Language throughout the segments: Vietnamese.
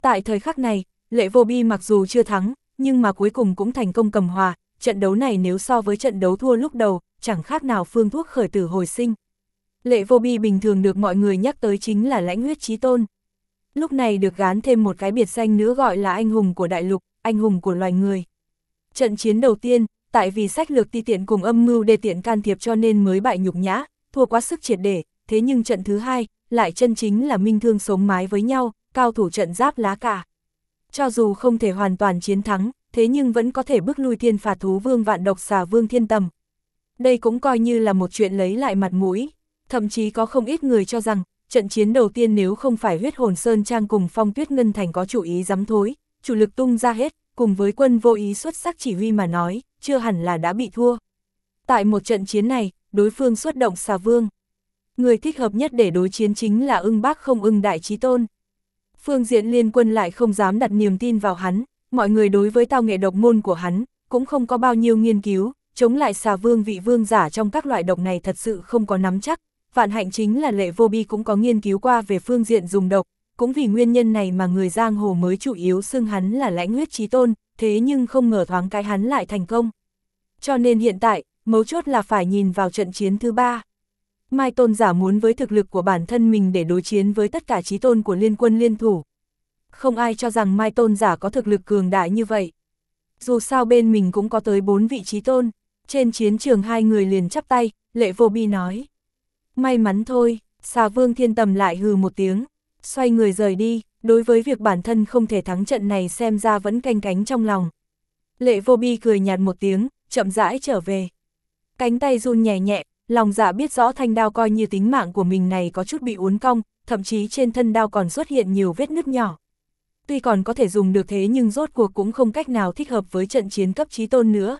Tại thời khắc này, Lệ Vô Bi mặc dù chưa thắng, nhưng mà cuối cùng cũng thành công cầm hòa, trận đấu này nếu so với trận đấu thua lúc đầu, chẳng khác nào phương thuốc khởi tử hồi sinh. Lệ Vô Bi bình thường được mọi người nhắc tới chính là lãnh huyết chí tôn. Lúc này được gán thêm một cái biệt danh nữa gọi là anh hùng của đại lục, anh hùng của loài người. Trận chiến đầu tiên, tại vì sách lược ti tiện cùng âm mưu đê tiện can thiệp cho nên mới bại nhục nhã, thua quá sức triệt để, thế nhưng trận thứ hai, lại chân chính là minh thương sống mái với nhau, cao thủ trận giáp lá cả. Cho dù không thể hoàn toàn chiến thắng, thế nhưng vẫn có thể bức lui thiên phạt thú vương vạn độc xà vương Thiên Tầm. Đây cũng coi như là một chuyện lấy lại mặt mũi, thậm chí có không ít người cho rằng, trận chiến đầu tiên nếu không phải huyết hồn Sơn Trang cùng Phong Tuyết Ngân Thành có chủ ý dám thối, chủ lực tung ra hết, cùng với quân vô ý xuất sắc chỉ huy mà nói, chưa hẳn là đã bị thua. Tại một trận chiến này, đối phương xuất động xà vương. Người thích hợp nhất để đối chiến chính là Ưng Bác Không Ưng Đại Chí Tôn. Phương diện liên quân lại không dám đặt niềm tin vào hắn, mọi người đối với tao nghệ độc môn của hắn, cũng không có bao nhiêu nghiên cứu, chống lại xà vương vị vương giả trong các loại độc này thật sự không có nắm chắc. Vạn hạnh chính là Lệ Vô Bi cũng có nghiên cứu qua về phương diện dùng độc, cũng vì nguyên nhân này mà người giang hồ mới chủ yếu xưng hắn là lãnh huyết chí tôn, thế nhưng không ngờ thoáng cái hắn lại thành công. Cho nên hiện tại, mấu chốt là phải nhìn vào trận chiến thứ ba. Mai Tôn giả muốn với thực lực của bản thân mình để đối chiến với tất cả chí tôn của liên quân liên thủ. Không ai cho rằng Mai Tôn giả có thực lực cường đại như vậy. Dù sao bên mình cũng có tới 4 vị chí tôn, trên chiến trường hai người liền chắp tay, Lệ Vô Bi nói. May mắn thôi, xà vương Thiên Tầm lại hừ một tiếng, xoay người rời đi, đối với việc bản thân không thể thắng trận này xem ra vẫn canh cánh trong lòng. Lệ Vô Bi cười nhạt một tiếng, chậm rãi trở về. Cánh tay run nhẹ nhẹ, lòng dạ biết rõ thanh đao coi như tính mạng của mình này có chút bị uốn cong, thậm chí trên thân đao còn xuất hiện nhiều vết nứt nhỏ. Tuy còn có thể dùng được thế nhưng rốt cuộc cũng không cách nào thích hợp với trận chiến cấp chí tôn nữa.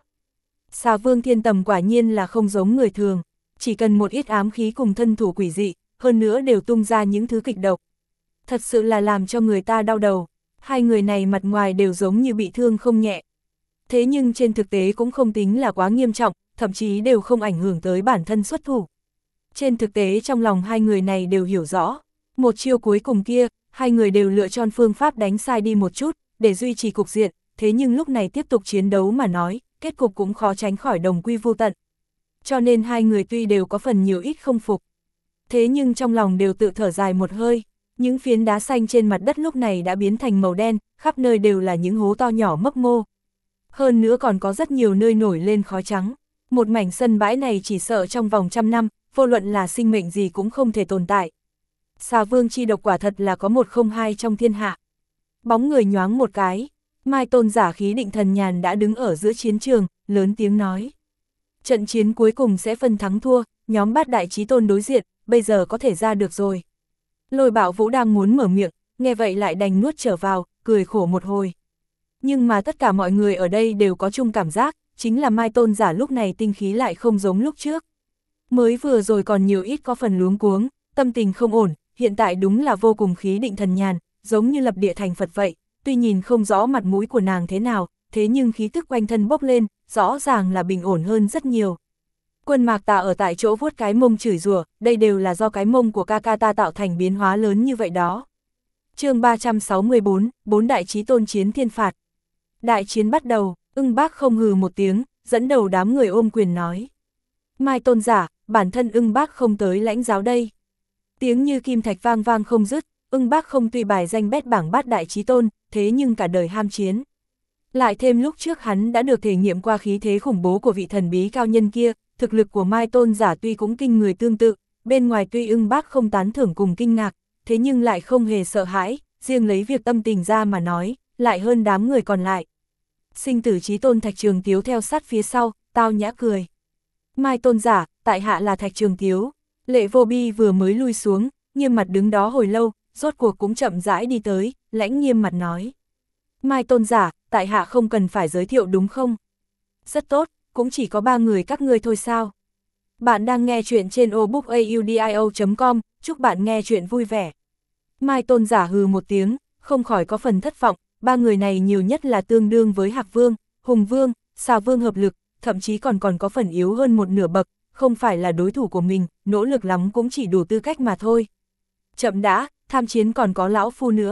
Xà vương Thiên Tầm quả nhiên là không giống người thường, chỉ cần một ít ám khí cùng thân thủ quỷ dị, hơn nữa đều tung ra những thứ kịch độc. Thật sự là làm cho người ta đau đầu, hai người này mặt ngoài đều giống như bị thương không nhẹ. Thế nhưng trên thực tế cũng không tính là quá nghiêm trọng, thậm chí đều không ảnh hưởng tới bản thân xuất thủ. Trên thực tế trong lòng hai người này đều hiểu rõ, một chiêu cuối cùng kia, hai người đều lựa chọn phương pháp đánh sai đi một chút, để duy trì cục diện, thế nhưng lúc này tiếp tục chiến đấu mà nói, kết cục cũng khó tránh khỏi đồng quy vô tận. Cho nên hai người tuy đều có phần nhiều ít không phục, thế nhưng trong lòng đều tự thở dài một hơi, những phiến đá xanh trên mặt đất lúc này đã biến thành màu đen, khắp nơi đều là những hố to nhỏ mấp mô. Hơn nữa còn có rất nhiều nơi nổi lên khói trắng, một mảnh sân bãi này chỉ sợ trong vòng 100 năm, vô luận là sinh mệnh gì cũng không thể tồn tại. Xà vương chi độc quả thật là có một không hai trong thiên hạ. Bóng người nhoáng một cái, Mai Tôn giả khí định thần nhàn đã đứng ở giữa chiến trường, lớn tiếng nói. Trận chiến cuối cùng sẽ phân thắng thua, nhóm bát đại chí tôn đối diện, bây giờ có thể ra được rồi. Lôi Bạo Vũ đang muốn mở miệng, nghe vậy lại đành nuốt trở vào, cười khổ một hồi. Nhưng mà tất cả mọi người ở đây đều có chung cảm giác, chính là Mai Tôn giả lúc này tinh khí lại không giống lúc trước. Mới vừa rồi còn nhiều ít có phần luống cuống, tâm tình không ổn, hiện tại đúng là vô cùng khí định thần nhàn, giống như lập địa thành Phật vậy, tuy nhìn không rõ mặt mũi của nàng thế nào, thế nhưng khí tức quanh thân bốc lên, rõ ràng là bình ổn hơn rất nhiều. Quân Mạc Tà ở tại chỗ vuốt cái mông chửi rủa, đây đều là do cái mông của ca ca ta tạo thành biến hóa lớn như vậy đó. Chương 364, 4 đại chí tôn chiến thiên phạt. Đại chiến bắt đầu, Ưng Bác Không hừ một tiếng, dẫn đầu đám người ôm quyền nói. Mai Tôn giả, bản thân Ưng Bác Không tới lãnh giáo đây. Tiếng như kim thạch vang vang không dứt, Ưng Bác Không tuy bài danh bét bảng bát đại chí tôn, thế nhưng cả đời ham chiến. Lại thêm lúc trước hắn đã được thể nghiệm qua khí thế khủng bố của vị thần bí cao nhân kia, thực lực của Mai Tôn giả tuy cũng kinh người tương tự, bên ngoài tuy Ưng Bác Không tán thưởng cùng kinh ngạc, thế nhưng lại không hề sợ hãi, riêng lấy việc tâm tình ra mà nói, lại hơn đám người còn lại. Sinh tử chí tôn Thạch Trường Tiếu theo sát phía sau, tao nhã cười. Mai Tôn giả, tại hạ là Thạch Trường Tiếu. Lệ Vô Bi vừa mới lui xuống, nghiêm mặt đứng đó hồi lâu, rốt cuộc cũng chậm rãi đi tới, lãnh nghiêm mặt nói. Mai Tôn giả, tại hạ không cần phải giới thiệu đúng không? Rất tốt, cũng chỉ có 3 người các ngươi thôi sao? Bạn đang nghe chuyện trên obookaudio.com, chúc bạn nghe chuyện vui vẻ. Mai Tôn giả hừ một tiếng, không khỏi có phần thất vọng, 3 người này nhiều nhất là tương đương với Hạc Vương, Hùng Vương, Xà Vương hợp lực, thậm chí còn có phần yếu hơn một nửa bậc, không phải là đối thủ của mình, nỗ lực lắm cũng chỉ đủ tư cách mà thôi. Chậm đã, tham chiến còn có lão phu nữa.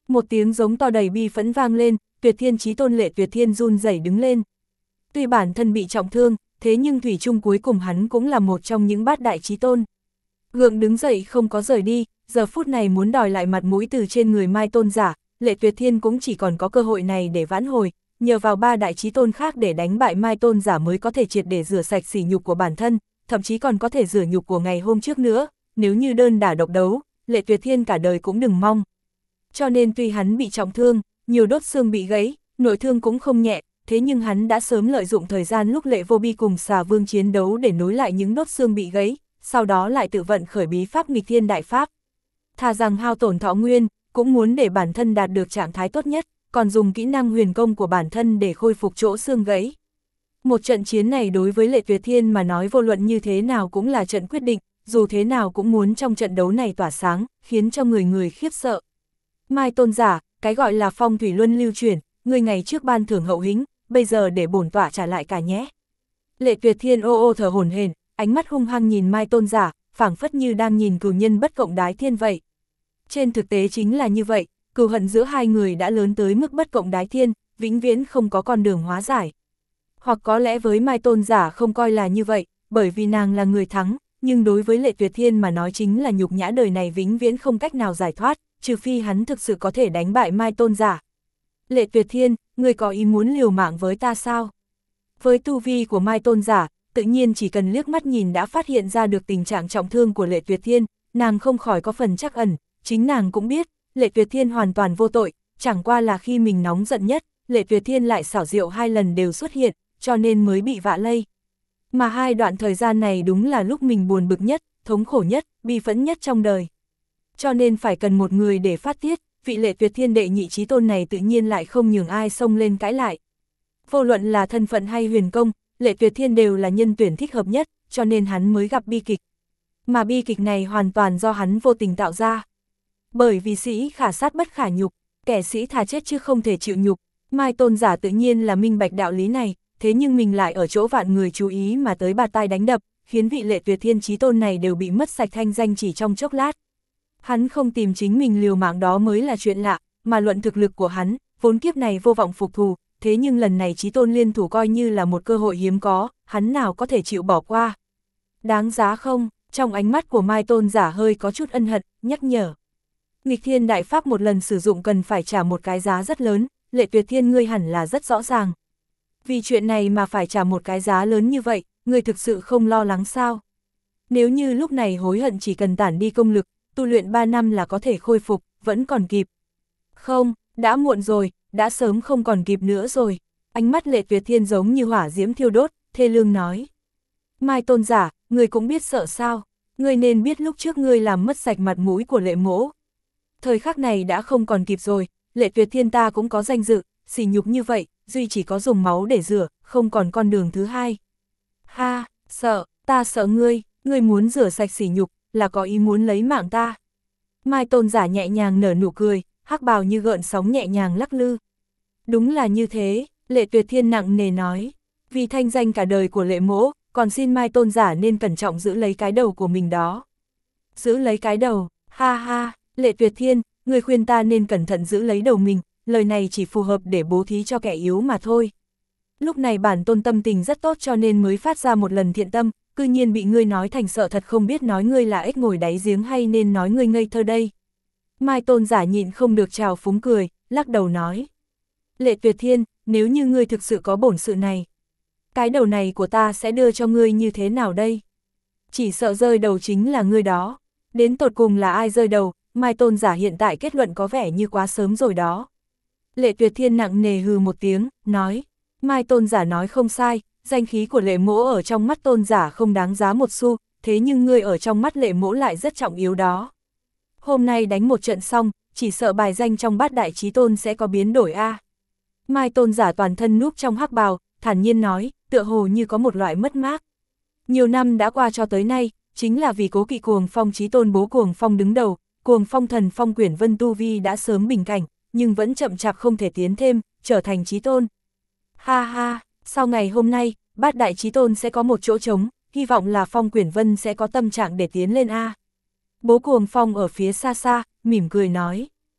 Một tiếng giống to đầy bi phẫn vang lên, Tuyệt Thiên Chí Tôn Lệ Tuyệt Thiên run rẩy đứng lên. Tuy bản thân bị trọng thương, thế nhưng thủy chung cuối cùng hắn cũng là một trong những bát đại chí tôn. Gượng đứng dậy không có rời đi, giờ phút này muốn đòi lại mặt mũi từ trên người Mai Tôn giả, Lệ Tuyệt Thiên cũng chỉ còn có cơ hội này để vãn hồi, nhờ vào ba đại chí tôn khác để đánh bại Mai Tôn giả mới có thể triệt để rửa sạch sỉ nhục của bản thân, thậm chí còn có thể rửa nhục của ngày hôm trước nữa, nếu như đơn đả độc đấu, Lệ Tuyệt Thiên cả đời cũng đừng mong. Cho nên tuy hắn bị trọng thương, nhiều đốt xương bị gãy, nội thương cũng không nhẹ, thế nhưng hắn đã sớm lợi dụng thời gian lúc Lệ Vô Bi cùng Xà Vương chiến đấu để nối lại những đốt xương bị gãy, sau đó lại tự vận khởi bí pháp nghịch thiên đại pháp. Thà rằng hao tổn thọ nguyên, cũng muốn để bản thân đạt được trạng thái tốt nhất, còn dùng kỹ năng huyền công của bản thân để khôi phục chỗ xương gãy. Một trận chiến này đối với Lệ Tuyệt Thiên mà nói vô luận như thế nào cũng là trận quyết định, dù thế nào cũng muốn trong trận đấu này tỏa sáng, khiến cho người người khiếp sợ. Mai Tôn giả, cái gọi là phong thủy luân lưu chuyển, người ngày trước ban thưởng hậu hĩnh, bây giờ để bổn tọa trả lại cả nhé. Lệ Tuyệt Thiên ô ô thở hổn hển, ánh mắt hung hăng nhìn Mai Tôn giả, phảng phất như đang nhìn cừu nhân bất cộng đái thiên vậy. Trên thực tế chính là như vậy, cừu hận giữa hai người đã lớn tới mức bất cộng đái thiên, vĩnh viễn không có con đường hóa giải. Hoặc có lẽ với Mai Tôn giả không coi là như vậy, bởi vì nàng là người thắng, nhưng đối với Lệ Tuyệt Thiên mà nói chính là nhục nhã đời này vĩnh viễn không cách nào giải thoát, trừ phi hắn thực sự có thể đánh bại Mai Tôn giả. Lệ Tuyệt Thiên, ngươi có ý muốn liều mạng với ta sao? Với tu vi của Mai Tôn giả, tự nhiên chỉ cần liếc mắt nhìn đã phát hiện ra được tình trạng trọng thương của Lệ Tuyệt Thiên, nàng không khỏi có phần trắc ẩn, chính nàng cũng biết, Lệ Tuyệt Thiên hoàn toàn vô tội, chẳng qua là khi mình nóng giận nhất, Lệ Tuyệt Thiên lại xảo diệu hai lần đều xuất hiện, cho nên mới bị vạ lây. Mà hai đoạn thời gian này đúng là lúc mình buồn bực nhất, thống khổ nhất, bi phẫn nhất trong đời. Cho nên phải cần một người để phát tiết, vị Lệ Tuyệt Thiên đệ nhị chí tôn này tự nhiên lại không nhường ai xông lên cãi lại. Vô luận là thân phận hay huyền công, Lệ Tuyệt Thiên đều là nhân tuyển thích hợp nhất, cho nên hắn mới gặp bi kịch. Mà bi kịch này hoàn toàn do hắn vô tình tạo ra. Bởi vì sĩ khả sát bất khả nhục, kẻ sĩ thà chết chứ không thể chịu nhục, Mai Tôn giả tự nhiên là minh bạch đạo lý này, thế nhưng mình lại ở chỗ vạn người chú ý mà tới bạt tai đánh đập, khiến vị Lệ Tuyệt Thiên chí tôn này đều bị mất sạch thanh danh chỉ trong chốc lát. Hắn không tìm chính mình liều mạng đó mới là chuyện lạ, mà luận thực lực của hắn, vốn kiếp này vô vọng phục thù, thế nhưng lần này chí tôn liên thủ coi như là một cơ hội hiếm có, hắn nào có thể chịu bỏ qua. Đáng giá không? Trong ánh mắt của Mai Tôn giả hơi có chút ân hận, nhắc nhở. Nghịch thiên đại pháp một lần sử dụng cần phải trả một cái giá rất lớn, Lệ Tuyệt Thiên ngươi hẳn là rất rõ ràng. Vì chuyện này mà phải trả một cái giá lớn như vậy, ngươi thực sự không lo lắng sao? Nếu như lúc này hối hận chỉ cần tản đi công lực, tu luyện 3 năm là có thể khôi phục, vẫn còn kịp. Không, đã muộn rồi, đã sớm không còn kịp nữa rồi. Ánh mắt Lệ Tuyệt Thiên giống như hỏa diễm thiêu đốt, thê lương nói. Mai Tôn giả, ngươi cũng biết sợ sao? Ngươi nên biết lúc trước ngươi làm mất sạch mặt mũi của Lệ mỗ. Thời khắc này đã không còn kịp rồi, Lệ Tuyệt Thiên ta cũng có danh dự, sỉ nhục như vậy, duy chỉ có dùng máu để rửa, không còn con đường thứ hai. Ha, sợ, ta sợ ngươi muốn rửa sạch sỉ nhục, là có ý muốn lấy mạng ta. Mai Tôn giả nhẹ nhàng nở nụ cười, hắc bào như gợn sóng nhẹ nhàng lắc lư. Đúng là như thế, Lệ Tuyệt Thiên nặng nề nói, vì thanh danh cả đời của Lệ mỗ, còn xin Mai Tôn giả nên cẩn trọng giữ lấy cái đầu của mình đó. Giữ lấy cái đầu, ha ha, Lệ Tuyệt Thiên, người khuyên ta nên cẩn thận giữ lấy đầu mình, lời này chỉ phù hợp để bố thí cho kẻ yếu mà thôi. Lúc này bản tôn tâm tình rất tốt cho nên mới phát ra một lần thiện tâm, cư nhiên bị ngươi nói thành sợ thật không biết nói ngươi là ếch ngồi đáy giếng hay nên nói ngươi ngây thơ đây. Mai Tôn giả nhịn không được trào phúng cười, lắc đầu nói. Lệ Tuyệt Thiên, nếu như ngươi thực sự có bổn sự này, cái đầu này của ta sẽ đưa cho ngươi như thế nào đây? Chỉ sợ rơi đầu chính là ngươi đó. Đến tột cùng là ai rơi đầu, Mai Tôn giả hiện tại kết luận có vẻ như quá sớm rồi đó. Lệ Tuyệt Thiên nặng nề hừ một tiếng, nói. Mai Tôn giả nói không sai, danh khí của Lệ mỗ ở trong mắt Tôn giả không đáng giá một xu, thế nhưng ngươi ở trong mắt Lệ mỗ lại rất trọng yếu đó. Hôm nay đánh một trận xong, chỉ sợ bài danh trong bát đại chí tôn sẽ có biến đổi a. Mai Tôn giả toàn thân núp trong hắc bào, thản nhiên nói, tựa hồ như có một loại mất mát. Nhiều năm đã qua cho tới nay, chính là vì cố kỵ Cuồng Phong chí tôn bố Cuồng Phong đứng đầu, Cuồng Phong thần Phong Quyển Vân tu vi đã sớm bình cảnh, nhưng vẫn chậm chạp không thể tiến thêm, trở thành chí tôn. Ha ha, sau ngày hôm nay, bát đại chí tôn sẽ có một chỗ trống, hy vọng là Phong Quyển Vân sẽ có tâm trạng để tiến lên a. Bố Cuồng Phong ở phía xa xa, mỉm cười nói.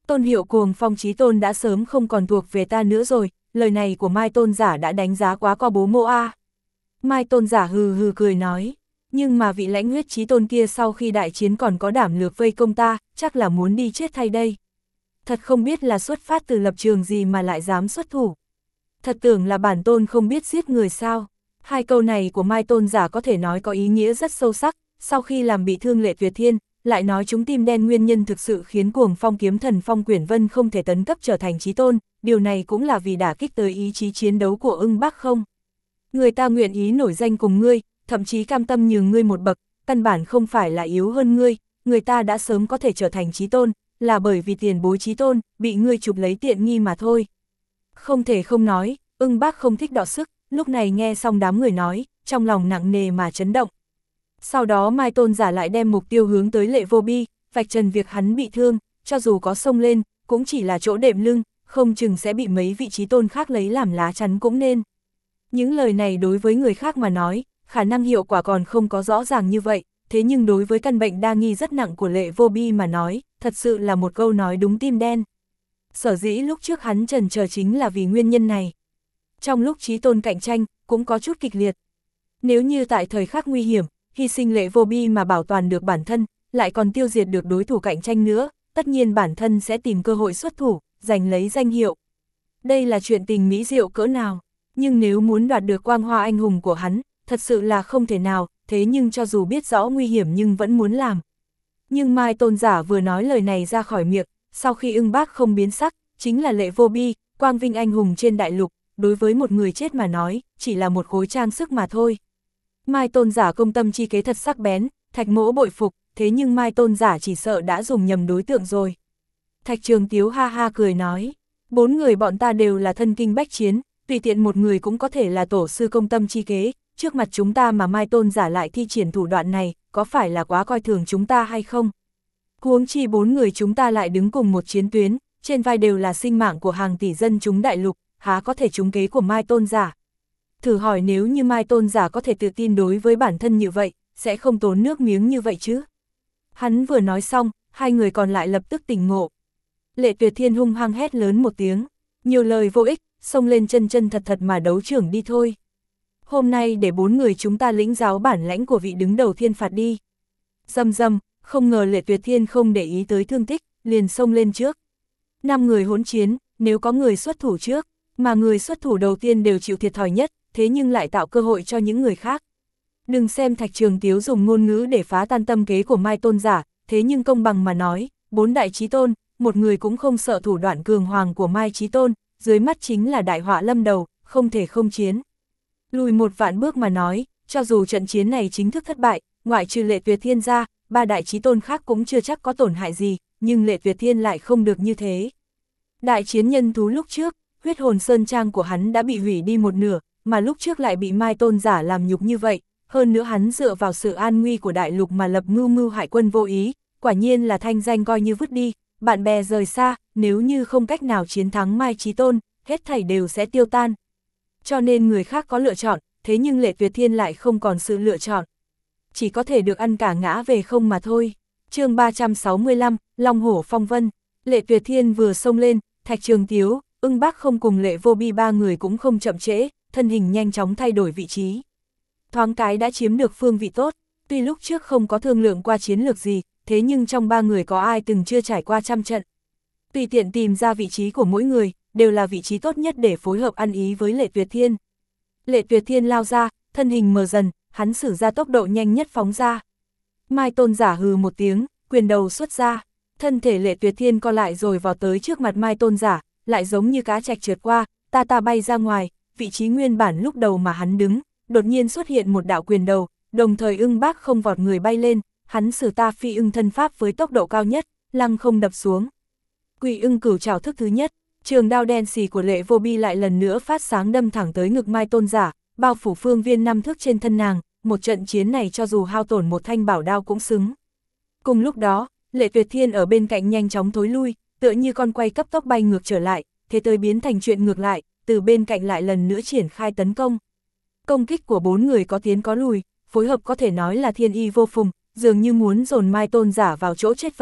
Tôn hiệu cuồng phong chí tôn đã sớm không còn thuộc về ta nữa rồi, lời này của Mai tôn giả đã đánh giá quá co bố mô a. Mai tôn giả hừ hừ cười nói, nhưng mà vị lãnh huyết chí tôn kia sau khi đại chiến còn có đảm lược vây công ta, chắc là muốn đi chết thay đây. Thật không biết là xuất phát từ lập trường gì mà lại dám xuất thủ. Thật tưởng là bản tôn không biết giết người sao. Hai câu này của Mai tôn giả có thể nói có ý nghĩa rất sâu sắc, sau khi làm bị thương Lệ Tuyệt Thiên, lại nói chúng tim đen nguyên nhân thực sự khiến cuồng phong kiếm thần Phong Quyển Vân không thể tấn cấp trở thành chí tôn, điều này cũng là vì đả kích tới ý chí chiến đấu của Ưng Bác không. Người ta nguyện ý nổi danh cùng ngươi, thậm chí cam tâm nhường ngươi một bậc, căn bản không phải là yếu hơn ngươi, người ta đã sớm có thể trở thành chí tôn, là bởi vì tiền bối chí tôn, bị ngươi chụp lấy tiện nghi mà thôi. Không thể không nói, Ưng Bác không thích đọ sức, lúc này nghe xong đám người nói, trong lòng nặng nề mà chấn động. Sau đó Mai tôn giả lại đem mục tiêu hướng tới Lệ Vô Bi, vạch trần việc hắn bị thương, cho dù có xông lên, cũng chỉ là chỗ đệm lưng, không chừng sẽ bị mấy vị chí tôn khác lấy làm lá chắn cũng nên. Những lời này đối với người khác mà nói, khả năng hiệu quả còn không có rõ ràng như vậy, thế nhưng đối với căn bệnh đa nghi rất nặng của Lệ Vô Bi mà nói, thật sự là một câu nói đúng tim đen. Sở dĩ lúc trước hắn chần chờ chính là vì nguyên nhân này. Trong lúc chí tôn cạnh tranh, cũng có chút kịch liệt. Nếu như tại thời khắc nguy hiểm, hy sinh Lệ Vô Bi mà bảo toàn được bản thân, lại còn tiêu diệt được đối thủ cạnh tranh nữa, tất nhiên bản thân sẽ tìm cơ hội xuất thủ, giành lấy danh hiệu. Đây là chuyện tình mỹ diệu cỡ nào, nhưng nếu muốn đoạt được quang hoa anh hùng của hắn, thật sự là không thể nào, thế nhưng cho dù biết rõ nguy hiểm nhưng vẫn muốn làm. Nhưng Mai tôn giả vừa nói lời này ra khỏi miệng, sau khi Ưng Bác không biến sắc, chính là Lệ Vô Bi, quang vinh anh hùng trên đại lục, đối với một người chết mà nói, chỉ là một khối trang sức mà thôi. Mai tôn giả công tâm chi kế thật sắc bén, Thạch Mỗ bội phục, thế nhưng Mai tôn giả chỉ sợ đã dùng nhầm đối tượng rồi. Thạch Trường Tiếu ha ha cười nói, 4 người bọn ta đều là thân kinh bách chiến, tùy tiện một người cũng có thể là tổ sư công tâm chi kế, trước mặt chúng ta mà Mai tôn giả lại thi triển thủ đoạn này, có phải là quá coi thường chúng ta hay không? Huống chi 4 người chúng ta lại đứng cùng một chiến tuyến, trên vai đều là sinh mạng của hàng tỷ dân chúng đại lục, há có thể trúng kế của Mai tôn giả? Thử hỏi nếu như Mai tôn giả có thể tự tin đối với bản thân như vậy, sẽ không tốn nước miếng như vậy chứ? Hắn vừa nói xong, hai người còn lại lập tức tỉnh ngộ. Lệ Tuyệt Thiên hung hăng hét lớn một tiếng, nhiều lời vô ích, xông lên chân chân thật thật mà đấu trưởng đi thôi. Hôm nay để 4 người chúng ta lĩnh giáo bản lãnh của vị đứng đầu thiên phạt đi. Rầm rầm, không ngờ Lệ Tuyệt Thiên không để ý tới thương tích, liền xông lên trước. 5 người hỗn chiến, nếu có người xuất thủ trước, mà người xuất thủ đầu tiên đều chịu thiệt thòi nhất, thế nhưng lại tạo cơ hội cho những người khác. Đừng xem Thạch Trường Tiếu dùng ngôn ngữ để phá tan tâm kế của Mai tôn giả, thế nhưng công bằng mà nói, 4 đại chí tôn, một người cũng không sợ thủ đoạn cường hoàng của Mai chí tôn, dưới mắt chính là đại họa lâm đầu, không thể không chiến. Lùi một vạn bước mà nói, cho dù trận chiến này chính thức thất bại, ngoại trừ Lệ Tuyệt Thiên ra, 3 đại chí tôn khác cũng chưa chắc có tổn hại gì, nhưng Lệ Tuyệt Thiên lại không được như thế. Đại chiến nhân thú lúc trước, huyết hồn sơn trang của hắn đã bị hủy đi một nửa, mà lúc trước lại bị Mai tôn giả làm nhục như vậy, hơn nữa hắn dựa vào sự an nguy của đại lục mà lập mưu hại quân vô ý, quả nhiên là thanh danh coi như vứt đi, bạn bè rời xa, nếu như không cách nào chiến thắng Mai chí tôn, hết thảy đều sẽ tiêu tan. Cho nên người khác có lựa chọn, thế nhưng Lệ Tuyệt Thiên lại không còn sự lựa chọn. Chỉ có thể được ăn cả ngã về không mà thôi. Chương 365, Long Hổ Phong Vân. Lệ Tuyệt Thiên vừa xông lên, Thạch Trường Tiếu, Ưng Bác không cùng Lệ Vô Bi 3 người cũng không chậm trễ, thân hình nhanh chóng thay đổi vị trí. Thoáng cái đã chiếm được phương vị tốt, tuy lúc trước không có thương lượng qua chiến lược gì, thế nhưng trong 3 người có ai từng chưa trải qua trăm trận. Tùy tiện tìm ra vị trí của mỗi người, đều là vị trí tốt nhất để phối hợp ăn ý với Lệ Tuyệt Thiên. Lệ Tuyệt Thiên lao ra, thân hình mờ dần, hắn sử ra tốc độ nhanh nhất phóng ra. Mai tôn giả hừ một tiếng, quyền đầu xuất ra, thân thể Lệ Tuyệt Thiên co lại rồi vào tới trước mặt Mai tôn giả, lại giống như cá trạch trượt qua, ta bay ra ngoài, vị trí nguyên bản lúc đầu mà hắn đứng, đột nhiên xuất hiện một đạo quyền đầu, đồng thời Ưng Bác không vọt người bay lên, hắn sử ta phi ưng thân pháp với tốc độ cao nhất, lăng không đập xuống. Quỷ ưng cửu trảo thức thứ nhất, trường đao đen xì của Lệ Vô Bi lại lần nữa phát sáng đâm thẳng tới ngực Mai tôn giả, bao phủ phương viên 5 thước trên thân nàng, một trận chiến này cho dù hao tổn một thanh bảo đao cũng xứng. Cùng lúc đó, Lệ Tuyệt Thiên ở bên cạnh nhanh chóng thối lui, tựa như con quay cấp tốc bay ngược trở lại, thế tới biến thành chuyện ngược lại, từ bên cạnh lại lần nữa triển khai tấn công. Công kích của 4 người có tiến có lùi, phối hợp có thể nói là thiên y vô phùng, dường như muốn dồn Mai tôn giả vào chỗ chết vậy,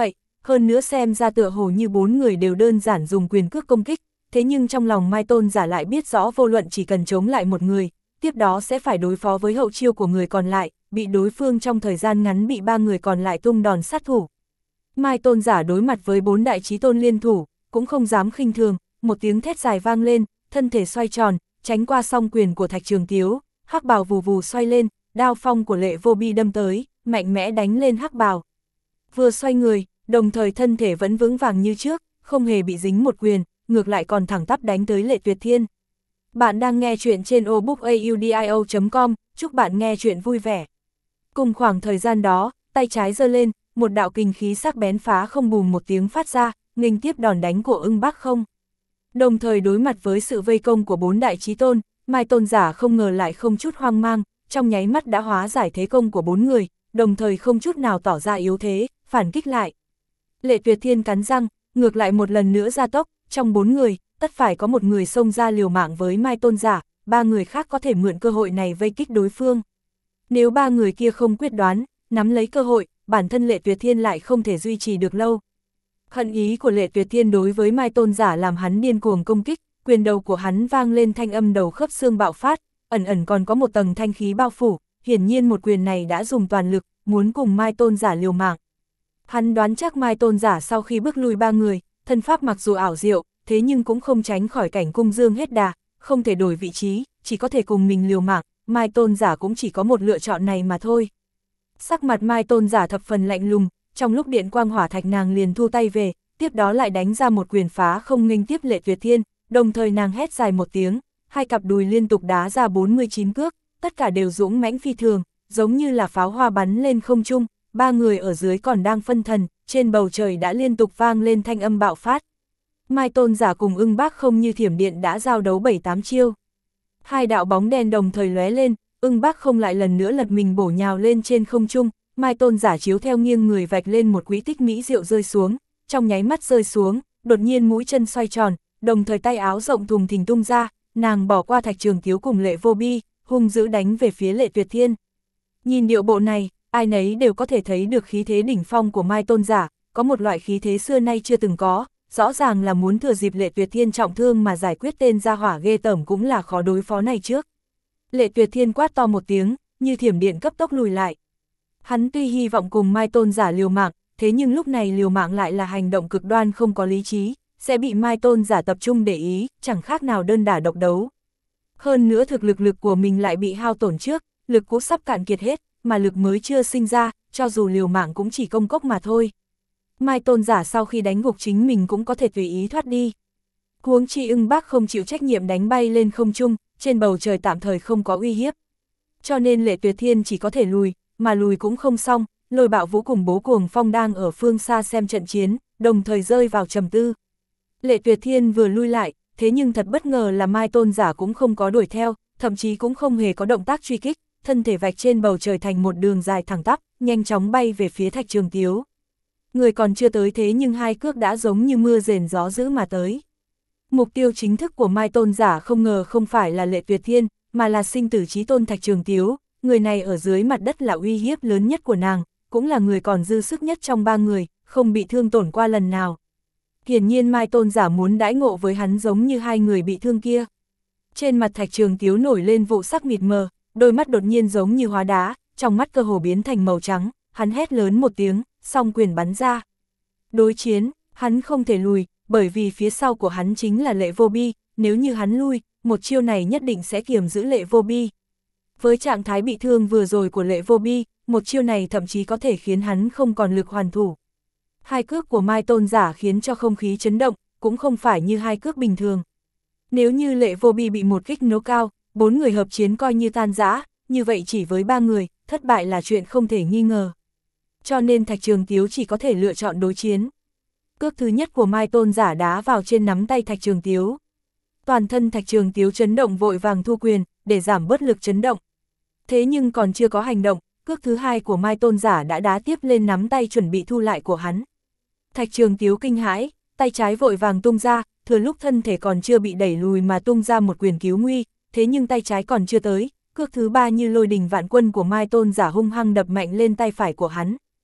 hơn nữa xem ra tựa hồ như bốn người đều đơn giản dùng quyền cước công kích, thế nhưng trong lòng Mai Tôn Giả lại biết rõ vô luận chỉ cần chống lại một người, tiếp đó sẽ phải đối phó với hậu chiêu của người còn lại, bị đối phương trong thời gian ngắn bị ba người còn lại tung đòn sát thủ. Mai Tôn Giả đối mặt với bốn đại chí tôn liên thủ, cũng không dám khinh thường, một tiếng thét dài vang lên, thân thể xoay tròn, tránh qua song quyền của Thạch Trường Tiếu, hắc bào vù vù xoay lên, đao phong của Lệ Vô Bi đâm tới, mạnh mẽ đánh lên hắc bào. Vừa xoay người, đồng thời thân thể vẫn vững vàng như trước, không hề bị dính một quyền, ngược lại còn thẳng tắp đánh tới Lệ Tuyệt Thiên. Bạn đang nghe chuyện trên obookaudio.com, chúc bạn nghe chuyện vui vẻ. Cùng khoảng thời gian đó, tay trái giơ lên, một đạo kình khí sắc bén phá không bùm một tiếng phát ra, nghênh tiếp đòn đánh của Ưng Bác Không. Đồng thời đối mặt với sự vây công của bốn đại chí tôn, Mai Tôn Giả không ngờ lại không chút hoang mang, trong nháy mắt đã hóa giải thế công của bốn người, đồng thời không chút nào tỏ ra yếu thế, phản kích lại. Lệ Tuyệt Thiên cắn răng, ngược lại một lần nữa gia tốc, trong bốn người, tất phải có một người xông ra liều mạng với Mai Tôn Giả, ba người khác có thể mượn cơ hội này vây kích đối phương. Nếu ba người kia không quyết đoán, nắm lấy cơ hội, bản thân Lệ Tuyệt Thiên lại không thể duy trì được lâu. Hận ý của Lệ Tuyệt Thiên đối với Mai Tôn Giả làm hắn điên cuồng công kích, quyền đầu của hắn vang lên thanh âm đầu khớp xương bạo phát, ẩn ẩn còn có một tầng thanh khí bao phủ, hiển nhiên một quyền này đã dùng toàn lực, muốn cùng Mai Tôn Giả liều mạng. Hắn đoán chắc Mai Tôn Giả sau khi bước lui ba người, thân pháp mặc dù ảo diệu, thế nhưng cũng không tránh khỏi cảnh cung dương hết đà, không thể đổi vị trí, chỉ có thể cùng mình liều mạng, Mai Tôn Giả cũng chỉ có một lựa chọn này mà thôi. Sắc mặt Mai Tôn Giả thập phần lạnh lùng, trong lúc điện quang hỏa thạch nàng liền thu tay về, tiếp đó lại đánh ra một quyền phá không nghênh tiếp Lệ Tuyệt Thiên, đồng thời nàng hét dài một tiếng, hai cặp đùi liên tục đá ra 49 cước, tất cả đều dũng mãnh phi thường, giống như là pháo hoa bắn lên không trung, ba người ở dưới còn đang phân thần, trên bầu trời đã liên tục vang lên thanh âm bạo phát. Mai Tôn Giả cùng Ưng Bác Không như thiểm điện đã giao đấu 7-8 chiêu. Hai đạo bóng đen đồng thời lóe lên, Ưng Bác Không lại lần nữa lật mình bổ nhào lên trên không trung, Mai Tôn Giả chiếu theo nghiêng người vạch lên một quỹ tích mỹ diệu rơi xuống, trong nháy mắt rơi xuống, đột nhiên mũi chân xoay tròn, đồng thời tay áo rộng thùng thình tung ra, nàng bỏ qua Thạch Trường Tiếu cùng Lệ Vô Bi, hung dữ đánh về phía Lệ Tuyệt Thiên. Nhìn điệu bộ này, ai nấy đều có thể thấy được khí thế đỉnh phong của Mai Tôn Giả, có một loại khí thế xưa nay chưa từng có, rõ ràng là muốn thừa dịp Lệ Tuyệt Thiên trọng thương mà giải quyết tên gia hỏa ghê tởm cũng là khó đối phó này trước. Lệ Tuyệt Thiên quát to một tiếng, như thiểm điện cấp tốc lùi lại. Hắn tuy hy vọng cùng Mai Tôn Giả liều mạng, thế nhưng lúc này liều mạng lại là hành động cực đoan không có lý trí, sẽ bị Mai Tôn Giả tập trung để ý, chẳng khác nào đơn đả độc đấu. Hơn nữa thực lực của mình lại bị hao tổn trước, lực cũ sắp cạn kiệt hết, mà lực mới chưa sinh ra, cho dù liều mạng cũng chỉ công cốc mà thôi. Mai Tôn Giả sau khi đánh gục chính mình cũng có thể tùy ý thoát đi. Huống chi Ưng Bác không chịu trách nhiệm đánh bay lên không trung, trên bầu trời tạm thời không có uy hiếp. Cho nên Lệ Tuyệt Thiên chỉ có thể lùi, mà lùi cũng không xong, Lôi Bạo Vũ cùng Bố Cuồng Phong đang ở phương xa xem trận chiến, đồng thời rơi vào trầm tư. Lệ Tuyệt Thiên vừa lui lại, thế nhưng thật bất ngờ là Mai Tôn Giả cũng không có đuổi theo, thậm chí cũng không hề có động tác truy kích, thân thể vạch trên bầu trời thành một đường dài thẳng tắp, nhanh chóng bay về phía Thạch Trường Tiếu. Người còn chưa tới thế nhưng hai cước đã giống như mưa rền gió dữ mà tới. Mục tiêu chính thức của Mai Tôn Giả không ngờ không phải là Lệ Tuyệt Thiên, mà là sinh tử chí tôn Thạch Trường Tiếu, người này ở dưới mặt đất là uy hiếp lớn nhất của nàng, cũng là người còn dư sức nhất trong ba người, không bị thương tổn qua lần nào. Hiển nhiên Mai Tôn Giả muốn đãi ngộ với hắn giống như hai người bị thương kia. Trên mặt Thạch Trường Tiếu nổi lên vụ sắc mịt mờ, đôi mắt đột nhiên giống như hóa đá, trong mắt cơ hồ biến thành màu trắng, hắn hét lớn một tiếng, song quyền bắn ra. Đối chiến, hắn không thể lùi, bởi vì phía sau của hắn chính là Lệ Vô Bi, nếu như hắn lui, một chiêu này nhất định sẽ kiềm giữ Lệ Vô Bi. Với trạng thái bị thương vừa rồi của Lệ Vô Bi, một chiêu này thậm chí có thể khiến hắn không còn lực hoàn thủ. Hai cước của Mai Tôn Giả khiến cho không khí chấn động, cũng không phải như hai cước bình thường. Nếu như Lệ Vô Bi bị một kích nổ cao, bốn người hợp chiến coi như tan rã, như vậy chỉ với ba người, thất bại là chuyện không thể nghi ngờ. Cho nên Thạch Trường Tiếu chỉ có thể lựa chọn đối chiến. Cước thứ nhất của Mai Tôn Giả đá vào trên nắm tay Thạch Trường Tiếu. Toàn thân Thạch Trường Tiếu chấn động vội vàng thu quyền, để giảm bớt lực chấn động. Thế nhưng còn chưa có hành động, cước thứ hai của Mai Tôn Giả đã đá tiếp lên nắm tay chuẩn bị thu lại của hắn. Thạch Trường Tiếu kinh hãi, tay trái vội vàng tung ra, thừa lúc thân thể còn chưa bị đẩy lùi mà tung ra một quyền cứu nguy, thế nhưng tay trái còn chưa tới, cước thứ ba như lôi đình vạn quân của Mai Tôn Giả hung hăng đập mạnh lên tay phải của hắn.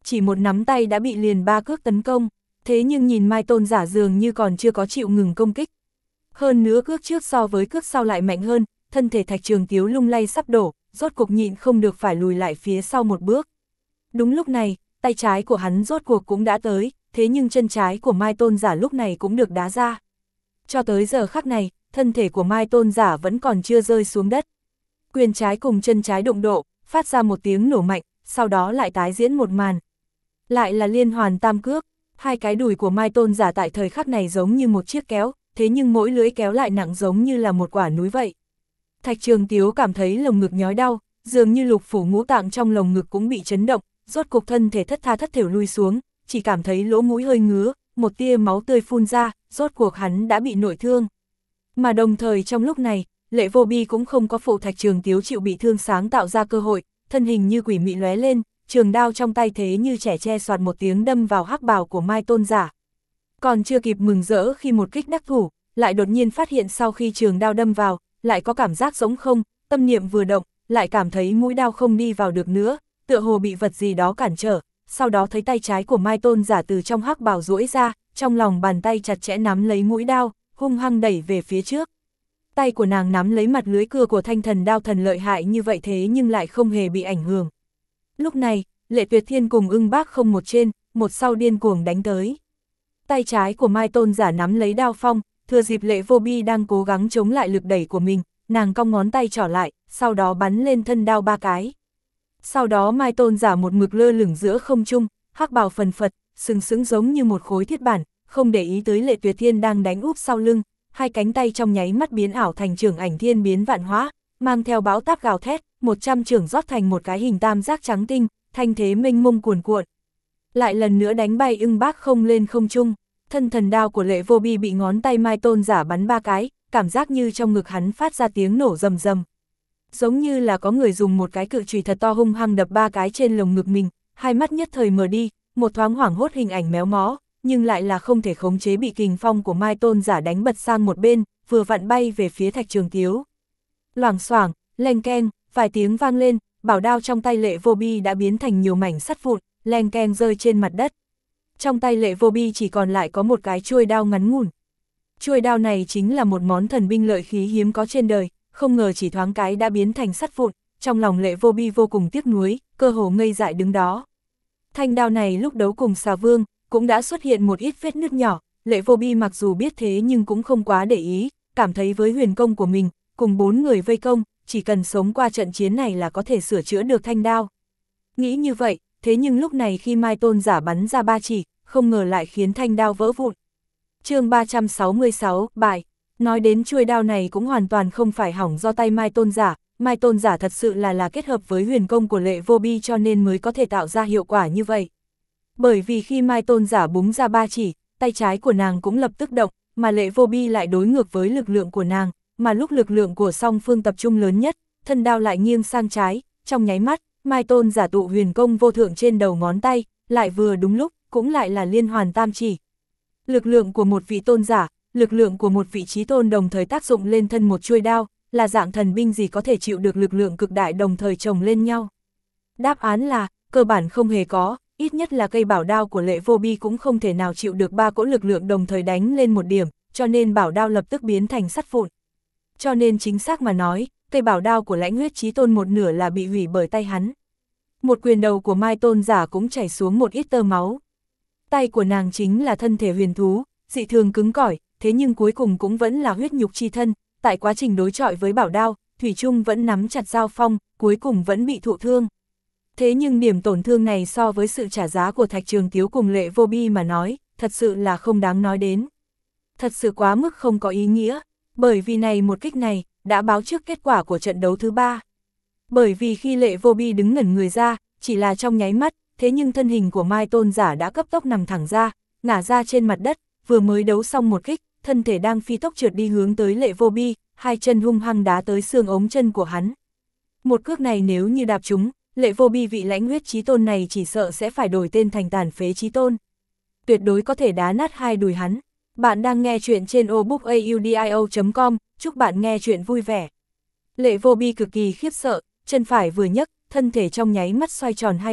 chỉ một nắm tay đã bị liền 3 cước tấn công, thế nhưng nhìn Mai Tôn giả dường như còn chưa có chịu ngừng công kích. Hơn nữa cước trước so với cước sau lại mạnh hơn, thân thể Thạch Trường Tiếu lung lay sắp đổ, rốt cục nhịn không được phải lùi lại phía sau một bước. Đúng lúc này, tay trái của hắn rốt cuộc cũng đã tới, thế nhưng chân trái của Mai Tôn giả lúc này cũng được đá ra. Cho tới giờ khắc này, thân thể của Mai Tôn giả vẫn còn chưa rơi xuống đất. Quyền trái cùng chân trái đụng độ, phát ra một tiếng nổ mạnh, sau đó lại tái diễn một màn. Lại là liên hoàn tam cước, hai cái đùi của Mai Tôn giả tại thời khắc này giống như một chiếc kéo, thế nhưng mỗi lưỡi kéo lại nặng giống như là một quả núi vậy. Thạch Trường Tiếu cảm thấy lồng ngực nhói đau, dường như lục phủ ngũ tạng trong lồng ngực cũng bị chấn động, rốt cục thân thể thất tha thất thểu lui xuống, chỉ cảm thấy lỗ mũi hơi ngứa, một tia máu tươi phun ra, rốt cuộc hắn đã bị nội thương. Mà đồng thời trong lúc này, Lệ Vô Bi cũng không có phụ Thạch Trường Tiếu chịu bị thương sáng tạo ra cơ hội, thân hình như quỷ mị lóe lên, trường đao trong tay thế như trẻ tre soạt một tiếng đâm vào hắc bào của Mai Tôn giả. Còn chưa kịp mừng rỡ khi một kích đắc thủ, lại đột nhiên phát hiện sau khi trường đao đâm vào, lại có cảm giác giống không, tâm niệm vừa động, lại cảm thấy mũi đao không đi vào được nữa, tựa hồ bị vật gì đó cản trở, sau đó thấy tay trái của Mai Tôn giả từ trong hắc bào duỗi ra, trong lòng bàn tay chặt chẽ nắm lấy mũi đao, hung hăng đẩy về phía trước. Tay của nàng nắm lấy mặt lưới cưa của thanh thần đao thần lợi hại như vậy thế nhưng lại không hề bị ảnh hưởng. Lúc này, Lệ Tuyệt Thiên cùng Ưng Bác không một trên, một sau điên cuồng đánh tới. Tay trái của Mai Tôn giả nắm lấy đao phong, thừa dịp Lệ Vô Bi đang cố gắng chống lại lực đẩy của mình, nàng cong ngón tay trỏ lại, sau đó bắn lên thân đao 3 cái. Sau đó Mai Tôn giả một mực lơ lửng giữa không trung, hắc bào phần phật, sừng sững giống như một khối thiết bản, không để ý tới Lệ Tuyệt Thiên đang đánh úp sau lưng, hai cánh tay trong nháy mắt biến ảo thành trưởng ảnh thiên biến vạn hóa, mang theo bão táp gào thét, 100 trưởng rót thành một cái hình tam giác trắng tinh, thanh thế mênh mông cuồn cuộn. Lại lần nữa đánh bay Ưng Bác không lên không trung, thân thần đao của Lệ Vô Bi bị ngón tay Mai Tôn giả bắn 3 cái, cảm giác như trong ngực hắn phát ra tiếng nổ rầm rầm. Giống như là có người dùng một cái cự chùy thật to hung hăng đập 3 cái trên lồng ngực mình, hai mắt nhất thời mờ đi, một thoáng hoảng hốt hình ảnh méo mó, nhưng lại là không thể khống chế bị kình phong của Mai Tôn giả đánh bật sang một bên, vừa vặn bay về phía Thạch Trường Tiếu. Loảng xoảng, leng keng, vài tiếng vang lên, bảo đao trong tay Lệ Vô Bi đã biến thành nhiều mảnh sắt vụn, leng keng rơi trên mặt đất. Trong tay Lệ Vô Bi chỉ còn lại có một cái chuôi đao ngắn ngủn. Chuôi đao này chính là một món thần binh lợi khí hiếm có trên đời, không ngờ chỉ thoáng cái đã biến thành sắt vụn, trong lòng Lệ Vô Bi vô cùng tiếc nuối, cơ hồ ngây dại đứng đó. Thanh đao này lúc đấu cùng Xà Vương, cũng đã xuất hiện một ít vết nứt nhỏ, Lệ Vô Bi mặc dù biết thế nhưng cũng không quá để ý, cảm thấy với huyền công của mình, cùng 4 người vây công, chỉ cần sống qua trận chiến này là có thể sửa chữa được thanh đao. Nghĩ như vậy, thế nhưng lúc này khi Mai Tôn giả bắn ra 3 chỉ, không ngờ lại khiến thanh đao vỡ vụn. Chương 366, bài. Nói đến chuôi đao này cũng hoàn toàn không phải hỏng do tay Mai Tôn giả thật sự là kết hợp với huyền công của Lệ Vô Bi cho nên mới có thể tạo ra hiệu quả như vậy. Bởi vì khi Mai Tôn giả búng ra 3 chỉ, tay trái của nàng cũng lập tức động, mà Lệ Vô Bi lại đối ngược với lực lượng của nàng, mà lúc lực lượng của song phương tập trung lớn nhất, thân đao lại nghiêng sang trái, trong nháy mắt, Mai Tôn giả tụ huyền công vô thượng trên đầu ngón tay, lại vừa đúng lúc, cũng lại là liên hoàn tam chỉ. Lực lượng của một vị tôn giả, lực lượng của một vị trí tôn đồng thời tác dụng lên thân một chuôi đao, là dạng thần binh gì có thể chịu được lực lượng cực đại đồng thời chồng lên nhau? Đáp án là, cơ bản không hề có, ít nhất là cây bảo đao của Lệ Vô Bi cũng không thể nào chịu được 3 cỗ lực lượng đồng thời đánh lên một điểm, cho nên bảo đao lập tức biến thành sắt vụn. Cho nên chính xác mà nói, cây bảo đao của Lãnh Huyết Chí Tôn một nửa là bị hủy bởi tay hắn. Một quyền đầu của Mai Tôn giả cũng chảy xuống một ít tơ máu. Tay của nàng chính là thân thể huyền thú, dị thường cứng cỏi, thế nhưng cuối cùng cũng vẫn là huyết nhục chi thân, tại quá trình đối chọi với bảo đao, thủy chung vẫn nắm chặt dao phong, cuối cùng vẫn bị thụ thương. Thế nhưng điểm tổn thương này so với sự trả giá của Thạch Trường Tiếu cùng Lệ Vô Bi mà nói, thật sự là không đáng nói đến. Thật sự quá mức không có ý nghĩa, bởi vì này một kích này, đã báo trước kết quả của trận đấu thứ 3. Bởi vì khi Lệ Vô Bi đứng ngẩn người ra, chỉ là trong nháy mắt, thế nhưng thân hình của Mai Tôn giả đã cấp tốc nằm thẳng ra, ngả ra trên mặt đất, vừa mới đấu xong một kích, thân thể đang phi tốc trượt đi hướng tới Lệ Vô Bi, hai chân hung hăng đá tới xương ống chân của hắn. Một cước này nếu như đạp trúng, Lệ Vô Bi vị Lãnh Huyết Chí Tôn này chỉ sợ sẽ phải đổi tên thành Tàn Phế Chí Tôn. Tuyệt đối có thể đá nát hai đùi hắn. Bạn đang nghe chuyện trên obookaudio.com, chúc bạn nghe chuyện vui vẻ. Lệ Vô Bi cực kỳ khiếp sợ, chân phải vừa nhấc, thân thể trong nháy mắt xoay tròn 2 vòng,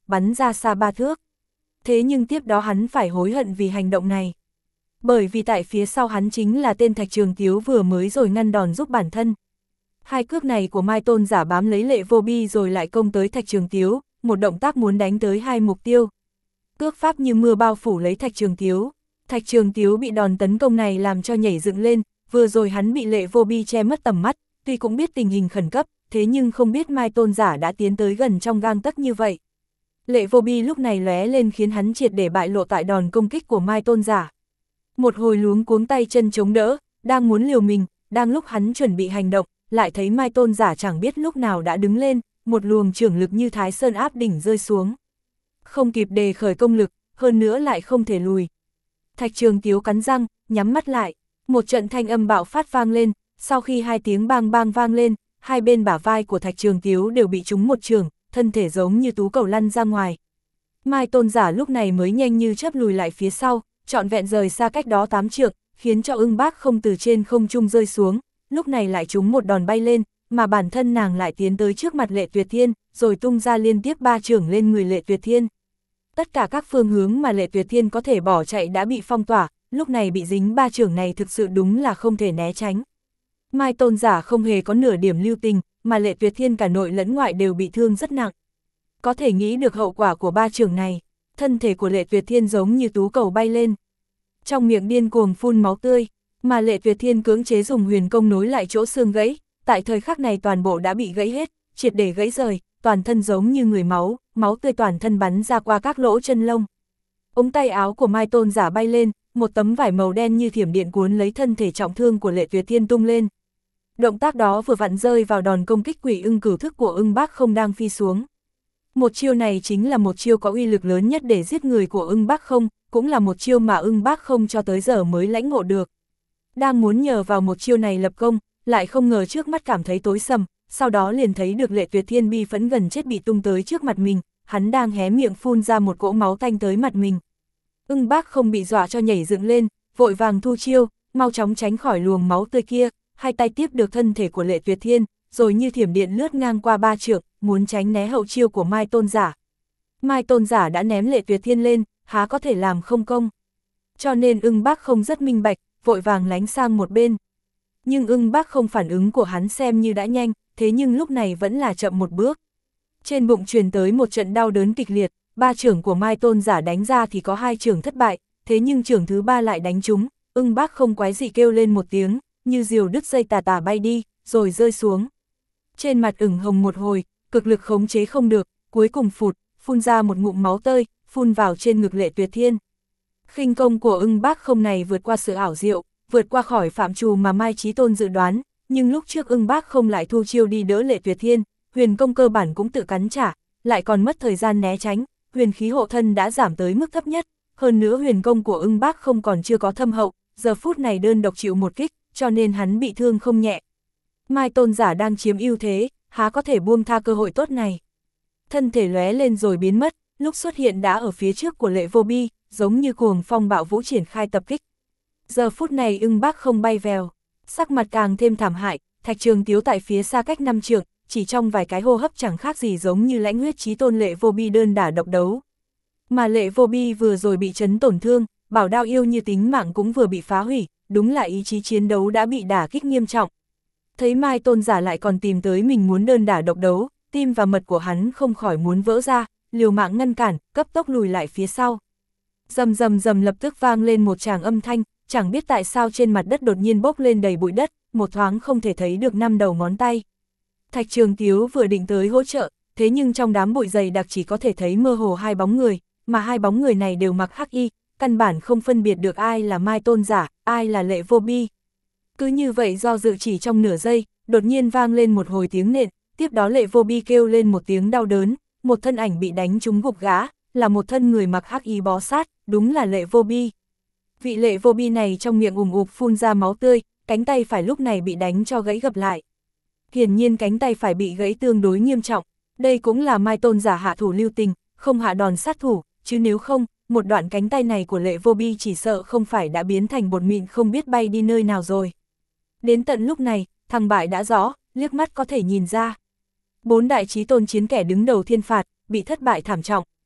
bắn ra xa 3 thước. Thế nhưng tiếp đó hắn phải hối hận vì hành động này. Bởi vì tại phía sau hắn chính là tên Thạch Trường Tiếu vừa mới rồi ngăn đòn giúp bản thân. Hai cước này của Mai Tôn Giả bám lấy Lệ Vô Bi rồi lại công tới Thạch Trường Tiếu, một động tác muốn đánh tới hai mục tiêu. Cước pháp như mưa bao phủ lấy Thạch Trường Tiếu. Thạch Trường Tiếu bị đòn tấn công này làm cho nhảy dựng lên, vừa rồi hắn bị Lệ Vô Bi che mất tầm mắt, tuy cũng biết tình hình khẩn cấp, thế nhưng không biết Mai Tôn Giả đã tiến tới gần trong gang tấc như vậy. Lệ Vô Bi lúc này lóe lên khiến hắn triệt để bại lộ tại đòn công kích của Mai Tôn Giả. Một hồi luống cuống tay chân chống đỡ, đang muốn liều mình, đang lúc hắn chuẩn bị hành động, lại thấy Mai Tôn Giả chẳng biết lúc nào đã đứng lên, một luồng trưởng lực như Thái Sơn áp đỉnh rơi xuống. Không kịp đề khởi công lực, hơn nữa lại không thể lùi. Thạch Trường Tiếu cắn răng, nhắm mắt lại, một trận thanh âm bạo phát vang lên, sau khi hai tiếng bang bang vang lên, hai bên bả vai của Thạch Trường Tiếu đều bị trúng một chưởng, thân thể giống như tú cầu lăn ra ngoài. Mai Tôn Giả lúc này mới nhanh như chớp lùi lại phía sau, trọn vẹn rời xa cách đó 8 trượng, khiến cho Ưng Bác Không từ trên không trung rơi xuống, lúc này lại trúng một đòn bay lên, mà bản thân nàng lại tiến tới trước mặt Lệ Tuyệt Thiên, rồi tung ra liên tiếp 3 chưởng lên người Lệ Tuyệt Thiên. Tất cả các phương hướng mà Lệ Tuyệt Thiên có thể bỏ chạy đã bị phong tỏa, lúc này bị dính 3 chưởng này thực sự đúng là không thể né tránh. Mai Tôn Giả không hề có nửa điểm lưu tình, mà Lệ Tuyệt Thiên cả nội lẫn ngoại đều bị thương rất nặng. Có thể nghĩ được hậu quả của 3 chưởng này, thân thể của Lệ Tuyệt Thiên giống như tú cầu bay lên. Trong miệng điên cuồng phun máu tươi, mà Lệ Tuyệt Thiên cưỡng chế dùng huyền công nối lại chỗ xương gãy, tại thời khắc này toàn bộ đã bị gãy hết, triệt để gãy rời, toàn thân giống như người máu, máu tươi toàn thân bắn ra qua các lỗ chân lông. Ống tay áo của Mai Tôn Giả bay lên, một tấm vải màu đen như thiểm điện cuốn lấy thân thể trọng thương của Lệ Tuyệt Thiên tung lên. Động tác đó vừa vặn rơi vào đòn công kích Quỷ Ưng Cửu Thức của Ưng Bác Không đang phi xuống. Một chiêu này chính là một chiêu có uy lực lớn nhất để giết người của Ưng Bác Không, cũng là một chiêu mà Ưng Bác Không cho tới giờ mới lãnh ngộ được. Đang muốn nhờ vào một chiêu này lập công, lại không ngờ trước mắt cảm thấy tối sầm, sau đó liền thấy được Lệ Tuyệt Thiên bi phẫn gần chết bị tung tới trước mặt mình, hắn đang hé miệng phun ra một cỗ máu tanh tới mặt mình. Ưng Bác Không bị dọa cho nhảy dựng lên, vội vàng thu chiêu, mau chóng tránh khỏi luồng máu tươi kia, hai tay tiếp được thân thể của Lệ Tuyệt Thiên, rồi như thiểm điện lướt ngang qua 3 trượng, muốn tránh né hậu chiêu của Mai Tôn Giả. Mai Tôn Giả đã ném Lệ Tuyệt Thiên lên, há có thể làm không công. Cho nên Ưng Bác Không rất minh bạch, vội vàng lánh sang một bên. Nhưng Ưng Bác Không phản ứng của hắn xem như đã nhanh, thế nhưng lúc này vẫn là chậm một bước. Trên bụng truyền tới một trận đau đớn kịch liệt, 3 chưởng của Mai Tôn Giả đánh ra thì có 2 chưởng thất bại, thế nhưng chưởng thứ 3 lại đánh trúng, Ưng Bác Không quái dị kêu lên một tiếng, như diều đứt dây tà tà bay đi, rồi rơi xuống. Trên mặt ửng hồng một hồi, cực lực khống chế không được, cuối cùng phun ra một ngụm máu tơi, phun vào trên ngực Lệ Tuyệt Thiên. Khinh công của Ưng Bác Không này vượt qua sự ảo diệu, vượt qua khỏi phạm trù mà Mai Chí Tôn dự đoán, nhưng lúc trước Ưng Bác Không lại thu chiêu đi đỡ Lệ Tuyệt Thiên, huyền công cơ bản cũng tự cắn trả, lại còn mất thời gian né tránh, huyền khí hộ thân đã giảm tới mức thấp nhất, hơn nữa huyền công của Ưng Bác Không còn chưa có thâm hậu, giờ phút này đơn độc chịu một kích, cho nên hắn bị thương không nhẹ. Mai Tôn Giả đang chiếm ưu thế, há có thể buông tha cơ hội tốt này. Thân thể lóe lên rồi biến mất, lúc xuất hiện đã ở phía trước của Lệ Vô Bi, giống như cuồng phong bạo vũ triển khai tập kích. Giờ phút này Ưng Bác Không bay vèo, sắc mặt càng thêm thảm hại, Thạch Trường Tiếu tại phía xa cách 5 trượng, chỉ trong vài cái hô hấp chẳng khác gì giống như lãnh huyết chí tôn Lệ Vô Bi đơn đả độc đấu. Mà Lệ Vô Bi vừa rồi bị chấn tổn thương, bảo đao yêu như tính mạng cũng vừa bị phá hủy, đúng là ý chí chiến đấu đã bị đả kích nghiêm trọng. Thấy Mai Tôn Giả lại còn tìm tới mình muốn đơn đả độc đấu, tim và mật của hắn không khỏi muốn vỡ ra, liều mạng ngăn cản, cấp tốc lùi lại phía sau. Rầm rầm rầm lập tức vang lên một tràng âm thanh, chẳng biết tại sao trên mặt đất đột nhiên bốc lên đầy bụi đất, một thoáng không thể thấy được 5 đầu ngón tay. Thạch Trường Tiếu vừa định tới hỗ trợ, thế nhưng trong đám bụi dày đặc chỉ có thể thấy mơ hồ 2 bóng người, mà 2 bóng người này đều mặc hắc y, căn bản không phân biệt được ai là Mai Tôn Giả, ai là Lệ Vô Bi. Cứ như vậy do dự chỉ trong nửa giây, đột nhiên vang lên một hồi tiếng nện, tiếp đó Lệ Vô Bi kêu lên một tiếng đau đớn, một thân ảnh bị đánh trúng gục gã, là một thân người mặc hắc y bó sát, đúng là Lệ Vô Bi. Vị Lệ Vô Bi này trong miệng ùm ụp phun ra máu tươi, cánh tay phải lúc này bị đánh cho gãy gập lại. Hiển nhiên cánh tay phải bị gãy tương đối nghiêm trọng, đây cũng là Mai Tôn Giả hạ thủ lưu tình, không hạ đòn sát thủ, chứ nếu không, một đoạn cánh tay này của Lệ Vô Bi chỉ sợ không phải đã biến thành bột mịn không biết bay đi nơi nào rồi. Đến tận lúc này, thằng bại đã rõ, liếc mắt có thể nhìn ra. 4 đại chí tôn chiến kẻ đứng đầu thiên phạt, bị thất bại thảm trọng,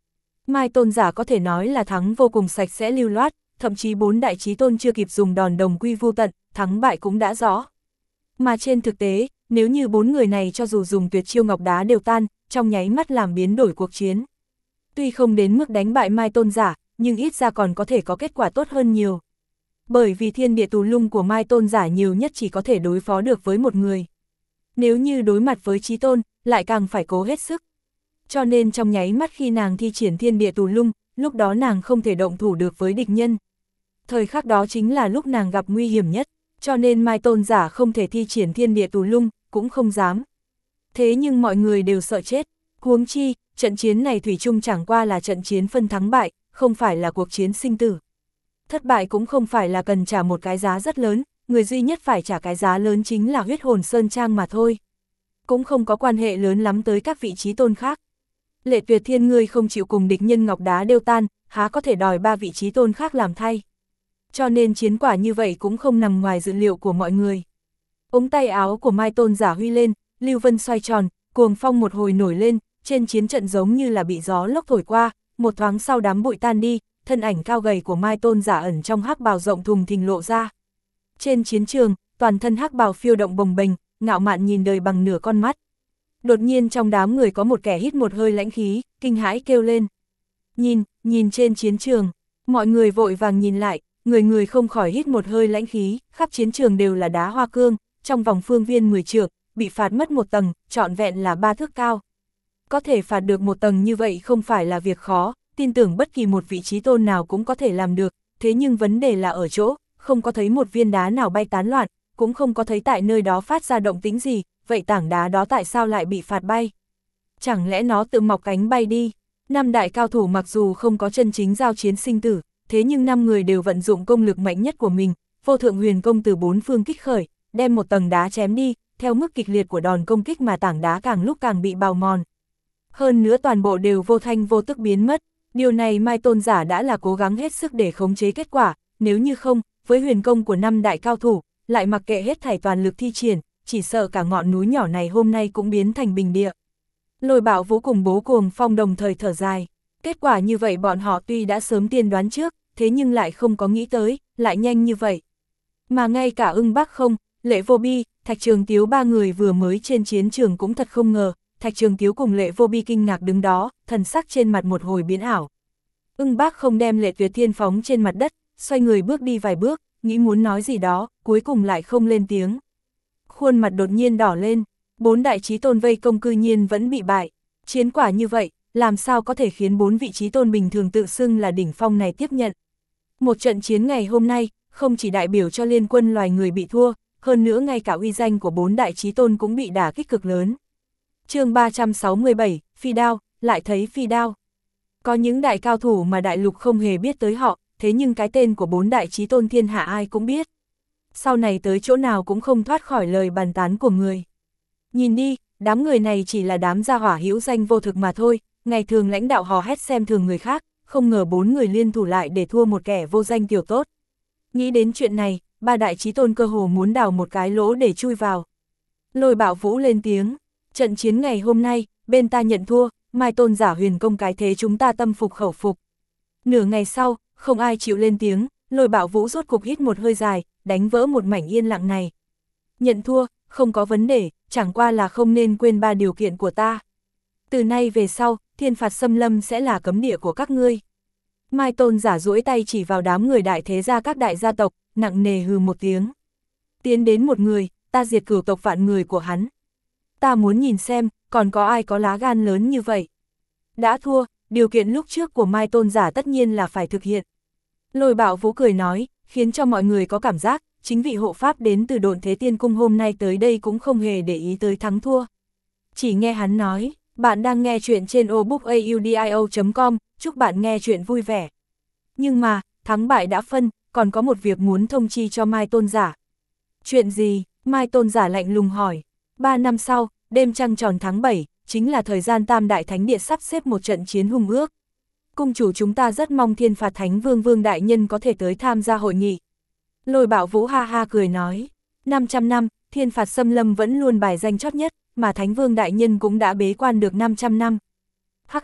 Mai Tôn giả có thể nói là thắng vô cùng sạch sẽ lưu loát, thậm chí 4 đại chí tôn chưa kịp dùng đòn đồng quy vu tận, thắng bại cũng đã rõ. Mà trên thực tế, nếu như 4 người này cho dù dùng tuyệt chiêu ngọc đá đều tan, trong nháy mắt làm biến đổi cuộc chiến. Tuy không đến mức đánh bại Mai Tôn giả, nhưng ít ra còn có thể có kết quả tốt hơn nhiều. Bởi vì thiên địa tù lung của Mai Tôn giả nhiều nhất chỉ có thể đối phó được với một người. Nếu như đối mặt với chí tôn, lại càng phải cố hết sức. Cho nên trong nháy mắt khi nàng thi triển thiên địa tù lung, lúc đó nàng không thể động thủ được với địch nhân. Thời khắc đó chính là lúc nàng gặp nguy hiểm nhất, cho nên Mai Tôn giả không thể thi triển thiên địa tù lung, cũng không dám. Thế nhưng mọi người đều sợ chết, huống chi, trận chiến này thủy chung chẳng qua là trận chiến phân thắng bại, không phải là cuộc chiến sinh tử. Thất bại cũng không phải là cần trả một cái giá rất lớn, người duy nhất phải trả cái giá lớn chính là huyết hồn sơn trang mà thôi. Cũng không có quan hệ lớn lắm tới các vị trí tôn khác. Lệ Tuyệt Thiên ngươi không chịu cùng địch nhân ngọc đá đều tan, há có thể đòi 3 vị trí tôn khác làm thay. Cho nên chiến quả như vậy cũng không nằm ngoài dự liệu của mọi người. Ống tay áo của Mai Tôn giả huy lên, lưu vân xoay tròn, cuồng phong một hồi nổi lên, trên chiến trận giống như là bị gió lốc thổi qua, một thoáng sau đám bụi tan đi, thân ảnh cao gầy của Mai Tôn giả ẩn trong hắc bào rộng thùng thình lộ ra. Trên chiến trường, toàn thân hắc bào phiêu động bồng bềnh, ngạo mạn nhìn đời bằng nửa con mắt. Đột nhiên trong đám người có một kẻ hít một hơi lãnh khí, kinh hãi kêu lên. Nhìn trên chiến trường, mọi người vội vàng nhìn lại, người không khỏi hít một hơi lãnh khí, khắp chiến trường đều là đá hoa cương, trong vòng phương viên 10 trượng, bị phạt mất một tầng, trọn vẹn là 3 thước cao. Có thể phạt được một tầng như vậy không phải là việc khó, tin tưởng bất kỳ một vị trí tôn nào cũng có thể làm được, thế nhưng vấn đề là ở chỗ, không có thấy một viên đá nào bay tán loạn, cũng không có thấy tại nơi đó phát ra động tĩnh gì, vậy tảng đá đó tại sao lại bị phạt bay? Chẳng lẽ nó tự mọc cánh bay đi? 5 đại cao thủ mặc dù không có chân chính giao chiến sinh tử, thế nhưng 5 người đều vận dụng công lực mạnh nhất của mình, vô thượng huyền công từ 4 phương kích khởi, đem một tầng đá chém đi, theo mức kịch liệt của đòn công kích mà tảng đá càng lúc càng bị bào mòn. Hơn nữa toàn bộ đều vô thanh vô tức biến mất, điều này Mai Tôn giả đã là cố gắng hết sức để khống chế kết quả, nếu như không, với huyền công của 5 đại cao thủ, lại mặc kệ hết thảy toàn lực thi triển, chỉ sợ cả ngọn núi nhỏ này hôm nay cũng biến thành bình địa. Lôi Bảo Vũ cùng Bố Cuồng Phong đồng thời thở dài, kết quả như vậy bọn họ tuy đã sớm tiên đoán trước, thế nhưng lại không có nghĩ tới, lại nhanh như vậy. Mà ngay cả Ưng Bác Không, Lệ Vô Bi, Thạch Trường Tiếu 3 người vừa mới trên chiến trường cũng thật không ngờ, Thạch Trường Tiếu cùng Lệ Vô Bi kinh ngạc đứng đó, thần sắc trên mặt một hồi biến ảo. Ưng Bác Không đem Lệ Tuyệt Thiên phóng trên mặt đất, xoay người bước đi vài bước, nghĩ muốn nói gì đó, cuối cùng lại không lên tiếng. Khuôn mặt đột nhiên đỏ lên, 4 đại chí tôn vây công cư nhiên vẫn bị bại. Chiến quả như vậy, làm sao có thể khiến 4 vị chí tôn bình thường tự xưng là đỉnh phong này tiếp nhận. Một trận chiến ngày hôm nay, không chỉ đại biểu cho liên quân loài người bị thua, hơn nữa ngay cả uy danh của 4 đại chí tôn cũng bị đả kích cực lớn. Chương 367, Phi Đao, lại thấy Phi Đao. Có những đại cao thủ mà đại lục không hề biết tới họ, thế nhưng cái tên của 4 đại chí tôn thiên hạ ai cũng biết. Sau này tới chỗ nào cũng không thoát khỏi lời bàn tán của người. Nhìn đi, đám người này chỉ là đám gia hỏa hữu danh vô thực mà thôi, ngày thường lãnh đạo hò hét xem thường người khác, không ngờ 4 người liên thủ lại để thua một kẻ vô danh tiểu tốt. Nghĩ đến chuyện này, 3 đại chí tôn cơ hồ muốn đào một cái lỗ để chui vào. Lôi Bảo Vũ lên tiếng, trận chiến ngày hôm nay, bên ta nhận thua, Mai Tôn giả huyền công cái thế chúng ta tâm phục khẩu phục. Nửa ngày sau, không ai chịu lên tiếng, Lôi Bảo Vũ rốt cục hít một hơi dài, đánh vỡ một mảnh yên lặng này. Nhận thua, không có vấn đề, chẳng qua là không nên quên 3 điều kiện của ta. Từ nay về sau, thiên phạt xâm lâm sẽ là cấm địa của các ngươi. Mai Tôn giả duỗi tay chỉ vào đám người đại thế gia các đại gia tộc, nặng nề hừ một tiếng. Tiến đến một người, ta diệt cửu tộc vạn người của hắn. Ta muốn nhìn xem, còn có ai có lá gan lớn như vậy. Đã thua, điều kiện lúc trước của Mai Tôn giả tất nhiên là phải thực hiện. Lôi Bảo Vũ cười nói, khiến cho mọi người có cảm giác, chính vị hộ pháp đến từ Độn Thế Tiên Cung hôm nay tới đây cũng không hề để ý tới thắng thua. Chỉ nghe hắn nói, bạn đang nghe chuyện trên obookaudio.com, chúc bạn nghe chuyện vui vẻ. Nhưng mà, thắng bại đã phân, còn có một việc muốn thông chi cho Mai Tôn giả. Chuyện gì? Mai Tôn giả lạnh lùng hỏi. 3 năm sau, đêm trăng tròn tháng 7, chính là thời gian Tam Đại Thánh Địa sắp xếp một trận chiến hung ước. Cung chủ chúng ta rất mong Thiên Phạt Thánh Vương Vương Đại Nhân có thể tới tham gia hội nghị. Lôi Bảo Vũ ha ha cười nói, 500 năm, Thiên Phạt Xâm Lâm vẫn luôn bài danh chót nhất, mà Thánh Vương Đại Nhân cũng đã bế quan được 500 năm. Hắc hắc,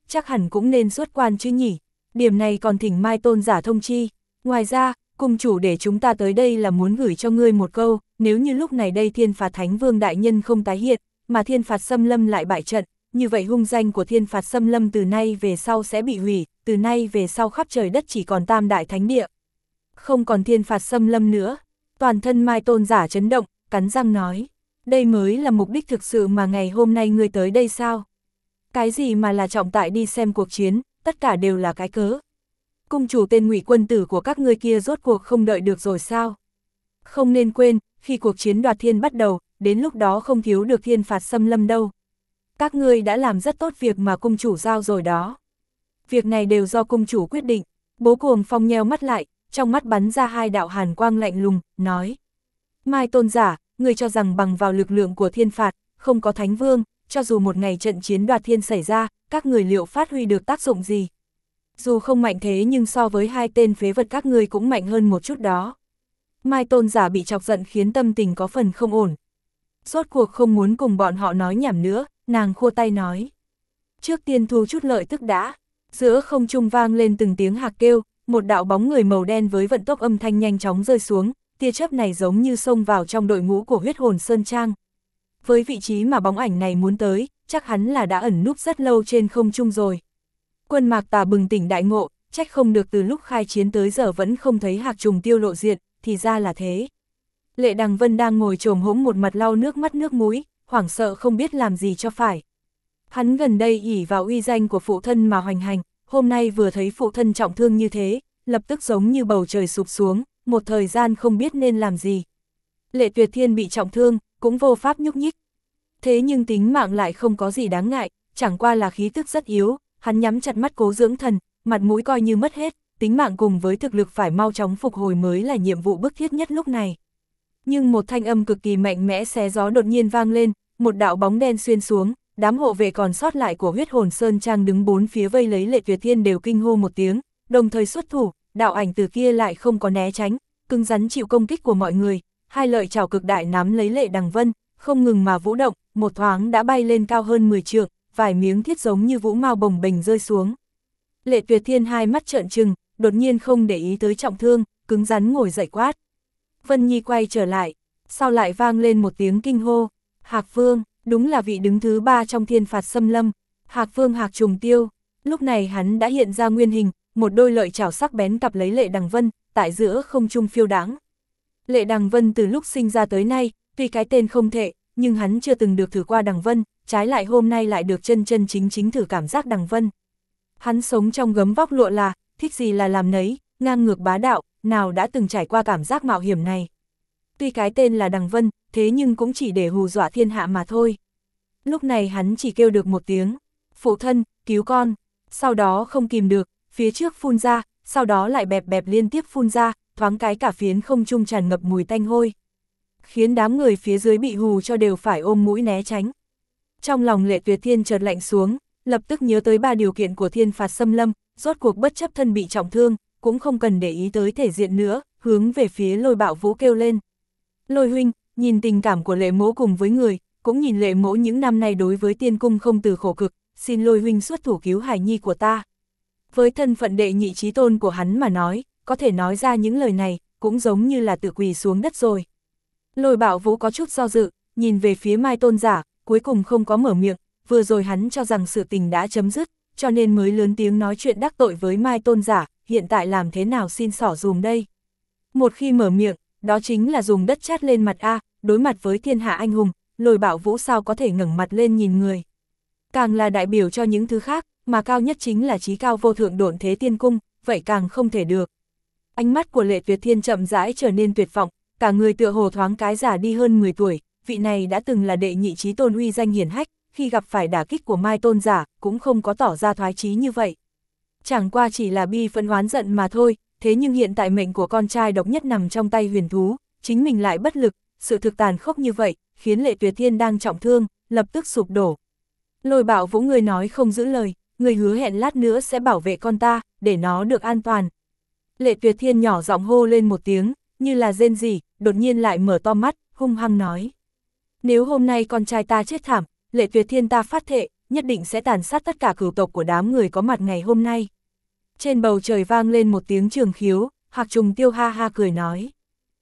chắc hẳn cũng nên xuất quan chứ nhỉ, điểm này còn thỉnh Mai tôn giả thông chi. Ngoài ra, cung chủ để chúng ta tới đây là muốn gửi cho ngươi một câu, nếu như lúc này đây Thiên Phạt Thánh Vương đại nhân không tái hiện, mà Thiên Phạt Xâm Lâm lại bại trận, như vậy hung danh của Thiên Phạt Xâm Lâm từ nay về sau sẽ bị hủy, từ nay về sau khắp trời đất chỉ còn Tam Đại Thánh Địa. Không còn Thiên Phạt Xâm Lâm nữa. Toàn thân Mai tôn giả chấn động, cắn răng nói, đây mới là mục đích thực sự mà ngày hôm nay ngươi tới đây sao? Cái gì mà là trọng tại đi xem cuộc chiến, tất cả đều là cái cớ. Cung chủ tên Ngụy quân tử của các ngươi kia rốt cuộc không đợi được rồi sao? Không nên quên, khi cuộc chiến đoạt thiên bắt đầu, đến lúc đó không thiếu được Thiên Phạt Xâm Lâm đâu. Các ngươi đã làm rất tốt việc mà cung chủ giao rồi đó. Việc này đều do cung chủ quyết định. Bố Cuồng Phong nheo mắt lại, trong mắt bắn ra hai đạo hàn quang lạnh lùng, nói. Mai tôn giả, ngươi cho rằng bằng vào lực lượng của thiên phạt, không có thánh vương, cho dù một ngày trận chiến đoạt thiên xảy ra, các người liệu phát huy được tác dụng gì? Dù không mạnh thế nhưng so với hai tên phế vật các người cũng mạnh hơn một chút đó. Mai tôn giả bị chọc giận khiến tâm tình có phần không ổn. Rốt cuộc không muốn cùng bọn họ nói nhảm nữa, nàng khua tay nói. Trước tiên thu chút lợi tức đã. Giữa không trung vang lên từng tiếng hạc kêu, một đạo bóng người màu đen với vận tốc âm thanh nhanh chóng rơi xuống, tia chớp này giống như xông vào trong đội ngũ của huyết hồn Sơn Trang. Với vị trí mà bóng ảnh này muốn tới, chắc hắn là đã ẩn núp rất lâu trên không trung rồi. Quân Mạc Tà bừng tỉnh đại ngộ, trách không được từ lúc khai chiến tới giờ vẫn không thấy Hạc Trùng Tiêu lộ diện, thì ra là thế. Lệ Đằng Vân đang ngồi chồm hỗn một mặt lau nước mắt nước mũi, hoảng sợ không biết làm gì cho phải. Hắn gần đây ỷ vào uy danh của phụ thân mà hoành hành, hôm nay vừa thấy phụ thân trọng thương như thế, lập tức giống như bầu trời sụp xuống, một thời gian không biết nên làm gì. Lệ Tuyệt Thiên bị trọng thương, cũng vô pháp nhúc nhích. Thế nhưng tính mạng lại không có gì đáng ngại, chẳng qua là khí tức rất yếu, hắn nhắm chặt mắt cố dưỡng thần, mặt mũi coi như mất hết, tính mạng cùng với thực lực phải mau chóng phục hồi mới là nhiệm vụ bức thiết nhất lúc này. Nhưng một thanh âm cực kỳ mạnh mẽ xé gió đột nhiên vang lên, một đạo bóng đen xuyên xuống, đám hộ vệ còn sót lại của huyết hồn Sơn Trang đứng bốn phía vây lấy Lệ Tuyệt Thiên đều kinh hô một tiếng, đồng thời xuất thủ, đạo ảnh từ kia lại không có né tránh, cứng rắn chịu công kích của mọi người, hai lợi chảo cực đại nắm lấy Lệ Đằng Vân, không ngừng mà vũ động, một thoáng đã bay lên cao hơn 10 trượng, vài miếng thiết giống như vũ mao bồng bềnh rơi xuống. Lệ Tuyệt Thiên hai mắt trợn trừng, đột nhiên không để ý tới trọng thương, cứng rắn ngồi dậy quát. Vân Nhi quay trở lại, sau lại vang lên một tiếng kinh hô, Hạc Vương, đúng là vị đứng thứ 3 trong Thiên Phạt Xâm Lâm, Hạc Vương Hạc Trùng Tiêu. Lúc này hắn đã hiện ra nguyên hình, một đôi lợi chảo sắc bén cặp lấy Lệ Đằng Vân, tại giữa không trung phiêu đáng. Lệ Đằng Vân từ lúc sinh ra tới nay, tuy cái tên không tệ, nhưng hắn chưa từng được thử qua Đằng Vân, trái lại hôm nay lại được chân chân chính chính thử cảm giác Đằng Vân. Hắn sống trong gấm vóc lụa là, thích gì là làm nấy, ngang ngược bá đạo, nào đã từng trải qua cảm giác mạo hiểm này. Tuy cái tên là Đằng Vân, thế nhưng cũng chỉ để hù dọa thiên hạ mà thôi. Lúc này hắn chỉ kêu được một tiếng, phụ thân, cứu con, sau đó không kìm được, phía trước phun ra, sau đó lại bẹp bẹp liên tiếp phun ra, thoáng cái cả phiến không trung tràn ngập mùi tanh hôi. Khiến đám người phía dưới bị hù cho đều phải ôm mũi né tránh. Trong lòng Lệ Tuyệt Thiên chợt lạnh xuống, lập tức nhớ tới 3 điều kiện của Thiên Phạt Xâm Lâm, rốt cuộc bất chấp thân bị trọng thương, cũng không cần để ý tới thể diện nữa, hướng về phía Lôi Bạo Vũ kêu lên. Lôi huynh, nhìn tình cảm của Lệ mỗ cùng với người, cũng nhìn Lệ mỗ những năm nay đối với tiên cung không từ khổ cực, xin Lôi huynh xuất thủ cứu hài nhi của ta. Với thân phận đệ nhị chí tôn của hắn mà nói, có thể nói ra những lời này, cũng giống như là tự quỳ xuống đất rồi. Lôi Bạo Vũ có chút do dự, nhìn về phía Mai tôn giả, cuối cùng không có mở miệng, vừa rồi hắn cho rằng sự tình đã chấm dứt, cho nên mới lớn tiếng nói chuyện đắc tội với Mai tôn giả, hiện tại làm thế nào xin xỏ dùm đây. Một khi mở miệng, đó chính là dùng đất chát lên mặt A, đối mặt với thiên hạ anh hùng, Lôi Bạo Vũ sao có thể ngẩng mặt lên nhìn người. Càng là đại biểu cho những thứ khác, mà cao nhất chính là chí cao vô thượng độn thế tiên cung, vậy càng không thể được. Ánh mắt của Lệ Tuyệt Thiên chậm rãi trở nên tuyệt vọng, cả người tựa hồ thoáng cái già đi hơn 10 tuổi, vị này đã từng là đệ nhị chí tôn uy danh hiển hách, khi gặp phải đả kích của Mai tôn giả, cũng không có tỏ ra thoái chí như vậy. Chẳng qua chỉ là bi phẫn oán giận mà thôi, thế nhưng hiện tại mệnh của con trai độc nhất nằm trong tay huyền thú, chính mình lại bất lực, sự thực tàn khốc như vậy, khiến Lệ Tuyệt Thiên đang trọng thương, lập tức sụp đổ. Lôi Bạo Vũ người nói không giữ lời, người hứa hẹn lát nữa sẽ bảo vệ con ta, để nó được an toàn. Lệ Tuyệt Thiên nhỏ giọng hô lên một tiếng, như là rên rỉ, đột nhiên lại mở to mắt, hung hăng nói. Nếu hôm nay con trai ta chết thảm, Lệ Tuyệt Thiên ta phát thệ, nhất định sẽ tàn sát tất cả cửu tộc của đám người có mặt ngày hôm nay. Trên bầu trời vang lên một tiếng trường khiếu, Hạc Trùng Tiêu ha ha cười nói.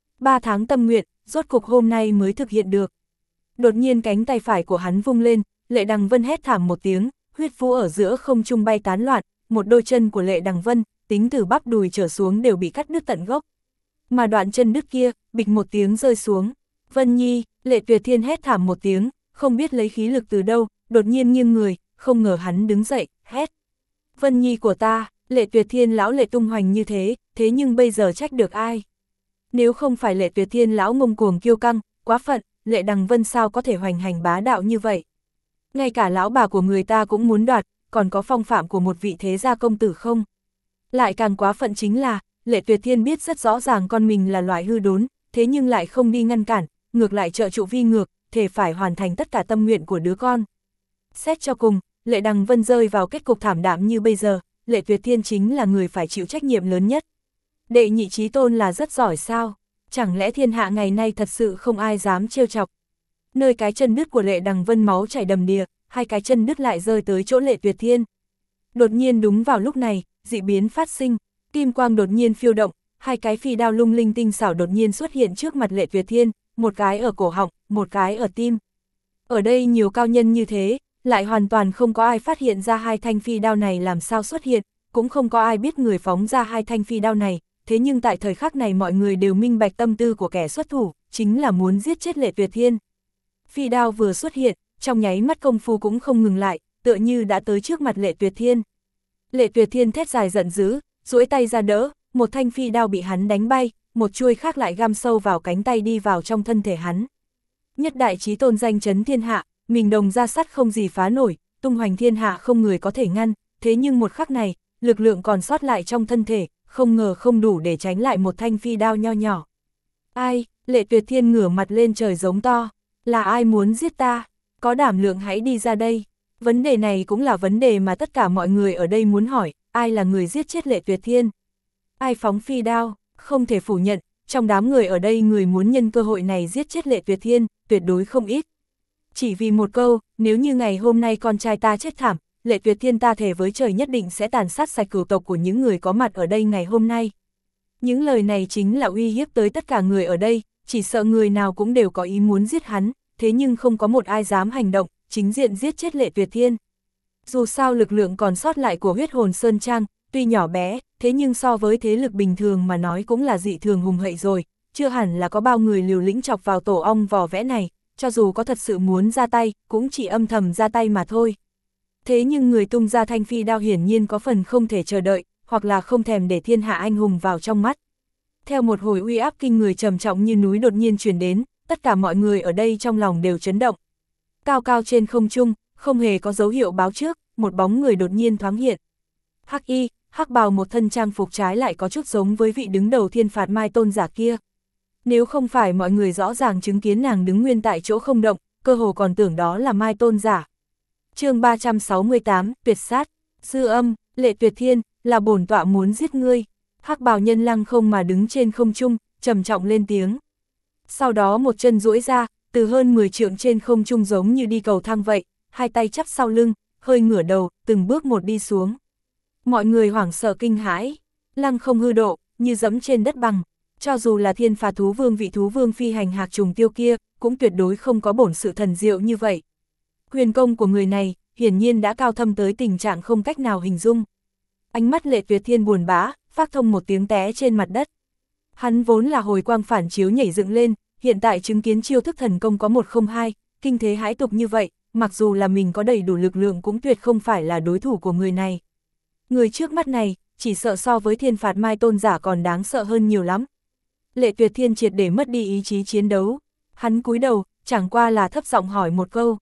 3 tháng tâm nguyện, rốt cục hôm nay mới thực hiện được. Đột nhiên cánh tay phải của hắn vung lên, Lệ Đằng Vân hét thảm một tiếng, huyết vũ ở giữa không trung bay tán loạn, một đôi chân của Lệ Đằng Vân, tính từ bắp đùi trở xuống đều bị cắt đứt tận gốc. Mà đoạn chân đứt kia, bịch một tiếng rơi xuống. Vân Nhi, Lệ Tuyệt Thiên hét thảm một tiếng, không biết lấy khí lực từ đâu, đột nhiên nghiêng người, không ngờ hắn đứng dậy, hét. Vân Nhi của ta, Lệ Tuyệt Thiên lão Lệ tung hoành như thế, thế nhưng bây giờ trách được ai? Nếu không phải Lệ Tuyệt Thiên lão ngông cuồng kiêu căng, quá phận, Lệ Đằng Vân sao có thể hoành hành bá đạo như vậy? Ngay cả lão bà của người ta cũng muốn đoạt, còn có phong phạm của một vị thế gia công tử không? Lại càng quá phận chính là, Lệ Tuyệt Thiên biết rất rõ ràng con mình là loại hư đốn, thế nhưng lại không đi ngăn cản, ngược lại trợ trụ vi ngược, thể phải hoàn thành tất cả tâm nguyện của đứa con. Xét cho cùng, Lệ Đằng Vân rơi vào kết cục thảm đạm như bây giờ, Lệ Tuyệt Thiên chính là người phải chịu trách nhiệm lớn nhất. Đệ nhị chí tôn là rất giỏi sao? Chẳng lẽ thiên hạ ngày nay thật sự không ai dám trêu chọc? Nơi cái chân đứt của Lệ Đằng Vân máu chảy đầm đìa, hai cái chân đứt lại rơi tới chỗ Lệ Tuyệt Thiên. Đột nhiên đúng vào lúc này, dị biến phát sinh, kim quang đột nhiên phiêu động, hai cái phi đao lung linh tinh xảo đột nhiên xuất hiện trước mặt Lệ Tuyệt Thiên, một cái ở cổ họng, một cái ở tim. Ở đây nhiều cao nhân như thế, lại hoàn toàn không có ai phát hiện ra hai thanh phi đao này làm sao xuất hiện, cũng không có ai biết người phóng ra hai thanh phi đao này, thế nhưng tại thời khắc này mọi người đều minh bạch tâm tư của kẻ xuất thủ, chính là muốn giết chết Lệ Tuyệt Thiên. Phi đao vừa xuất hiện, trong nháy mắt công phu cũng không ngừng lại, tựa như đã tới trước mặt Lệ Tuyệt Thiên. Lệ Tuyệt Thiên thét dài giận dữ, duỗi tay ra đỡ, một thanh phi đao bị hắn đánh bay, một chuôi khác lại găm sâu vào cánh tay đi vào trong thân thể hắn. Nhất đại chí tôn danh chấn thiên hạ, mình đồng ra sắt không gì phá nổi, tung hoành thiên hạ không người có thể ngăn, thế nhưng một khắc này, lực lượng còn sót lại trong thân thể, không ngờ không đủ để tránh lại một thanh phi đao nho nhỏ. Ai? Lệ Tuyệt Thiên ngửa mặt lên trời giống to, là ai muốn giết ta? Có đảm lượng hãy đi ra đây. Vấn đề này cũng là vấn đề mà tất cả mọi người ở đây muốn hỏi, ai là người giết chết Lệ Tuyệt Thiên? Ai phóng phi đao? Không thể phủ nhận, trong đám người ở đây người muốn nhân cơ hội này giết chết Lệ Tuyệt Thiên, tuyệt đối không ít. Chỉ vì một câu, nếu như ngày hôm nay con trai ta chết thảm, Lệ Tuyệt Thiên ta thề với trời nhất định sẽ tàn sát sạch cửu tộc của những người có mặt ở đây ngày hôm nay. Những lời này chính là uy hiếp tới tất cả người ở đây, chỉ sợ người nào cũng đều có ý muốn giết hắn, thế nhưng không có một ai dám hành động, chính diện giết chết Lệ Tuyệt Thiên. Dù sao lực lượng còn sót lại của huyết hồn Sơn Trang, tuy nhỏ bé, thế nhưng so với thế lực bình thường mà nói cũng là dị thường hùng hậu rồi, chưa hẳn là có bao người liều lĩnh chọc vào tổ ong vò vẽ này, cho dù có thật sự muốn ra tay, cũng chỉ âm thầm ra tay mà thôi. Thế nhưng người tung ra thanh phi đao hiển nhiên có phần không thể chờ đợi, hoặc là không thèm để thiên hạ anh hùng vào trong mắt. Theo một hồi uy áp kinh người trầm trọng như núi đột nhiên truyền đến, tất cả mọi người ở đây trong lòng đều chấn động. Cao cao trên không trung, không hề có dấu hiệu báo trước, một bóng người đột nhiên thoáng hiện. Hắc y, hắc bào một thân trang phục trái lại có chút giống với vị đứng đầu thiên phạt mai tôn giả kia. Nếu không phải mọi người rõ ràng chứng kiến nàng đứng nguyên tại chỗ không động, cơ hồ còn tưởng đó là mai tôn giả. Chương 368, tuyệt sát, dư âm, Lệ Tuyệt Thiên, là bổn tọa muốn giết ngươi. Hắc bào nhân lăng không mà đứng trên không trung, trầm trọng lên tiếng. Sau đó một chân duỗi ra, từ hơn 10 trượng trên không trung giống như đi cầu thang vậy, hai tay chắp sau lưng, hơi ngửa đầu, từng bước một đi xuống. Mọi người hoảng sợ kinh hãi, lăng không hư độ, như dẫm trên đất bằng. Cho dù là thiên phạt thú vương vị thú vương phi hành Hạc Trùng Tiêu kia, cũng tuyệt đối không có bổn sự thần diệu như vậy. Huyền công của người này, hiển nhiên đã cao thâm tới tình trạng không cách nào hình dung. Ánh mắt Lệ Tuyệt Thiên buồn bã, phát thông một tiếng té trên mặt đất. Hắn vốn là hồi quang phản chiếu nhảy dựng lên, hiện tại chứng kiến chiêu thức thần công có 102, kinh thế hãi tục như vậy, mặc dù là mình có đầy đủ lực lượng cũng tuyệt không phải là đối thủ của người này. Người trước mắt này, chỉ sợ so với thiên phạt mai tôn giả còn đáng sợ hơn nhiều lắm. Lệ Tuyệt Thiên triệt để mất đi ý chí chiến đấu. Hắn cúi đầu, chẳng qua là thấp giọng hỏi một câu.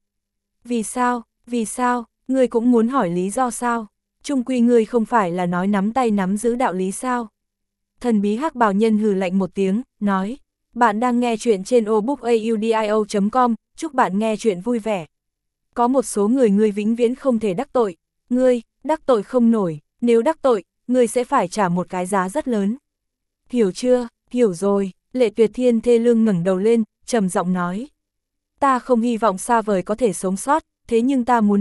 Vì sao, ngươi cũng muốn hỏi lý do sao? Chung quy ngươi không phải là nói nắm tay nắm giữ đạo lý sao? Thần bí hắc bào nhân hừ lạnh một tiếng, nói. Bạn đang nghe chuyện trên obookaudio.com, chúc bạn nghe chuyện vui vẻ. Có một số người ngươi vĩnh viễn không thể đắc tội. Ngươi, đắc tội không nổi, nếu đắc tội, ngươi sẽ phải trả một cái giá rất lớn. Hiểu chưa? Hiểu rồi, Lệ Tuyệt Thiên thê lương ngẩng đầu lên, trầm giọng nói. Ta không hy vọng xa vời có thể sống sót, thế nhưng ta muốn biết,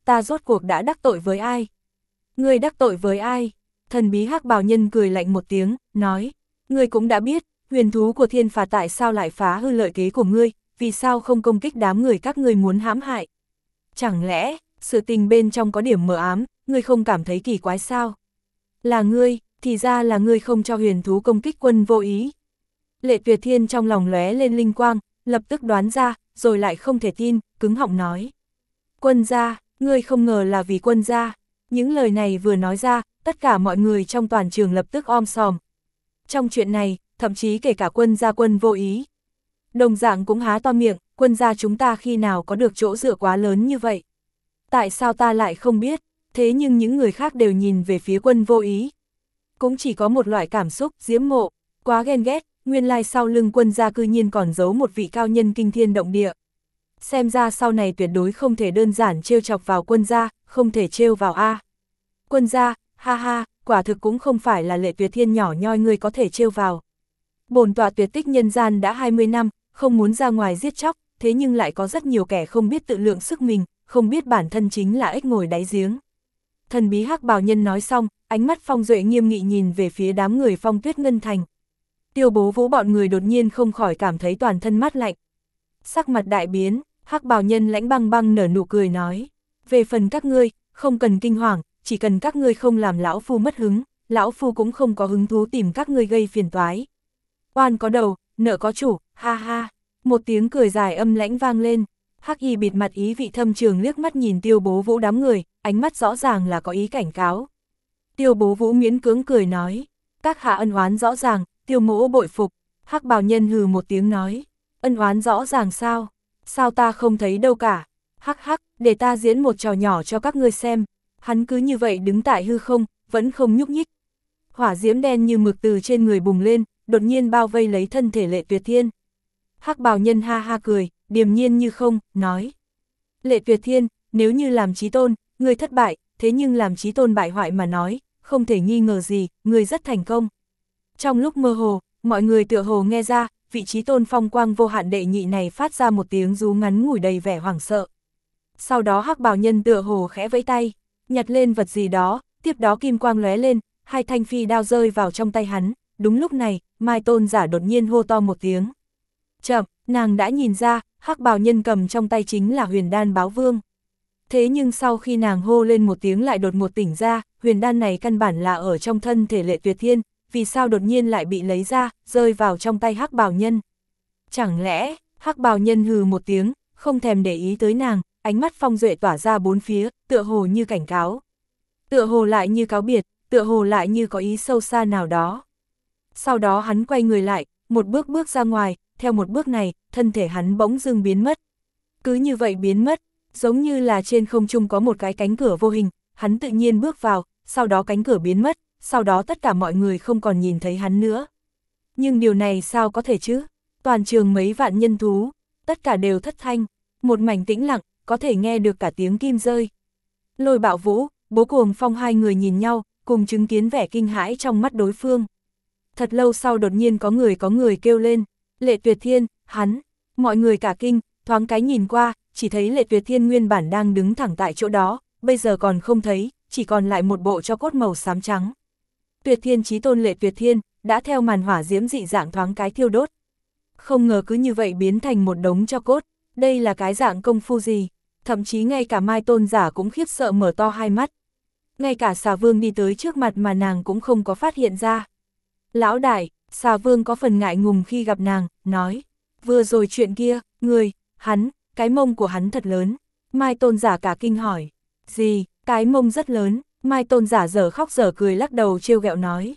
ta rốt cuộc đã đắc tội với ai? Ngươi đắc tội với ai? Thần bí hắc bào nhân cười lạnh một tiếng, nói, ngươi cũng đã biết, huyền thú của thiên phạt tại sao lại phá hư lợi kế của ngươi, vì sao không công kích đám người các ngươi muốn hãm hại? Chẳng lẽ, sự tình bên trong có điểm mờ ám, ngươi không cảm thấy kỳ quái sao? Là ngươi, thì ra là ngươi không cho huyền thú công kích Quân Vô Ý. Lệ Tuyệt Thiên trong lòng lóe lên linh quang, lập tức đoán ra, rồi lại không thể tin, cứng họng nói. Quân gia, ngươi không ngờ là vì Quân gia. Những lời này vừa nói ra, tất cả mọi người trong toàn trường lập tức om sòm. Trong chuyện này, thậm chí kể cả Quân gia Quân Vô Ý. Đồng dạng cũng há to miệng, Quân gia chúng ta khi nào có được chỗ dựa quá lớn như vậy? Tại sao ta lại không biết? Thế nhưng những người khác đều nhìn về phía Quân Vô Ý. Cũng chỉ có một loại cảm xúc, diễm mộ, quá ghen ghét, nguyên lai sau lưng Quân gia cư nhiên còn giấu một vị cao nhân kinh thiên động địa. Xem ra sau này tuyệt đối không thể đơn giản trêu chọc vào Quân gia, không thể trêu vào a. Quân gia, ha ha, quả thực cũng không phải là Lệ Tuyệt Thiên nhỏ nhoi ngươi có thể trêu vào. Bổn tọa tuyệt tích nhân gian đã 20 năm, không muốn ra ngoài giết chóc, thế nhưng lại có rất nhiều kẻ không biết tự lượng sức mình, không biết bản thân chính là ếch ngồi đáy giếng. Thần bí hắc bào nhân nói xong, ánh mắt Phong Duệ nghiêm nghị nhìn về phía đám người Phong Tuyết Ngân Thành. Tiêu Bố Vũ bọn người đột nhiên không khỏi cảm thấy toàn thân mát lạnh. Sắc mặt đại biến, hắc bào nhân lãnh băng băng nở nụ cười nói, về phần các ngươi, không cần kinh hoàng, chỉ cần các ngươi không làm lão phu mất hứng, lão phu cũng không có hứng thú tìm các ngươi gây phiền toái. Oan có đầu, nợ có chủ, ha ha, một tiếng cười dài âm lãnh vang lên. Hắc y bịt mặt ý vị thâm trường liếc mắt nhìn Tiêu Bố Vũ đám người, ánh mắt rõ ràng là có ý cảnh cáo. Tiêu Bố Vũ miễn cưỡng cười nói, các hạ ân oán rõ ràng, Tiêu mỗ bội phục. Hắc bào nhân hừ một tiếng nói, ân oán rõ ràng sao? Sao ta không thấy đâu cả? Hắc hắc, để ta diễn một trò nhỏ cho các ngươi xem. Hắn cứ như vậy đứng tại hư không, vẫn không nhúc nhích. Hỏa diễm đen như mực từ trên người bùng lên, đột nhiên bao vây lấy thân thể Lệ Tuyệt Thiên. Hắc bào nhân ha ha cười, điềm nhiên như không, nói. Lệ Tuyệt Thiên, nếu như làm chí tôn, ngươi thất bại, thế nhưng làm chí tôn bại hoại mà nói, không thể nghi ngờ gì, ngươi rất thành công. Trong lúc mơ hồ, mọi người tựa hồ nghe ra, vị chí tôn phong quang vô hạn đệ nhị này phát ra một tiếng rú ngắn ngủi đầy vẻ hoảng sợ. Sau đó hắc bào nhân tựa hồ khẽ vẫy tay, nhặt lên vật gì đó, tiếp đó kim quang lóe lên, hai thanh phi đao rơi vào trong tay hắn. Đúng lúc này, Mai Tôn giả đột nhiên hô to một tiếng. Chậm, nàng đã nhìn ra, hắc bào nhân cầm trong tay chính là huyền đan báo vương. Thế nhưng sau khi nàng hô lên một tiếng lại đột ngột tỉnh ra, huyền đan này căn bản là ở trong thân thể Lệ Tuyệt Thiên, vì sao đột nhiên lại bị lấy ra, rơi vào trong tay hắc bào nhân. Chẳng lẽ, hắc bào nhân hừ một tiếng, không thèm để ý tới nàng, ánh mắt Phong Duệ tỏa ra bốn phía, tựa hồ như cảnh cáo. Tựa hồ lại như cáo biệt, tựa hồ lại như có ý sâu xa nào đó. Sau đó hắn quay người lại, một bước bước ra ngoài, theo một bước này, thân thể hắn bỗng dưng biến mất. Cứ như vậy biến mất, giống như là trên không trung có một cái cánh cửa vô hình, hắn tự nhiên bước vào, sau đó cánh cửa biến mất, sau đó tất cả mọi người không còn nhìn thấy hắn nữa. Nhưng điều này sao có thể chứ? Toàn trường mấy vạn nhân thú, tất cả đều thất thanh, một mảnh tĩnh lặng, có thể nghe được cả tiếng kim rơi. Lôi Bạo Vũ, Bố Cuồng Phong hai người nhìn nhau, cùng chứng kiến vẻ kinh hãi trong mắt đối phương. Thật lâu sau đột nhiên có người kêu lên, Lệ Tuyệt Thiên, hắn, mọi người cả kinh, thoáng cái nhìn qua, chỉ thấy Lệ Tuyệt Thiên nguyên bản đang đứng thẳng tại chỗ đó, bây giờ còn không thấy, chỉ còn lại một bộ tro cốt màu xám trắng. Tuyệt Thiên chí tôn Lệ Tuyệt Thiên, đã theo màn hỏa diễm dị dạng thoáng cái thiêu đốt. Không ngờ cứ như vậy biến thành một đống tro cốt, đây là cái dạng công phu gì, thậm chí ngay cả Mai Tôn giả cũng khiếp sợ mở to hai mắt. Ngay cả Xà Vương đi tới trước mặt mà nàng cũng không có phát hiện ra. Lão đại, Xà Vương có phần ngại ngùng khi gặp nàng, nói, vừa rồi chuyện kia, hắn, cái mông của hắn thật lớn. Mai Tôn giả cả kinh hỏi, gì, cái mông rất lớn. Mai Tôn giả dở khóc dở cười lắc đầu trêu ghẹo nói,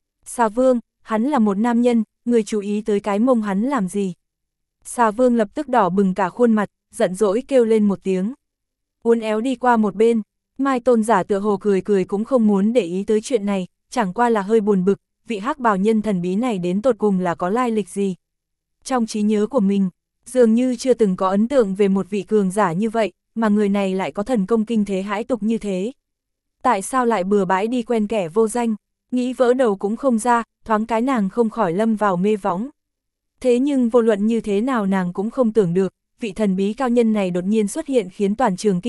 Xà Vương, hắn là một nam nhân, người chú ý tới cái mông hắn làm gì? Xà Vương lập tức đỏ bừng cả khuôn mặt, giận dỗi kêu lên một tiếng. Uốn éo đi qua một bên, Mai Tôn giả tựa hồ cười cười cũng không muốn để ý tới chuyện này, chẳng qua là hơi buồn bực, vị hắc bào nhân thần bí này đến tột cùng là có lai lịch gì. Trong trí nhớ của mình, dường như chưa từng có ấn tượng về một vị cường giả như vậy, mà người này lại có thần công kinh thế hãi tục như thế. Tại sao lại bừa bãi đi quen kẻ vô danh, nghĩ vỡ đầu cũng không ra, thoáng cái nàng không khỏi lâm vào mê võng. Thế nhưng vô luận như thế nào nàng cũng không tưởng được, vị thần bí cao nhân này đột nhiên xuất hiện khiến toàn trường kinh ngạc,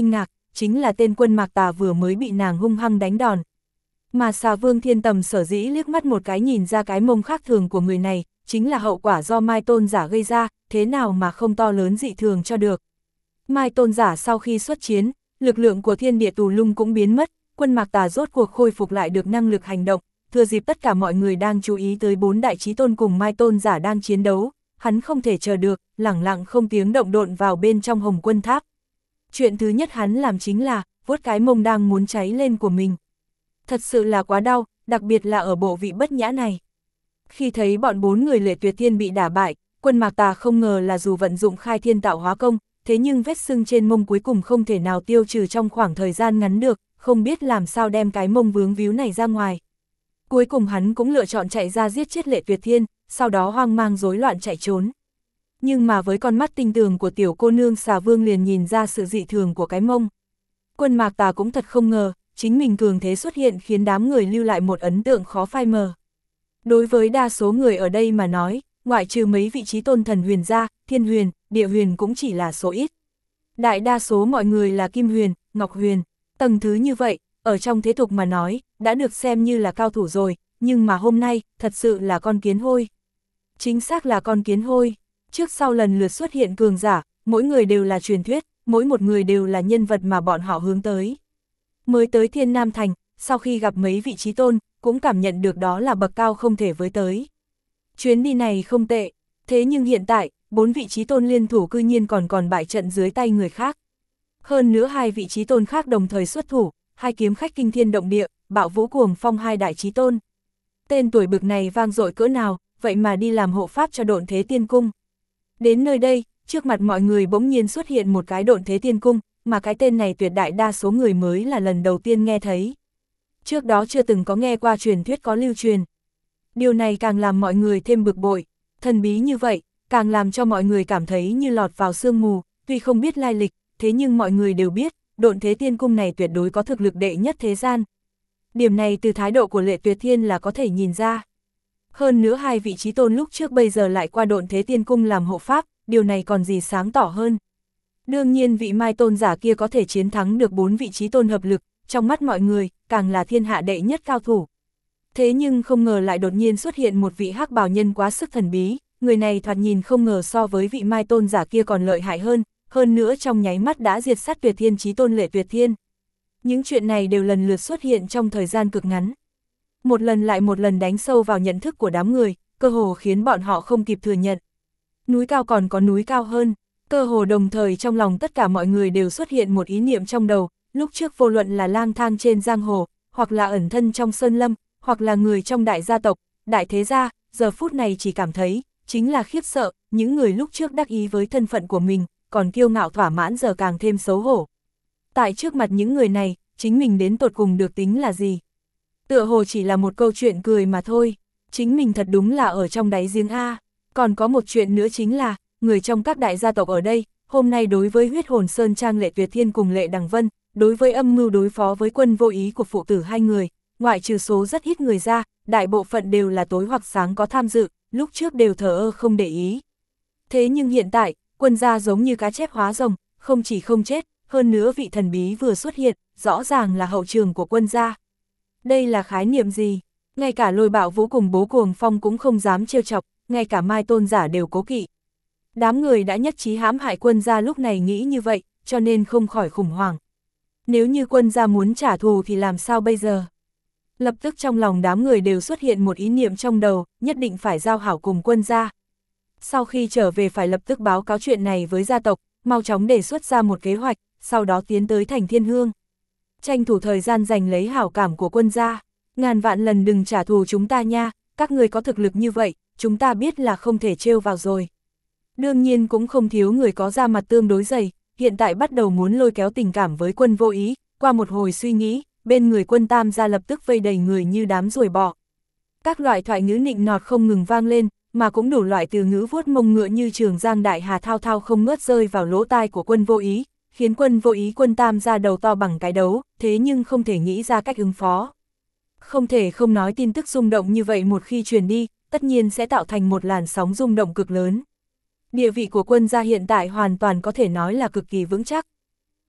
chính là tên Quân Mạc Tà vừa mới bị nàng hung hăng đánh đòn. Mà Xà Vương Thiên Tầm sở dĩ liếc mắt một cái nhìn ra cái mông khác thường của người này, chính là hậu quả do Mai Tôn Giả gây ra, thế nào mà không to lớn dị thường cho được. Mai Tôn Giả sau khi xuất chiến, lực lượng của thiên địa tù lung cũng biến mất, Quân Mạc Tà rốt cuộc khôi phục lại được năng lực hành động, thừa dịp tất cả mọi người đang chú ý tới 4 đại chí tôn cùng Mai Tôn Giả đang chiến đấu, hắn không thể chờ được, lẳng lặng không tiếng động độn vào bên trong Hồng Quân Tháp. Chuyện thứ nhất hắn làm chính là, vuốt cái mông đang muốn cháy lên của mình. Thật sự là quá đau, đặc biệt là ở bộ vị bất nhã này. Khi thấy bọn 4 người Lệ Tuyệt Thiên bị đả bại, Quân Mạc Tà không ngờ là dù vận dụng khai thiên tạo hóa công, thế nhưng vết sưng trên mông cuối cùng không thể nào tiêu trừ trong khoảng thời gian ngắn được, không biết làm sao đem cái mông vướng víu này ra ngoài. Cuối cùng hắn cũng lựa chọn chạy ra giết chết Lệ Tuyệt Thiên, sau đó hoang mang rối loạn chạy trốn. Nhưng mà với con mắt tinh tường của tiểu cô nương Xà Vương liền nhìn ra sự dị thường của cái mông. Quân Mạc Tà cũng thật không ngờ, chính mình cường thế xuất hiện khiến đám người lưu lại một ấn tượng khó phai mờ. Đối với đa số người ở đây mà nói, ngoại trừ mấy vị trí tôn thần huyền ra, thiên huyền, địa huyền cũng chỉ là số ít. Đại đa số mọi người là kim huyền, ngọc huyền, tầng thứ như vậy, ở trong thế tục mà nói, đã được xem như là cao thủ rồi, nhưng mà hôm nay, thật sự là con kiến hôi. Chính xác là con kiến hôi, trước sau lần lượt xuất hiện cường giả, mỗi người đều là truyền thuyết, mỗi một người đều là nhân vật mà bọn họ hướng tới. Mới tới Thiên Nam Thành, sau khi gặp mấy vị trí tôn, cũng cảm nhận được đó là bậc cao không thể với tới. Chuyến đi này không tệ, thế nhưng hiện tại, 4 vị trí tôn liên thủ cư nhiên còn bại trận dưới tay người khác. Hơn nữa 2 vị trí tôn khác đồng thời xuất thủ, 2 kiếm khách kinh thiên động địa, bạo vũ cuồng phong 2 đại trí tôn. Tên tuổi bực này vang dội cỡ nào, vậy mà đi làm hộ pháp cho Độn Thế Tiên Cung. Đến nơi đây, trước mặt mọi người bỗng nhiên xuất hiện một cái Độn Thế Tiên Cung, mà cái tên này tuyệt đại đa số người mới là lần đầu tiên nghe thấy. Trước đó chưa từng có nghe qua truyền thuyết có lưu truyền. Điều này càng làm mọi người thêm bực bội, thần bí như vậy, càng làm cho mọi người cảm thấy như lọt vào sương mù, tuy không biết lai lịch, thế nhưng mọi người đều biết, Độn Thế Tiên Cung này tuyệt đối có thực lực đệ nhất thế gian. Điểm này từ thái độ của Lệ Tuyệt Thiên là có thể nhìn ra. Hơn nữa 2 vị trí tôn lúc trước bây giờ lại qua Độn Thế Tiên Cung làm hộ pháp, điều này còn gì sáng tỏ hơn. Đương nhiên vị Mai Tôn giả kia có thể chiến thắng được 4 vị trí tôn hợp lực, trong mắt mọi người, càng là thiên hạ đệ nhất cao thủ. Thế nhưng không ngờ lại đột nhiên xuất hiện một vị hắc bào nhân quá sức thần bí, người này thoạt nhìn không ngờ so với vị Mai Tôn giả kia còn lợi hại hơn nữa trong nháy mắt đã diệt sát Tuyệt Thiên chí tôn Lệ Tuyệt Thiên. Những chuyện này đều lần lượt xuất hiện trong thời gian cực ngắn. Một lần lại một lần đánh sâu vào nhận thức của đám người, cơ hồ khiến bọn họ không kịp thừa nhận. Núi cao còn có núi cao hơn, cơ hồ đồng thời trong lòng tất cả mọi người đều xuất hiện một ý niệm trong đầu, lúc trước vô luận là lang thang trên giang hồ, hoặc là ẩn thân trong sơn lâm, hoặc là người trong đại gia tộc, đại thế gia, giờ phút này chỉ cảm thấy, chính là khiếp sợ, những người lúc trước đắc ý với thân phận của mình, còn kiêu ngạo thỏa mãn giờ càng thêm xấu hổ. Tại trước mặt những người này, chính mình đến tột cùng được tính là gì? Tựa hồ chỉ là một câu chuyện cười mà thôi, chính mình thật đúng là ở trong đáy giếng A. Còn có một chuyện nữa chính là, người trong các đại gia tộc ở đây, hôm nay đối với huyết hồn Sơn Trang Lệ Tuyệt Thiên cùng Lệ Đằng Vân, đối với âm mưu đối phó với Quân Vô Ý của phụ tử 2 người, ngoại trừ số rất ít người ra, đại bộ phận đều là tối hoặc sáng có tham dự, lúc trước đều thờ ơ không để ý. Thế nhưng hiện tại, Quân gia giống như cá chép hóa rồng, không chỉ không chết, hơn nữa vị thần bí vừa xuất hiện, rõ ràng là hậu trường của Quân gia. Đây là khái niệm gì? Ngay cả Lôi Bạo Vũ cùng Bố Cuồng Phong cũng không dám trêu chọc, ngay cả Mai Tôn giả đều cố kỵ. Đám người đã nhất trí hãm hại Quân gia lúc này nghĩ như vậy, cho nên không khỏi khủng hoảng. Nếu như Quân gia muốn trả thù thì làm sao bây giờ? Lập tức trong lòng đám người đều xuất hiện một ý niệm trong đầu, nhất định phải giao hảo cùng Quân gia. Sau khi trở về phải lập tức báo cáo chuyện này với gia tộc, mau chóng đề xuất ra một kế hoạch, sau đó tiến tới thành Thiên Hương. Tranh thủ thời gian giành lấy hảo cảm của Quân gia, ngàn vạn lần đừng trả thù chúng ta nha, các người có thực lực như vậy, chúng ta biết là không thể trêu vào rồi. Đương nhiên cũng không thiếu người có da mặt tương đối dày, hiện tại bắt đầu muốn lôi kéo tình cảm với Quân Vô Ý, qua một hồi suy nghĩ, bên người Quân Tam gia lập tức vây đầy người như đám ruồi bọ. Các loại thoại ngữ nịnh nọt không ngừng vang lên, mà cũng đủ loại từ ngữ vuốt mông ngựa như Trường Giang đại hà thao thao không ngớt rơi vào lỗ tai của Quân Vô Ý, khiến Quân Vô Ý Quân Tam gia đầu to bằng cái đấu, thế nhưng không thể nghĩ ra cách ứng phó. Không thể không nói tin tức rung động như vậy một khi truyền đi, tất nhiên sẽ tạo thành một làn sóng rung động cực lớn. Địa vị của Quân gia hiện tại hoàn toàn có thể nói là cực kỳ vững chắc.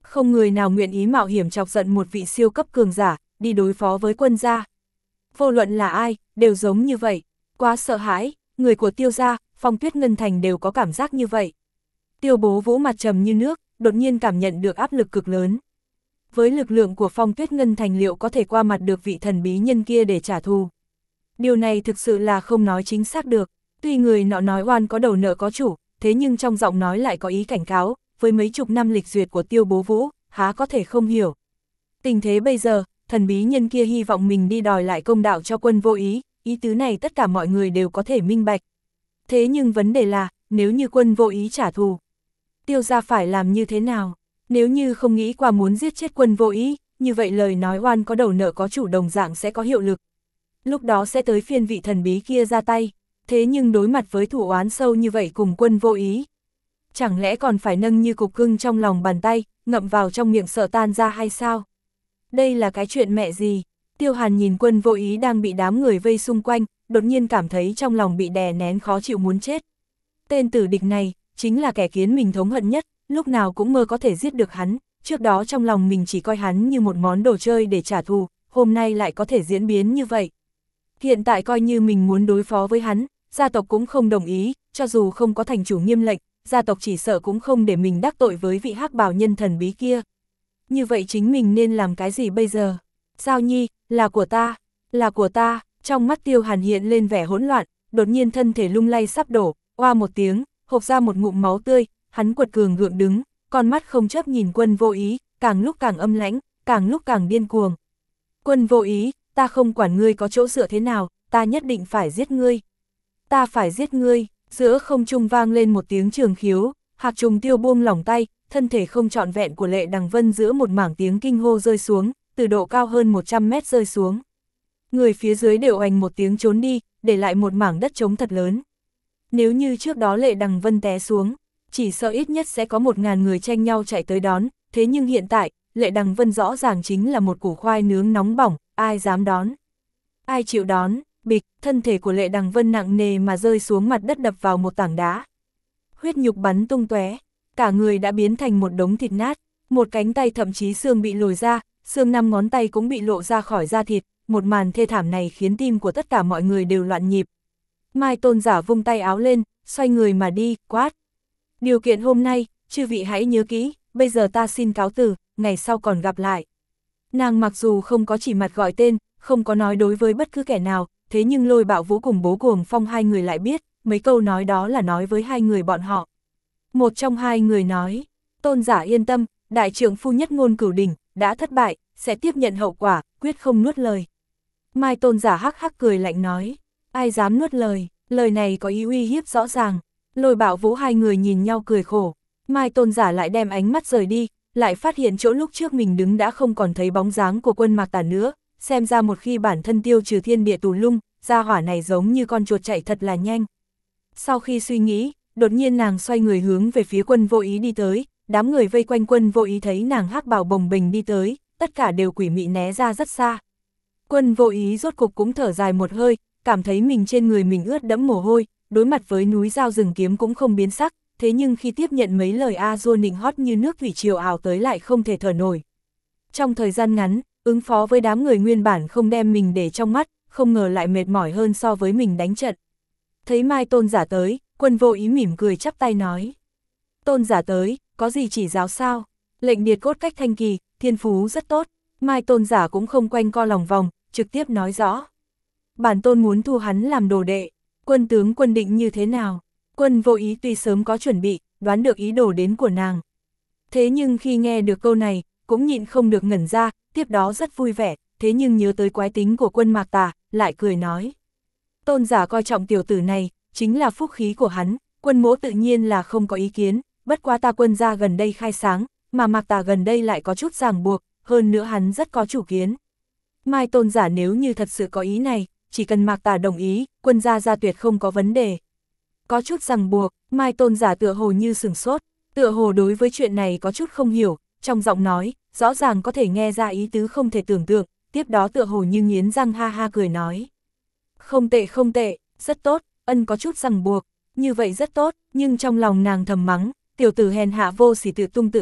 Không người nào nguyện ý mạo hiểm chọc giận một vị siêu cấp cường giả, đi đối phó với quân gia. Vô luận là ai, đều giống như vậy. Quá sợ hãi, người của Tiêu gia, Phong Tuyết Ngân Thành đều có cảm giác như vậy. Tiêu Bố Vũ mặt trầm như nước, đột nhiên cảm nhận được áp lực cực lớn. Với lực lượng của Phong Tuyết Ngân Thành liệu có thể qua mặt được vị thần bí nhân kia để trả thù? Điều này thực sự là không nói chính xác được. Tuy người nọ nói oan có đầu nợ có chủ, thế nhưng trong giọng nói lại có ý cảnh cáo, với mấy chục năm lịch duyệt của Tiêu Bố Vũ, há có thể không hiểu. Tình thế bây giờ, thần bí nhân kia hy vọng mình đi đòi lại công đạo cho Quân Vô Ý, ý tứ này tất cả mọi người đều có thể minh bạch. Thế nhưng vấn đề là, nếu như Quân Vô Ý trả thù, Tiêu gia phải làm như thế nào? Nếu như không nghĩ qua muốn giết chết Quân Vô Ý, như vậy lời nói oan có đầu nợ có chủ đồng dạng sẽ có hiệu lực. Lúc đó sẽ tới phiên vị thần bí kia ra tay, thế nhưng đối mặt với thủ oán sâu như vậy cùng Quân Vô Ý, chẳng lẽ còn phải nâng như cục cưng trong lòng bàn tay, ngậm vào trong miệng sợ tan ra hay sao? Đây là cái chuyện mẹ gì? Tiêu Hàn nhìn Quân Vô Ý đang bị đám người vây xung quanh, đột nhiên cảm thấy trong lòng bị đè nén khó chịu muốn chết. Tên tử địch này, chính là kẻ khiến mình thống hận nhất, lúc nào cũng mơ có thể giết được hắn, trước đó trong lòng mình chỉ coi hắn như một món đồ chơi để trả thù, hôm nay lại có thể diễn biến như vậy. Hiện tại coi như mình muốn đối phó với hắn, gia tộc cũng không đồng ý, cho dù không có thành chủ nghiêm lệnh, gia tộc chỉ sợ cũng không để mình đắc tội với vị hắc bào nhân thần bí kia. Như vậy chính mình nên làm cái gì bây giờ? Giao Nhi, là của ta, là của ta, trong mắt Tiêu Hàn hiện lên vẻ hỗn loạn, đột nhiên thân thể lung lay sắp đổ, oa một tiếng, hộc ra một ngụm máu tươi, hắn quật cường gượng đứng, con mắt không chớp nhìn Quân Vô Ý, càng lúc càng âm lãnh, càng lúc càng điên cuồng. Quân Vô Ý, ta không quản ngươi có chỗ dựa thế nào, ta nhất định phải giết ngươi. Ta phải giết ngươi, giữa không trung vang lên một tiếng trường khiếu, Hạc Trùng Tiêu buông lỏng tay, thân thể không trọn vẹn của Lệ Đằng Vân giữa một mảng tiếng kinh hô rơi xuống, từ độ cao hơn 100 mét rơi xuống. Người phía dưới đều oành một tiếng trốn đi, để lại một mảng đất trống thật lớn. Nếu như trước đó Lệ Đằng Vân té xuống, chỉ sợ ít nhất sẽ có 1000 người tranh nhau chạy tới đón, thế nhưng hiện tại, Lệ Đằng Vân rõ ràng chính là một củ khoai nướng nóng bỏng, ai dám đón? Ai chịu đón? Bịch, thân thể của Lệ Đằng Vân nặng nề mà rơi xuống mặt đất đập vào một tảng đá. Huyết nhục bắn tung tóe, cả người đã biến thành một đống thịt nát, một cánh tay thậm chí xương bị lồi ra, xương 5 ngón tay cũng bị lộ ra khỏi da thịt, một màn thê thảm này khiến tim của tất cả mọi người đều loạn nhịp. Mai Tôn Giả vung tay áo lên, xoay người mà đi, quát. Điều kiện hôm nay, chư vị hãy nhớ kỹ, bây giờ ta xin cáo từ, ngày sau còn gặp lại. Nàng mặc dù không có chỉ mặt gọi tên, không có nói đối với bất cứ kẻ nào, thế nhưng Lôi Bạo Vũ cùng Bố Cuồng Phong hai người lại biết, mấy câu nói đó là nói với hai người bọn họ. Một trong hai người nói, Tôn giả yên tâm, đại trưởng phu nhất ngôn cửu đỉnh, đã thất bại, sẽ tiếp nhận hậu quả, quyết không nuốt lời. Mai Tôn giả hắc hắc cười lạnh nói, ai dám nuốt lời, lời này có ý uy hiếp rõ ràng. Lôi Bạo Vũ hai người nhìn nhau cười khổ, Mai Tôn giả lại đem ánh mắt rời đi, lại phát hiện chỗ lúc trước mình đứng đã không còn thấy bóng dáng của Quân Mạc Tà nữa, xem ra một khi bản thân tiêu trừ thiên địa tù lung, gia hỏa này giống như con chuột chạy thật là nhanh. Sau khi suy nghĩ, đột nhiên nàng xoay người hướng về phía Quân Vô Ý đi tới, đám người vây quanh Quân Vô Ý thấy nàng hắc bào bồng bềnh đi tới, tất cả đều quỷ mị né ra rất xa. Quân Vô Ý rốt cục cũng thở dài một hơi, cảm thấy mình trên người mình ướt đẫm mồ hôi, đối mặt với núi dao rừng kiếm cũng không biến sắc, thế nhưng khi tiếp nhận mấy lời A-dua nịnh hót như nước thủy triều ảo tới lại không thể thở nổi. Trong thời gian ngắn, ứng phó với đám người nguyên bản không đem mình để trong mắt, không ngờ lại mệt mỏi hơn so với mình đánh trận. Thấy Mai Tôn giả tới, Quân Vô Ý mỉm cười chắp tay nói. Tôn giả tới, có gì chỉ giáo sao? Lệnh điệt cốt cách thanh kỳ, thiên phú rất tốt. Mai Tôn giả cũng không quanh co lòng vòng, trực tiếp nói rõ. Bản tôn muốn thu hắn làm đồ đệ, quân tướng quân định như thế nào? Quân Vô Ý tuy sớm có chuẩn bị, đoán được ý đồ đến của nàng. Thế nhưng khi nghe được câu này, cũng nhịn không được ngẩn ra, tiếp đó rất vui vẻ, thế nhưng nhớ tới quái tính của Quân Mạc Tà, lại cười nói. Tôn giả coi trọng tiểu tử này, chính là phúc khí của hắn, Quân mỗ tự nhiên là không có ý kiến, bất quá ta Quân gia gần đây khai sáng, mà Mạc Tà gần đây lại có chút ràng buộc, hơn nữa hắn rất có chủ kiến. Mai Tôn giả nếu như thật sự có ý này, chỉ cần Mạc Tà đồng ý, Quân gia tuyệt không có vấn đề. Có chút ràng buộc, Mai Tôn giả tựa hồ như sửng sốt, tựa hồ đối với chuyện này có chút không hiểu, trong giọng nói, rõ ràng có thể nghe ra ý tứ không thể tưởng tượng, tiếp đó tựa hồ như nghiến răng ha ha cười nói. Không tệ, rất tốt, ân có chút ràng buộc, như vậy rất tốt, nhưng trong lòng nàng thầm mắng, tiểu tử hèn hạ vô sỉ tự tung tự tác,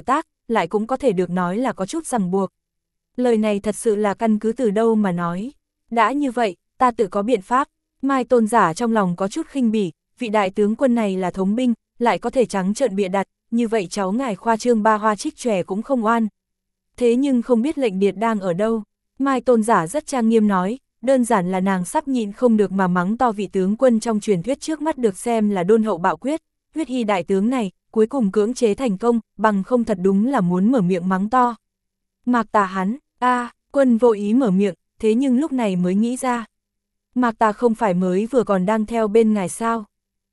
lại cũng có thể được nói là có chút ràng buộc. Lời này thật sự là căn cứ từ đâu mà nói. Đã như vậy, ta tự có biện pháp. Mai Tôn Giả trong lòng có chút khinh bỉ, vị đại tướng quân này là thống binh, lại có thể trắng trợn bịa đặt, như vậy cháu ngài khoa trương ba hoa trích chòe cũng không oan. Thế nhưng không biết lệnh điệt đang ở đâu. Mai Tôn Giả rất trang nghiêm nói, đơn giản là nàng sắp nhịn không được mà mắng to vị tướng quân trong truyền thuyết trước mắt được xem là đôn hậu bạo quyết, Huyết Hy đại tướng này, cuối cùng cưỡng chế thành công, bằng không thật đúng là muốn mở miệng mắng to. Mạc Tà hắn, quân vô ý mở miệng, thế nhưng lúc này mới nghĩ ra. Mạc Tà không phải mới vừa còn đang theo bên ngài sao?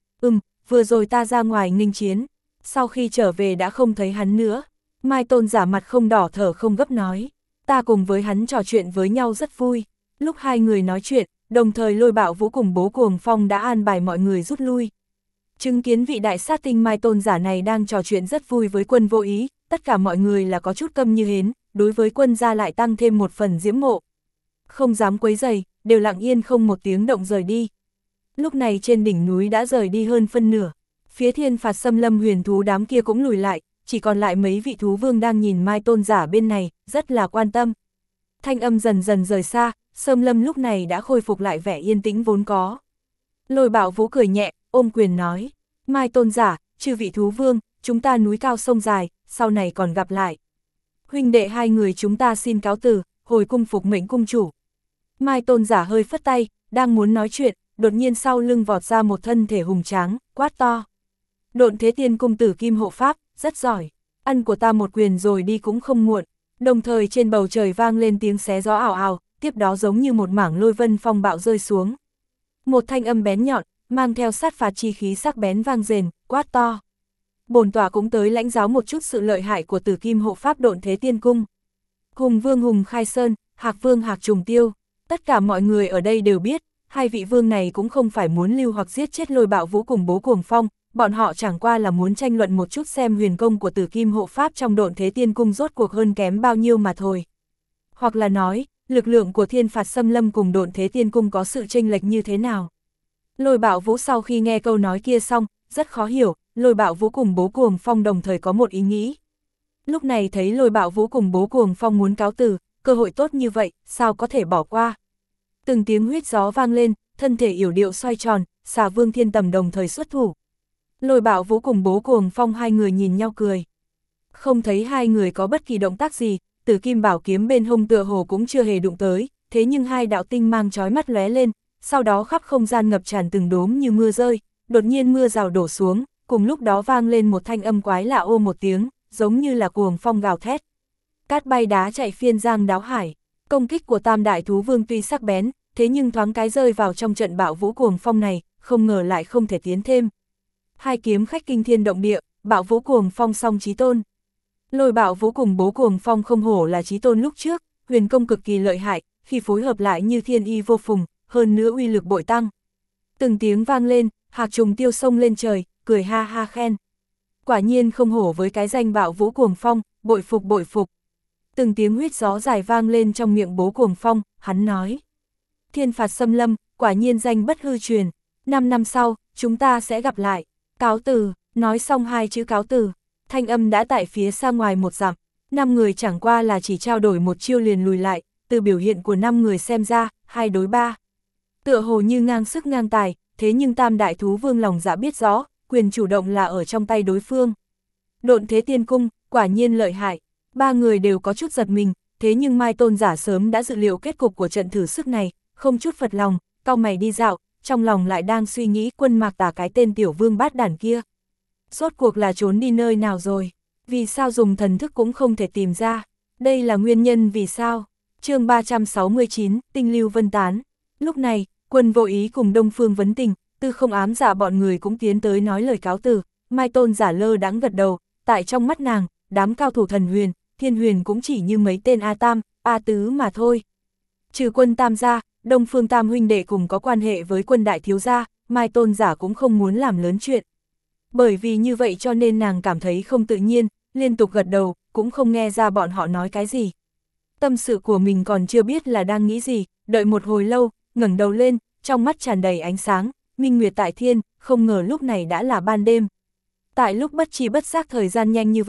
Vừa rồi ta ra ngoài nghênh chiến, sau khi trở về đã không thấy hắn nữa. Mai Tôn Giả mặt không đỏ thở không gấp nói, ta cùng với hắn trò chuyện với nhau rất vui. Lúc hai người nói chuyện, đồng thời Lôi Bạo Vũ cùng Bố Cuồng Phong đã an bài mọi người rút lui. Chứng kiến vị đại sát tinh Mai Tôn Giả này đang trò chuyện rất vui với quân vô ý, tất cả mọi người là có chút câm như hến, đối với quân gia lại tăng thêm một phần diễm mộ. Không dám quấy rầy, đều lặng yên không một tiếng động rời đi. Lúc này trên đỉnh núi đã rời đi hơn phân nửa, phía Thiên Phạt Xâm Lâm huyền thú đám kia cũng lùi lại, chỉ còn lại mấy vị thú vương đang nhìn Mai Tôn Giả bên này, rất là quan tâm. Thanh âm dần dần rời xa, Xâm Lâm lúc này đã khôi phục lại vẻ yên tĩnh vốn có. Lôi Bạo Vũ cười nhẹ, ôm quyền nói, Mai Tôn Giả, chư vị thú vương, chúng ta núi cao sông dài, sau này còn gặp lại. Huynh đệ hai người chúng ta xin cáo từ, hồi cung phục mệnh cung chủ. Mai Tôn Giả hơi phất tay, đang muốn nói chuyện, đột nhiên sau lưng vọt ra một thân thể hùng tráng, quát to. Độn Thế Tiên cung tử Kim hộ pháp, rất giỏi, ăn của ta một quyền rồi đi cũng không muộn. Đồng thời trên bầu trời vang lên tiếng xé gió ảo ảo, tiếp đó giống như một mảng lôi vân phong bạo rơi xuống. Một thanh âm bén nhọn, mang theo sát phạt chi khí sắc bén vang rền, quát to. Bổn tọa cũng tới lãnh giáo một chút sự lợi hại của tử Kim hộ pháp Độn Thế Tiên cung. Hùng Vương Hùng Khai Sơn, Hạc Vương Hạc Trùng Tiêu, tất cả mọi người ở đây đều biết, hai vị vương này cũng không phải muốn lưu hoặc giết chết Lôi Bạo Vũ cùng Bố Cuồng Phong, bọn họ chẳng qua là muốn tranh luận một chút xem huyền công của tử Kim hộ pháp trong Độn Thế Tiên cung rốt cuộc hơn kém bao nhiêu mà thôi. Hoặc là nói, lực lượng của Thiên Phạt Xâm Lâm cùng Độn Thế Tiên cung có sự chênh lệch như thế nào. Lôi Bạo Vũ sau khi nghe câu nói kia xong, rất khó hiểu, Lôi Bạo Vũ cùng Bố Cuồng Phong đồng thời có một ý nghĩ. Lúc này thấy Lôi Bạo Vũ cùng Bố Cuồng Phong muốn cáo từ, cơ hội tốt như vậy, sao có thể bỏ qua. Từng tiếng huyết gió vang lên, thân thể yểu điệu xoay tròn, Xà Vương Thiên Tầm đồng thời xuất thủ. Lôi Bạo Vũ cùng Bố Cuồng Phong hai người nhìn nhau cười. Không thấy hai người có bất kỳ động tác gì, Tử Kim bảo kiếm bên hông tựa hồ cũng chưa hề đụng tới, thế nhưng hai đạo tinh mang chói mắt lóe lên, sau đó khắp không gian ngập tràn từng đốm như mưa rơi, đột nhiên mưa rào đổ xuống, cùng lúc đó vang lên một thanh âm quái lạ ô một tiếng, giống như là cuồng phong gào thét. Cát bay đá chạy phiên giang đáo hải, công kích của tam đại thú vương tuy sắc bén, thế nhưng thoáng cái rơi vào trong trận bạo vũ cuồng phong này, không ngờ lại không thể tiến thêm. Hai kiếm khách kinh thiên động địa, bạo vũ cuồng phong song chí tôn. Lôi Bạo Vũ cùng Bố Cuồng Phong không hổ là chí tôn lúc trước, huyền công cực kỳ lợi hại, khi phối hợp lại như thiên y vô phùng, hơn nữa uy lực bội tăng. Từng tiếng vang lên, Hạc Trùng Tiêu xông lên trời, cười ha ha khen. Quả nhiên không hổ với cái danh Bạo Vũ Cuồng Phong, bội phục bội phục. Từng tiếng huyết gió dài vang lên trong miệng Bố Cuồng Phong, hắn nói. Thiên Phạt Xâm Lâm, quả nhiên danh bất hư truyền, 5 năm sau, chúng ta sẽ gặp lại. Cáo từ, nói xong hai chữ cáo từ, thanh âm đã tại phía xa ngoài một dặm, 5 người chẳng qua là chỉ trao đổi một chiêu liền lùi lại, từ biểu hiện của 5 người xem ra, 2 đối 3. Tựa hồ như ngang sức ngang tài, thế nhưng tam đại thú vương lòng dạ biết rõ, quyền chủ động là ở trong tay đối phương. Độn Thế Tiên cung, quả nhiên lợi hại, 3 người đều có chút giật mình, thế nhưng Mai Tôn Giả sớm đã dự liệu kết cục của trận thử sức này, không chút phật lòng, cau mày đi dạo, trong lòng lại đang suy nghĩ quân Mạc Tà cái tên tiểu vương bát đản kia. Rốt cuộc là trốn đi nơi nào rồi, vì sao dùng thần thức cũng không thể tìm ra, đây là nguyên nhân vì sao. Chương 369, Tinh Lưu Vân Tán. Lúc này, quân vô ý cùng Đông Phương Vấn Tình, Tư Không Ám Dạ bọn người cũng tiến tới nói lời cáo từ. Mai Tôn Giả lơ đãng gật đầu, tại trong mắt nàng, đám cao thủ thần huyền, thiên huyền cũng chỉ như mấy tên A Tam, A Tứ mà thôi. Trừ quân Tam gia, Đông Phương Tam huynh đệ cùng có quan hệ với quân đại thiếu gia, Mai Tôn Giả cũng không muốn làm lớn chuyện. Bởi vì như vậy cho nên nàng cảm thấy không tự nhiên, liên tục gật đầu, cũng không nghe ra bọn họ nói cái gì. Tâm sự của mình còn chưa biết là đang nghĩ gì, đợi một hồi lâu, ngẩng đầu lên, trong mắt tràn đầy ánh sáng, minh nguyệt tại thiên, không ngờ lúc này đã là ban đêm. Tại lúc bất tri bất giác thời gian nhanh như vậy,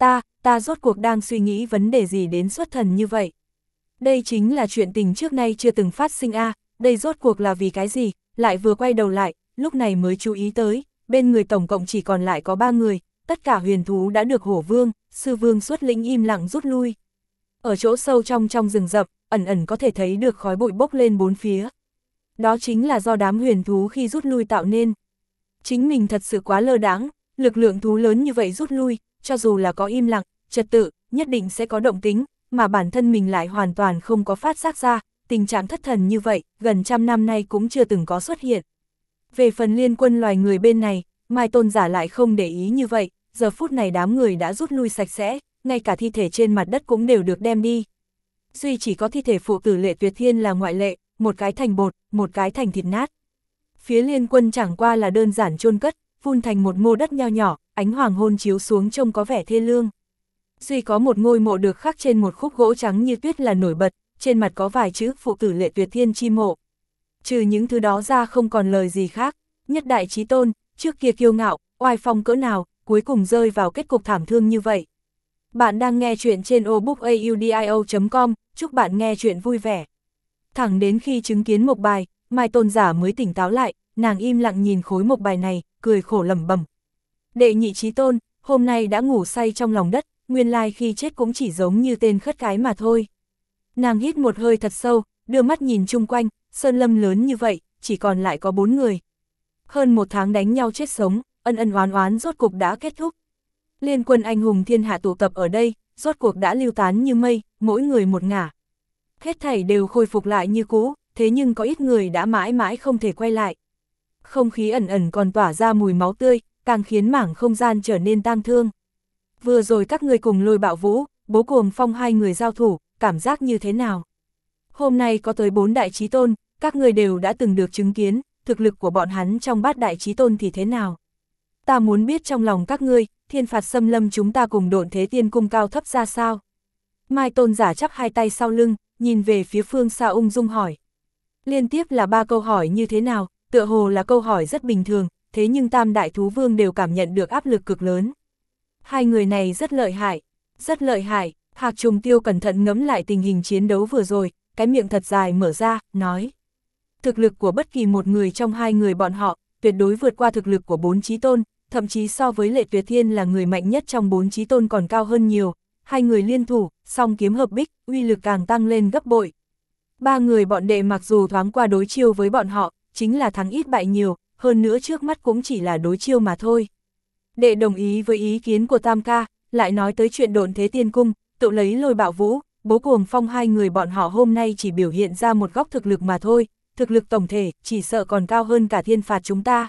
ta rốt cuộc đang suy nghĩ vấn đề gì đến xuất thần như vậy. Đây chính là chuyện tình trước nay chưa từng phát sinh đây rốt cuộc là vì cái gì, lại vừa quay đầu lại, lúc này mới chú ý tới, bên người tổng cộng chỉ còn lại có 3 người, tất cả huyền thú đã được hổ vương, sư vương xuất lĩnh im lặng rút lui. Ở chỗ sâu trong rừng rậm, ẩn ẩn có thể thấy được khói bụi bốc lên bốn phía. Đó chính là do đám huyền thú khi rút lui tạo nên. Chính mình thật sự quá lơ đãng, lực lượng thú lớn như vậy rút lui, cho dù là có im lặng, trật tự, nhất định sẽ có động tính, mà bản thân mình lại hoàn toàn không có phát giác ra, tình trạng thất thần như vậy, gần 100 năm nay cũng chưa từng có xuất hiện. Về phần liên quân loài người bên này, Mai Tôn giả lại không để ý như vậy, giờ phút này đám người đã rút lui sạch sẽ, ngay cả thi thể trên mặt đất cũng đều được đem đi. Duy chỉ có thi thể phụ tử Lệ Tuyệt Thiên là ngoại lệ, một cái thành bột, một cái thành thịt nát. Phía liên quân chẳng qua là đơn giản chôn cất, vun thành một mô đất nho nhỏ, ánh hoàng hôn chiếu xuống trông có vẻ thê lương. Duy có một ngôi mộ được khắc trên một khúc gỗ trắng như tuyết là nổi bật, trên mặt có vài chữ phụ tử Lệ Tuyệt Thiên chi mộ. Trừ những thứ đó ra không còn lời gì khác, nhất đại chí tôn, trước kia kiêu ngạo, oai phong cỡ nào, cuối cùng rơi vào kết cục thảm thương như vậy. Bạn đang nghe chuyện trên obookaudio.com, chúc bạn nghe chuyện vui vẻ. Thẳng đến khi chứng kiến mộc bài, Mai Tôn giả mới tỉnh táo lại, nàng im lặng nhìn khối mộc bài này, cười khổ lẩm bẩm. Đệ nhị chí tôn, hôm nay đã ngủ say trong lòng đất, nguyên lai khi chết cũng chỉ giống như tên khất cái mà thôi. Nàng hít một hơi thật sâu, đưa mắt nhìn chung quanh, sơn lâm lớn như vậy, chỉ còn lại có 4 người. Hơn 1 tháng đánh nhau chết sống, ân ân oán oán rốt cuộc đã kết thúc. Liên quân anh hùng thiên hạ tụ tập ở đây, rốt cuộc đã lưu tán như mây, mỗi người một ngả. Hết thảy đều khôi phục lại như cũ, thế nhưng có ít người đã mãi mãi không thể quay lại. Không khí ẩn ẩn còn tỏa ra mùi máu tươi, càng khiến mảng không gian trở nên tang thương. Vừa rồi các người cùng Lôi Bạo Vũ, Bố Cuồng Phong hai người giao thủ, cảm giác như thế nào? Hôm nay có tới 4 đại chí tôn, các người đều đã từng được chứng kiến, thực lực của bọn hắn trong bát đại chí tôn thì thế nào? Ta muốn biết trong lòng các ngươi, thiên phạt xâm lâm chúng ta cùng Độn Thế Tiên Cung cao thấp ra sao? Mai Tôn giả chắp hai tay sau lưng, nhìn về phía phương xa ung dung hỏi. Liên tiếp là 3 câu hỏi như thế nào, tựa hồ là câu hỏi rất bình thường, thế nhưng Tam Đại Thú Vương đều cảm nhận được áp lực cực lớn. Hai người này rất lợi hại, rất lợi hại. Hạc Trùng Tiêu cẩn thận ngẫm lại tình hình chiến đấu vừa rồi, cái miệng thật dài mở ra, nói. Thực lực của bất kỳ một người trong hai người bọn họ, tuyệt đối vượt qua thực lực của 4 chí tôn, thậm chí so với Lệ Tuyệt Thiên là người mạnh nhất trong 4 chí tôn còn cao hơn nhiều. Hai người liên thủ, song kiếm hợp bích, uy lực càng tăng lên gấp bội. 3 người bọn đệ mặc dù thoáng qua đối chiêu với bọn họ, chính là thắng ít bại nhiều, hơn nữa trước mắt cũng chỉ là đối chiêu mà thôi. Đệ đồng ý với ý kiến của Tam ca, lại nói tới chuyện Độn Thế Tiên Cung, tự lấy Lôi Bạo Vũ, Bố Cuồng Phong hai người bọn họ hôm nay chỉ biểu hiện ra một góc thực lực mà thôi, thực lực tổng thể chỉ sợ còn cao hơn cả thiên phạt chúng ta.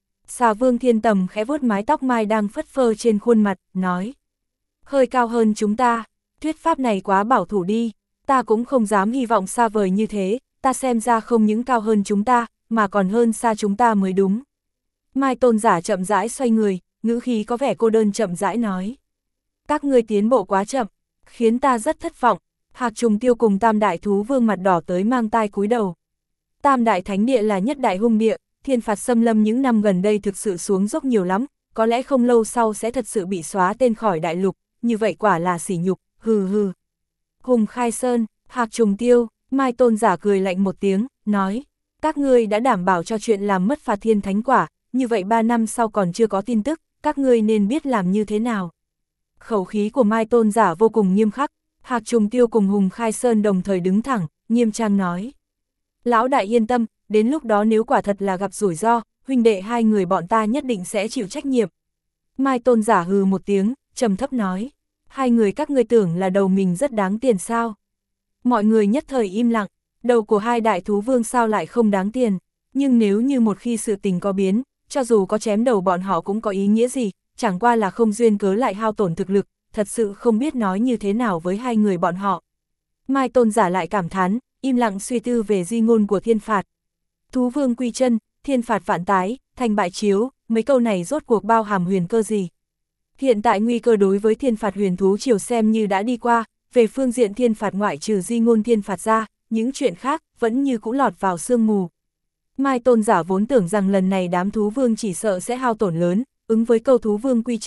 Xà Vương Thiên Tầm khẽ vuốt mái tóc mai đang phất phơ trên khuôn mặt, nói. Hơi cao hơn chúng ta, thuyết pháp này quá bảo thủ đi, ta cũng không dám hy vọng xa vời như thế, ta xem ra không những cao hơn chúng ta, mà còn hơn xa chúng ta mới đúng. Mai Tôn giả chậm rãi xoay người, ngữ khí có vẻ cô đơn chậm rãi nói. Các ngươi tiến bộ quá chậm, khiến ta rất thất vọng. Hạc Trùng Tiêu cùng Tam Đại Thú Vương mặt đỏ tới mang tai cúi đầu. Tam Đại Thánh Địa là nhất đại hung địa, thiên phạt xâm lâm những năm gần đây thực sự xuống dốc nhiều lắm, có lẽ không lâu sau sẽ thật sự bị xóa tên khỏi đại lục, như vậy quả là sỉ nhục, hừ hừ. Hùng Khai Sơn, Hạc Trùng Tiêu, Mai Tôn giả cười lạnh một tiếng, nói, các ngươi đã đảm bảo cho chuyện làm mất phạt thiên thánh quả, như vậy 3 năm sau còn chưa có tin tức, các ngươi nên biết làm như thế nào. Khẩu khí của Mai Tôn giả vô cùng nghiêm khắc, Hạc Trùng Tiêu cùng Hùng Khai Sơn đồng thời đứng thẳng, nghiêm trang nói. Lão đại yên tâm, đến lúc đó nếu quả thật là gặp rủi ro, huynh đệ hai người bọn ta nhất định sẽ chịu trách nhiệm. Mai Tôn giả hừ một tiếng, trầm thấp nói. Hai người các ngươi tưởng là đầu mình rất đáng tiền sao? Mọi người nhất thời im lặng, đầu của hai đại thú vương sao lại không đáng tiền, nhưng nếu như một khi sự tình có biến, cho dù có chém đầu bọn họ cũng có ý nghĩa gì, chẳng qua là không duyên cớ lại hao tổn thực lực, thật sự không biết nói như thế nào với hai người bọn họ. Mai Tôn giả lại cảm thán, im lặng suy tư về di ngôn của thiên phạt. Thú vương quy chân, thiên phạt vạn tái, thành bại chiếu, mấy câu này rốt cuộc bao hàm huyền cơ gì? Hiện tại nguy cơ đối với thiên phạt huyền thú triều xem như đã đi qua, về phương diện thiên phạt ngoại trừ di ngôn thiên phạt ra, những chuyện khác vẫn như cũ lọt vào sương mù. Mai Tôn giả vốn tưởng rằng lần này đám thú vương chỉ sợ sẽ hao tổn lớn, ứng với câu thú vương quy chân,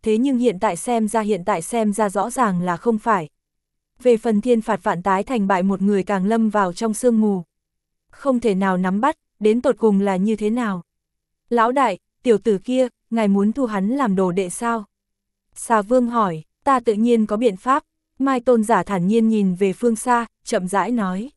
thế nhưng hiện tại xem ra rõ ràng là không phải. Về phần thiên phạt vạn tái thành bại một người càng lâm vào trong sương mù. Không thể nào nắm bắt, đến tột cùng là như thế nào. Lão đại, tiểu tử kia, ngài muốn thu hắn làm đồ đệ sao? Xà Vương hỏi, ta tự nhiên có biện pháp. Mai Tôn giả thản nhiên nhìn về phương xa, chậm rãi nói.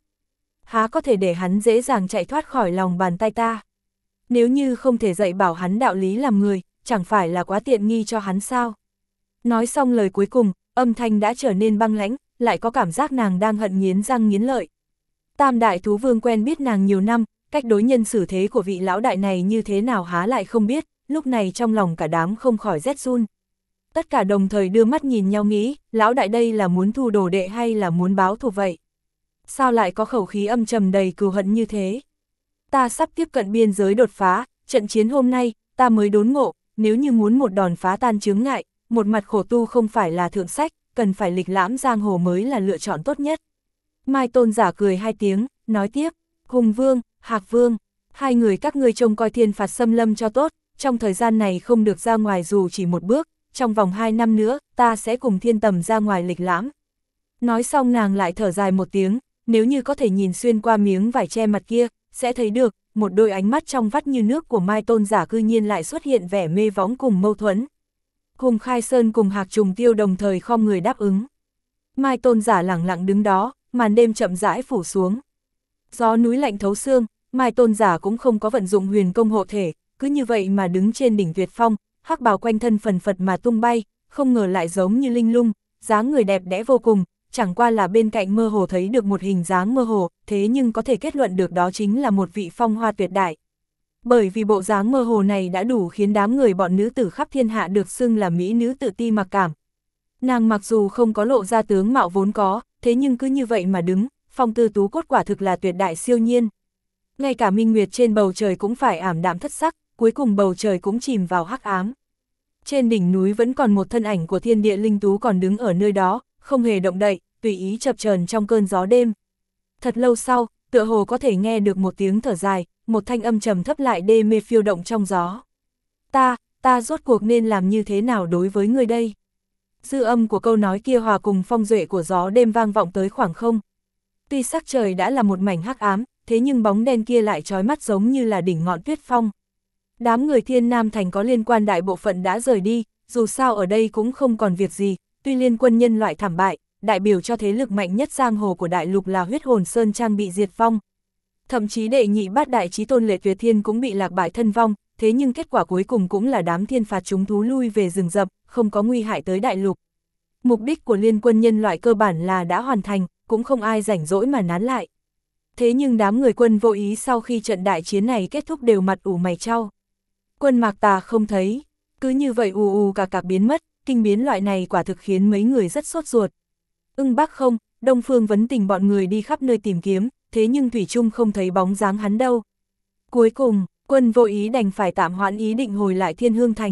Há có thể để hắn dễ dàng chạy thoát khỏi lòng bàn tay ta. Nếu như không thể dạy bảo hắn đạo lý làm người, chẳng phải là quá tiện nghi cho hắn sao? Nói xong lời cuối cùng, âm thanh đã trở nên băng lãnh, lại có cảm giác nàng đang hận nghiến răng nghiến lợi. Tam đại thú vương quen biết nàng nhiều năm, cách đối nhân xử thế của vị lão đại này như thế nào há lại không biết, lúc này trong lòng cả đám không khỏi rét run. Tất cả đồng thời đưa mắt nhìn nhau nghĩ, lão đại đây là muốn thu đồ đệ hay là muốn báo thù vậy? Sao lại có khẩu khí âm trầm đầy cừu hận như thế? Ta sắp tiếp cận biên giới đột phá, trận chiến hôm nay, ta mới đốn ngộ, nếu như muốn một đòn phá tan chướng ngại, một mặt khổ tu không phải là thượng sách, cần phải lịch lãm giang hồ mới là lựa chọn tốt nhất. Mai Tôn giả cười hai tiếng, nói tiếp, Hùng Vương, Hạc Vương, hai người các ngươi trông coi thiên phạt xâm lâm cho tốt, trong thời gian này không được ra ngoài dù chỉ một bước, trong vòng 2 năm nữa, ta sẽ cùng thiên tầm ra ngoài lịch lãm. Nói xong nàng lại thở dài một tiếng, nếu như có thể nhìn xuyên qua miếng vải che mặt kia, sẽ thấy được, một đôi ánh mắt trong vắt như nước của Mai Tôn giả cư nhiên lại xuất hiện vẻ mê võng cùng mâu thuẫn. Hùng Khai Sơn cùng Hạc Trùng Tiêu đồng thời khom người đáp ứng. Mai Tôn giả lẳng lặng đứng đó, màn đêm chậm rãi phủ xuống. Gió núi lạnh thấu xương, Mai Tôn giả cũng không có vận dụng huyền công hộ thể, cứ như vậy mà đứng trên đỉnh tuyệt phong, hắc bào quanh thân phần phật mà tung bay, không ngờ lại giống như linh lung, dáng người đẹp đẽ vô cùng, chẳng qua là bên cạnh mơ hồ thấy được một hình dáng mơ hồ, thế nhưng có thể kết luận được đó chính là một vị phong hoa tuyệt đại. Bởi vì bộ dáng mơ hồ này đã đủ khiến đám người bọn nữ tử khắp thiên hạ được xưng là mỹ nữ tự ti mặc cảm. Nàng mặc dù không có lộ ra tướng mạo vốn có, thế nhưng cứ như vậy mà đứng, phong tư tú cốt quả thực là tuyệt đại siêu nhiên. Ngay cả minh nguyệt trên bầu trời cũng phải ảm đạm thất sắc, cuối cùng bầu trời cũng chìm vào hắc ám. Trên đỉnh núi vẫn còn một thân ảnh của thiên địa linh tú còn đứng ở nơi đó, không hề động đậy, tùy ý chập chờn trong cơn gió đêm. Thật lâu sau, tựa hồ có thể nghe được một tiếng thở dài, một thanh âm trầm thấp lại đê mê phiêu động trong gió. Ta rốt cuộc nên làm như thế nào đối với người đây? Dư âm của câu nói kia hòa cùng phong duệ của gió đêm vang vọng tới khoảng không. Tuy sắc trời đã là một mảnh hắc ám, thế nhưng bóng đen kia lại chói mắt giống như là đỉnh ngọn tuyết phong. Đám người Thiên Nam Thành có liên quan đại bộ phận đã rời đi, dù sao ở đây cũng không còn việc gì, tuy liên quân nhân loại thảm bại, đại biểu cho thế lực mạnh nhất giang hồ của đại lục là Huyết Hồn Sơn Trang bị diệt vong. Thậm chí đệ nhị bát đại chí tôn Lệ Tuyệt Thiên cũng bị lạc bại thân vong, thế nhưng kết quả cuối cùng cũng là đám thiên phạt chúng thú lui về rừng rậm, không có nguy hại tới đại lục. Mục đích của liên quân nhân loại cơ bản là đã hoàn thành, cũng không ai rảnh rỗi mà nán lại. Thế nhưng đám người quân vô ý sau khi trận đại chiến này kết thúc đều mặt ủ mày chau. Quân Mạc Tà không thấy, cứ như vậy ù cạc biến mất, kinh biến loại này quả thực khiến mấy người rất sốt ruột. Bắc không, Đông Phương Vấn Tình bọn người đi khắp nơi tìm kiếm, thế nhưng thủy chung không thấy bóng dáng hắn đâu. Cuối cùng, quân vô ý đành phải tạm hoãn ý định hồi lại Thiên Hương Thành.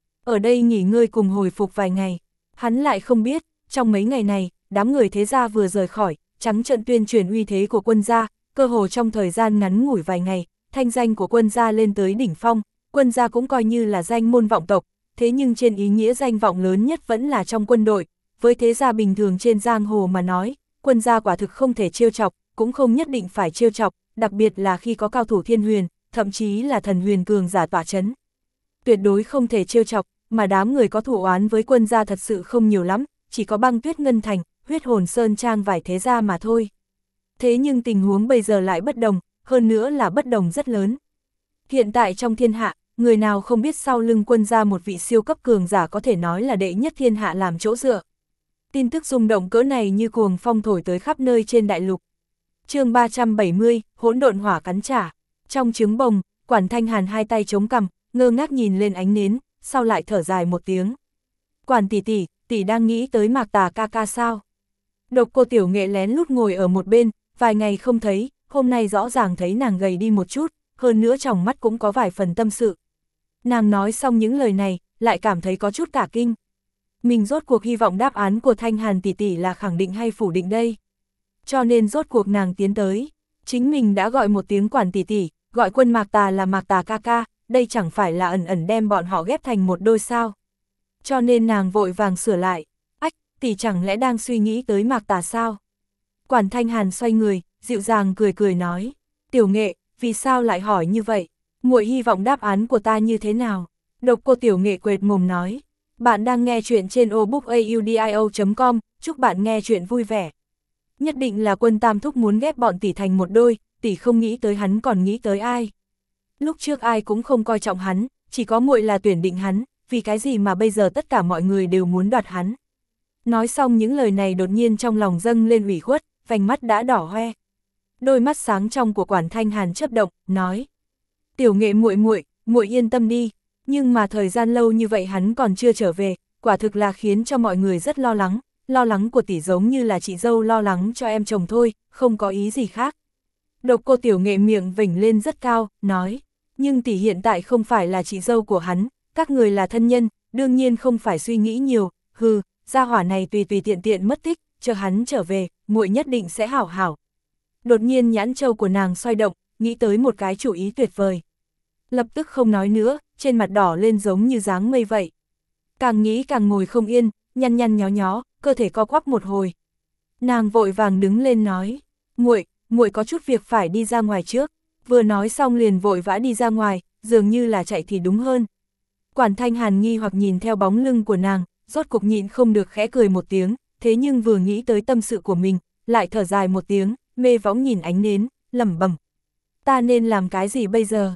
Ở đây nghỉ ngơi cùng hồi phục vài ngày, hắn lại không biết, trong mấy ngày này, đám người thế gia vừa rời khỏi, trắng trợn tuyên truyền uy thế của quân gia, cơ hồ trong thời gian ngắn ngủi vài ngày, thanh danh của quân gia lên tới đỉnh phong, quân gia cũng coi như là danh môn vọng tộc, thế nhưng trên ý nghĩa danh vọng lớn nhất vẫn là trong quân đội, với thế gia bình thường trên giang hồ mà nói, quân gia quả thực không thể trêu chọc, cũng không nhất định phải trêu chọc, đặc biệt là khi có cao thủ thiên huyền, thậm chí là thần huyền cường giả tọa chấn. Tuyệt đối không thể trêu chọc, mà đám người có thủ oán với quân gia thật sự không nhiều lắm, chỉ có Băng Tuyết Ngân Thành, Huyết Hồn Sơn Trang vài thế gia mà thôi. Thế nhưng tình huống bây giờ lại bất đồng, hơn nữa là bất đồng rất lớn. Hiện tại trong thiên hạ, người nào không biết sau lưng quân gia một vị siêu cấp cường giả có thể nói là đệ nhất thiên hạ làm chỗ dựa. Tin tức rung động cỡ này như cuồng phong thổi tới khắp nơi trên đại lục. Chương 370, hỗn độn hỏa cắn trả. Trong trứng bồng, Quản Thanh Hàn hai tay chống cằm, ngơ ngác nhìn lên ánh nến, sau lại thở dài một tiếng. Quản tỷ tỷ, tỷ đang nghĩ tới Mạc Tà ca ca sao? Độc Cô Tiểu Nghệ lén lút ngồi ở một bên, vài ngày không thấy, hôm nay rõ ràng thấy nàng gầy đi một chút, hơn nữa trong mắt cũng có vài phần tâm sự. Nàng nói xong những lời này, lại cảm thấy có chút cả kinh. Mình rốt cuộc hy vọng đáp án của Thanh Hàn tỷ tỷ là khẳng định hay phủ định đây. Cho nên rốt cuộc nàng tiến tới, chính mình đã gọi một tiếng Quản tỷ tỷ, gọi quân Mạc Tà là Mạc Tà ca ca, đây chẳng phải là ẩn ẩn đem bọn họ ghép thành một đôi sao. cho nên nàng vội vàng sửa lại. Ách, tỷ chẳng lẽ đang suy nghĩ tới Mạc Tà sao? Quản Thanh Hàn xoay người, dịu dàng cười cười nói, Tiểu Nghệ, vì sao lại hỏi như vậy? Muội hy vọng đáp án của ta như thế nào? Độc Cô Tiểu Nghệ quệt mồm nói, bạn đang nghe chuyện trên obookaudio.com, chúc bạn nghe chuyện vui vẻ. Nhất định là Quân Tam Thúc muốn ghép bọn tỷ thành một đôi, tỷ không nghĩ tới hắn còn nghĩ tới ai. Lúc trước ai cũng không coi trọng hắn, chỉ có muội là tuyển định hắn, vì cái gì mà bây giờ tất cả mọi người đều muốn đoạt hắn. Nói xong những lời này đột nhiên trong lòng dâng lên ủy khuất, vành mắt đã đỏ hoe. Đôi mắt sáng trong của Quản Thanh Hàn chớp động, nói, Tiểu Nghệ muội yên tâm đi, nhưng mà thời gian lâu như vậy hắn còn chưa trở về, quả thực là khiến cho mọi người rất lo lắng của tỷ giống như là chị dâu lo lắng cho em chồng thôi, không có ý gì khác. Độc Cô Tiểu Nghệ miệng vểnh lên rất cao, nói, nhưng tỷ hiện tại không phải là chị dâu của hắn, các người là thân nhân, đương nhiên không phải suy nghĩ nhiều, gia hỏa này tùy tiện mất tích, chờ hắn trở về, muội nhất định sẽ hảo hảo. Đột nhiên nhãn châu của nàng xoay động, nghĩ tới một cái chủ ý tuyệt vời. Lập tức không nói nữa, trên mặt đỏ lên giống như dáng mây vậy. Càng nghĩ càng ngồi không yên, nhăn nhó, cơ thể co quắp một hồi. Nàng vội vàng đứng lên nói, muội có chút việc phải đi ra ngoài trước. Vừa nói xong liền vội vã đi ra ngoài, dường như là chạy thì đúng hơn. Quản Thanh Hàn nghi hoặc nhìn theo bóng lưng của nàng, rốt cục nhịn không được khẽ cười một tiếng, thế nhưng vừa nghĩ tới tâm sự của mình, lại thở dài một tiếng, mê võng nhìn ánh nến, lẩm bẩm. Ta nên làm cái gì bây giờ?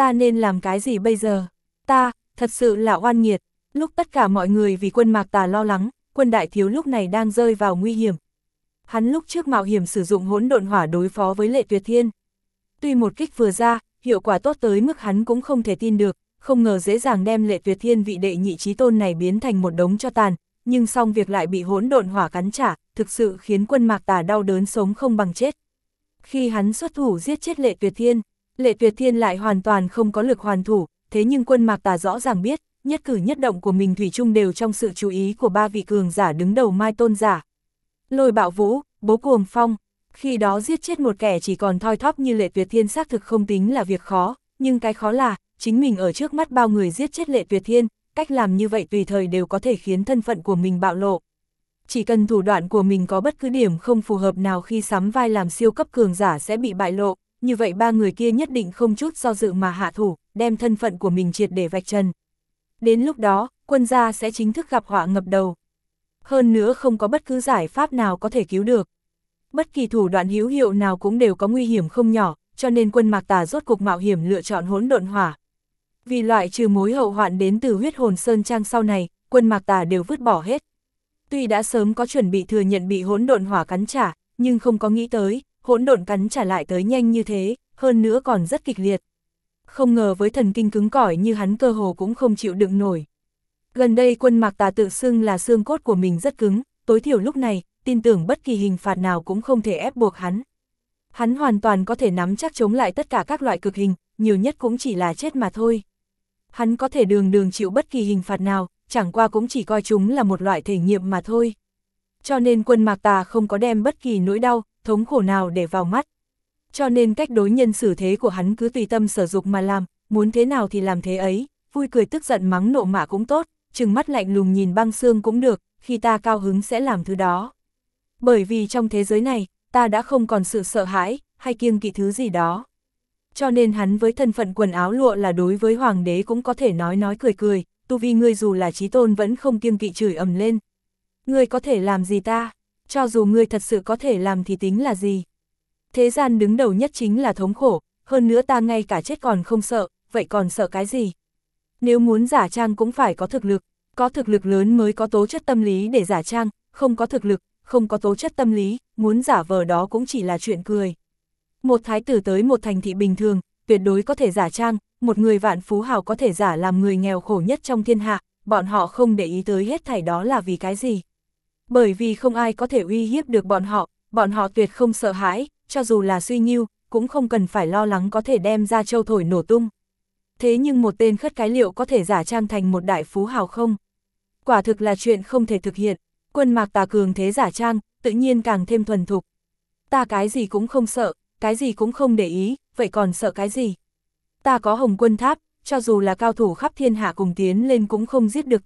Ta, thật sự là oan nghiệt. Lúc tất cả mọi người vì quân Mạc Tà lo lắng, quân đại thiếu lúc này đang rơi vào nguy hiểm. Hắn lúc trước mạo hiểm sử dụng hỗn độn hỏa đối phó với Lệ Tuyệt Thiên. Tuy một kích vừa ra, hiệu quả tốt tới mức hắn cũng không thể tin được, không ngờ dễ dàng đem Lệ Tuyệt Thiên vị đệ nhị chí tôn này biến thành một đống tro tàn, nhưng xong việc lại bị hỗn độn hỏa cắn trả, thực sự khiến quân Mạc Tà đau đớn sống không bằng chết. Khi hắn xuất thủ giết chết Lệ Tuyệt Thiên lại hoàn toàn không có lực hoàn thủ, thế nhưng quân Mạc Tà rõ ràng biết, nhất cử nhất động của mình thủy chung đều trong sự chú ý của ba vị cường giả đứng đầu Mai Tôn giả. Lôi Bạo Vũ, Bố Cuồng Phong, khi đó giết chết một kẻ chỉ còn thoi thóp như Lệ Tuyệt Thiên xác thực không tính là việc khó, nhưng cái khó là, chính mình ở trước mắt bao người giết chết Lệ Tuyệt Thiên, cách làm như vậy tùy thời đều có thể khiến thân phận của mình bạo lộ. Chỉ cần thủ đoạn của mình có bất cứ điểm không phù hợp nào khi sắm vai làm siêu cấp cường giả sẽ bị bại lộ, như vậy ba người kia nhất định không chút do dự mà hạ thủ, đem thân phận của mình triệt để vạch trần. Đến lúc đó, quân gia sẽ chính thức gặp họa ngập đầu. Hơn nữa không có bất cứ giải pháp nào có thể cứu được. Bất kỳ thủ đoạn hữu hiệu nào cũng đều có nguy hiểm không nhỏ, cho nên quân Mạc Tà rốt cục mạo hiểm lựa chọn hỗn độn hỏa. Vì loại trừ mối hậu hoạn đến từ huyết hồn sơn trang sau này, quân Mạc Tà đều vứt bỏ hết. Tuy đã sớm có chuẩn bị thừa nhận bị hỗn độn hỏa cắn trả, nhưng không có nghĩ tới, hỗn độn cắn trả lại tới nhanh như thế, hơn nữa còn rất kịch liệt. Không ngờ với thần kinh cứng cỏi như hắn cơ hồ cũng không chịu đựng nổi. Gần đây quân Mạc Tà tự xưng là xương cốt của mình rất cứng, tối thiểu lúc này, tin tưởng bất kỳ hình phạt nào cũng không thể ép buộc hắn. Hắn hoàn toàn có thể nắm chắc chống lại tất cả các loại cực hình, nhiều nhất cũng chỉ là chết mà thôi. Hắn có thể đường chịu bất kỳ hình phạt nào, chẳng qua cũng chỉ coi chúng là một loại thể nghiệm mà thôi. Cho nên quân Mạc Tà không có đem bất kỳ nỗi đau, thống khổ nào để vào mắt. Cho nên cách đối nhân xử thế của hắn cứ tùy tâm sở dục mà làm, muốn thế nào thì làm thế ấy, vui cười tức giận mắng nộ mạ cũng tốt, trừng mắt lạnh lùng nhìn Băng Xương cũng được, khi ta cao hứng sẽ làm thứ đó. Bởi vì trong thế giới này, ta đã không còn sự sợ hãi, hay kiêng kỵ thứ gì đó. Cho nên hắn với thân phận quần áo lụa là đối với hoàng đế cũng có thể nói cười, tu vi ngươi dù là chí tôn vẫn không kiêng kỵ chửi ầm lên. Ngươi có thể làm gì ta? Cho dù ngươi thật sự có thể làm thì tính là gì? Thế gian đứng đầu nhất chính là thống khổ, hơn nữa ta ngay cả chết còn không sợ, vậy còn sợ cái gì? Nếu muốn giả trang cũng phải có thực lực lớn mới có tố chất tâm lý để giả trang, không có thực lực, không có tố chất tâm lý, muốn giả vờ đó cũng chỉ là chuyện cười. Một thái tử tới một thành thị bình thường, tuyệt đối có thể giả trang, một người vạn phú hào có thể giả làm người nghèo khổ nhất trong thiên hạ, bọn họ không để ý tới hết thảy đó là vì cái gì? Bởi vì không ai có thể uy hiếp được bọn họ tuyệt không sợ hãi, cho dù là suy nghiêu, cũng không cần phải lo lắng có thể đem ra châu thổi nổ tung. Thế nhưng một tên khất cái liệu có thể giả trang thành một đại phú hào không? Quả thực là chuyện không thể thực hiện, quân Mạc Tà cường thế giả trang, tự nhiên càng thêm thuần thục. Ta cái gì cũng không sợ, cái gì cũng không để ý, vậy còn sợ cái gì? Ta có Hồng Quân Tháp, cho dù là cao thủ khắp thiên hạ cùng tiến lên cũng không giết được ta,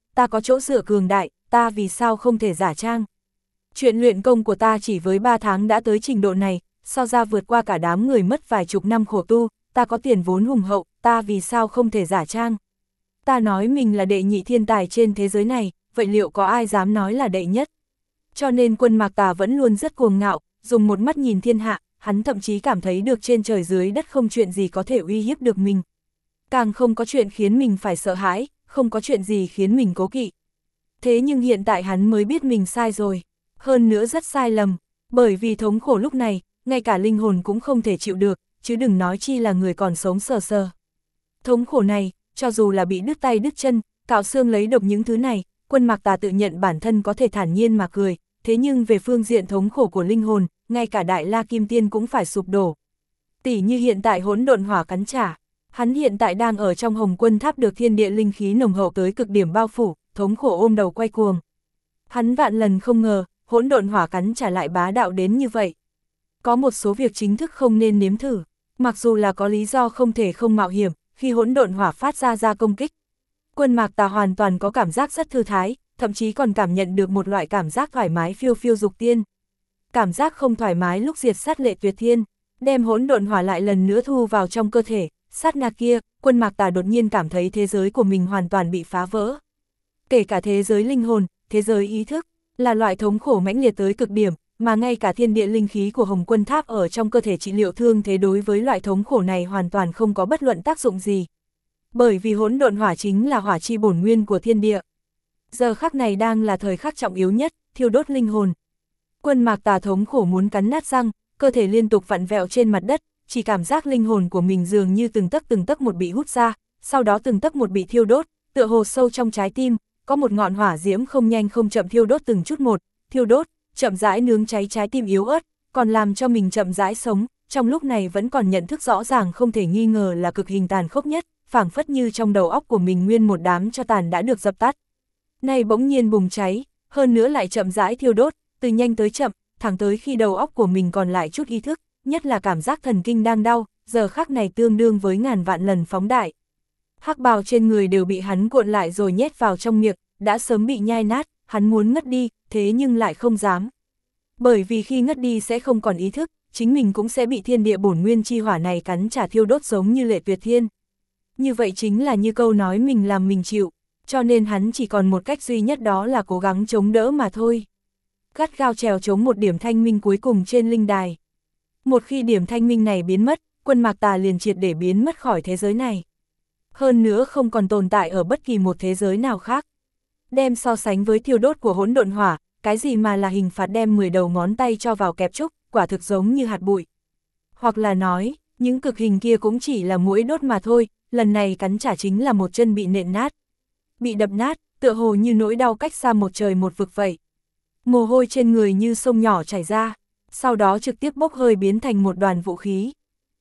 ta có chỗ dựa cường đại, ta vì sao không thể giả trang. Chuyện luyện công của ta chỉ với 3 tháng đã tới trình độ này, so ra vượt qua cả đám người mất vài chục năm khổ tu, ta có tiền vốn hùng hậu, ta vì sao không thể giả trang. Ta nói mình là đệ nhị thiên tài trên thế giới này, vậy liệu có ai dám nói là đệ nhất? Cho nên Quân Mạc Tà vẫn luôn rất cuồng ngạo, dùng một mắt nhìn thiên hạ, hắn thậm chí cảm thấy được trên trời dưới đất không chuyện gì có thể uy hiếp được mình. Càng không có chuyện khiến mình phải sợ hãi, không có chuyện gì khiến mình cố kỵ. Thế nhưng hiện tại hắn mới biết mình sai rồi, hơn nữa rất sai lầm, bởi vì thống khổ lúc này, ngay cả linh hồn cũng không thể chịu được, chứ đừng nói chi là người còn sống sờ sờ. Thống khổ này, cho dù là bị đứt tay đứt chân, cạo xương lấy độc những thứ này, Quân Mạc Tà tự nhận bản thân có thể thản nhiên mà cười, thế nhưng về phương diện thống khổ của linh hồn, ngay cả Đại La Kim Tiên cũng phải sụp đổ. Tỉ như hiện tại hỗn độn hỏa cắn trả, hắn hiện tại đang ở trong Hồng Quân Tháp được thiên địa linh khí nồng hậu tới cực điểm bao phủ, thống khổ ôm đầu quay cuồng. Hắn vạn lần không ngờ, hỗn độn hỏa cắn trả lại bá đạo đến như vậy. Có một số việc chính thức không nên nếm thử, mặc dù là có lý do không thể không mạo hiểm, khi hỗn độn hỏa phát ra công kích. Quân Mạc Tà hoàn toàn có cảm giác rất thư thái, thậm chí còn cảm nhận được một loại cảm giác thoải mái phiêu phiêu dục tiên. Cảm giác không thoải mái lúc diệt sát Lệ Tuyệt Thiên, đem hỗn độn hỏa lại lần nữa thu vào trong cơ thể, sát na kia, Quân Mạc Tà đột nhiên cảm thấy thế giới của mình hoàn toàn bị phá vỡ. Kể cả thế giới linh hồn, thế giới ý thức, là loại thống khổ mãnh liệt tới cực điểm, mà ngay cả thiên địa linh khí của Hồng Quân Tháp ở trong cơ thể trị liệu thương thế đối với loại thống khổ này hoàn toàn không có bất luận tác dụng gì. Bởi vì hỗn độn hỏa chính là hỏa chi bổn nguyên của thiên địa. Giờ khắc này đang là thời khắc trọng yếu nhất, thiêu đốt linh hồn. Quân Mạc Tà thống khổ muốn cắn nát răng, cơ thể liên tục vặn vẹo trên mặt đất, chỉ cảm giác linh hồn của mình dường như từng tấc một bị hút ra, sau đó từng tấc một bị thiêu đốt, tựa hồ sâu trong trái tim, có một ngọn hỏa diễm không nhanh không chậm thiêu đốt từng chút một, thiêu đốt, chậm rãi nướng cháy trái tim yếu ớt, còn làm cho mình chậm rãi sống, trong lúc này vẫn còn nhận thức rõ ràng không thể nghi ngờ là cực hình tàn khốc nhất, phảng phất như trong đầu óc của mình nguyên một đám tro tàn đã được dập tắt. Nay bỗng nhiên bùng cháy, hơn nữa lại chậm rãi thiêu đốt, từ nhanh tới chậm, thẳng tới khi đầu óc của mình còn lại chút ý thức, nhất là cảm giác thần kinh đang đau, giờ khắc này tương đương với ngàn vạn lần phóng đại. Hắc bào trên người đều bị hắn cuộn lại rồi nhét vào trong miệng, đã sớm bị nhai nát, hắn muốn ngất đi, thế nhưng lại không dám. Bởi vì khi ngất đi sẽ không còn ý thức, chính mình cũng sẽ bị thiên địa bổn nguyên chi hỏa này cắn trả thiêu đốt giống như Lệ Tuyệt Thiên. Như vậy chính là như câu nói mình làm mình chịu, cho nên hắn chỉ còn một cách duy nhất đó là cố gắng chống đỡ mà thôi. Gắt gao trèo chống một điểm thanh minh cuối cùng trên linh đài. Một khi điểm thanh minh này biến mất, Quân Mạc Tà liền triệt để biến mất khỏi thế giới này. Hơn nữa không còn tồn tại ở bất kỳ một thế giới nào khác. Đem so sánh với thiêu đốt của hỗn độn hỏa, cái gì mà là hình phạt đem 10 đầu ngón tay cho vào kẹp trúc, quả thực giống như hạt bụi. Hoặc là nói, những cực hình kia cũng chỉ là muỗi đốt mà thôi, lần này cắn trả chính là một chân bị nện nát. Bị đập nát, tựa hồ như nỗi đau cách xa một trời một vực vậy. Mồ hôi trên người như sông nhỏ chảy ra, sau đó trực tiếp bốc hơi biến thành một đoàn vũ khí.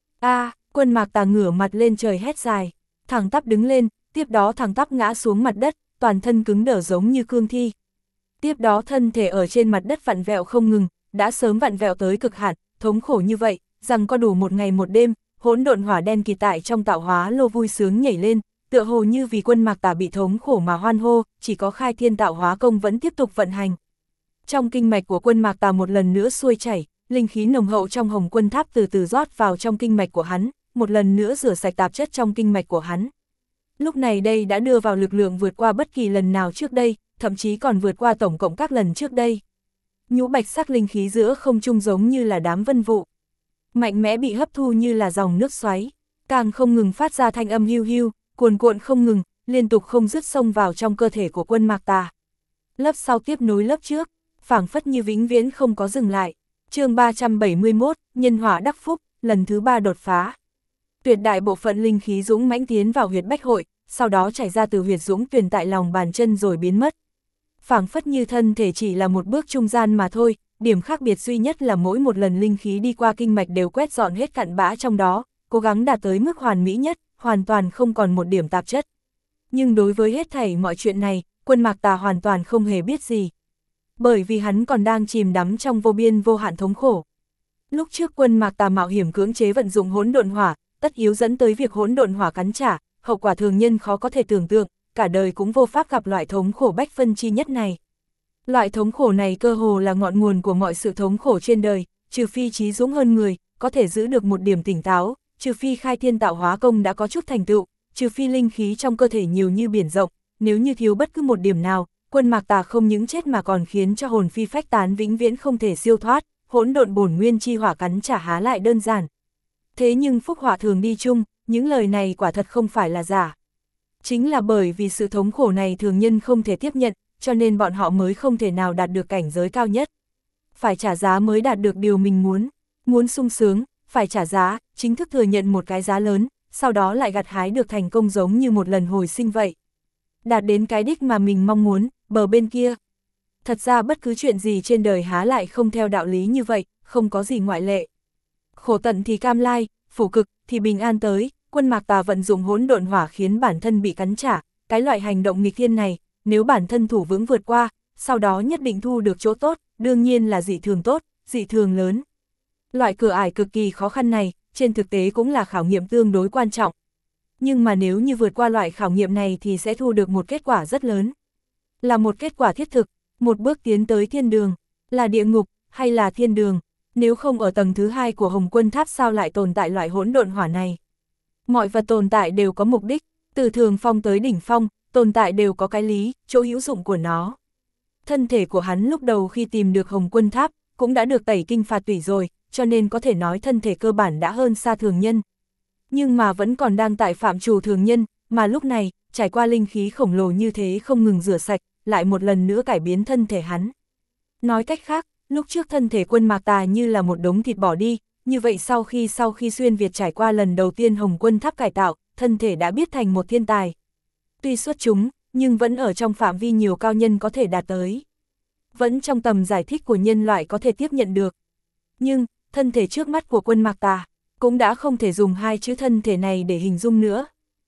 Quân Mạc Tà ngửa mặt lên trời hét dài, thẳng tắp đứng lên, tiếp đó thẳng tắp ngã xuống mặt đất, toàn thân cứng đờ giống như cương thi. Tiếp đó thân thể ở trên mặt đất vặn vẹo không ngừng, đã sớm vặn vẹo tới cực hạn, thống khổ như vậy, rằng có đủ một ngày một đêm, hỗn độn hỏa đen kỳ tại trong tạo hóa lô vui sướng nhảy lên, tựa hồ như vì Quân Mạc Tà bị thống khổ mà hoan hô, chỉ có khai thiên tạo hóa công vẫn tiếp tục vận hành. Trong kinh mạch của Quân Mạc Tà một lần nữa xuôi chảy, linh khí nồng hậu trong Hồng Quân Tháp từ từ rót vào trong kinh mạch của hắn, một lần nữa rửa sạch tạp chất trong kinh mạch của hắn. Lúc này đây đã đưa vào lực lượng vượt qua bất kỳ lần nào trước đây, thậm chí còn vượt qua tổng cộng các lần trước đây. Nhũ bạch sắc linh khí giữa không trung giống như là đám vân vụ, mạnh mẽ bị hấp thu như là dòng nước xoáy, càng không ngừng phát ra thanh âm hiu hiu, cuồn cuộn không ngừng, liên tục không dứt xông vào trong cơ thể của Quân Mạc Tà. Lớp sau tiếp nối lớp trước, phảng phất như vĩnh viễn không có dừng lại. Chương 371, nhân hỏa đắc phúc, lần thứ 3 đột phá. Tuyệt đại bộ phận linh khí dũng mãnh tiến vào huyệt bách hội, sau đó chảy ra từ huyệt dũng tuyền tại lòng bàn chân rồi biến mất. Phảng phất như thân thể chỉ là một bước trung gian mà thôi, điểm khác biệt duy nhất là mỗi một lần linh khí đi qua kinh mạch đều quét dọn hết cặn bã trong đó, cố gắng đạt tới mức hoàn mỹ nhất, hoàn toàn không còn một điểm tạp chất. Nhưng đối với hết thảy mọi chuyện này, Quân Mạc Tà hoàn toàn không hề biết gì. Bởi vì hắn còn đang chìm đắm trong vô biên vô hạn thống khổ. Lúc trước Quân Mạc Tà mạo hiểm cưỡng chế vận dụng hỗn độn hỏa, tất yếu dẫn tới việc hỗn độn hỏa cắn trả, hậu quả thường nhân khó có thể tưởng tượng, cả đời cũng vô pháp gặp loại thống khổ bách phân chi nhất này. Loại thống khổ này cơ hồ là ngọn nguồn của mọi sự thống khổ trên đời, trừ phi trí dũng hơn người, có thể giữ được một điểm tỉnh táo, trừ phi khai thiên tạo hóa công đã có chút thành tựu, trừ phi linh khí trong cơ thể nhiều như biển rộng, nếu như thiếu bất cứ một điểm nào, Quân Mạc Tà không những chết mà còn khiến cho hồn phi phách tán vĩnh viễn không thể siêu thoát, hỗn độn bổn nguyên chi hỏa cắn trả há lại đơn giản. Thế nhưng phúc họa thường đi chung, những lời này quả thật không phải là giả. Chính là bởi vì sự thống khổ này thường nhân không thể tiếp nhận, cho nên bọn họ mới không thể nào đạt được cảnh giới cao nhất. Phải trả giá mới đạt được điều mình muốn sung sướng, phải trả giá, chính thức thừa nhận một cái giá lớn, sau đó lại gặt hái được thành công giống như một lần hồi sinh vậy. Đạt đến cái đích mà mình mong muốn, bờ bên kia. Thật ra bất cứ chuyện gì trên đời há lại không theo đạo lý như vậy, không có gì ngoại lệ. Khổ tận thì cam lai, phủ cực thì bình an tới, Quân Mạc Tà vận dụng hỗn độn hỏa khiến bản thân bị cắn trả, cái loại hành động nghịch thiên này, nếu bản thân thủ vững vượt qua, sau đó nhất định thu được chỗ tốt, đương nhiên là dị thường tốt, dị thường lớn. Loại cửa ải cực kỳ khó khăn này, trên thực tế cũng là khảo nghiệm tương đối quan trọng. Nhưng mà nếu như vượt qua loại khảo nghiệm này thì sẽ thu được một kết quả rất lớn. Là một kết quả thiết thực, một bước tiến tới thiên đường, là địa ngục, hay là thiên đường, nếu không ở tầng thứ 2 của Hồng Quân Tháp sao lại tồn tại loại hỗn độn hỏa này. Mọi vật tồn tại đều có mục đích, từ thường phong tới đỉnh phong, tồn tại đều có cái lý, chỗ hữu dụng của nó. Thân thể của hắn lúc đầu khi tìm được Hồng Quân Tháp, cũng đã được tẩy kinh phạt tủy rồi, cho nên có thể nói thân thể cơ bản đã hơn xa thường nhân. Nhưng mà vẫn còn đang tại phạm trù thường nhân, mà lúc này, trải qua linh khí khổng lồ như thế không ngừng rửa sạch, lại một lần nữa cải biến thân thể hắn. Nói cách khác, lúc trước thân thể Quân Mạc Tà như là một đống thịt bỏ đi, như vậy sau khi xuyên Việt trải qua lần đầu tiên Hồng Quân Tháp cải tạo, thân thể đã biết thành một thiên tài. Tuy xuất chúng, nhưng vẫn ở trong phạm vi nhiều cao nhân có thể đạt tới. Vẫn trong tầm giải thích của nhân loại có thể tiếp nhận được. Nhưng, thân thể trước mắt của Quân Mạc Tà, cũng đã không thể dùng hai chữ thân thể này để hình dung nữa.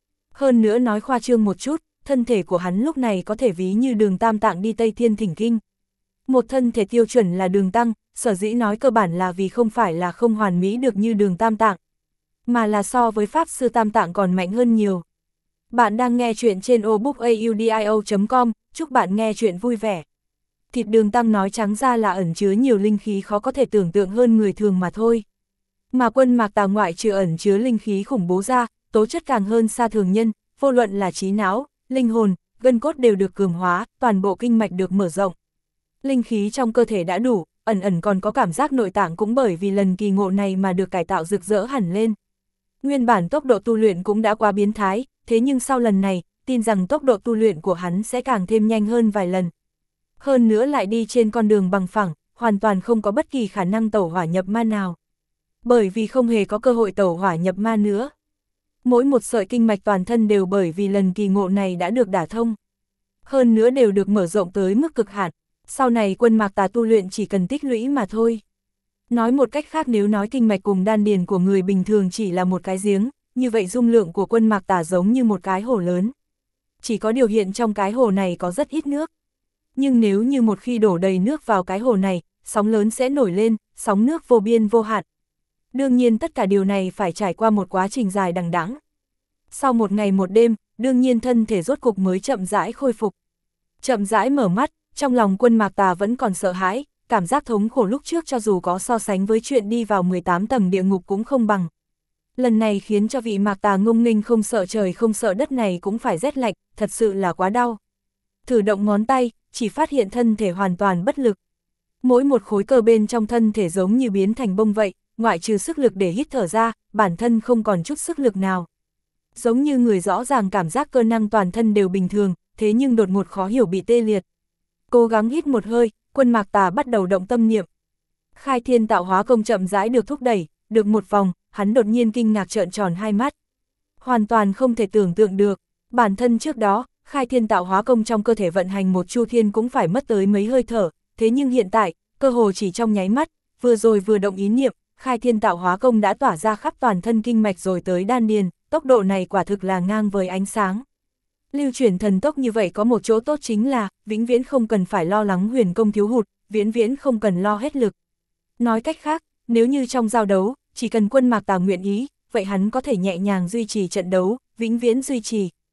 Hơn nữa nói khoa trương một chút, thân thể của hắn lúc này có thể ví như Đường Tam Tạng đi Tây Thiên thỉnh kinh. Một thân thể tiêu chuẩn là Đường Tăng, sở dĩ nói cơ bản là vì không phải là không hoàn mỹ được như Đường Tam Tạng, mà là so với Pháp Sư Tam Tạng còn mạnh hơn nhiều. Bạn đang nghe chuyện trên obookaudio.com, chúc bạn nghe chuyện vui vẻ. Thịt Đường Tăng nói trắng ra là ẩn chứa nhiều linh khí khó có thể tưởng tượng hơn người thường mà thôi. Mà Quân Mạc Tà ngoại trừ ẩn chứa linh khí khủng bố ra, tố chất càng hơn xa thường nhân, vô luận là trí não, linh hồn, gân cốt đều được cường hóa, toàn bộ kinh mạch được mở rộng. Linh khí trong cơ thể đã đủ, ẩn còn có cảm giác nội tạng cũng bởi vì lần kỳ ngộ này mà được cải tạo rực rỡ hẳn lên. Nguyên bản tốc độ tu luyện cũng đã quá biến thái, thế nhưng sau lần này, tin rằng tốc độ tu luyện của hắn sẽ càng thêm nhanh hơn vài lần. Hơn nữa lại đi trên con đường bằng phẳng, hoàn toàn không có bất kỳ khả năng tẩu hỏa nhập ma nào. Bởi vì không hề có cơ hội tẩu hỏa nhập ma nữa. Mỗi một sợi kinh mạch toàn thân đều bởi vì lần kỳ ngộ này đã được đả thông. Hơn nữa đều được mở rộng tới mức cực hạn, sau này Quân Mạc Tà tu luyện chỉ cần tích lũy mà thôi. Nói một cách khác, nếu nói kinh mạch cùng đan điền của người bình thường chỉ là một cái giếng, như vậy dung lượng của Quân Mạc Tà giống như một cái hồ lớn. Chỉ có điều hiện trong cái hồ này có rất ít nước. Nhưng nếu như một khi đổ đầy nước vào cái hồ này, sóng lớn sẽ nổi lên, sóng nước vô biên vô hạn. Đương nhiên tất cả điều này phải trải qua một quá trình dài đằng đẵng. Sau một ngày một đêm, đương nhiên thân thể rốt cục mới chậm rãi khôi phục. Chậm rãi mở mắt, trong lòng Quân Mạc Tà vẫn còn sợ hãi, cảm giác thống khổ lúc trước cho dù có so sánh với chuyện đi vào 18 tầng địa ngục cũng không bằng. Lần này khiến cho vị Mạc Tà ngông nghênh không sợ trời không sợ đất này cũng phải rét lạnh, thật sự là quá đau. Thử động ngón tay, chỉ phát hiện thân thể hoàn toàn bất lực. Mỗi một khối cơ bên trong thân thể giống như biến thành bông vậy, ngoại trừ sức lực để hít thở ra, bản thân không còn chút sức lực nào. Giống như người rõ ràng cảm giác cơ năng toàn thân đều bình thường, thế nhưng đột ngột khó hiểu bị tê liệt. Cố gắng hít một hơi, Quân Mạc Tà bắt đầu động tâm niệm. Khai thiên tạo hóa công chậm rãi được thúc đẩy, được một vòng, hắn đột nhiên kinh ngạc trợn tròn hai mắt. Hoàn toàn không thể tưởng tượng được, bản thân trước đó, khai thiên tạo hóa công trong cơ thể vận hành một chu thiên cũng phải mất tới mấy hơi thở, thế nhưng hiện tại, cơ hồ chỉ trong nháy mắt, vừa rồi vừa động ý niệm, khai thiên tạo hóa công đã tỏa ra khắp toàn thân kinh mạch rồi tới đan điền, tốc độ này quả thực là ngang với ánh sáng. Lưu chuyển thần tốc như vậy có một chỗ tốt chính là, vĩnh viễn không cần phải lo lắng huyền công thiếu hụt, viễn viễn không cần lo hết lực. Nói cách khác, nếu như trong giao đấu, chỉ cần Quân Mạc Tà nguyện ý, vậy hắn có thể nhẹ nhàng duy trì trận đấu, vĩnh viễn duy trì.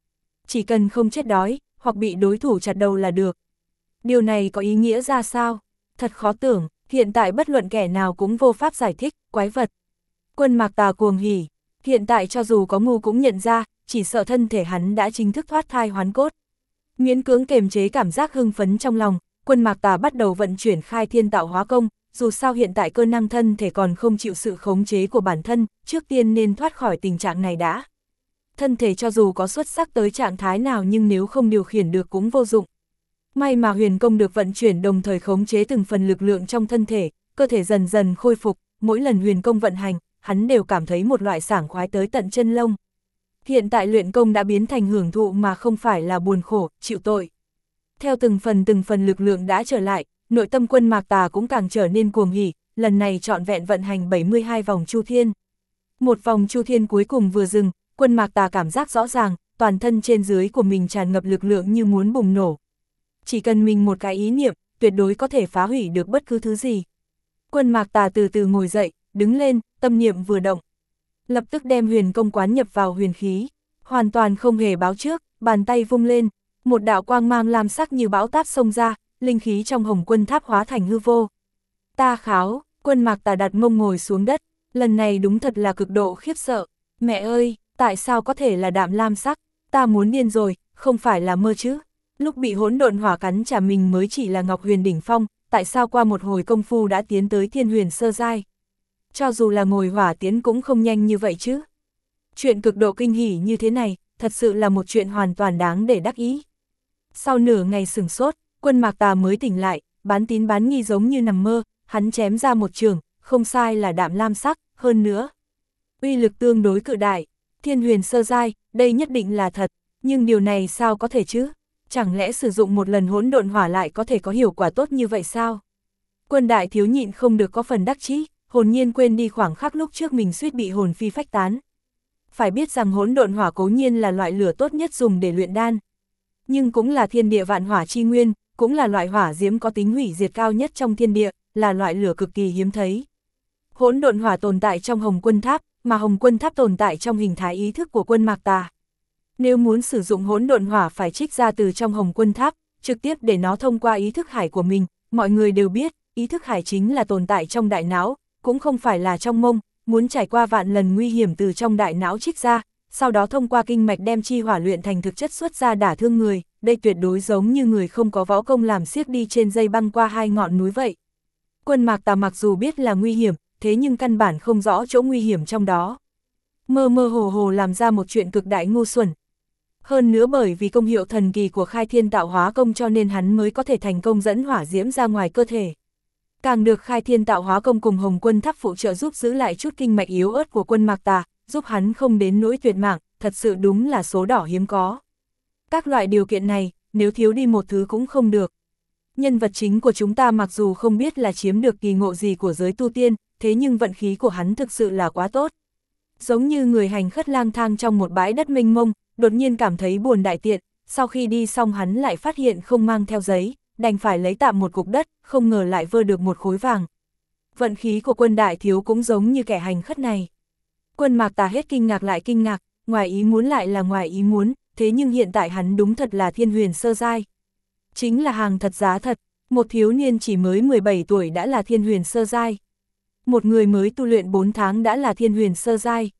chỉ cần không chết đói, hoặc bị đối thủ chặt đầu là được. Điều này có ý nghĩa ra sao? Thật khó tưởng, hiện tại bất luận kẻ nào cũng vô pháp giải thích, quái vật. Quân Mạc Tà cuồng hỉ, hiện tại cho dù có ngu cũng nhận ra, chỉ sợ thân thể hắn đã chính thức thoát thai hoán cốt. Miễn cưỡng kềm chế cảm giác hưng phấn trong lòng, Quân Mạc Tà bắt đầu vận chuyển khai thiên tạo hóa công, dù sao hiện tại cơ năng thân thể còn không chịu sự khống chế của bản thân, trước tiên nên thoát khỏi tình trạng này đã. Thân thể cho dù có xuất sắc tới trạng thái nào nhưng nếu không điều khiển được cũng vô dụng. May mà huyền công được vận chuyển đồng thời khống chế từng phần lực lượng trong thân thể, cơ thể dần dần khôi phục, mỗi lần huyền công vận hành, hắn đều cảm thấy một loại sảng khoái tới tận chân lông. Hiện tại luyện công đã biến thành hưởng thụ mà không phải là buồn khổ, chịu tội. Theo từng phần lực lượng đã trở lại, nội tâm Quân Mạc Tà cũng càng trở nên cuồng hỉ, lần này trọn vẹn vận hành 72 vòng chu thiên. Một vòng chu thiên cuối cùng vừa dừng, Quân Mạc Tà cảm giác rõ ràng, toàn thân trên dưới của mình tràn ngập lực lượng như muốn bùng nổ. Chỉ cần mình một cái ý niệm, tuyệt đối có thể phá hủy được bất cứ thứ gì. Quân Mạc Tà từ từ ngồi dậy, đứng lên, tâm niệm vừa động. Lập tức đem huyền công quán nhập vào huyền khí, hoàn toàn không hề báo trước, bàn tay vung lên, một đạo quang mang lam sắc như bão táp xông ra, linh khí trong Hồng Quân Tháp hóa thành hư vô. Ta kháo, Quân Mạc Tà đặt mông ngồi xuống đất, lần này đúng thật là cực độ khiếp sợ. Mẹ ơi, tại sao có thể là đạm lam sắc, ta muốn điên rồi, không phải là mơ chứ. Lúc bị hỗn độn hỏa cắn trả mình mới chỉ là Ngọc Huyền đỉnh phong, tại sao qua một hồi công phu đã tiến tới Thiên Huyền sơ giai. Cho dù là ngồi hỏa tiến cũng không nhanh như vậy chứ. Chuyện cực độ kinh hỉ như thế này, thật sự là một chuyện hoàn toàn đáng để đắc ý. Sau nửa ngày sửng sốt, Quân Mạc Tà mới tỉnh lại, bán tín bán nghi giống như nằm mơ, hắn chém ra một trường, không sai là đạm lam sắc, hơn nữa. Uy lực tương đối cự đại, Thiên Huyền sơ giai, đây nhất định là thật, nhưng điều này sao có thể chứ? Chẳng lẽ sử dụng một lần hỗn độn hỏa lại có thể có hiệu quả tốt như vậy sao? Quân đại thiếu nhịn không được có phần đắc chí, hồn nhiên quên đi khoảng khắc lúc trước mình suýt bị hồn phi phách tán. Phải biết rằng hỗn độn hỏa cố nhiên là loại lửa tốt nhất dùng để luyện đan, nhưng cũng là thiên địa vạn hỏa chi nguyên, cũng là loại hỏa diễm có tính hủy diệt cao nhất trong thiên địa, là loại lửa cực kỳ hiếm thấy. Hỗn độn hỏa tồn tại trong Hồng Quân Tháp, mà Hồng Quân Tháp tồn tại trong hình thái ý thức của Quân Mạc Tà. Nếu muốn sử dụng hỗn độn hỏa phải trích ra từ trong Hồng Quân Tháp, trực tiếp để nó thông qua ý thức hải của mình, mọi người đều biết, ý thức hải chính là tồn tại trong đại não, cũng không phải là trong mông, muốn trải qua vạn lần nguy hiểm từ trong đại não trích ra, sau đó thông qua kinh mạch đem chi hỏa luyện thành thực chất xuất ra đả thương người, đây tuyệt đối giống như người không có võ công làm xiếc đi trên dây băng qua hai ngọn núi vậy. Quân Mạc Tà mặc dù biết là nguy hiểm, thế nhưng căn bản không rõ chỗ nguy hiểm trong đó. Mơ mơ hồ hồ làm ra một chuyện cực đại ngu xuẩn. Hơn nữa bởi vì công hiệu thần kỳ của khai thiên tạo hóa công cho nên hắn mới có thể thành công dẫn hỏa diễm ra ngoài cơ thể. Càng được khai thiên tạo hóa công cùng Hồng Quân Tháp phụ trợ giúp giữ lại chút kinh mạch yếu ớt của Quân Mạc Tà, giúp hắn không đến nỗi tuyệt mạng, thật sự đúng là số đỏ hiếm có. Các loại điều kiện này, nếu thiếu đi một thứ cũng không được. Nhân vật chính của chúng ta mặc dù không biết là chiếm được kỳ ngộ gì của giới tu tiên, thế nhưng vận khí của hắn thực sự là quá tốt. Giống như người hành khất lang thang trong một bãi đất mênh mông, đột nhiên cảm thấy buồn đại tiện, sau khi đi xong hắn lại phát hiện không mang theo giấy, đành phải lấy tạm một cục đất, không ngờ lại vơ được một khối vàng. Vận khí của Quân đại thiếu cũng giống như kẻ hành khất này. Quân Mạc Tà hết kinh ngạc lại kinh ngạc, ngoài ý muốn lại là ngoài ý muốn, thế nhưng hiện tại hắn đúng thật là Thiên Huyền sơ giai. Chính là hàng thật giá thật, một thiếu niên chỉ mới 17 tuổi đã là Thiên Huyền sơ giai. Một người mới tu luyện 4 tháng đã là Thiên Huyền sơ giai.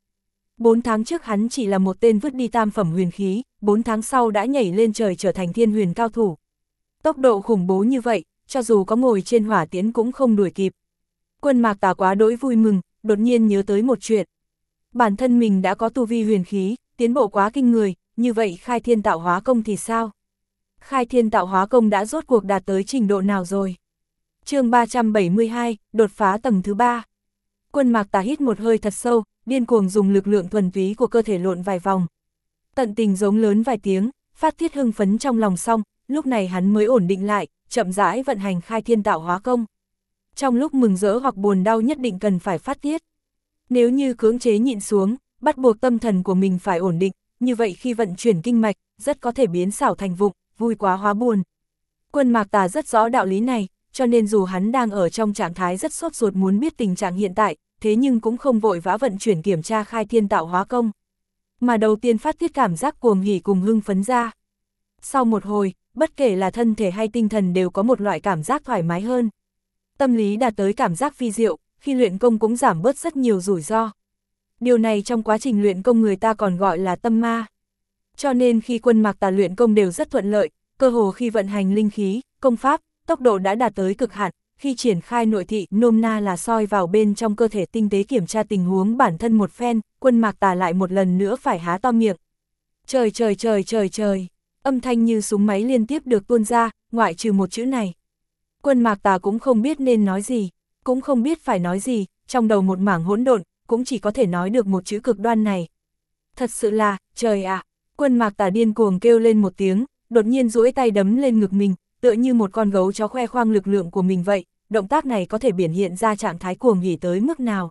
4 tháng trước hắn chỉ là một tên vứt đi tam phẩm huyền khí, 4 tháng sau đã nhảy lên trời trở thành thiên huyền cao thủ. Tốc độ khủng bố như vậy, cho dù có ngồi trên hỏa tiến cũng không đuổi kịp. Quân Mạc Tà quá đỗi vui mừng, đột nhiên nhớ tới một chuyện. Bản thân mình đã có tu vi huyền khí, tiến bộ quá kinh người, như vậy khai thiên tạo hóa công thì sao? Khai thiên tạo hóa công đã rốt cuộc đạt tới trình độ nào rồi? Chương 372, đột phá tầng thứ 3. Quân Mạc Tà hít một hơi thật sâu, điên cuồng dùng lực lượng thuần túy của cơ thể lộn vài vòng. Tận tình giống lớn vài tiếng, phát tiết hưng phấn trong lòng xong, lúc này hắn mới ổn định lại, chậm rãi vận hành khai thiên tạo hóa công. Trong lúc mừng rỡ hoặc buồn đau nhất định cần phải phát tiết. Nếu như cưỡng chế nhịn xuống, bắt buộc tâm thần của mình phải ổn định, như vậy khi vận chuyển kinh mạch, rất có thể biến xảo thành vụng, vui quá hóa buồn. Quân Mạc Tà rất rõ đạo lý này, cho nên dù hắn đang ở trong trạng thái rất sốt ruột muốn biết tình trạng hiện tại, thế nhưng cũng không vội vã vận chuyển kiểm tra khai thiên tạo hóa công. mà đầu tiên phát tiết cảm giác cuồng hỉ cùng hưng phấn ra. Sau một hồi, bất kể là thân thể hay tinh thần đều có một loại cảm giác thoải mái hơn. Tâm lý đạt tới cảm giác phi diệu, khi luyện công cũng giảm bớt rất nhiều rủi ro. Điều này trong quá trình luyện công người ta còn gọi là tâm ma. Cho nên khi Quân Mạc Tà luyện công đều rất thuận lợi, cơ hồ khi vận hành linh khí, công pháp, tốc độ đã đạt tới cực hạn, khi triển khai nội thị, nôm na là soi vào bên trong cơ thể tinh tế kiểm tra tình huống bản thân một phen, Quân Mạc Tà lại một lần nữa phải há to miệng. Trời trời trời trời trời, âm thanh như súng máy liên tiếp được tuôn ra, ngoại trừ một chữ này. Quân Mạc Tà cũng không biết nên nói gì, cũng không biết phải nói gì, trong đầu một mảng hỗn độn, cũng chỉ có thể nói được một chữ cực đoan này. Thật sự là, trời ạ! Quân Mạc Tà điên cuồng kêu lên một tiếng, đột nhiên duỗi tay đấm lên ngực mình, tựa như một con gấu chó khoe khoang lực lượng của mình vậy, động tác này có thể biểu hiện ra trạng thái cuồng hỉ tới mức nào.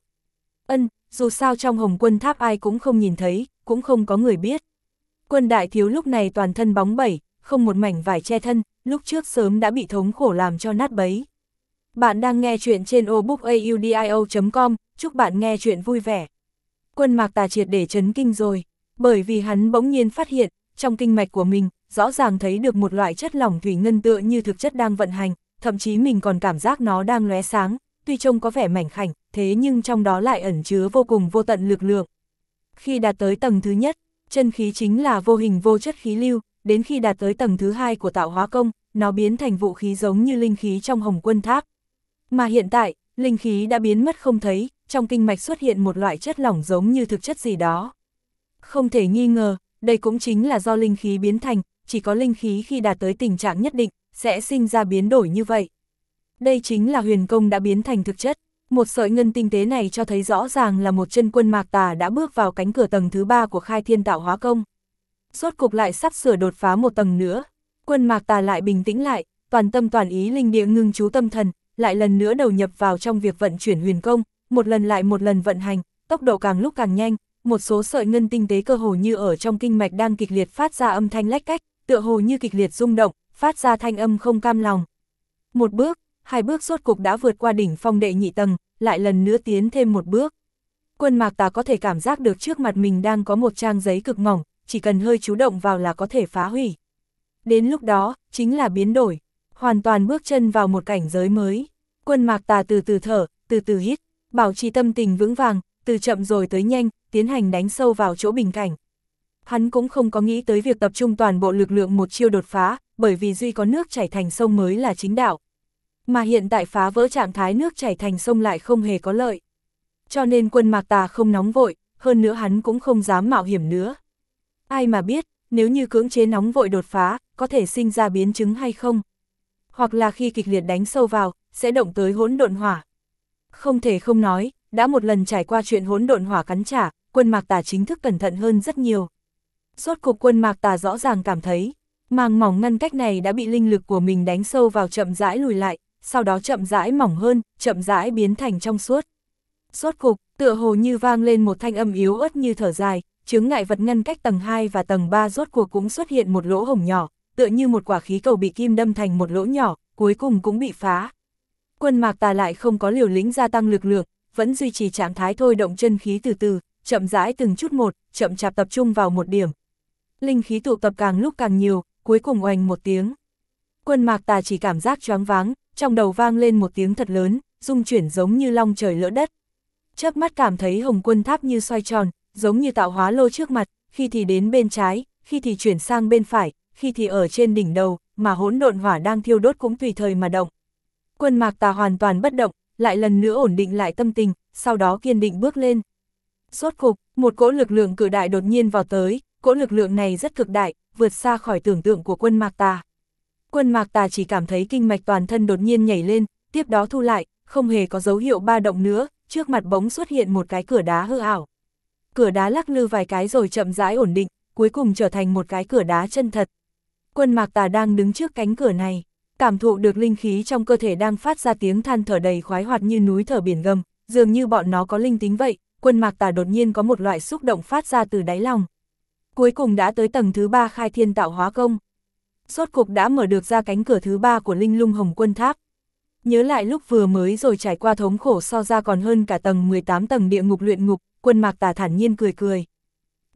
Dù sao trong Hồng Quân Tháp ai cũng không nhìn thấy, cũng không có người biết. Quân đại thiếu lúc này toàn thân bóng bẩy, không một mảnh vải che thân, lúc trước sớm đã bị thống khổ làm cho nát bấy. Bạn đang nghe chuyện trên obookaudio.com, chúc bạn nghe chuyện vui vẻ. Quân Mạc Tà triệt để chấn kinh rồi, bởi vì hắn bỗng nhiên phát hiện, trong kinh mạch của mình, rõ ràng thấy được một loại chất lỏng thủy ngân tựa như thực chất đang vận hành, thậm chí mình còn cảm giác nó đang lóe sáng, tuy trông có vẻ mảnh khảnh, thế nhưng trong đó lại ẩn chứa vô cùng vô tận lực lượng. Khi đạt tới tầng thứ nhất, chân khí chính là vô hình vô chất khí lưu, đến khi đạt tới tầng thứ hai của tạo hóa công, nó biến thành vũ khí giống như linh khí trong Hồng Quân Tháp. Mà hiện tại, linh khí đã biến mất không thấy, trong kinh mạch xuất hiện một loại chất lỏng giống như thực chất gì đó. Không thể nghi ngờ, đây cũng chính là do linh khí biến thành, chỉ có linh khí khi đạt tới tình trạng nhất định, sẽ sinh ra biến đổi như vậy. Đây chính là huyền công đã biến thành thực chất, một sợi ngân tinh tế này cho thấy rõ ràng là một chân Quân Mạc Tà đã bước vào cánh cửa tầng thứ 3 của khai thiên tạo hóa công. Rốt cục lại sắp sửa đột phá một tầng nữa, Quân Mạc Tà lại bình tĩnh lại, toàn tâm toàn ý linh địa ngưng chú tâm thần, lại lần nữa đầu nhập vào trong việc vận chuyển huyền công, một lần lại một lần vận hành, tốc độ càng lúc càng nhanh, một số sợi ngân tinh tế cơ hồ như ở trong kinh mạch đang kịch liệt phát ra âm thanh lách cách, tựa hồ như kịch liệt rung động, phát ra thanh âm không cam lòng. Một bước, hai bước rốt cục đã vượt qua đỉnh phong đệ nhị tầng, lại lần nữa tiến thêm một bước. Quân Mạc Tà có thể cảm giác được trước mặt mình đang có một trang giấy cực mỏng, chỉ cần hơi chú động vào là có thể phá hủy. Đến lúc đó, chính là biến đổi, hoàn toàn bước chân vào một cảnh giới mới. Quân Mạc Tà từ từ thở, từ từ hít, bảo trì tâm tình vững vàng, từ chậm rồi tới nhanh, tiến hành đánh sâu vào chỗ bình cảnh. Hắn cũng không có nghĩ tới việc tập trung toàn bộ lực lượng một chiêu đột phá, bởi vì duy có nước chảy thành sông mới là chính đạo. Mà hiện tại phá vỡ trạng thái nước chảy thành sông lại không hề có lợi. Cho nên Quân Mạc Tà không nóng vội, hơn nữa hắn cũng không dám mạo hiểm nữa. Ai mà biết, nếu như cưỡng chế nóng vội đột phá, có thể sinh ra biến chứng hay không? Hoặc là khi kịch liệt đánh sâu vào, sẽ động tới hỗn độn hỏa. Không thể không nói, đã một lần trải qua chuyện hỗn độn hỏa cắn trả, Quân Mạc Tà chính thức cẩn thận hơn rất nhiều. Rốt cục Quân Mạc Tà rõ ràng cảm thấy, màng mỏng ngăn cách này đã bị linh lực của mình đánh sâu vào chậm rãi lùi lại, sau đó chậm rãi mỏng hơn, chậm rãi biến thành trong suốt. Rốt cục, tựa hồ như vang lên một thanh âm yếu ớt như thở dài, chướng ngại vật ngăn cách tầng 2 và tầng 3 rốt cuộc cũng xuất hiện một lỗ hổng nhỏ, tựa như một quả khí cầu bị kim đâm thành một lỗ nhỏ, cuối cùng cũng bị phá. Quân Mạc Tà lại không có liều lĩnh gia tăng lực lượng, vẫn duy trì trạng thái thôi động chân khí từ từ, chậm rãi từng chút một, chậm chạp tập trung vào một điểm. Linh khí tụ tập càng lúc càng nhiều, cuối cùng oành một tiếng. Quân Mạc Tà chỉ cảm giác choáng váng, trong đầu vang lên một tiếng thật lớn, rung chuyển giống như long trời lỡ đất. Chớp mắt cảm thấy Hồng Quân Tháp như xoay tròn, giống như tạo hóa lô trước mặt, khi thì đến bên trái, khi thì chuyển sang bên phải, khi thì ở trên đỉnh đầu, mà hỗn độn hỏa đang thiêu đốt cũng tùy thời mà động. Quân Mạc Tà hoàn toàn bất động, lại lần nữa ổn định lại tâm tình, sau đó kiên định bước lên. Rốt cục, một cỗ lực lượng cự đại đột nhiên vào tới, cỗ lực lượng này rất cực đại, vượt xa khỏi tưởng tượng của Quân Mạc Tà. Quân Mạc Tà chỉ cảm thấy kinh mạch toàn thân đột nhiên nhảy lên, tiếp đó thu lại, không hề có dấu hiệu ba động nữa, trước mặt bỗng xuất hiện một cái cửa đá hư ảo. Cửa đá lắc lư vài cái rồi chậm rãi ổn định, cuối cùng trở thành một cái cửa đá chân thật. Quân Mạc Tà đang đứng trước cánh cửa này, cảm thụ được linh khí trong cơ thể đang phát ra tiếng than thở đầy khoái hoạt như núi thở biển gầm, dường như bọn nó có linh tính vậy. Quân Mạc Tà đột nhiên có một loại xúc động phát ra từ đáy lòng. Cuối cùng đã tới tầng thứ 3 khai thiên tạo hóa công. Rốt cục đã mở được ra cánh cửa thứ 3 của Linh Lung Hồng Quân Tháp. Nhớ lại lúc vừa mới rồi trải qua thống khổ so ra còn hơn cả tầng 18 tầng địa ngục luyện ngục, Quân Mạc Tà thản nhiên cười cười.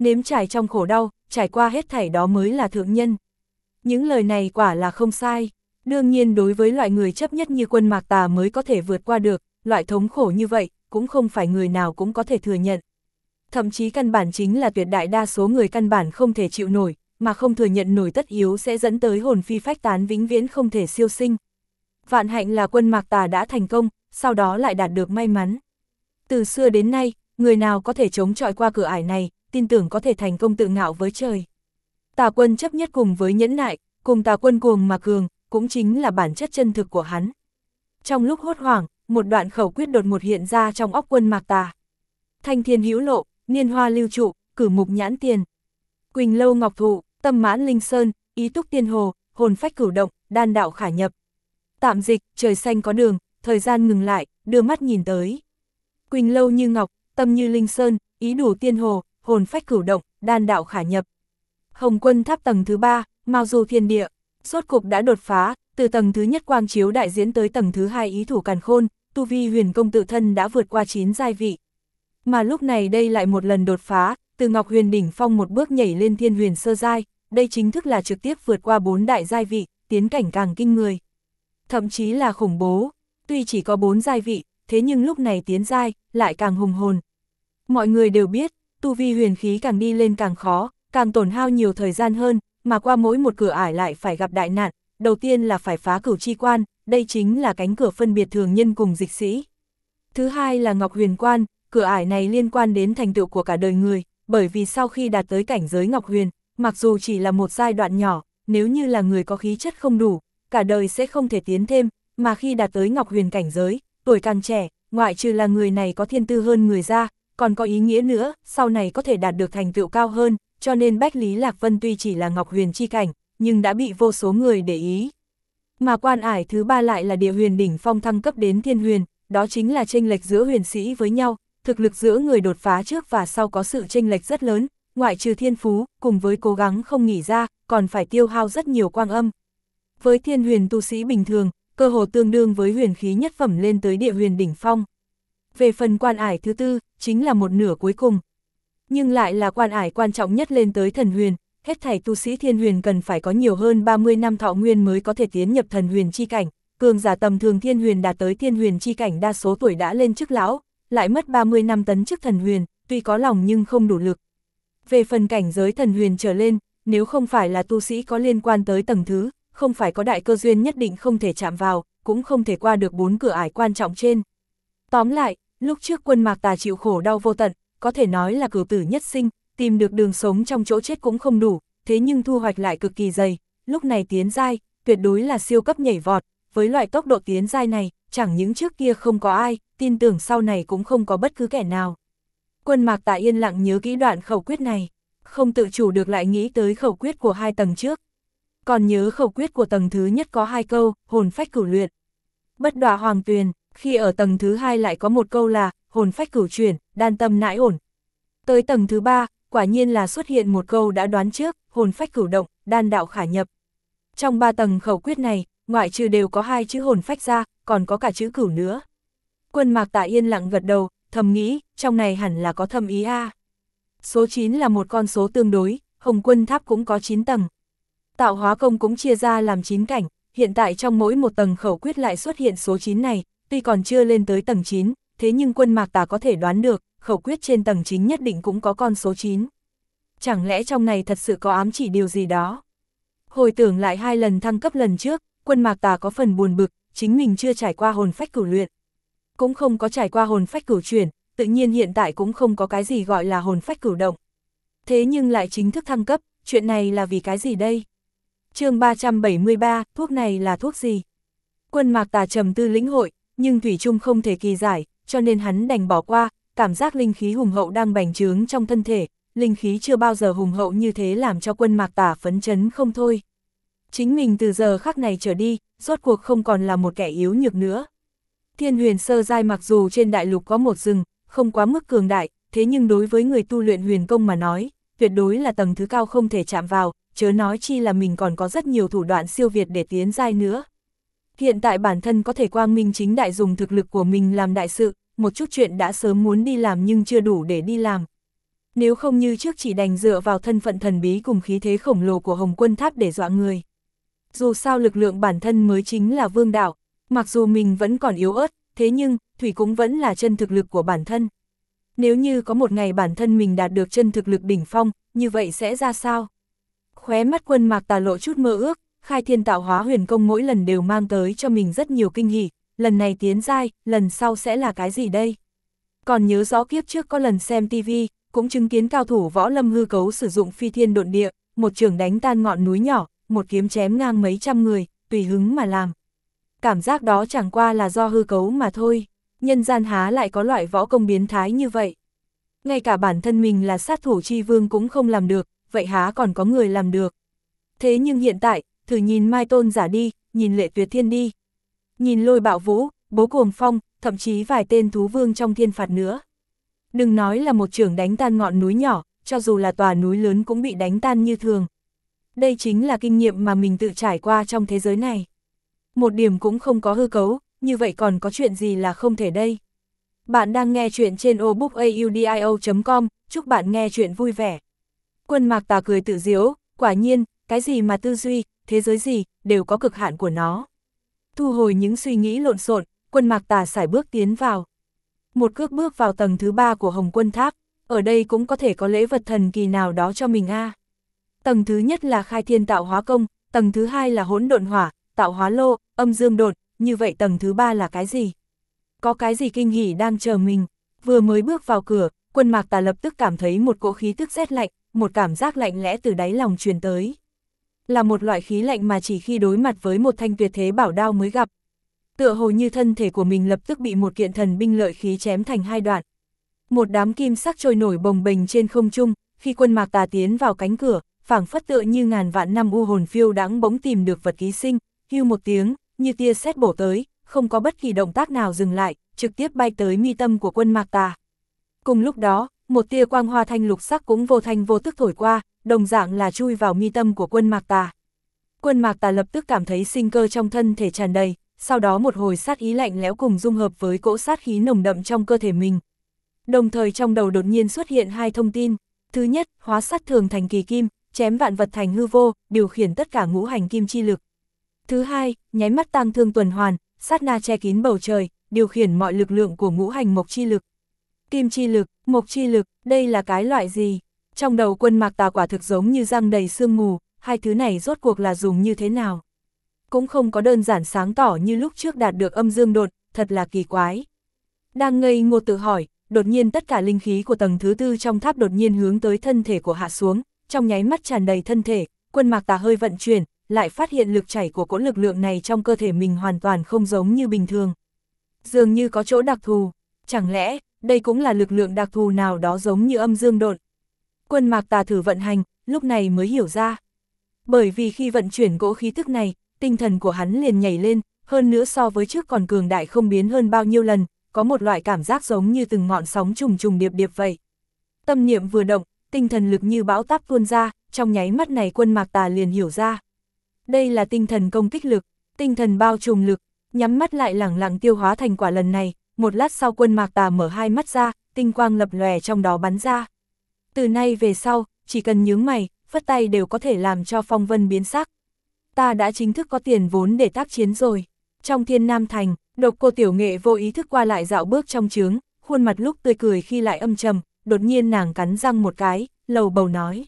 Nếm trải trong khổ đau, trải qua hết thảy đó mới là thượng nhân. Những lời này quả là không sai. Đương nhiên đối với loại người chấp nhất như Quân Mạc Tà mới có thể vượt qua được, loại thống khổ như vậy, cũng không phải người nào cũng có thể thừa nhận. Thậm chí căn bản chính là tuyệt đại đa số người căn bản không thể chịu nổi, mà không thừa nhận nổi tất yếu sẽ dẫn tới hồn phi phách tán vĩnh viễn không thể siêu sinh. Vạn hạnh là Quân Mạc Tà đã thành công, sau đó lại đạt được may mắn. Từ xưa đến nay, người nào có thể chống chọi qua cửa ải này, tin tưởng có thể thành công tự ngạo với trời. Tà Quân chấp nhất cùng với nhẫn nại, cùng Tà Quân cuồng mà cường, cũng chính là bản chất chân thực của hắn. Trong lúc hốt hoảng, một đoạn khẩu quyết đột ngột hiện ra trong óc Quân Mạc Tà. Thanh thiên hữu lộ, niên hoa lưu trụ, cử mục nhãn tiền. Quỳnh lâu ngọc thụ, tâm mãn linh sơn, ý túc tiên hồ, hồn phách cửu động, đan đạo khả nhập. Tạm dịch, trời xanh có đường, thời gian ngừng lại, đưa mắt nhìn tới. Quỳnh lâu như ngọc, tâm như linh sơn, ý đủ tiên hồ, hồn phách cửu động, đan đạo khả nhập. Hồng Quân tháp tầng thứ 3, Mao Du thiên địa, rốt cục đã đột phá, từ tầng thứ nhất quang chiếu đại diễn tới tầng thứ 2 ý thủ càn khôn, tu vi huyền công tự thân đã vượt qua 9 giai vị. Mà lúc này đây lại một lần đột phá, từ Ngọc Huyền đỉnh phong một bước nhảy lên Thiên Huyền sơ giai, đây chính thức là trực tiếp vượt qua 4 đại giai vị, tiến cảnh càng kinh người. Thậm chí là khủng bố, tuy chỉ có 4 giai vị, thế nhưng lúc này tiến giai, lại càng hùng hồn. Mọi người đều biết, tu vi huyền khí càng đi lên càng khó, càng tổn hao nhiều thời gian hơn, mà qua mỗi một cửa ải lại phải gặp đại nạn, đầu tiên là phải phá cửu chi quan, đây chính là cánh cửa phân biệt thường nhân cùng dịch sĩ. Thứ hai là Ngọc Huyền quan, cửa ải này liên quan đến thành tựu của cả đời người, bởi vì sau khi đạt tới cảnh giới Ngọc Huyền, mặc dù chỉ là một giai đoạn nhỏ, nếu như là người có khí chất không đủ, cả đời sẽ không thể tiến thêm, mà khi đạt tới Ngọc Huyền cảnh giới, tuổi càng trẻ, ngoại trừ là người này có thiên tư hơn người ra, còn có ý nghĩa nữa, sau này có thể đạt được thành tựu cao hơn, cho nên Bách Lý Lạc Vân tuy chỉ là Ngọc Huyền chi cảnh, nhưng đã bị vô số người để ý. Mà quan ải thứ 3 lại là địa huyền đỉnh phong thăng cấp đến thiên huyền, đó chính là chênh lệch giữa huyền sĩ với nhau, thực lực giữa người đột phá trước và sau có sự chênh lệch rất lớn, ngoại trừ thiên phú, cùng với cố gắng không nghỉ ra, còn phải tiêu hao rất nhiều quang âm. Với thiên huyền tu sĩ bình thường, cơ hồ tương đương với huyền khí nhất phẩm lên tới địa huyền đỉnh phong. Về phần quan ải thứ 4, chính là một nửa cuối cùng. Nhưng lại là quan ải quan trọng nhất lên tới thần huyền, hết thảy tu sĩ thiên huyền cần phải có nhiều hơn 30 năm thọ nguyên mới có thể tiến nhập thần huyền chi cảnh, cường giả tầm thường thiên huyền đạt tới thiên huyền chi cảnh đa số tuổi đã lên chức lão, lại mất 30 năm tấn chức thần huyền, tuy có lòng nhưng không đủ lực. Về phần cảnh giới thần huyền trở lên, nếu không phải là tu sĩ có liên quan tới tầng thứ, không phải có đại cơ duyên nhất định không thể chạm vào, cũng không thể qua được 4 cửa ải quan trọng trên. Tóm lại, lúc trước Quân Mạc Tà chịu khổ đau vô tận, có thể nói là cửu tử nhất sinh, tìm được đường sống trong chỗ chết cũng không đủ, thế nhưng thu hoạch lại cực kỳ dày, lúc này tiến giai, tuyệt đối là siêu cấp nhảy vọt, với loại tốc độ tiến giai này, chẳng những trước kia không có ai, tin tưởng sau này cũng không có bất cứ kẻ nào. Quân Mạc Tà yên lặng nhớ kỹ đoạn khẩu quyết này, không tự chủ được lại nghĩ tới khẩu quyết của 2 tầng trước. Còn nhớ khẩu quyết của tầng thứ nhất có 2 câu, hồn phách cửu luyện, bất đọa hoàng tuyền, khi ở tầng thứ 2 lại có một câu là, hồn phách cửu chuyển, đan tâm nãi ổn. Tới tầng thứ 3, quả nhiên là xuất hiện một câu đã đoán trước, hồn phách cửu động, đan đạo khả nhập. Trong 3 tầng khẩu quyết này, ngoại trừ đều có 2 chữ hồn phách ra, còn có cả chữ cửu nữa. Quân Mạc Tà yên lặng gật đầu, thầm nghĩ, trong này hẳn là có thâm ý a. Số 9 là một con số tương đối, Hồng Quân tháp cũng có 9 tầng. Tạo hóa công cũng chia ra làm 9 cảnh, hiện tại trong mỗi một tầng khẩu quyết lại xuất hiện số 9 này, tuy còn chưa lên tới tầng 9, thế nhưng Quân Mạc Tà có thể đoán được, khẩu quyết trên tầng 9 nhất định cũng có con số 9. Chẳng lẽ trong này thật sự có ám chỉ điều gì đó? Hồi tưởng lại 2 lần thăng cấp lần trước, Quân Mạc Tà có phần buồn bực, chính mình chưa trải qua hồn phách cửu luyện, cũng không có trải qua hồn phách cửu chuyển, tự nhiên hiện tại cũng không có cái gì gọi là hồn phách cửu động. Thế nhưng lại chính thức thăng cấp, chuyện này là vì cái gì đây? Chương 373, thuốc này là thuốc gì? Quân Mạc Tà trầm tư lĩnh hội, nhưng thủy chung không thể kỳ giải, cho nên hắn đành bỏ qua, cảm giác linh khí hùng hậu đang bành trướng trong thân thể, linh khí chưa bao giờ hùng hậu như thế làm cho Quân Mạc Tà phấn chấn không thôi. Chính mình từ giờ khắc này trở đi, rốt cuộc không còn là một kẻ yếu nhược nữa. Thiên huyền sơ giai mặc dù trên đại lục có một rừng, không quá mức cường đại, thế nhưng đối với người tu luyện huyền công mà nói, tuyệt đối là tầng thứ cao không thể chạm vào, chớ nói chi là mình còn có rất nhiều thủ đoạn siêu việt để tiến giai nữa. Hiện tại bản thân có thể quang minh chính đại dùng thực lực của mình làm đại sự, một chút chuyện đã sớm muốn đi làm nhưng chưa đủ để đi làm. Nếu không như trước chỉ đành dựa vào thân phận thần bí cùng khí thế khổng lồ của Hồng Quân Tháp để dọa người. Dù sao lực lượng bản thân mới chính là vương đạo, mặc dù mình vẫn còn yếu ớt, thế nhưng, Thủy cũng vẫn là chân thực lực của bản thân. Nếu như có một ngày bản thân mình đạt được chân thực lực đỉnh phong, như vậy sẽ ra sao? Khóe mắt Quân Mạc Tà lộ chút mơ ước, khai thiên tạo hóa huyền công mỗi lần đều mang tới cho mình rất nhiều kinh hỉ, lần này tiến giai, lần sau sẽ là cái gì đây? Còn nhớ rõ kiếp trước có lần xem TV, cũng chứng kiến cao thủ võ lâm hư cấu sử dụng phi thiên độn địa, một chưởng đánh tan ngọn núi nhỏ, một kiếm chém ngang mấy trăm người, tùy hứng mà làm. Cảm giác đó chẳng qua là do hư cấu mà thôi, nhân gian há lại có loại võ công biến thái như vậy. Ngay cả bản thân mình là sát thủ chi vương cũng không làm được, vậy há còn có người làm được. Thế nhưng hiện tại, thử nhìn Mai Tôn Giả đi, nhìn Lệ Tuyệt Thiên đi. Nhìn Lôi Bạo Vũ, Bố Cuồng Phong, thậm chí vài tên thú vương trong thiên phạt nữa. Đừng nói là một chưởng đánh tan ngọn núi nhỏ, cho dù là tòa núi lớn cũng bị đánh tan như thường. Đây chính là kinh nghiệm mà mình tự trải qua trong thế giới này. Một điểm cũng không có hư cấu, như vậy còn có chuyện gì là không thể đây? Bạn đang nghe chuyện trên obookaudio.com, chúc bạn nghe chuyện vui vẻ. Quân Mạc Tà cười tự giễu, quả nhiên, cái gì mà tư duy, thế giới gì, đều có cực hạn của nó. Thu hồi những suy nghĩ lộn xộn, Quân Mạc Tà sải bước tiến vào. Một cước bước vào tầng thứ 3 của Hồng Quân Tháp, ở đây cũng có thể có lễ vật thần kỳ nào đó cho mình a. Tầng thứ nhất là khai thiên tạo hóa công, tầng thứ hai là hỗn độn hỏa, tạo hóa lô, âm dương đột, như vậy tầng thứ 3 là cái gì? Có cái gì kinh hỉ đang chờ mình? Vừa mới bước vào cửa, Quân Mạc Tà lập tức cảm thấy một cỗ khí tức rét lạnh, một cảm giác lạnh lẽ từ đáy lòng truyền tới. Là một loại khí lạnh mà chỉ khi đối mặt với một thanh tuyệt thế bảo đao mới gặp. Tựa hồ như thân thể của mình lập tức bị một kiện thần binh lợi khí chém thành hai đoạn. Một đám kim sắc trôi nổi bồng bềnh trên không trung, khi Quân Mạc Tà tiến vào cánh cửa, phảng phất tựa như ngàn vạn năm u hồn phiêu đãng bỗng tìm được vật ký sinh, hưu một tiếng, như tia sét bổ tới, không có bất kỳ động tác nào dừng lại, trực tiếp bay tới mi tâm của Quân Mạc Tà. Cùng lúc đó, một tia quang hoa thanh lục sắc cũng vô thanh vô tức thổi qua, đồng dạng là chui vào mi tâm của Quân Mạc Tà. Quân Mạc Tà lập tức cảm thấy sinh cơ trong thân thể tràn đầy, sau đó một hồi sát ý lạnh lẽo cùng dung hợp với cỗ sát khí nồng đậm trong cơ thể mình. Đồng thời trong đầu đột nhiên xuất hiện hai thông tin. Thứ nhất, hóa sát thường thành kỳ kim, chém vạn vật thành hư vô, điều khiển tất cả ngũ hành kim chi lực. Thứ hai, nháy mắt tăng thương tuần hoàn, sát na che kín bầu trời, điều khiển mọi lực lượng của ngũ hành mộc chi lực. Kim chi lực, mộc chi lực, đây là cái loại gì? Trong đầu Quân Mạc Tà quả thực giống như răng đầy sương mù, hai thứ này rốt cuộc là dùng như thế nào? Cũng không có đơn giản sáng tỏ như lúc trước đạt được âm dương đột, thật là kỳ quái. Đang ngây ngô tự hỏi, đột nhiên tất cả linh khí của tầng thứ 4 trong tháp đột nhiên hướng tới thân thể của hạ xuống, trong nháy mắt tràn đầy thân thể, Quân Mạc Tà hơi vận chuyển, lại phát hiện lực chảy của cỗ lực lượng này trong cơ thể mình hoàn toàn không giống như bình thường. Dường như có chỗ đặc thù, chẳng lẽ đây cũng là lực lượng đặc thù nào đó giống như âm dương đột? Quân Mạc Tà thử vận hành, lúc này mới hiểu ra. Bởi vì khi vận chuyển cỗ khí tức này, tinh thần của hắn liền nhảy lên, hơn nữa so với trước còn cường đại không biến hơn bao nhiêu lần, có một loại cảm giác giống như từng ngọn sóng trùng trùng điệp điệp vậy. Tâm niệm vừa động, tinh thần lực như bão táp tuôn ra, trong nháy mắt này Quân Mạc Tà liền hiểu ra. Đây là tinh thần công kích lực, tinh thần bao trùm lực, nhắm mắt lại lẳng lặng tiêu hóa thành quả lần này, một lát sau Quân Mạc Tà mở hai mắt ra, tinh quang lập lòe trong đó bắn ra. Từ nay về sau, chỉ cần nhướng mày, phất tay đều có thể làm cho phong vân biến sắc. Ta đã chính thức có tiền vốn để tác chiến rồi. Trong Thiên Nam Thành, Độc Cô Tiểu Nghệ vô ý thức qua lại dạo bước trong trướng, khuôn mặt lúc tươi cười khi lại âm trầm, đột nhiên nàng cắn răng một cái, lầu bầu nói.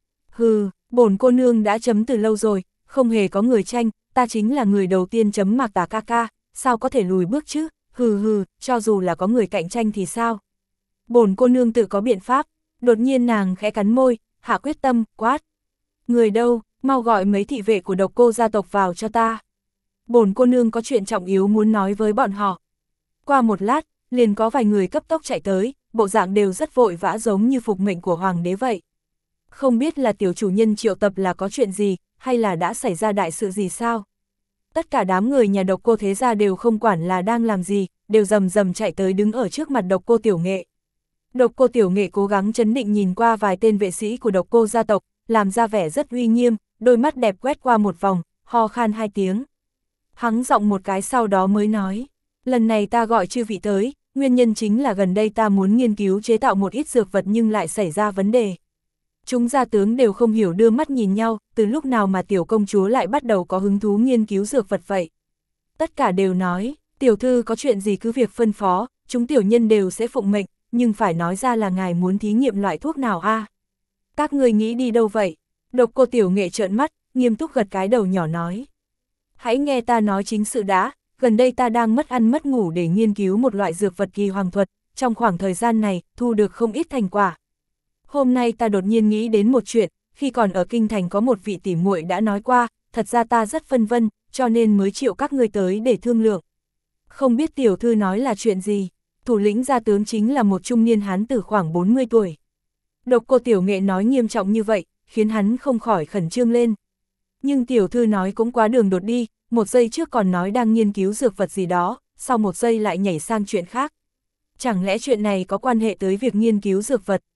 Hừ, bổn cô nương đã chấm từ lâu rồi, không hề có người tranh, ta chính là người đầu tiên chấm Mạc Tà ca ca, sao có thể lùi bước chứ, hừ, cho dù là có người cạnh tranh thì sao. Bổn cô nương tự có biện pháp, đột nhiên nàng khẽ cắn môi, hạ quyết tâm, quát. Người đâu, mau gọi mấy thị vệ của Độc Cô gia tộc vào cho ta. Bổn cô nương có chuyện trọng yếu muốn nói với bọn họ. Qua một lát, liền có vài người cấp tốc chạy tới, bộ dạng đều rất vội vã giống như phục mệnh của hoàng đế vậy. Không biết là tiểu chủ nhân triệu tập là có chuyện gì, hay là đã xảy ra đại sự gì sao? Tất cả đám người nhà Độc Cô thế gia đều không quản là đang làm gì, đều rầm rầm chạy tới đứng ở trước mặt Độc Cô Tiểu Nghệ. Độc Cô Tiểu Nghệ cố gắng trấn định nhìn qua vài tên vệ sĩ của Độc Cô gia tộc, làm ra vẻ rất uy nghiêm, đôi mắt đẹp quét qua một vòng, ho khan hai tiếng. Hắng giọng một cái sau đó mới nói, lần này ta gọi chư vị tới, Nguyên nhân chính là gần đây ta muốn nghiên cứu chế tạo một ít dược vật nhưng lại xảy ra vấn đề. Chúng gia tướng đều không hiểu đưa mắt nhìn nhau, từ lúc nào mà tiểu công chúa lại bắt đầu có hứng thú nghiên cứu dược vật vậy. Tất cả đều nói, tiểu thư có chuyện gì cứ việc phân phó, chúng tiểu nhân đều sẽ phụng mệnh, nhưng phải nói ra là ngài muốn thí nghiệm loại thuốc nào a? Các người nghĩ đi đâu vậy? Độc Cô Tiểu Nghệ trợn mắt, nghiêm túc gật cái đầu nhỏ nói. Hãy nghe ta nói chính sự đã, gần đây ta đang mất ăn mất ngủ để nghiên cứu một loại dược vật kỳ hoàng thuật, trong khoảng thời gian này, thu được không ít thành quả. Hôm nay ta đột nhiên nghĩ đến một chuyện, khi còn ở Kinh Thành có một vị tỷ muội đã nói qua, thật ra ta rất phân vân, cho nên mới triệu các ngươi tới để thương lượng. Không biết tiểu thư nói là chuyện gì, thủ lĩnh gia tướng chính là một trung niên hán tử khoảng 40 tuổi. Độc Cô Tiểu Nghệ nói nghiêm trọng như vậy, khiến hắn không khỏi khẩn trương lên. Nhưng tiểu thư nói cũng quá đường đột đi, một giây trước còn nói đang nghiên cứu dược vật gì đó, sau một giây lại nhảy sang chuyện khác. Chẳng lẽ chuyện này có quan hệ tới việc nghiên cứu dược vật?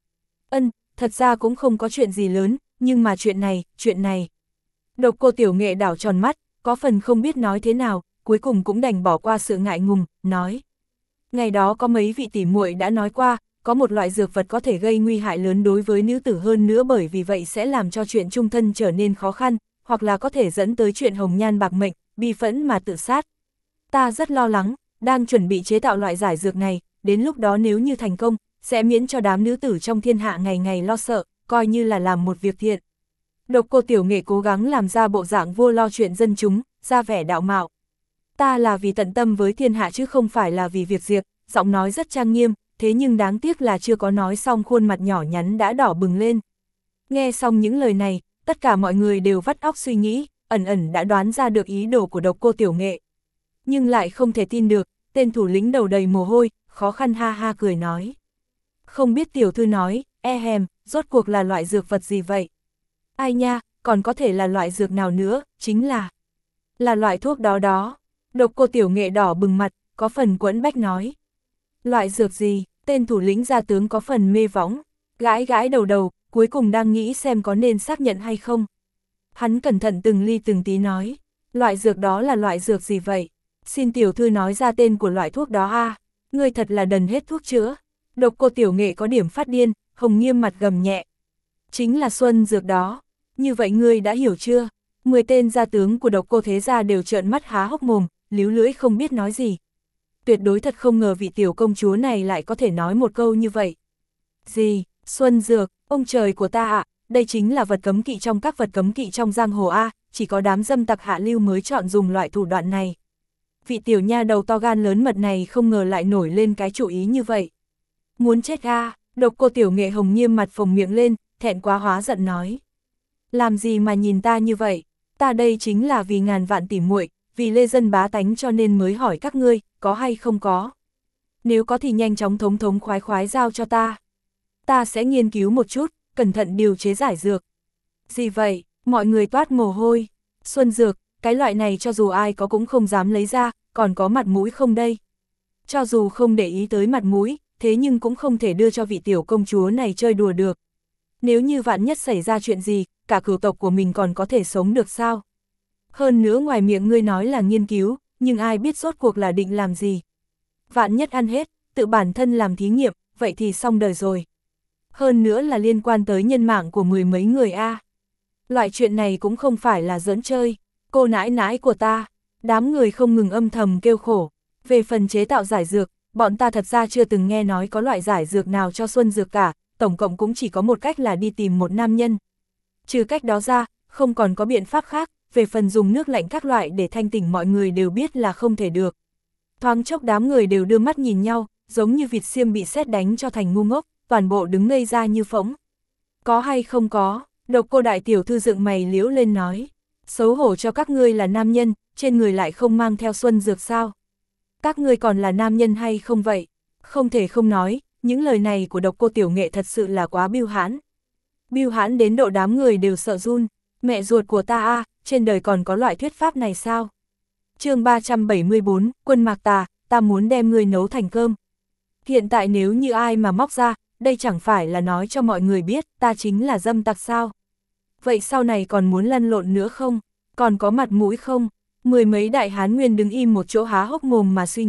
Thật ra cũng không có chuyện gì lớn, nhưng mà chuyện này. Độc Cô Tiểu Nghệ đảo tròn mắt, có phần không biết nói thế nào, cuối cùng cũng đành bỏ qua sự ngại ngùng, nói. Ngày đó có mấy vị tỷ muội đã nói qua, có một loại dược vật có thể gây nguy hại lớn đối với nữ tử hơn nữa, bởi vì vậy sẽ làm cho chuyện chung thân trở nên khó khăn, hoặc là có thể dẫn tới chuyện hồng nhan bạc mệnh, bi phẫn mà tự sát. Ta rất lo lắng, đang chuẩn bị chế tạo loại giải dược này, đến lúc đó nếu như thành công, sẽ miễn cho đám nữ tử trong thiên hạ ngày ngày lo sợ, coi như là làm một việc thiện. Độc Cô Tiểu Nghệ cố gắng làm ra bộ dạng vua lo chuyện dân chúng, ra vẻ đạo mạo. Ta là vì tận tâm với thiên hạ chứ không phải là vì việc diệt, giọng nói rất trang nghiêm, thế nhưng đáng tiếc là chưa có nói xong khuôn mặt nhỏ nhắn đã đỏ bừng lên. Nghe xong những lời này, tất cả mọi người đều vắt óc suy nghĩ, ẩn ẩn đã đoán ra được ý đồ của Độc Cô Tiểu Nghệ. Nhưng lại không thể tin được, tên thủ lĩnh đầu đầy mồ hôi, khó khăn ha ha cười nói. Không biết tiểu thư nói, rốt cuộc là loại dược vật gì vậy? Ai nha, còn có thể là loại dược nào nữa, chính là loại thuốc đó. Độc Cô Tiểu Nghệ đỏ bừng mặt, có phần quẫn bách nói. Loại dược gì? Tên thủ lĩnh gia tướng có phần mê võng, gãi đầu, cuối cùng đang nghĩ xem có nên xác nhận hay không. Hắn cẩn thận từng ly từng tí nói, loại dược đó là loại dược gì vậy? Xin tiểu thư nói ra tên của loại thuốc đó a. Ngươi thật là đần hết thuốc chữa. Độc Cô Tiểu Nghệ có điểm phát điên, hồng nghiêm mặt gầm nhẹ. Chính là xuân dược đó. Như vậy ngươi đã hiểu chưa? 10 tên gia tướng của Độc Cô thế gia đều trợn mắt há hốc mồm, líu lưỡi không biết nói gì. Tuyệt đối thật không ngờ vị tiểu công chúa này lại có thể nói một câu như vậy. Gì? Xuân dược? Ông trời của ta ạ, đây chính là vật cấm kỵ trong các vật cấm kỵ trong giang hồ a, chỉ có đám dâm tặc hạ lưu mới chọn dùng loại thủ đoạn này. Vị tiểu nha đầu to gan lớn mật này không ngờ lại nổi lên cái chủ ý như vậy. Muốn chết a. Độc Cô Tiểu Nghệ hồng nghiêm mặt phồng miệng lên, thẹn quá hóa giận nói. Làm gì mà nhìn ta như vậy? Ta đây chính là vì ngàn vạn tỷ muội, vì lê dân bá tánh cho nên mới hỏi các ngươi, có hay không có? Nếu có thì nhanh chóng thống khoái giao cho ta. Ta sẽ nghiên cứu một chút, cẩn thận điều chế giải dược. Gì vậy? Mọi người toát mồ hôi. Xuân dược, cái loại này cho dù ai có cũng không dám lấy ra, còn có mặt mũi không đây? Cho dù không để ý tới mặt mũi, thế nhưng cũng không thể đưa cho vị tiểu công chúa này chơi đùa được. Nếu như vạn nhất xảy ra chuyện gì, cả cửu tộc của mình còn có thể sống được sao? Hơn nữa ngoài miệng ngươi nói là nghiên cứu, nhưng ai biết rốt cuộc là định làm gì? Vạn nhất ăn hết, tự bản thân làm thí nghiệm, vậy thì xong đời rồi. Hơn nữa là liên quan tới nhân mạng của 10 mấy người a. Loại chuyện này cũng không phải là giỡn chơi. Cô nãi nãi của ta, đám người không ngừng âm thầm kêu khổ. Về phần chế tạo giải dược, bọn ta thật ra chưa từng nghe nói có loại giải dược nào cho xuân dược cả, tổng cộng cũng chỉ có một cách là đi tìm một nam nhân. Trừ cách đó ra, không còn có biện pháp khác, về phần dùng nước lạnh các loại để thanh tỉnh mọi người đều biết là không thể được. Thoáng chốc đám người đều đưa mắt nhìn nhau, giống như vịt xiêm bị sét đánh cho thành ngu ngốc, toàn bộ đứng ngây ra như phỗng. Có hay không có? Độc Cô đại tiểu thư dựng mày liễu lên nói. Xấu hổ cho các ngươi là nam nhân, trên người lại không mang theo xuân dược sao? Các ngươi còn là nam nhân hay không vậy? Không thể không nói, những lời này của Độc Cô Tiểu Nghệ thật sự là quá bưu hãn. Bưu hãn đến độ đám người đều sợ run. Mẹ ruột của ta a, trên đời còn có loại thuyết pháp này sao? Chương 374, Quân Mạc Tà, ta muốn đem ngươi nấu thành cơm. Hiện tại nếu như ai mà móc ra, đây chẳng phải là nói cho mọi người biết ta chính là dâm tặc sao? Vậy sau này còn muốn lăn lộn nữa không? Còn có mặt mũi không? 10 mấy đại hán nguyên đứng im một chỗ há hốc mồm mà suy nghĩ,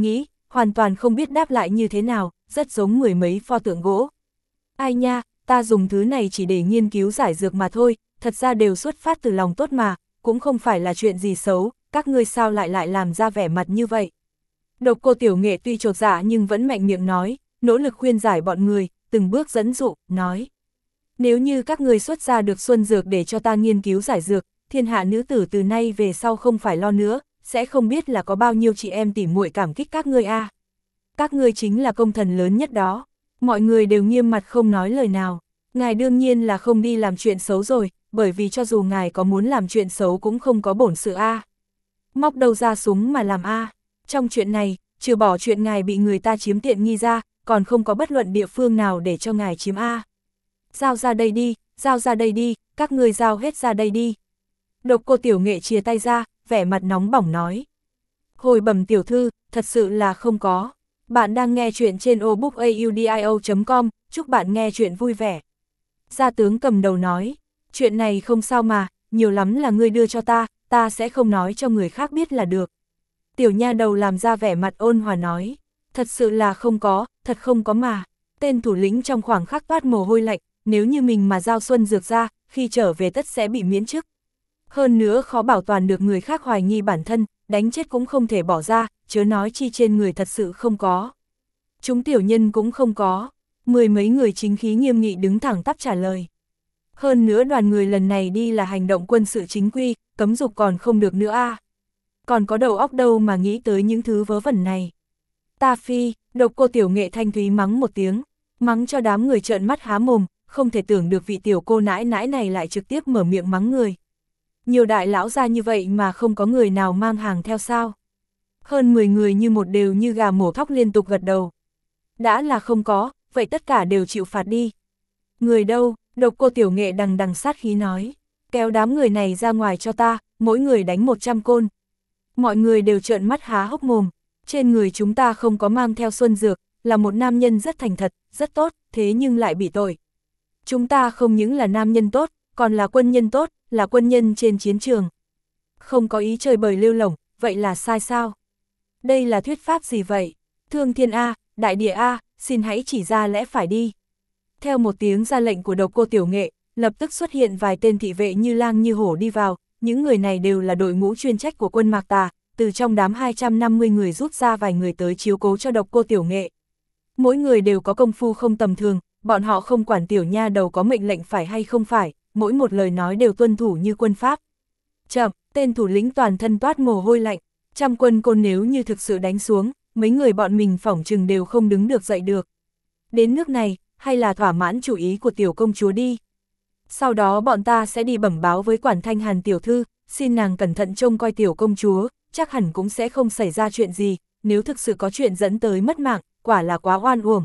hoàn toàn không biết đáp lại như thế nào, rất giống mười mấy pho tượng gỗ. Ai nha, ta dùng thứ này chỉ để nghiên cứu giải dược mà thôi, thật ra đều xuất phát từ lòng tốt mà, cũng không phải là chuyện gì xấu, các ngươi sao lại làm ra vẻ mặt như vậy. Độc Cô Tiểu Nghệ tuy chột dạ nhưng vẫn mạnh miệng nói, nỗ lực khuyên giải bọn người, từng bước dẫn dụ, nói. Nếu như các ngươi xuất ra được xuân dược để cho ta nghiên cứu giải dược, thiên hạ nữ tử từ nay về sau không phải lo nữa, sẽ không biết là có bao nhiêu chị em tỉ muội cảm kích các ngươi a. Các ngươi chính là công thần lớn nhất đó. Mọi người đều nghiêm mặt không nói lời nào. Ngài đương nhiên là không đi làm chuyện xấu rồi, bởi vì cho dù ngài có muốn làm chuyện xấu cũng không có bổn sự a. Móc đâu ra súng mà làm a. Trong chuyện này, trừ bỏ chuyện ngài bị người ta chiếm tiện nghi ra, còn không có bất luận địa phương nào để cho ngài chiếm a. Giao ra đây đi, giao ra đây đi, các ngươi giao hết ra đây đi. Độc Cô Tiểu Nghệ chia tay ra, vẻ mặt nóng bỏng nói. Hồi bẩm tiểu thư, thật sự là không có. Bạn đang nghe chuyện trên obookaudio.com, chúc bạn nghe chuyện vui vẻ. Gia tướng cầm đầu nói, chuyện này không sao mà, nhiều lắm là ngươi đưa cho ta sẽ không nói cho người khác biết là được. Tiểu nha đầu làm ra vẻ mặt ôn hòa nói, thật sự là không có, thật không có mà. Tên thủ lĩnh trong khoảng khắc toát mồ hôi lạnh, nếu như mình mà giao xuân dược ra, khi trở về tất sẽ bị miễn chức. Hơn nữa khó bảo toàn được người khác hoài nghi bản thân, đánh chết cũng không thể bỏ ra, chớ nói chi trên người thật sự không có. Chúng tiểu nhân cũng không có, mười mấy người chính khí nghiêm nghị đứng thẳng tắp trả lời. Hơn nữa đoàn người lần này đi là hành động quân sự chính quy, cấm dục còn không được nữa a. Còn có đầu óc đâu mà nghĩ tới những thứ vớ vẩn này. Ta phi, Độc Cô Tiểu Nghệ thanh thúy mắng một tiếng, mắng cho đám người trợn mắt há mồm, không thể tưởng được vị tiểu cô nãi nãi này lại trực tiếp mở miệng mắng người. Nhiều đại lão ra như vậy mà không có người nào mang hàng theo sao. Hơn 10 người như một đều như gà mổ thóc liên tục gật đầu. Đã là không có, vậy tất cả đều chịu phạt đi. Người đâu, Độc Cô Tiểu Nghệ đằng đằng sát khí nói. Kéo đám người này ra ngoài cho ta, mỗi người đánh 100 côn. Mọi người đều trợn mắt há hốc mồm. Trên người chúng ta không có mang theo xuân dược, là một nam nhân rất thành thật, rất tốt, thế nhưng lại bị tội. Chúng ta không những là nam nhân tốt, còn là quân nhân tốt, là quân nhân trên chiến trường. Không có ý chơi bời lêu lổng, vậy là sai sao? Đây là thuyết pháp gì vậy? Thương thiên A, đại địa A, xin hãy chỉ ra lẽ phải đi. Theo một tiếng ra lệnh của Độc Cô Tiểu Nghệ, lập tức xuất hiện vài tên thị vệ như lang như hổ đi vào, những người này đều là đội ngũ chuyên trách của quân Mạc Tà, từ trong đám 250 người rút ra vài người tới chiếu cố cho Độc Cô Tiểu Nghệ. Mỗi người đều có công phu không tầm thường, bọn họ không quản tiểu nha đầu có mệnh lệnh phải hay không phải, mỗi một lời nói đều tuân thủ như quân pháp. Chậm, tên thủ lĩnh toàn thân toát mồ hôi lạnh, trăm quân côn nếu như thực sự đánh xuống, mấy người bọn mình phỏng chừng đều không đứng được dậy được. Đến nước này, hay là thỏa mãn chủ ý của tiểu công chúa đi. Sau đó bọn ta sẽ đi bẩm báo với quản Thanh Hàn tiểu thư, xin nàng cẩn thận trông coi tiểu công chúa, chắc hẳn cũng sẽ không xảy ra chuyện gì, nếu thực sự có chuyện dẫn tới mất mạng, quả là quá oan uổng.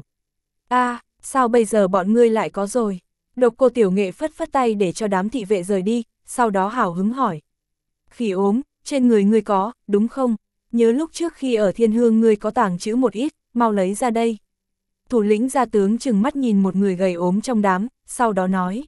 Sao bây giờ bọn ngươi lại có rồi? Độc Cô Tiểu Nghệ phất phất tay để cho đám thị vệ rời đi, sau đó hào hứng hỏi. Khỉ ốm, trên người ngươi có, đúng không? Nhớ lúc trước khi ở Thiên Hương ngươi có tàng trữ một ít, mau lấy ra đây. Thủ lĩnh gia tướng chừng mắt nhìn một người gầy ốm trong đám, sau đó nói.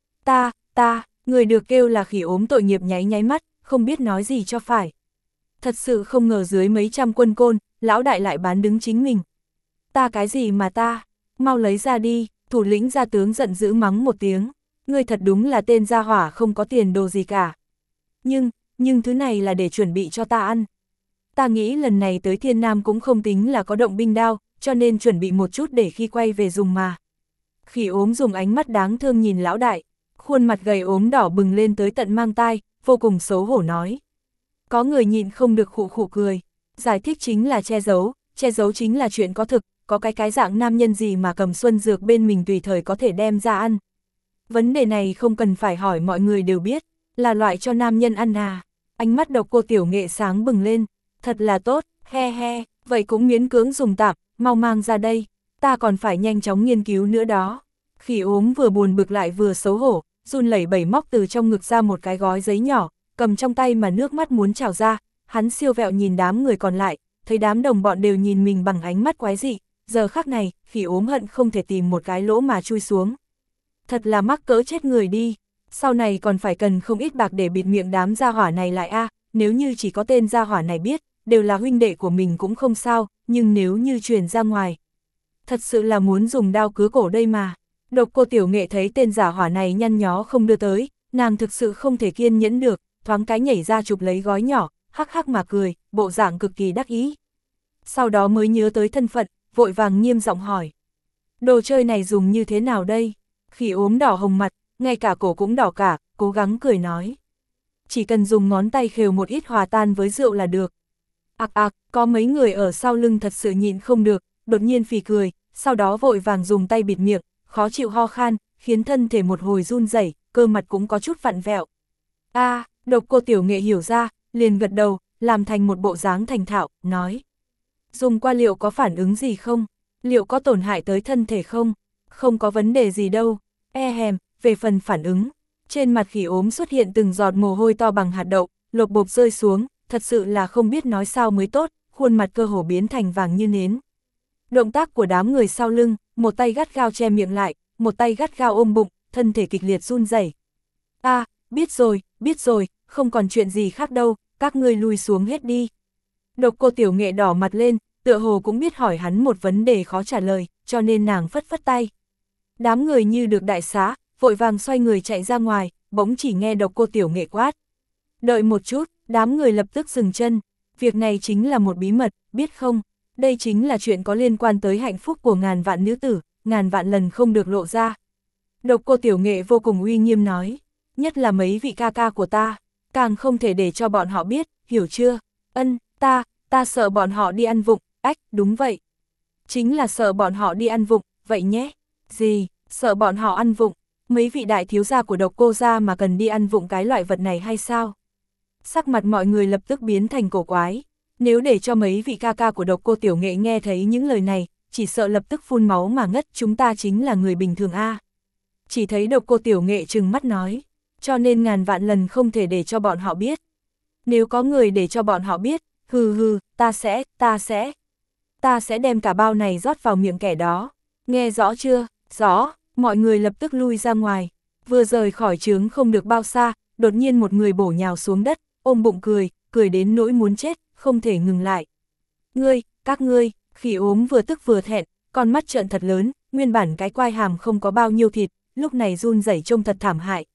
Người được kêu là khỉ ốm tội nghiệp nháy nháy mắt, không biết nói gì cho phải. Thật sự không ngờ dưới mấy trăm quân côn, lão đại lại bán đứng chính mình. Ta cái gì mà ta, mau lấy ra đi, thủ lĩnh gia tướng giận dữ mắng một tiếng. Ngươi thật đúng là tên gia hỏa không có tiền đồ gì cả. Nhưng thứ này là để chuẩn bị cho ta ăn. Ta nghĩ lần này tới Thiên Nam cũng không tính là có động binh đao, cho nên chuẩn bị một chút để khi quay về dùng mà. Khỉ ốm dùng ánh mắt đáng thương nhìn lão đại, khuôn mặt gầy ốm đỏ bừng lên tới tận mang tai, vô cùng xấu hổ nói. Có người nhịn không được khụ khụ cười, giải thích chính là che giấu chính là chuyện có thực, có cái dạng nam nhân gì mà cầm xuân dược bên mình tùy thời có thể đem ra ăn. Vấn đề này không cần phải hỏi mọi người đều biết, là loại cho nam nhân ăn à. Ánh mắt Độc Cô Tiểu Nghệ sáng bừng lên, thật là tốt, he he, vậy cũng miễn cưỡng dùng tạm, mau mang ra đây, ta còn phải nhanh chóng nghiên cứu nữa đó. Khỉ ốm vừa buồn bực lại vừa xấu hổ, run lẩy bẩy móc từ trong ngực ra một cái gói giấy nhỏ, cầm trong tay mà nước mắt muốn trào ra, hắn siêu vẹo nhìn đám người còn lại, thấy đám đồng bọn đều nhìn mình bằng ánh mắt quái dị, giờ khắc này, khỉ ốm hận không thể tìm một cái lỗ mà chui xuống. Thật là mắc cỡ chết người đi, sau này còn phải cần không ít bạc để bịt miệng đám gia hỏa này lại a. Nếu như chỉ có tên gia hỏa này biết, đều là huynh đệ của mình cũng không sao, nhưng nếu như truyền ra ngoài, thật sự là muốn dùng đao cứa cổ đây mà. Độc Cô Tiểu Nghệ thấy tên giả hỏa này nhăn nhó không đưa tới, nàng thực sự không thể kiên nhẫn được, thoáng cái nhảy ra chụp lấy gói nhỏ, hắc hắc mà cười, bộ dạng cực kỳ đắc ý. Sau đó mới nhớ tới thân phận, vội vàng nghiêm giọng hỏi. Đồ chơi này dùng như thế nào đây? Khỉ ốm đỏ hồng mặt, ngay cả cổ cũng đỏ cả, cố gắng cười nói. Chỉ cần dùng ngón tay khều một ít hòa tan với rượu là được. Ạc ạc, có mấy người ở sau lưng thật sự nhịn không được, đột nhiên phì cười, sau đó vội vàng dùng tay bịt miệng, khó chịu ho khan, khiến thân thể một hồi run rẩy, cơ mặt cũng có chút vặn vẹo. Độc Cô Tiểu Nghệ hiểu ra, liền gật đầu, làm thành một bộ dáng thành thạo, nói. Dùng qua liệu có phản ứng gì không? Liệu có tổn hại tới thân thể không? Không có vấn đề gì đâu. Về phần phản ứng, trên mặt khỉ ốm xuất hiện từng giọt mồ hôi to bằng hạt đậu, lộp bộp rơi xuống, thật sự là không biết nói sao mới tốt, khuôn mặt cơ hồ biến thành vàng như nến. Động tác của đám người sau lưng, một tay gắt gao che miệng lại, một tay gắt gao ôm bụng, thân thể kịch liệt run rẩy. Biết rồi, không còn chuyện gì khác đâu, các ngươi lui xuống hết đi. Độc Cô Tiểu Nghệ đỏ mặt lên, tựa hồ cũng biết hỏi hắn một vấn đề khó trả lời, cho nên nàng phất phất tay. Đám người như được đại xá, vội vàng xoay người chạy ra ngoài, bỗng chỉ nghe Độc Cô Tiểu Nghệ quát. Đợi một chút, đám người lập tức dừng chân, việc này chính là một bí mật, biết không? Đây chính là chuyện có liên quan tới hạnh phúc của ngàn vạn nữ tử, ngàn vạn lần không được lộ ra. Độc Cô Tiểu Nghệ vô cùng uy nghiêm nói, nhất là mấy vị ca ca của ta, càng không thể để cho bọn họ biết, hiểu chưa? Ta sợ bọn họ đi ăn vụng, đúng vậy. Chính là sợ bọn họ đi ăn vụng, vậy nhé. Gì, sợ bọn họ ăn vụng, mấy vị đại thiếu gia của Độc Cô gia mà cần đi ăn vụng cái loại vật này hay sao? Sắc mặt mọi người lập tức biến thành cổ quái. Nếu để cho mấy vị ca ca của Độc Cô Tiểu Nghệ nghe thấy những lời này, chỉ sợ lập tức phun máu mà ngất, chúng ta chính là người bình thường a. Chỉ thấy Độc Cô Tiểu Nghệ trừng mắt nói, cho nên ngàn vạn lần không thể để cho bọn họ biết. Nếu có người để cho bọn họ biết, ta sẽ đem cả bao này rót vào miệng kẻ đó. Nghe rõ chưa? Rõ, mọi người lập tức lui ra ngoài. Vừa rời khỏi trướng không được bao xa, đột nhiên một người bổ nhào xuống đất, ôm bụng cười đến nỗi muốn chết, không thể ngừng lại. Các ngươi, khỉ ốm vừa tức vừa thẹn, con mắt trợn thật lớn, nguyên bản cái quai hàm không có bao nhiêu thịt, lúc này run rẩy trông thật thảm hại.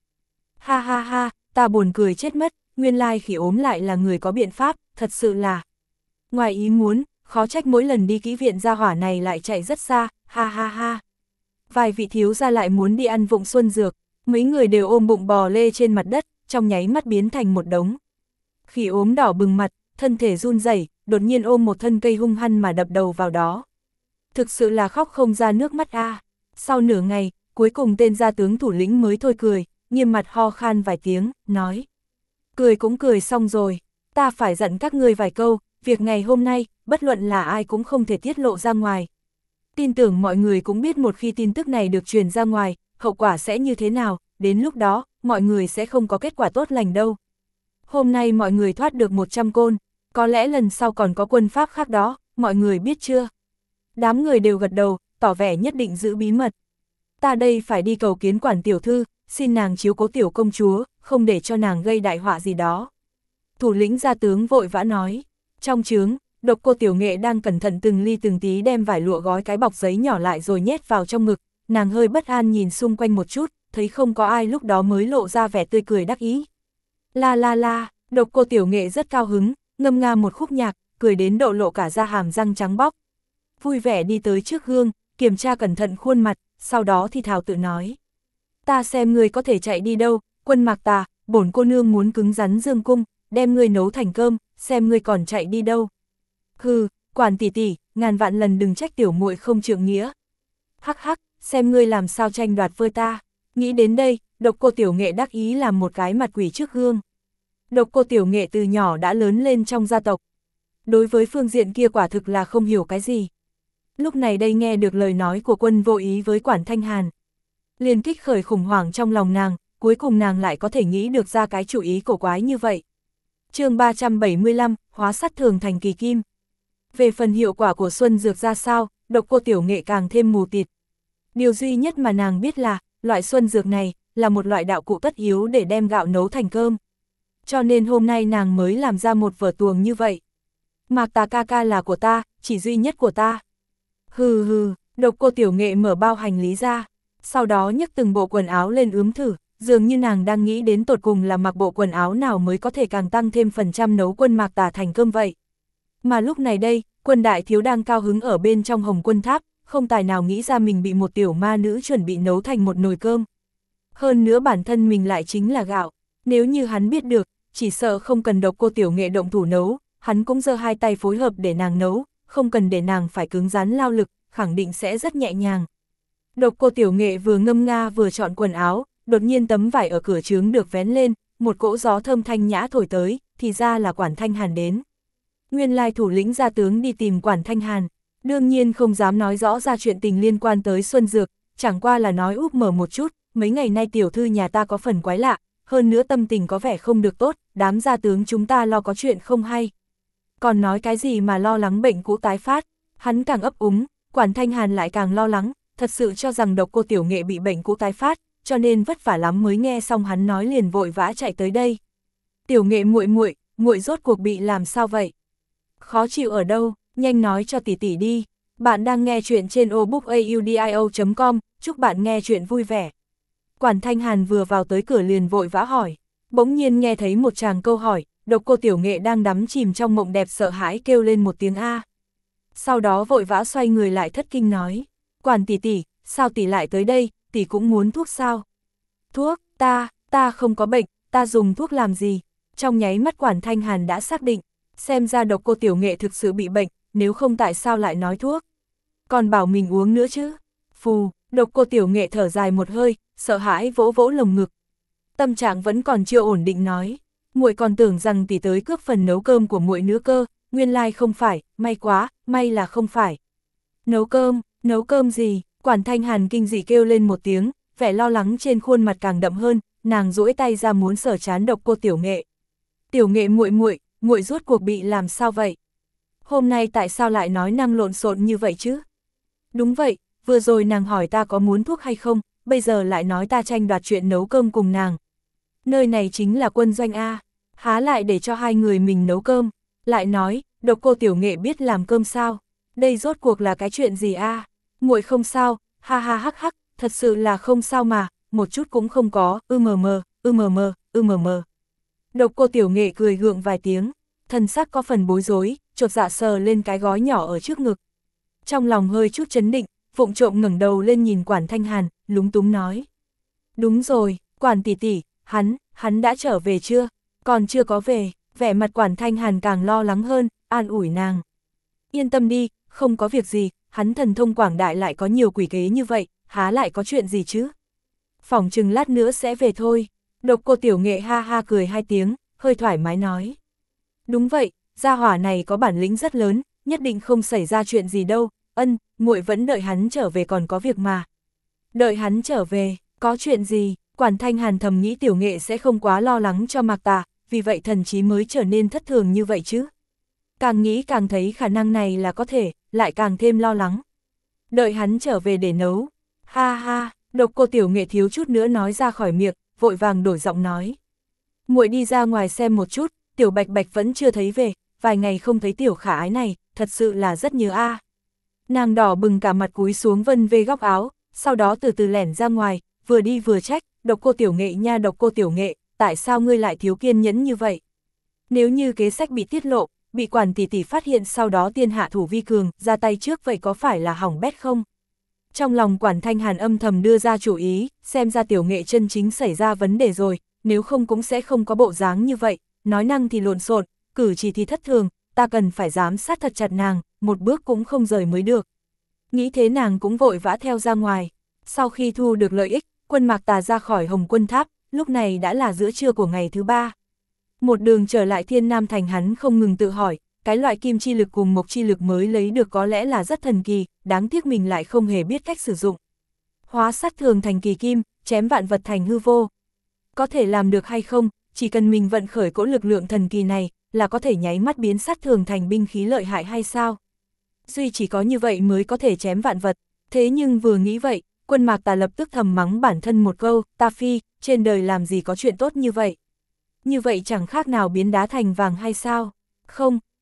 Ha, ta buồn cười chết mất, nguyên lai khỉ ốm lại là người có biện pháp, thật sự là ngoài ý muốn, khó trách mỗi lần đi kỹ viện gia hỏa này lại chạy rất xa, ha. Vài vị thiếu gia lại muốn đi ăn vụng xuân dược, mấy người đều ôm bụng bò lê trên mặt đất, trong nháy mắt biến thành một đống. Khỉ ốm đỏ bừng mặt, thân thể run rẩy, đột nhiên ôm một thân cây hung hăng mà đập đầu vào đó. Thực sự là khóc không ra nước mắt a. Sau nửa ngày, cuối cùng tên gia tướng thủ lĩnh mới thôi cười, nghiêm mặt ho khan vài tiếng, nói. Cười cũng cười xong rồi, ta phải dặn các ngươi vài câu, việc ngày hôm nay, bất luận là ai cũng không thể tiết lộ ra ngoài. Tin tưởng mọi người cũng biết một khi tin tức này được truyền ra ngoài, hậu quả sẽ như thế nào, đến lúc đó, mọi người sẽ không có kết quả tốt lành đâu. Hôm nay mọi người thoát được 100 côn, có lẽ lần sau còn có quân pháp khác đó, mọi người biết chưa? Đám người đều gật đầu, tỏ vẻ nhất định giữ bí mật. Ta đây phải đi cầu kiến quản tiểu thư, xin nàng chiếu cố tiểu công chúa, không để cho nàng gây đại họa gì đó. Thủ lĩnh gia tướng vội vã nói. Trong trướng, Độc Cô Tiểu Nghệ đang cẩn thận từng ly từng tí đem vải lụa gói cái bọc giấy nhỏ lại rồi nhét vào trong ngực, nàng hơi bất an nhìn xung quanh một chút, thấy không có ai lúc đó mới lộ ra vẻ tươi cười đắc ý. La, Độc Cô Tiểu Nghệ rất cao hứng, ngâm nga một khúc nhạc, cười đến độ lộ cả da hàm răng trắng bóc. Vui vẻ đi tới trước gương, kiểm tra cẩn thận khuôn mặt, sau đó thì thào tự nói. Ta xem ngươi có thể chạy đi đâu, Quân Mạc Tà, bổn cô nương muốn cứng rắn dương cung, đem ngươi nấu thành cơm, xem ngươi còn chạy đi đâu. Hừ, quản tỷ tỷ, ngàn vạn lần đừng trách tiểu muội không trượng nghĩa. Hắc, xem ngươi làm sao tranh đoạt với ta. Nghĩ đến đây, Độc Cô Tiểu Nghệ đắc ý làm một cái mặt quỷ trước gương. Độc Cô Tiểu Nghệ từ nhỏ đã lớn lên trong gia tộc. Đối với phương diện kia quả thực là không hiểu cái gì. Lúc này đây nghe được lời nói của Quân Vô Ý với Quản Thanh Hàn. Liền kích khởi khủng hoảng trong lòng nàng, cuối cùng nàng lại có thể nghĩ được ra cái chủ ý cổ quái như vậy. Chương 375, hóa sắt thường thành kỳ kim. Về phần hiệu quả của xuân dược ra sao, Độc Cô Tiểu Nghệ càng thêm mù tịt. Điều duy nhất mà nàng biết là, loại xuân dược này, là một loại đạo cụ tất yếu để đem gạo nấu thành cơm. Cho nên hôm nay nàng mới làm ra một vở tuồng như vậy. Mạc Tà ca ca là của ta, chỉ duy nhất của ta. Hừ hừ, Độc Cô Tiểu Nghệ mở bao hành lý ra, sau đó nhấc từng bộ quần áo lên ướm thử, dường như nàng đang nghĩ đến tột cùng là mặc bộ quần áo nào mới có thể càng tăng thêm phần trăm nấu quân Mạc Tà thành cơm vậy. Mà lúc này đây, Quân đại thiếu đang cao hứng ở bên trong Hồng Quân Tháp, không tài nào nghĩ ra mình bị một tiểu ma nữ chuẩn bị nấu thành một nồi cơm. Hơn nữa bản thân mình lại chính là gạo, nếu như hắn biết được, chỉ sợ không cần Độc Cô Tiểu Nghệ động thủ nấu, hắn cũng giơ hai tay phối hợp để nàng nấu, không cần để nàng phải cứng rắn lao lực, khẳng định sẽ rất nhẹ nhàng. Độc Cô Tiểu Nghệ vừa ngâm nga vừa chọn quần áo, đột nhiên tấm vải ở cửa trướng được vén lên, một cỗ gió thơm thanh nhã thổi tới, thì ra là Quản Thanh Hàn đến. Nguyên lai thủ lĩnh gia tướng đi tìm Quản Thanh Hàn, đương nhiên không dám nói rõ ra chuyện tình liên quan tới Xuân Dược, chẳng qua là nói úp mở một chút, mấy ngày nay tiểu thư nhà ta có phần quái lạ, hơn nữa tâm tình có vẻ không được tốt, đám gia tướng chúng ta lo có chuyện không hay. Còn nói cái gì mà lo lắng bệnh cũ tái phát, hắn càng ấp úng, Quản Thanh Hàn lại càng lo lắng, thật sự cho rằng Độc Cô Tiểu Nghệ bị bệnh cũ tái phát, cho nên vất vả lắm mới nghe xong hắn nói liền vội vã chạy tới đây. Tiểu Nghệ muội rốt cuộc bị làm sao vậy? Khó chịu ở đâu, nhanh nói cho tỷ tỷ đi. Bạn đang nghe chuyện trên obookaudio.com, chúc bạn nghe chuyện vui vẻ. Quản Thanh Hàn vừa vào tới cửa liền vội vã hỏi, bỗng nhiên nghe thấy một tràng câu hỏi, Độc Cô Tiểu Nghệ đang đắm chìm trong mộng đẹp sợ hãi kêu lên một tiếng A. Sau đó vội vã xoay người lại thất kinh nói, Quản tỷ tỷ, sao tỷ lại tới đây, tỷ cũng muốn thuốc sao? Thuốc, ta không có bệnh, ta dùng thuốc làm gì? Trong nháy mắt Quản Thanh Hàn đã xác định, xem ra Độc Cô Tiểu Nghệ thực sự bị bệnh, nếu không tại sao lại nói thuốc? Còn bảo mình uống nữa chứ? Phù, Độc Cô Tiểu Nghệ thở dài một hơi, sợ hãi vỗ vỗ lồng ngực. Tâm trạng vẫn còn chưa ổn định nói, muội còn tưởng rằng tỷ tới cướp phần nấu cơm của muội nữa cơ, nguyên lai không phải, may quá, may là không phải. Nấu cơm gì? Quản Thanh Hàn kinh dị kêu lên một tiếng, vẻ lo lắng trên khuôn mặt càng đậm hơn, nàng duỗi tay ra muốn sờ trán Độc Cô Tiểu Nghệ. Tiểu Nghệ muội rốt cuộc bị làm sao vậy? Hôm nay tại sao lại nói năng lộn xộn như vậy chứ? Đúng vậy, vừa rồi nàng hỏi ta có muốn thuốc hay không, bây giờ lại nói ta tranh đoạt chuyện nấu cơm cùng nàng. Nơi này chính là quân doanh A, há lại để cho hai người mình nấu cơm, lại nói, Độc Cô Tiểu Nghệ biết làm cơm sao? Đây rốt cuộc là cái chuyện gì A? Muội không sao, ha ha hắc hắc, thật sự là không sao mà, một chút cũng không có, mờ. Độc Cô Tiểu Nghệ cười gượng vài tiếng, thân sắc có phần bối rối, chột dạ sờ lên cái gói nhỏ ở trước ngực. Trong lòng hơi chút chấn định, vụng trộm ngẩng đầu lên nhìn Quản Thanh Hàn, lúng túng nói. Đúng rồi, Quản tỷ tỷ, hắn đã trở về chưa? Còn chưa có về, vẻ mặt Quản Thanh Hàn càng lo lắng hơn, an ủi nàng. Yên tâm đi, không có việc gì, hắn thần thông quảng đại lại có nhiều quỷ kế như vậy, há lại có chuyện gì chứ? Phỏng chừng lát nữa sẽ về thôi. Độc Cô Tiểu Nghệ ha ha cười hai tiếng, hơi thoải mái nói. Đúng vậy, gia hỏa này có bản lĩnh rất lớn, nhất định không xảy ra chuyện gì đâu, muội vẫn đợi hắn trở về còn có việc mà. Đợi hắn trở về, có chuyện gì? Quản Thanh Hàn thầm nghĩ Tiểu Nghệ sẽ không quá lo lắng cho Mạc Tà, vì vậy thần trí mới trở nên thất thường như vậy chứ. Càng nghĩ càng thấy khả năng này là có thể, lại càng thêm lo lắng. Đợi hắn trở về để nấu. Ha ha, Độc Cô Tiểu Nghệ thiếu chút nữa nói ra khỏi miệng, vội vàng đổi giọng nói. Muội đi ra ngoài xem một chút, Tiểu Bạch Bạch vẫn chưa thấy về, vài ngày không thấy tiểu khả ái này, thật sự là rất nhớ a. Nàng đỏ bừng cả mặt cúi xuống vân vê góc áo, sau đó từ từ lẻn ra ngoài, vừa đi vừa trách, Độc Cô Tiểu Nghệ nha, Độc Cô Tiểu Nghệ, tại sao ngươi lại thiếu kiên nhẫn như vậy? Nếu như kế sách bị tiết lộ, bị Quản tỷ tỷ phát hiện sau đó tiên hạ thủ vi cường, ra tay trước vậy có phải là hỏng bét không? Trong lòng Quản Thanh Hàn âm thầm đưa ra chủ ý, xem ra Tiểu Nghệ chân chính xảy ra vấn đề rồi, nếu không cũng sẽ không có bộ dáng như vậy, nói năng thì lộn xộn, cử chỉ thì thất thường, ta cần phải giám sát thật chặt nàng, một bước cũng không rời mới được. Nghĩ thế nàng cũng vội vã theo ra ngoài. Sau khi thu được lợi ích, quân Mạc Tà ra khỏi Hồng Quân Tháp, lúc này đã là giữa trưa của ngày thứ 3. Một đường trở lại Thiên Nam Thành hắn không ngừng tự hỏi, cái loại kim chi lực cùng mộc chi lực mới lấy được có lẽ là rất thần kỳ, đáng tiếc mình lại không hề biết cách sử dụng. Hóa sát thường thành kỳ kim, chém vạn vật thành hư vô. Có thể làm được hay không, chỉ cần mình vận khởi cỗ lực lượng thần kỳ này, là có thể nháy mắt biến sát thường thành binh khí lợi hại hay sao? Duy chỉ có như vậy mới có thể chém vạn vật, thế nhưng vừa nghĩ vậy, quân Mạc Tà lập tức thầm mắng bản thân một câu, ta phi, trên đời làm gì có chuyện tốt như vậy? Như vậy chẳng khác nào biến đá thành vàng hay sao? Không,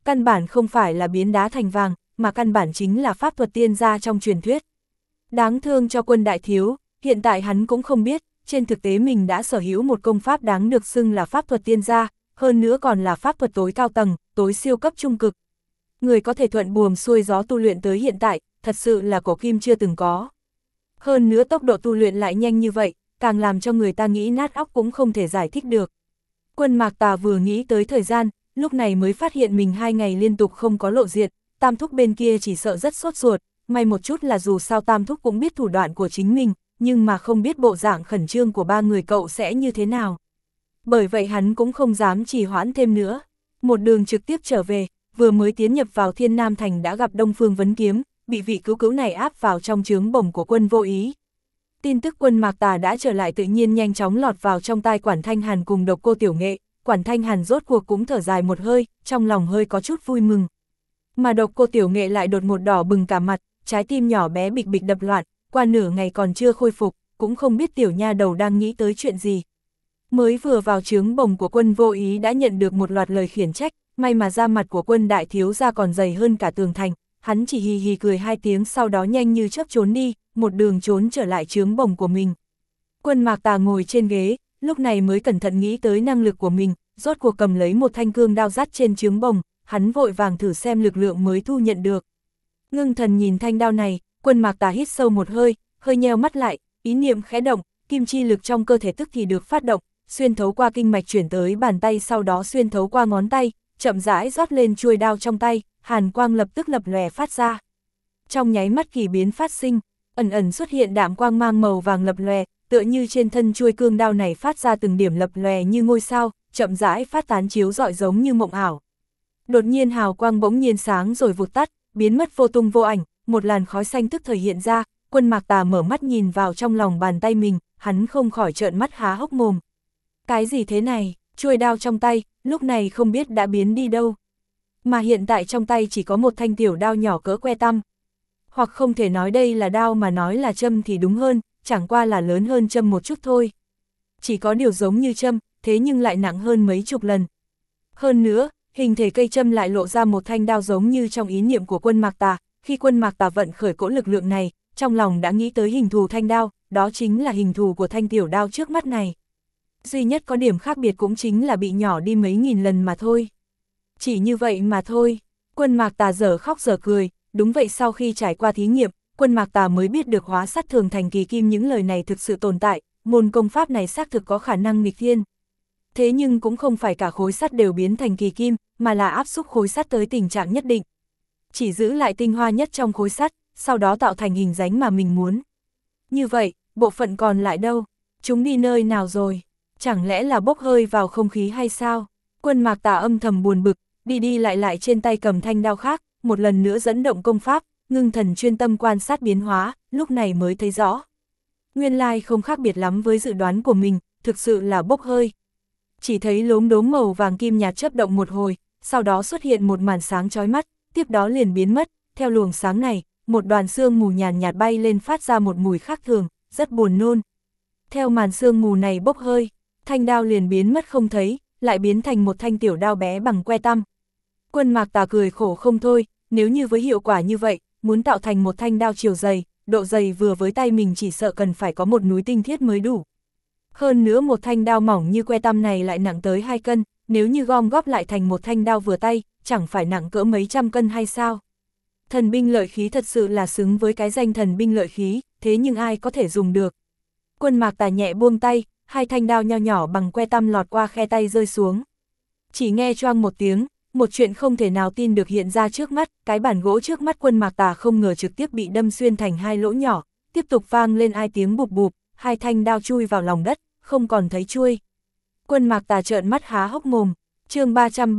căn bản không phải là biến đá thành vàng, mà căn bản chính là pháp thuật tiên gia trong truyền thuyết. Đáng thương cho Quân đại thiếu, hiện tại hắn cũng không biết, trên thực tế mình đã sở hữu một công pháp đáng được xưng là pháp thuật tiên gia, hơn nữa còn là pháp thuật tối cao tầng, tối siêu cấp trung cực. Người có thể thuận buồm xuôi gió tu luyện tới hiện tại, thật sự là cổ kim chưa từng có. Hơn nữa tốc độ tu luyện lại nhanh như vậy, càng làm cho người ta nghĩ nát óc cũng không thể giải thích được. Quân Mạc Tà vừa nghĩ tới thời gian, lúc này mới phát hiện mình 2 ngày liên tục không có lộ diện, Tam Thúc bên kia chỉ sợ rất sốt ruột, may một chút là dù sao Tam Thúc cũng biết thủ đoạn của chính mình, nhưng mà không biết bộ dạng khẩn trương của 3 người cậu sẽ như thế nào. Bởi vậy hắn cũng không dám trì hoãn thêm nữa. Một đường trực tiếp trở về, vừa mới tiến nhập vào Thiên Nam Thành đã gặp Đông Phương Vấn Kiếm, bị vị cứu cứu này áp vào trong trướng bổng của Quân Vô Ý. Tin tức Quân Mạc Tà đã trở lại tự nhiên nhanh chóng lọt vào trong tai Quản Thanh Hàn cùng Độc Cô Tiểu Nghệ, Quản Thanh Hàn rốt cuộc cũng thở dài một hơi, trong lòng hơi có chút vui mừng. Mà Độc Cô Tiểu Nghệ lại đột ngột đỏ bừng cả mặt, trái tim nhỏ bé bịch bịch đập loạn, qua nửa ngày còn chưa khôi phục, cũng không biết tiểu nha đầu đang nghĩ tới chuyện gì. Mới vừa vào trướng bổng của Quân Vô Ý đã nhận được một loạt lời khiển trách, may mà da mặt của Quân đại thiếu gia còn dày hơn cả tường thành, hắn chỉ hì hì cười 2 tiếng sau đó nhanh như chớp trốn đi, một đường trốn trở lại trướng bổng của mình. Quân Mạc Tà ngồi trên ghế, lúc này mới cẩn thận nghĩ tới năng lực của mình, rốt cuộc cầm lấy một thanh cương đao dắt trên trướng bổng, hắn vội vàng thử xem lực lượng mới thu nhận được. Ngưng thần nhìn thanh đao này, Quân Mạc Tà hít sâu một hơi, hơi nheo mắt lại, ý niệm khẽ động, kim chi lực trong cơ thể tức thì được phát động, xuyên thấu qua kinh mạch chuyển tới bàn tay, sau đó xuyên thấu qua ngón tay, chậm rãi rót lên chuôi đao trong tay, hàn quang lập tức lập lòe phát ra. Trong nháy mắt kỳ biến phát sinh, ẩn ẩn xuất hiện đạm quang mang màu vàng lập lòe, tựa như trên thân chuôi cương đao này phát ra từng điểm lập lòe như ngôi sao, chậm rãi phát tán chiếu rọi giống như mộng ảo. Đột nhiên hào quang bỗng nhiên sáng rồi vụt tắt, biến mất vô tung vô ảnh, một làn khói xanh tức thời hiện ra, Quân Mạc Tà mở mắt nhìn vào trong lòng bàn tay mình, hắn không khỏi trợn mắt há hốc mồm. Cái gì thế này, chuôi đao trong tay, lúc này không biết đã biến đi đâu. Mà hiện tại trong tay chỉ có một thanh tiểu đao nhỏ cỡ que tăm. Hoặc không thể nói đây là đao mà nói là châm thì đúng hơn, chẳng qua là lớn hơn châm một chút thôi. Chỉ có điều giống như châm, thế nhưng lại nặng hơn mấy chục lần. Hơn nữa, hình thể cây châm lại lộ ra một thanh đao giống như trong ý niệm của Quân Mạc Tà, khi Quân Mạc Tà vận khởi cỗ lực lượng này, trong lòng đã nghĩ tới hình thù thanh đao, đó chính là hình thù của thanh tiểu đao trước mắt này. Duy nhất có điểm khác biệt cũng chính là bị nhỏ đi mấy nghìn lần mà thôi. Chỉ như vậy mà thôi. Quân Mạc Tà dở khóc dở cười, đúng vậy, sau khi trải qua thí nghiệm, Quân Mạc Tà mới biết được hóa sắt thường thành kỳ kim, những lời này thực sự tồn tại, môn công pháp này xác thực có khả năng nghịch thiên. Thế nhưng cũng không phải cả khối sắt đều biến thành kỳ kim, mà là áp xúc khối sắt tới tình trạng nhất định. Chỉ giữ lại tinh hoa nhất trong khối sắt, sau đó tạo thành hình dáng mà mình muốn. Như vậy, bộ phận còn lại đâu? Chúng đi nơi nào rồi? Chẳng lẽ là bốc hơi vào không khí hay sao? Quân Mạc Tà âm thầm buồn bực, đi đi lại lại trên tay cầm thanh đao khác, một lần nữa dẫn động công pháp, ngưng thần chuyên tâm quan sát biến hóa, lúc này mới thấy rõ. Nguyên lai không khác biệt lắm với dự đoán của mình, thực sự là bốc hơi. Chỉ thấy lốm đốm màu vàng kim nhạt chớp động một hồi, sau đó xuất hiện một màn sáng chói mắt, tiếp đó liền biến mất, theo luồng sáng này, một đoàn sương mù nhàn nhạt bay lên phát ra một mùi khác thường, rất buồn nôn. Theo màn sương mù này bốc hơi, thanh đao liền biến mất không thấy, lại biến thành một thanh tiểu đao bé bằng que tăm. Quân Mạc Tà cười khổ không thôi, nếu như với hiệu quả như vậy, muốn tạo thành một thanh đao chiều dày, độ dày vừa với tay mình chỉ sợ cần phải có một núi tinh thiết mới đủ. Hơn nữa một thanh đao mỏng như que tăm này lại nặng tới 2 cân, nếu như gom góp lại thành một thanh đao vừa tay, chẳng phải nặng cỡ mấy trăm cân hay sao? Thần binh lợi khí thật sự là xứng với cái danh thần binh lợi khí, thế nhưng ai có thể dùng được? Quân Mạc Tà nhẹ buông tay, 2 thanh đao nho nhỏ bằng que tăm lọt qua khe tay rơi xuống. Chỉ nghe choang một tiếng, một chuyện không thể nào tin được hiện ra trước mắt, cái bản gỗ trước mắt Quân Mạc Tà không ngờ trực tiếp bị đâm xuyên thành 2 lỗ nhỏ, tiếp tục vang lên 2 tiếng bụp bụp, 2 thanh đao chui vào lòng đất, không còn thấy chuôi. Quân Mạc Tà trợn mắt há hốc mồm. Chương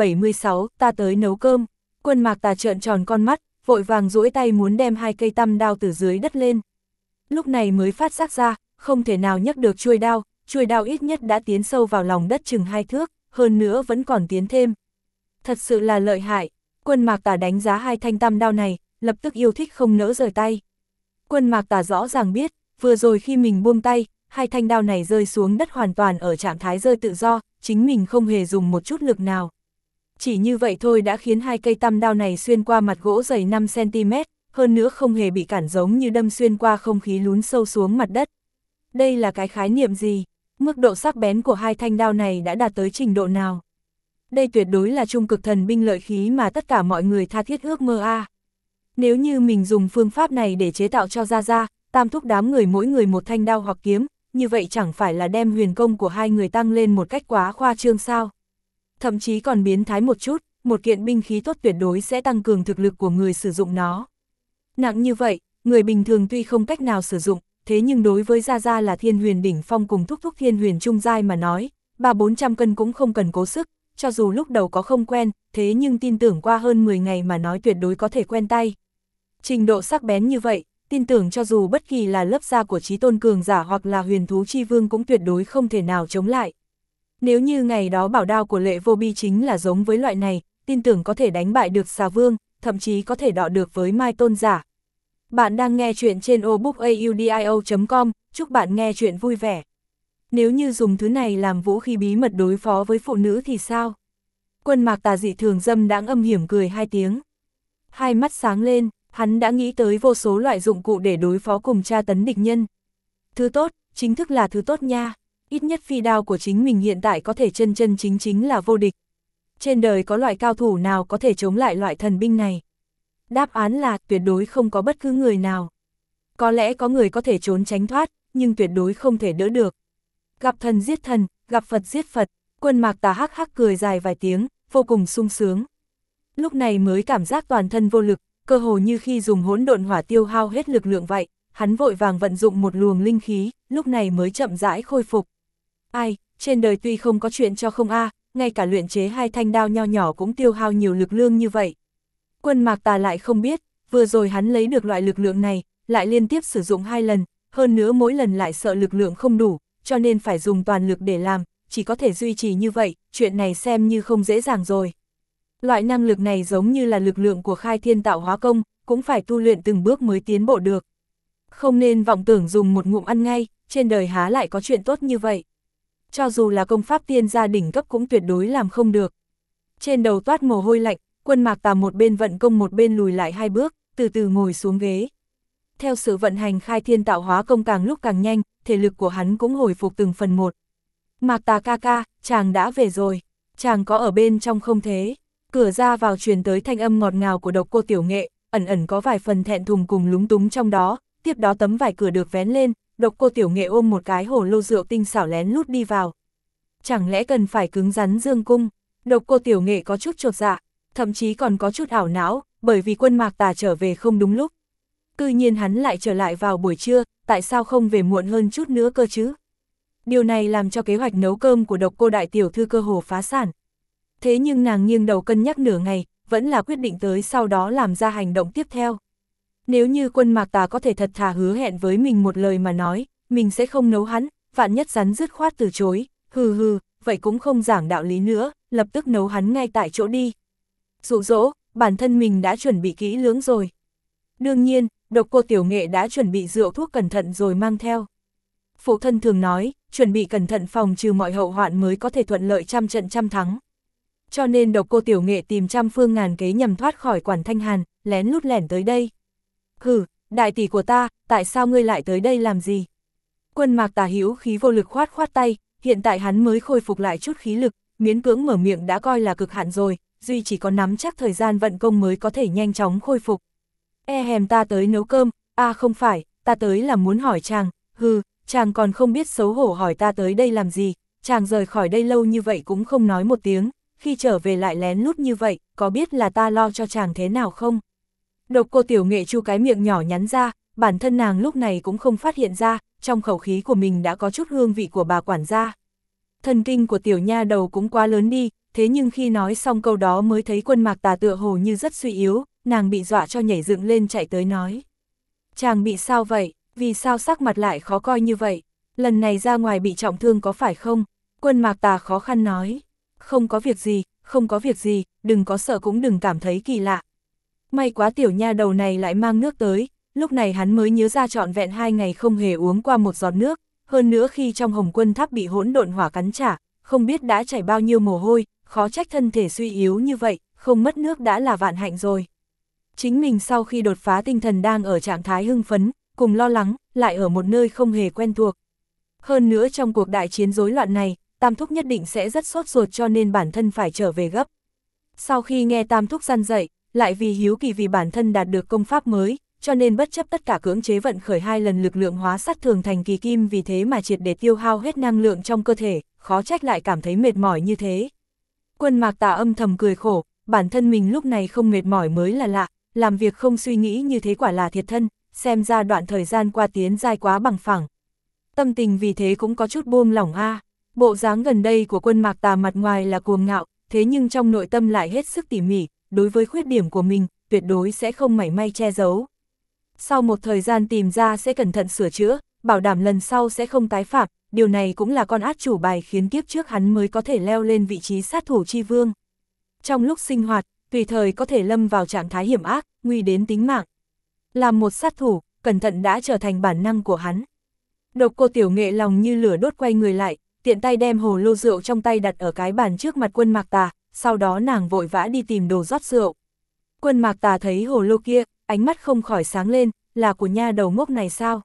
376, ta tới nấu cơm. Quân Mạc Tà trợn tròn con mắt, vội vàng duỗi tay muốn đem 2 cây tăm đao từ dưới đất lên. Lúc này mới phát giác ra, không thể nào nhấc được chuôi đao ít nhất đã tiến sâu vào lòng đất chừng 2 thước, hơn nữa vẫn còn tiến thêm. Thật sự là lợi hại. Quân Mạc Tà đánh giá 2 thanh tăm đao này, lập tức yêu thích không nỡ rời tay. Quân Mạc Tà rõ ràng biết, vừa rồi khi mình buông tay, 2 thanh đao này rơi xuống đất hoàn toàn ở trạng thái rơi tự do, chính mình không hề dùng một chút lực nào. Chỉ như vậy thôi đã khiến hai cây tăm đao này xuyên qua mặt gỗ dày 5 cm, hơn nữa không hề bị cản, giống như đâm xuyên qua không khí lún sâu xuống mặt đất. Đây là cái khái niệm gì? Mức độ sắc bén của hai thanh đao này đã đạt tới trình độ nào? Đây tuyệt đối là trung cực thần binh lợi khí mà tất cả mọi người tha thiết ước mơ a. Nếu như mình dùng phương pháp này để chế tạo cho Gia Gia, Tam thúc đám người mỗi người một thanh đao hoặc kiếm, như vậy chẳng phải là đem huyền công của hai người tăng lên một cách quá khoa trương sao? Thậm chí còn biến thái một chút, một kiện binh khí tốt tuyệt đối sẽ tăng cường thực lực của người sử dụng nó. Nặng như vậy, người bình thường tuy không cách nào sử dụng, thế nhưng đối với Gia Gia là thiên huyền đỉnh phong cùng thúc thúc thiên huyền trung giai mà nói, 300-400 cân cũng không cần cố sức, cho dù lúc đầu có không quen, thế nhưng tin tưởng qua hơn 10 ngày mà nói tuyệt đối có thể quen tay. Trình độ sắc bén như vậy, tin tưởng cho dù bất kỳ là lớp da của chí tôn cường giả hoặc là huyền thú chi vương cũng tuyệt đối không thể nào chống lại. Nếu như ngày đó bảo đao của Lệ Vô Bi chính là giống với loại này, tin tưởng có thể đánh bại được Xà Vương, thậm chí có thể đọ được với Mai Tôn giả. Bạn đang nghe chuyện trên obookaudio.com, chúc bạn nghe chuyện vui vẻ. Nếu như dùng thứ này làm vũ khí bí mật đối phó với phụ nữ thì sao? Quân Mạc Tà dị thường dâm đãng âm hiểm cười hai tiếng. Hai mắt sáng lên, hắn đã nghĩ tới vô số loại dụng cụ để đối phó cùng tra tấn địch nhân. Thứ tốt, chính thức là thứ tốt nha. Ít nhất phi đao của chính mình hiện tại có thể chân chân chính là vô địch. Trên đời có loại cao thủ nào có thể chống lại loại thần binh này? Đáp án là tuyệt đối không có bất cứ người nào. Có lẽ có người có thể trốn tránh thoát, nhưng tuyệt đối không thể đỡ được. Gặp thần giết thần, gặp Phật giết Phật, Quân Mạc Tà hắc hắc cười dài vài tiếng, vô cùng sung sướng. Lúc này mới cảm giác toàn thân vô lực, cơ hồ như khi dùng hỗn độn hỏa tiêu hao hết lực lượng vậy, hắn vội vàng vận dụng một luồng linh khí, lúc này mới chậm rãi khôi phục. Ai, trên đời tuy không có chuyện cho không ngay cả luyện chế hai thanh đao nho nhỏ cũng tiêu hao nhiều lực lượng như vậy. Quân Mạc Tà lại không biết, vừa rồi hắn lấy được loại lực lượng này, lại liên tiếp sử dụng 2 lần, hơn nữa mỗi lần lại sợ lực lượng không đủ, cho nên phải dùng toàn lực để làm, chỉ có thể duy trì như vậy, chuyện này xem như không dễ dàng rồi. Loại năng lực này giống như là lực lượng của khai thiên tạo hóa công, cũng phải tu luyện từng bước mới tiến bộ được. Không nên vọng tưởng dùng một ngụm ăn ngay, trên đời há lại có chuyện tốt như vậy. Cho dù là công pháp tiên gia đỉnh cấp cũng tuyệt đối làm không được. Trên đầu toát mồ hôi lạnh, Quân Mạc Tà một bên vận công một bên lùi lại 2 bước, từ từ ngồi xuống ghế. Theo sự vận hành khai thiên tạo hóa công càng lúc càng nhanh, thể lực của hắn cũng hồi phục từng phần một. Mạc Tà ca ca, chàng đã về rồi, chàng có ở bên trong không thế? Cửa ra vào truyền tới thanh âm ngọt ngào của Độc Cô Tiểu Nghệ, ẩn ẩn có vài phần thẹn thùng cùng lúng túng trong đó, tiếp đó tấm vải cửa được vén lên, Độc Cô Tiểu Nghệ ôm một cái hồ lô rượu tinh xảo lén lút đi vào. Chẳng lẽ cần phải cứng rắn dương cung? Độc Cô Tiểu Nghệ có chút chột dạ, thậm chí còn có chút ảo não, bởi vì Quân Mạc Tà trở về không đúng lúc. Cư nhiên hắn lại trở lại vào buổi trưa, tại sao không về muộn hơn chút nữa cơ chứ? Điều này làm cho kế hoạch nấu cơm của Độc Cô đại tiểu thư cơ hồ phá sản. Thế nhưng nàng nghiêng đầu cân nhắc nửa ngày, vẫn là quyết định tới sau đó làm ra hành động tiếp theo. Nếu như Quân Mạc Tà có thể thật thà hứa hẹn với mình một lời mà nói, mình sẽ không nấu hắn, vạn nhất rắn dứt khoát từ chối, vậy cũng không giảng đạo lý nữa, lập tức nấu hắn ngay tại chỗ đi. Dụ dỗ, bản thân mình đã chuẩn bị kỹ lưỡng rồi. Đương nhiên, Độc Cô Tiểu Nghệ đã chuẩn bị rượu thuốc cẩn thận rồi mang theo. Phụ thân thường nói, chuẩn bị cẩn thận phòng trừ mọi hậu hoạn mới có thể thuận lợi trăm trận trăm thắng. Cho nên Độc Cô Tiểu Nghệ tìm trăm phương ngàn kế nhằm thoát khỏi Quản Thanh Hàn, lén lút lẻn tới đây. Đại tỷ của ta, tại sao ngươi lại tới đây làm gì? Quân Mạc Tà hữu khí vô lực khoát khoát tay, hiện tại hắn mới khôi phục lại chút khí lực, miễn cưỡng mở miệng đã coi là cực hạn rồi, duy chỉ có nắm chắc thời gian vận công mới có thể nhanh chóng khôi phục. Ta tới nấu cơm, không phải, ta tới là muốn hỏi chàng, chàng còn không biết xấu hổ hỏi ta tới đây làm gì, chàng rời khỏi đây lâu như vậy cũng không nói một tiếng, khi trở về lại lén lút như vậy, có biết là ta lo cho chàng thế nào không? Độc Cô Tiểu Nghệ chu cái miệng nhỏ nhắn ra, bản thân nàng lúc này cũng không phát hiện ra, trong khẩu khí của mình đã có chút hương vị của bà quản gia. Thần kinh của tiểu nha đầu cũng quá lớn đi, thế nhưng khi nói xong câu đó mới thấy Quân Mạc Tà tựa hồ như rất suy yếu, nàng bị dọa cho nhảy dựng lên chạy tới nói. Chàng bị sao vậy, vì sao sắc mặt lại khó coi như vậy, lần này ra ngoài bị trọng thương có phải không? Quân Mạc Tà khó khăn nói, không có việc gì, đừng có sợ cũng đừng cảm thấy kỳ lạ. May quá tiểu nha đầu này lại mang nước tới, lúc này hắn mới nhớ ra trọn vẹn 2 ngày không hề uống qua một giọt nước, hơn nữa khi trong Hồng Quân Tháp bị hỗn độn hỏa cắn trả, không biết đã chảy bao nhiêu mồ hôi, khó trách thân thể suy yếu như vậy, không mất nước đã là vạn hạnh rồi. Chính mình sau khi đột phá tinh thần đang ở trạng thái hưng phấn, cùng lo lắng, lại ở một nơi không hề quen thuộc. Hơn nữa trong cuộc đại chiến rối loạn này, Tam Thúc nhất định sẽ rất sốt ruột cho nên bản thân phải trở về gấp. Sau khi nghe Tam Thúc răn dạy, lại vì hiếu kỳ vì bản thân đạt được công pháp mới, cho nên bất chấp tất cả cưỡng chế vận khởi 2 lần lực lượng hóa sắt thường thành kỳ kim, vì thế mà triệt để tiêu hao hết năng lượng trong cơ thể, khó trách lại cảm thấy mệt mỏi như thế. Quân Mạc Tà âm thầm cười khổ, bản thân mình lúc này không mệt mỏi mới là lạ, làm việc không suy nghĩ như thế quả là thiệt thân, xem ra đoạn thời gian qua tiến giai quá bằng phẳng. Tâm tình vì thế cũng có chút buông lỏng a. Bộ dáng gần đây của Quân Mạc Tà mặt ngoài là cuồng ngạo, thế nhưng trong nội tâm lại hết sức tỉ mỉ, đối với khuyết điểm của mình, tuyệt đối sẽ không mảy may che giấu. Sau một thời gian tìm ra sẽ cẩn thận sửa chữa, bảo đảm lần sau sẽ không tái phạm, điều này cũng là con át chủ bài khiến kiếp trước hắn mới có thể leo lên vị trí sát thủ chi vương. Trong lúc sinh hoạt, tùy thời có thể lâm vào trạng thái hiểm ác, nguy đến tính mạng. Làm một sát thủ, cẩn thận đã trở thành bản năng của hắn. Độc Cô Tiểu Nghệ lòng như lửa đốt quay người lại, tiện tay đem hồ lô rượu trong tay đặt ở cái bàn trước mặt Quân Mạc Tà, sau đó nàng vội vã đi tìm đồ rót rượu. Quân Mạc Tà thấy hồ lô kia, ánh mắt không khỏi sáng lên, là của nha đầu ngốc này sao?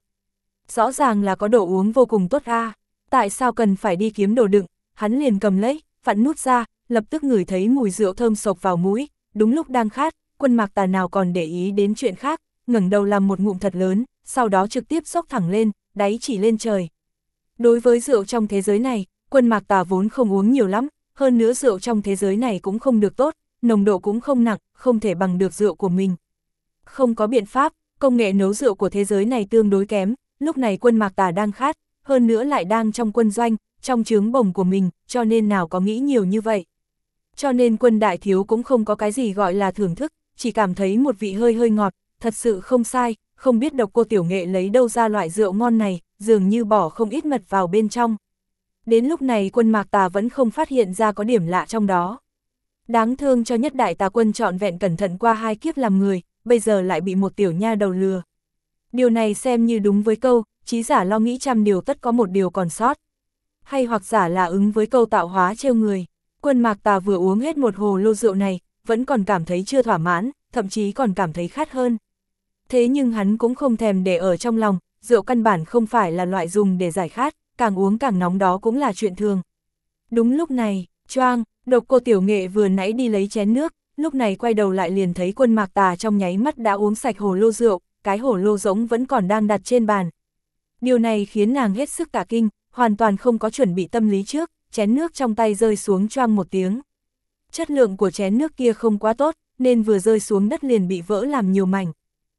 Rõ ràng là có đồ uống vô cùng tốt a, tại sao cần phải đi kiếm đồ đựng? Hắn liền cầm lấy, vặn nút ra, lập tức ngửi thấy mùi rượu thơm sộc vào mũi, đúng lúc đang khát, Quân Mạc Tà nào còn để ý đến chuyện khác, ngẩng đầu làm một ngụm thật lớn, sau đó trực tiếp xốc thẳng lên, đáy chỉ lên trời. Đối với rượu trong thế giới này, Quân Mạc Tà vốn không uống nhiều lắm, hơn nữa rượu trong thế giới này cũng không được tốt, nồng độ cũng không nặng, không thể bằng được rượu của mình. Không có biện pháp, công nghệ nấu rượu của thế giới này tương đối kém, lúc này Quân Mạc Tà đang khát, hơn nữa lại đang trong quân doanh, trong trướng bồng của mình, cho nên nào có nghĩ nhiều như vậy. Cho nên Quân đại thiếu cũng không có cái gì gọi là thưởng thức, chỉ cảm thấy một vị hơi hơi ngọt, thật sự không sai, không biết Độc Cô Tiểu Nghệ lấy đâu ra loại rượu ngon này, dường như bỏ không ít mật vào bên trong. Đến lúc này Quân Mạc Tà vẫn không phát hiện ra có điểm lạ trong đó. Đáng thương cho Nhất Đại Tà Quân trọn vẹn cẩn thận qua 2 kiếp làm người, bây giờ lại bị một tiểu nha đầu lừa. Điều này xem như đúng với câu, trí giả lo nghĩ trăm điều tất có một điều còn sót. Hay hoặc giả là ứng với câu tạo hóa trêu người. Quân Mạc Tà vừa uống hết một hồ lô rượu này, vẫn còn cảm thấy chưa thỏa mãn, thậm chí còn cảm thấy khát hơn. Thế nhưng hắn cũng không thèm để ở trong lòng, rượu căn bản không phải là loại dùng để giải khát, càng uống càng nóng đó cũng là chuyện thường. Đúng lúc này, choang, Độc Cô Tiểu Nghệ vừa nãy đi lấy chén nước, lúc này quay đầu lại liền thấy Quân Mạc Tà trong nháy mắt đã uống sạch hồ lô rượu, cái hồ lô rỗng vẫn còn đang đặt trên bàn. Điều này khiến nàng hết sức cả kinh, hoàn toàn không có chuẩn bị tâm lý trước, chén nước trong tay rơi xuống choang một tiếng. Chất lượng của chén nước kia không quá tốt, nên vừa rơi xuống đất liền bị vỡ làm nhiều mảnh.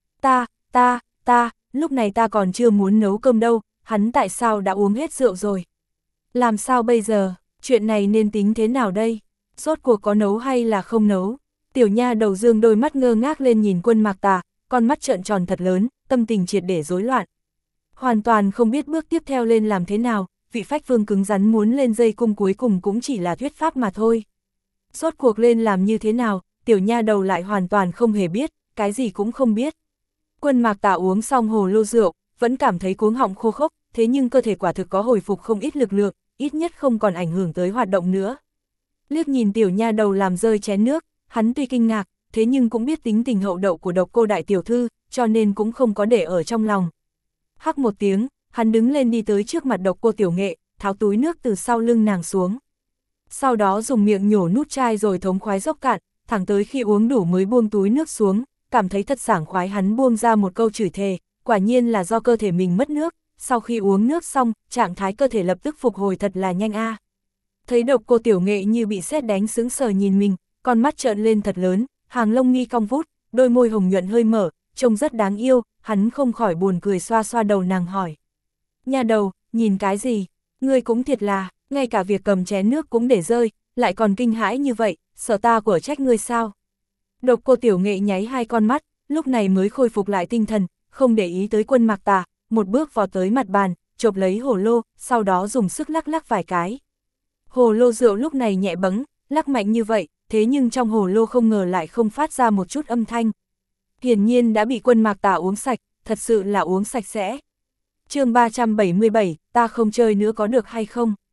Lúc này ta còn chưa muốn nấu cơm đâu, hắn tại sao đã uống hết rượu rồi? Làm sao bây giờ, chuyện này nên tính thế nào đây? Rốt cuộc có nấu hay là không nấu? Tiểu nha đầu dương đôi mắt ngơ ngác lên nhìn Quân Mạc Tà, con mắt trợn tròn thật lớn, tâm tình triệt để rối loạn. Hoàn toàn không biết bước tiếp theo lên làm thế nào, vị phách vương cứng rắn muốn lên dây cung cuối cùng cũng chỉ là thuyết pháp mà thôi. Rốt cuộc lên làm như thế nào, tiểu nha đầu lại hoàn toàn không hề biết, cái gì cũng không biết. Quân Mạc Tà uống xong hồ lô rượu, vẫn cảm thấy cuống họng khô khốc, thế nhưng cơ thể quả thực có hồi phục không ít lực lượng, ít nhất không còn ảnh hưởng tới hoạt động nữa. Liếc nhìn tiểu nha đầu làm rơi chén nước, hắn tuy kinh ngạc, thế nhưng cũng biết tính tình hậu đậu của Độc Cô đại tiểu thư, cho nên cũng không có để ở trong lòng. Hắc một tiếng, hắn đứng lên đi tới trước mặt Độc Cô Tiểu Nghệ, tháo túi nước từ sau lưng nàng xuống. Sau đó dùng miệng nhổ nút chai rồi thống khoái dốc cạn, thẳng tới khi uống đủ mới buông túi nước xuống, cảm thấy thật sảng khoái hắn buông ra một câu chửi thề, quả nhiên là do cơ thể mình mất nước, sau khi uống nước xong, trạng thái cơ thể lập tức phục hồi thật là nhanh a. Thấy Độc Cô Tiểu Nghệ như bị sét đánh sững sờ nhìn mình, con mắt trợn lên thật lớn, hàng lông mi cong vút, đôi môi hồng nhuận hơi mở, trông rất đáng yêu, hắn không khỏi buồn cười xoa xoa đầu nàng hỏi. Nha đầu, nhìn cái gì? Ngươi cũng thiệt là, ngay cả việc cầm chén nước cũng để rơi, lại còn kinh hãi như vậy, sợ ta của trách ngươi sao? Độc Cô Tiểu Nghệ nháy 2 con mắt, lúc này mới khôi phục lại tinh thần, không để ý tới Quân Mạc Tà, một bước vào tới mặt bàn, chộp lấy hồ lô, sau đó dùng sức lắc lắc vài cái. Hồ lô rượu lúc này nhẹ bẫng, lắc mạnh như vậy, thế nhưng trong hồ lô không ngờ lại không phát ra một chút âm thanh. Hiển nhiên đã bị Quân Mạc Tà uống sạch, thật sự là uống sạch sẽ. Chương 377, ta không chơi nữa có được hay không?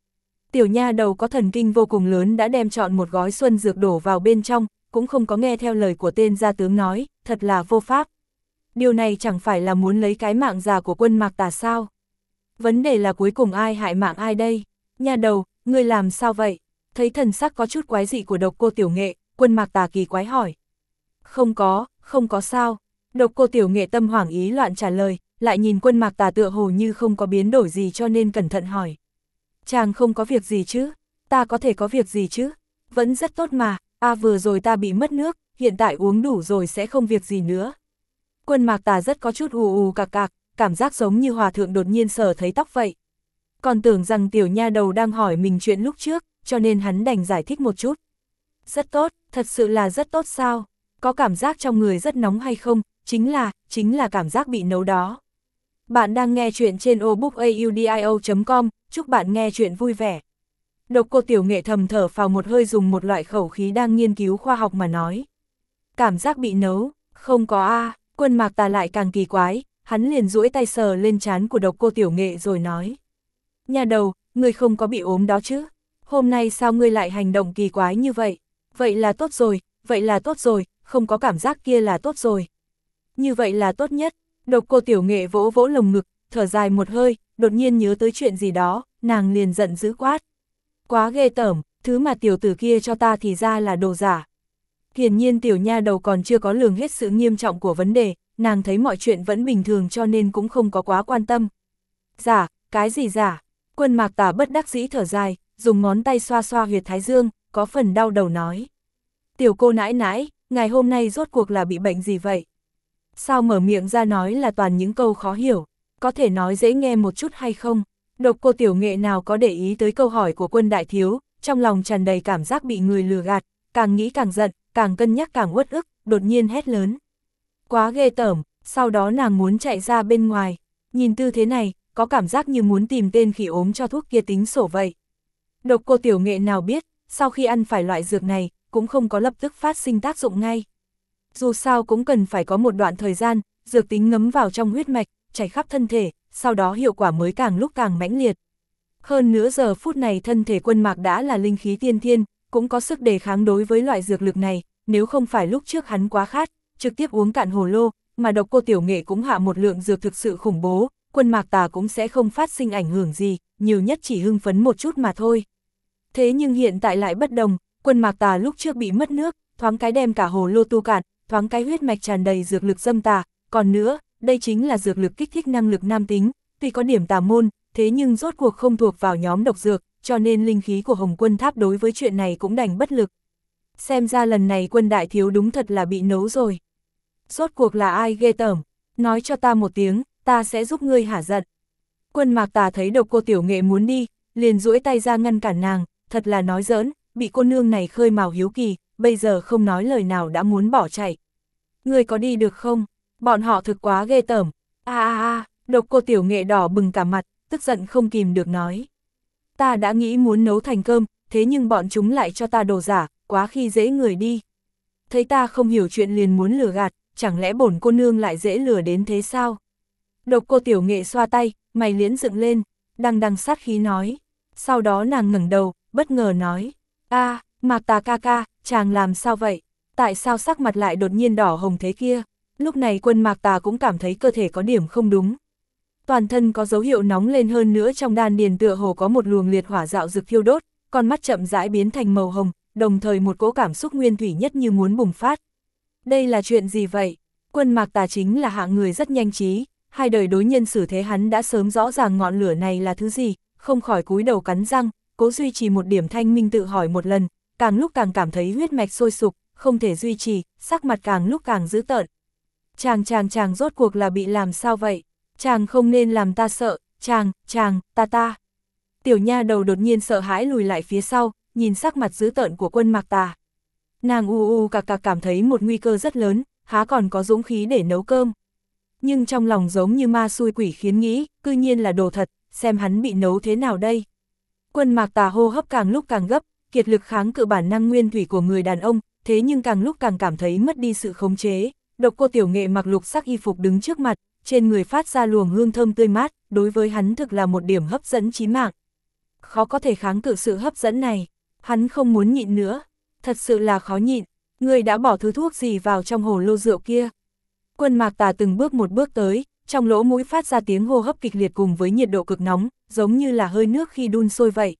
Tiểu nha đầu có thần kinh vô cùng lớn đã đem chọn một gói xuân dược đổ vào bên trong, cũng không có nghe theo lời của tên gia tướng nói, thật là vô pháp. Điều này chẳng phải là muốn lấy cái mạng già của Quân Mạc Tà sao? Vấn đề là cuối cùng ai hại mạng ai đây? Nha đầu, ngươi làm sao vậy? Thấy thần sắc có chút quái dị của Độc Cô Tiểu Nghệ, Quân Mạc Tà kỳ quái hỏi. Không có sao. Độc Cô Tiểu Nghệ tâm hoảng ý loạn trả lời, lại nhìn Quân Mạc Tà tựa hồ như không có biến đổi gì cho nên cẩn thận hỏi. Chàng không có việc gì chứ? Ta có thể có việc gì chứ? Vẫn rất tốt mà, vừa rồi ta bị mất nước, hiện tại uống đủ rồi sẽ không việc gì nữa. Quân Mạc Tà rất có chút ù cạc cạc, cảm giác giống như hòa thượng đột nhiên sờ thấy tóc vậy. Còn tưởng rằng tiểu nha đầu đang hỏi mình chuyện lúc trước, cho nên hắn đành giải thích một chút. Rất tốt, thật sự là rất tốt sao? Có cảm giác trong người rất nóng hay không? Chính là cảm giác bị nấu đó. Bạn đang nghe chuyện trên obookaudio.com, chúc bạn nghe chuyện vui vẻ. Độc Cô Tiểu Nghệ thầm thở phào một hơi dùng một loại khẩu khí đang nghiên cứu khoa học mà nói. Cảm giác bị nấu, không có Quân Mạc Tà lại càng kỳ quái, hắn liền duỗi tay sờ lên trán của Độc Cô Tiểu Nghệ rồi nói. Nhà đầu, ngươi không có bị ốm đó chứ? Hôm nay sao ngươi lại hành động kỳ quái như vậy? Vậy là tốt rồi, không có cảm giác kia là tốt rồi. Như vậy là tốt nhất. Độc Cô Tiểu Nghệ vỗ vỗ lồng ngực, thở dài một hơi, đột nhiên nhớ tới chuyện gì đó, nàng liền giận dữ quát. Quá ghê tởm, thứ mà tiểu tử kia cho ta thì ra là đồ giả. Hiển nhiên tiểu nha đầu còn chưa có lường hết sự nghiêm trọng của vấn đề, nàng thấy mọi chuyện vẫn bình thường cho nên cũng không có quá quan tâm. Giả, cái gì giả? Quân Mạc Tà bất đắc dĩ thở dài, dùng ngón tay xoa xoa huyệt thái dương, có phần đau đầu nói. Tiểu cô nãi nãi, ngày hôm nay rốt cuộc là bị bệnh gì vậy? Sao mở miệng ra nói là toàn những câu khó hiểu, có thể nói dễ nghe một chút hay không? Độc Cô Tiểu Nghệ nào có để ý tới câu hỏi của Quân đại thiếu, trong lòng tràn đầy cảm giác bị người lừa gạt, càng nghĩ càng giận, càng cân nhắc càng uất ức, đột nhiên hét lớn. Quá ghê tởm, sau đó nàng muốn chạy ra bên ngoài, nhìn tư thế này, có cảm giác như muốn tìm tên khỉ ốm cho thuốc kia tính sổ vậy. Độc Cô Tiểu Nghệ nào biết, sau khi ăn phải loại dược này, cũng không có lập tức phát sinh tác dụng ngay. Dù sao cũng cần phải có một đoạn thời gian, dược tính ngấm vào trong huyết mạch, chảy khắp thân thể, sau đó hiệu quả mới càng lúc càng mãnh liệt. Hơn nữa giờ phút này thân thể Quân Mạc đã là linh khí tiên thiên, cũng có sức đề kháng đối với loại dược lực này, nếu không phải lúc trước hắn quá khát, trực tiếp uống cạn hồ lô, mà Độc Cô Tiểu Nghệ cũng hạ một lượng dược thực sự khủng bố, Quân Mạc Tà cũng sẽ không phát sinh ảnh hưởng gì, nhiều nhất chỉ hưng phấn một chút mà thôi. Thế nhưng hiện tại lại bất đồng, Quân Mạc Tà lúc trước bị mất nước, thoáng cái đem cả hồ lô tu cạn, thoáng cái huyết mạch tràn đầy dược lực dâm tà, còn nữa, đây chính là dược lực kích thích năng lực nam tính, tuy có điểm tà môn, thế nhưng rốt cuộc không thuộc vào nhóm độc dược, cho nên linh khí của Hồng Quân Tháp đối với chuyện này cũng đành bất lực. Xem ra lần này Quân đại thiếu đúng thật là bị nấu rồi. Rốt cuộc là ai ghê tởm, nói cho ta một tiếng, ta sẽ giúp ngươi hả giận. Quân Mạc Tà thấy Độc Cô Tiểu Nghệ muốn đi, liền duỗi tay ra ngăn cản nàng, thật là nói giỡn, bị cô nương này khơi mào hiếu kỳ, bây giờ không nói lời nào đã muốn bỏ chạy. Ngươi có đi được không? Bọn họ thực quá ghê tởm. Độc Cô Tiểu Nghệ đỏ bừng cả mặt, tức giận không kìm được nói. Ta đã nghĩ muốn nấu thành cơm, thế nhưng bọn chúng lại cho ta đồ giả, quá khi dễ người đi. Thấy ta không hiểu chuyện liền muốn lừa gạt, chẳng lẽ bổn cô nương lại dễ lừa đến thế sao? Độc Cô Tiểu Nghệ xoa tay, mày liễn dựng lên, đằng sát khí nói. Sau đó nàng ngẩng đầu, bất ngờ nói. Mạc Tà ca ca, chàng làm sao vậy? Tại sao sắc mặt lại đột nhiên đỏ hồng thế kia? Lúc này Quân Mạc Tà cũng cảm thấy cơ thể có điểm không đúng. Toàn thân có dấu hiệu nóng lên hơn nữa, trong đan điền tựa hồ có một luồng liệt hỏa dạo dực thiêu đốt, con mắt chậm rãi biến thành màu hồng, đồng thời một cỗ cảm xúc nguyên thủy nhất như muốn bùng phát. Đây là chuyện gì vậy? Quân Mạc Tà chính là hạng người rất nhanh trí, hai đời đối nhân xử thế hắn đã sớm rõ ràng ngọn lửa này là thứ gì, không khỏi cúi đầu cắn răng, cố duy trì một điểm thanh minh tự hỏi một lần, càng lúc càng cảm thấy huyết mạch sôi sục, không thể duy trì, sắc mặt càng lúc càng dữ tợn. Chàng rốt cuộc là bị làm sao vậy? Chàng không nên làm ta sợ, ta. Tiểu nha đầu đột nhiên sợ hãi lùi lại phía sau, nhìn sắc mặt dữ tợn của Quân Mạc Tà. Nàng cạc cảm thấy một nguy cơ rất lớn, há còn có dũng khí để nấu cơm. Nhưng trong lòng giống như ma xui quỷ khiến nghĩ, cư nhiên là đồ thật, xem hắn bị nấu thế nào đây. Quân Mạc Tà hô hấp càng lúc càng gấp, kiệt lực kháng cự bản năng nguyên thủy của người đàn ông, thế nhưng càng lúc càng cảm thấy mất đi sự khống chế. Độc Cô Tiểu Nghệ mặc lục sắc y phục đứng trước mặt, trên người phát ra luồng hương thơm tươi mát, đối với hắn thực là một điểm hấp dẫn chí mạng. khó có thể kháng cự sự hấp dẫn này. Hắn không muốn nhịn nữa, thật sự là khó nhịn. Ngươi đã bỏ thứ thuốc gì vào trong hồ lô rượu kia? Quân Mạc Tà từng bước một bước tới, trong lỗ mũi phát ra tiếng hô hấp kịch liệt cùng với nhiệt độ cực nóng, giống như là hơi nước khi đun sôi vậy.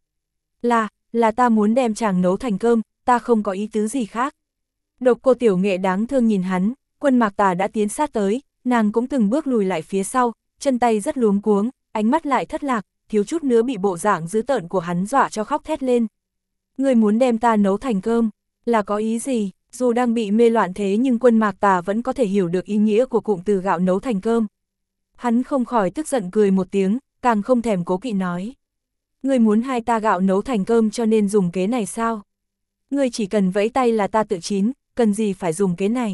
Là ta muốn đem chàng nấu thành cơm, ta không có ý tứ gì khác. Độc Cô Tiểu Nghệ đáng thương nhìn hắn, Quân Mạc Tà đã tiến sát tới, nàng cũng từng bước lùi lại phía sau, chân tay rất luống cuống, ánh mắt lại thất lạc, thiếu chút nữa bị bộ dạng dữ tợn của hắn dọa cho khóc thét lên. Ngươi muốn đem ta nấu thành cơm, là có ý gì? Dù đang bị mê loạn thế nhưng Quân Mạc Tà vẫn có thể hiểu được ý nghĩa của cụm từ gạo nấu thành cơm. Hắn không khỏi tức giận cười một tiếng, càng không thèm cố kỵ nói. Ngươi muốn hai ta gạo nấu thành cơm cho nên dùng kế này sao? Ngươi chỉ cần vẫy tay là ta tự chín, cần gì phải dùng kế này?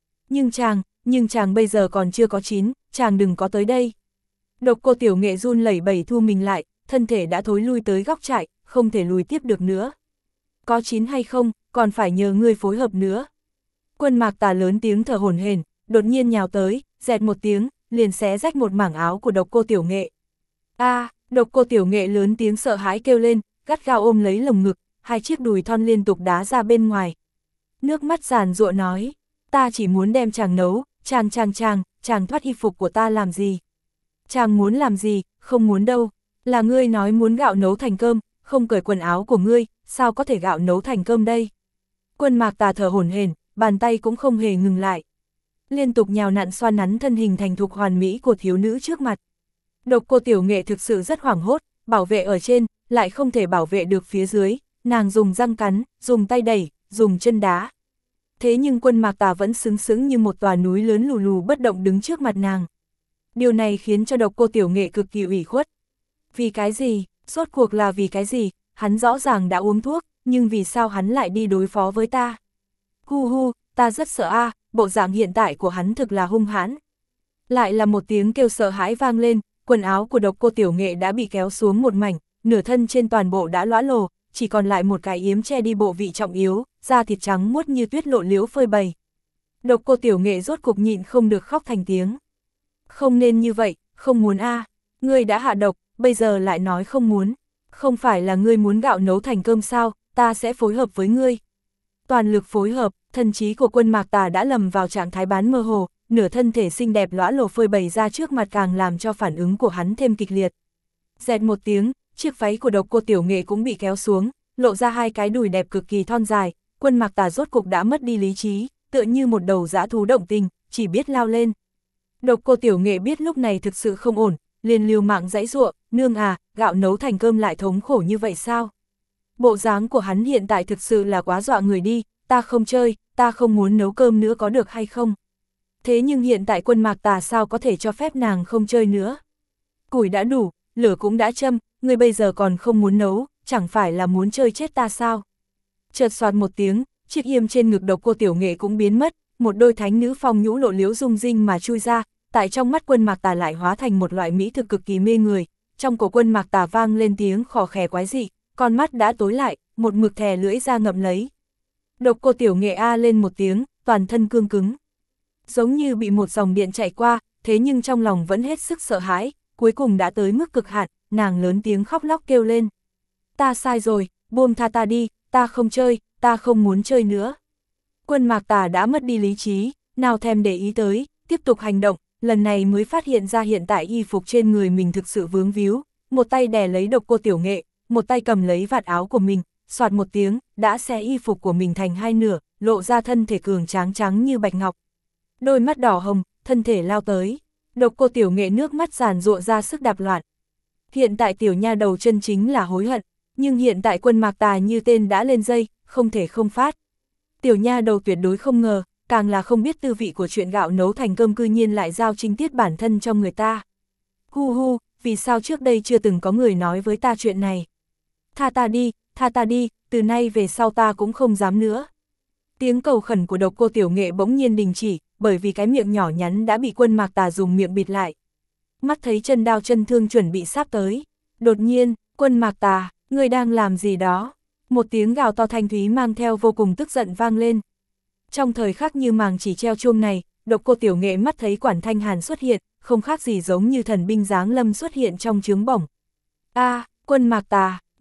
Nhưng chàng bây giờ còn chưa có chín, chàng đừng có tới đây. Độc Cô Tiểu Nghệ run lẩy bẩy thu mình lại, thân thể đã thối lui tới góc trại, không thể lùi tiếp được nữa. Có chín hay không, còn phải nhờ ngươi phối hợp nữa. Quân Mạc Tà lớn tiếng thở hổn hển, đột nhiên nhào tới, dẹt một tiếng, liền xé rách một mảng áo của Độc Cô Tiểu Nghệ. Độc Cô Tiểu Nghệ lớn tiếng sợ hãi kêu lên, gắt gao ôm lấy lồng ngực, hai chiếc đùi thon liên tục đá ra bên ngoài. Nước mắt giàn giụa nói, ta chỉ muốn đem chàng nấu, chàng thoát y phục của ta làm gì? Chàng muốn làm gì, không muốn đâu, là ngươi nói muốn gạo nấu thành cơm, không cởi quần áo của ngươi, sao có thể gạo nấu thành cơm đây? Quân Mạc Tà thở hổn hển, bàn tay cũng không hề ngừng lại. Liên tục nhào nặn xoa nắn thân hình thành thục hoàn mỹ của thiếu nữ trước mặt. Độc Cô Tiểu Nghệ thực sự rất hoảng hốt, bảo vệ ở trên, lại không thể bảo vệ được phía dưới, nàng dùng răng cắn, dùng tay đẩy, dùng chân đá. Thế nhưng Quân Mạc Tà vẫn sững sững như một tòa núi lớn lù lù bất động đứng trước mặt nàng. Điều này khiến cho Độc Cô Tiểu Nghệ cực kỳ ủy khuất. Vì cái gì? Rốt cuộc là vì cái gì? Hắn rõ ràng đã uống thuốc, nhưng vì sao hắn lại đi đối phó với ta? Ta rất sợ bộ dạng hiện tại của hắn thực là hung hãn. Lại là một tiếng kêu sợ hãi vang lên, quần áo của Độc Cô Tiểu Nghệ đã bị kéo xuống một mảnh, nửa thân trên toàn bộ đã lõa lồ, chỉ còn lại một cái yếm che đi bộ vị trọng yếu, da thịt trắng muốt như tuyết lộ liễu phơi bày. Độc Cô Tiểu Nghệ rốt cục nhịn không được khóc thành tiếng. Không nên như vậy, không muốn ngươi đã hạ độc, bây giờ lại nói không muốn. Không phải là ngươi muốn gạo nấu thành cơm sao, ta sẽ phối hợp với ngươi. Toàn lực phối hợp, thần trí của Quân Mạc Tà đã lầm vào trạng thái bán mơ hồ, nửa thân thể xinh đẹp lõa lồ phơi bày ra trước mặt càng làm cho phản ứng của hắn thêm kịch liệt. Dẹt một tiếng, chiếc váy của Độc Cô Tiểu Nghệ cũng bị kéo xuống, lộ ra hai cái đùi đẹp cực kỳ thon dài. Quân Mạc Tà rốt cục đã mất đi lý trí, tựa như một đầu dã thú động tình, chỉ biết lao lên. Độc Cô Tiểu Nghệ biết lúc này thực sự không ổn, liền liều mạng giãy giụa, nương gạo nấu thành cơm lại thống khổ như vậy sao? Bộ dáng của hắn hiện tại thực sự là quá dọa người đi, ta không chơi, ta không muốn nấu cơm nữa có được hay không? Thế nhưng hiện tại Quân Mạc Tà sao có thể cho phép nàng không chơi nữa? Củi đã đủ, lửa cũng đã châm, ngươi bây giờ còn không muốn nấu, chẳng phải là muốn chơi chết ta sao? Chợt xoạt một tiếng, chiếc yêm trên ngực Độc Cô Tiểu Nghệ cũng biến mất, một đôi thánh nữ phong nhũ lộ liễu rung rinh mà chui ra, tại trong mắt Quân Mạc Tà lại hóa thành một loại mỹ thực cực kỳ mê người. Trong cổ Quân Mạc Tà vang lên tiếng khò khè quái dị, con mắt đã tối lại, một mực thè lưỡi ra ngậm lấy. Độc Cô Tiểu Nghệ lên một tiếng, toàn thân cương cứng. Giống như bị một dòng điện chạy qua, thế nhưng trong lòng vẫn hết sức sợ hãi, cuối cùng đã tới mức cực hạn, nàng lớn tiếng khóc lóc kêu lên. Ta sai rồi, buông tha ta đi, ta không chơi, ta không muốn chơi nữa. Quân Mạc Tà đã mất đi lý trí, nào thèm để ý tới, tiếp tục hành động, lần này mới phát hiện ra hiện tại y phục trên người mình thực sự vướng víu, một tay đè lấy Độc Cô Tiểu Nghệ, một tay cầm lấy vạt áo của mình, xoạt một tiếng, đã xé y phục của mình thành hai nửa, lộ ra thân thể cường tráng trắng như bạch ngọc. Đôi mắt đỏ hồng, thân thể lao tới, Độc Cô Tiểu Nghệ nước mắt giàn giụa ra sức đạp loạn. Hiện tại tiểu nha đầu chân chính là hối hận, nhưng hiện tại Quân Mạc Tà như tên đã lên dây, không thể không phát. Tiểu nha đầu tuyệt đối không ngờ, càng là không biết tư vị của chuyện gạo nấu thành cơm cư nhiên lại giao trinh tiết bản thân cho người ta. Vì sao trước đây chưa từng có người nói với ta chuyện này? Tha ta đi, từ nay về sau ta cũng không dám nữa. Tiếng cầu khẩn của Độc Cô Tiểu Nghệ bỗng nhiên đình chỉ, bởi vì cái miệng nhỏ nhắn đã bị Quân Mạc Tà dùng miệng bịt lại. Mắt thấy chân đao chân thương chuẩn bị sắp tới. Đột nhiên, Quân Mạc Tà, ngươi đang làm gì đó? Một tiếng gào to thanh thúy mang theo vô cùng tức giận vang lên. Trong thời khắc như màng chỉ treo chuông này, Độc Cô Tiểu Nghệ mắt thấy Quản Thanh Hàn xuất hiện, không khác gì giống như thần binh giáng lâm xuất hiện trong trướng bổng. Quân Mạc Tà,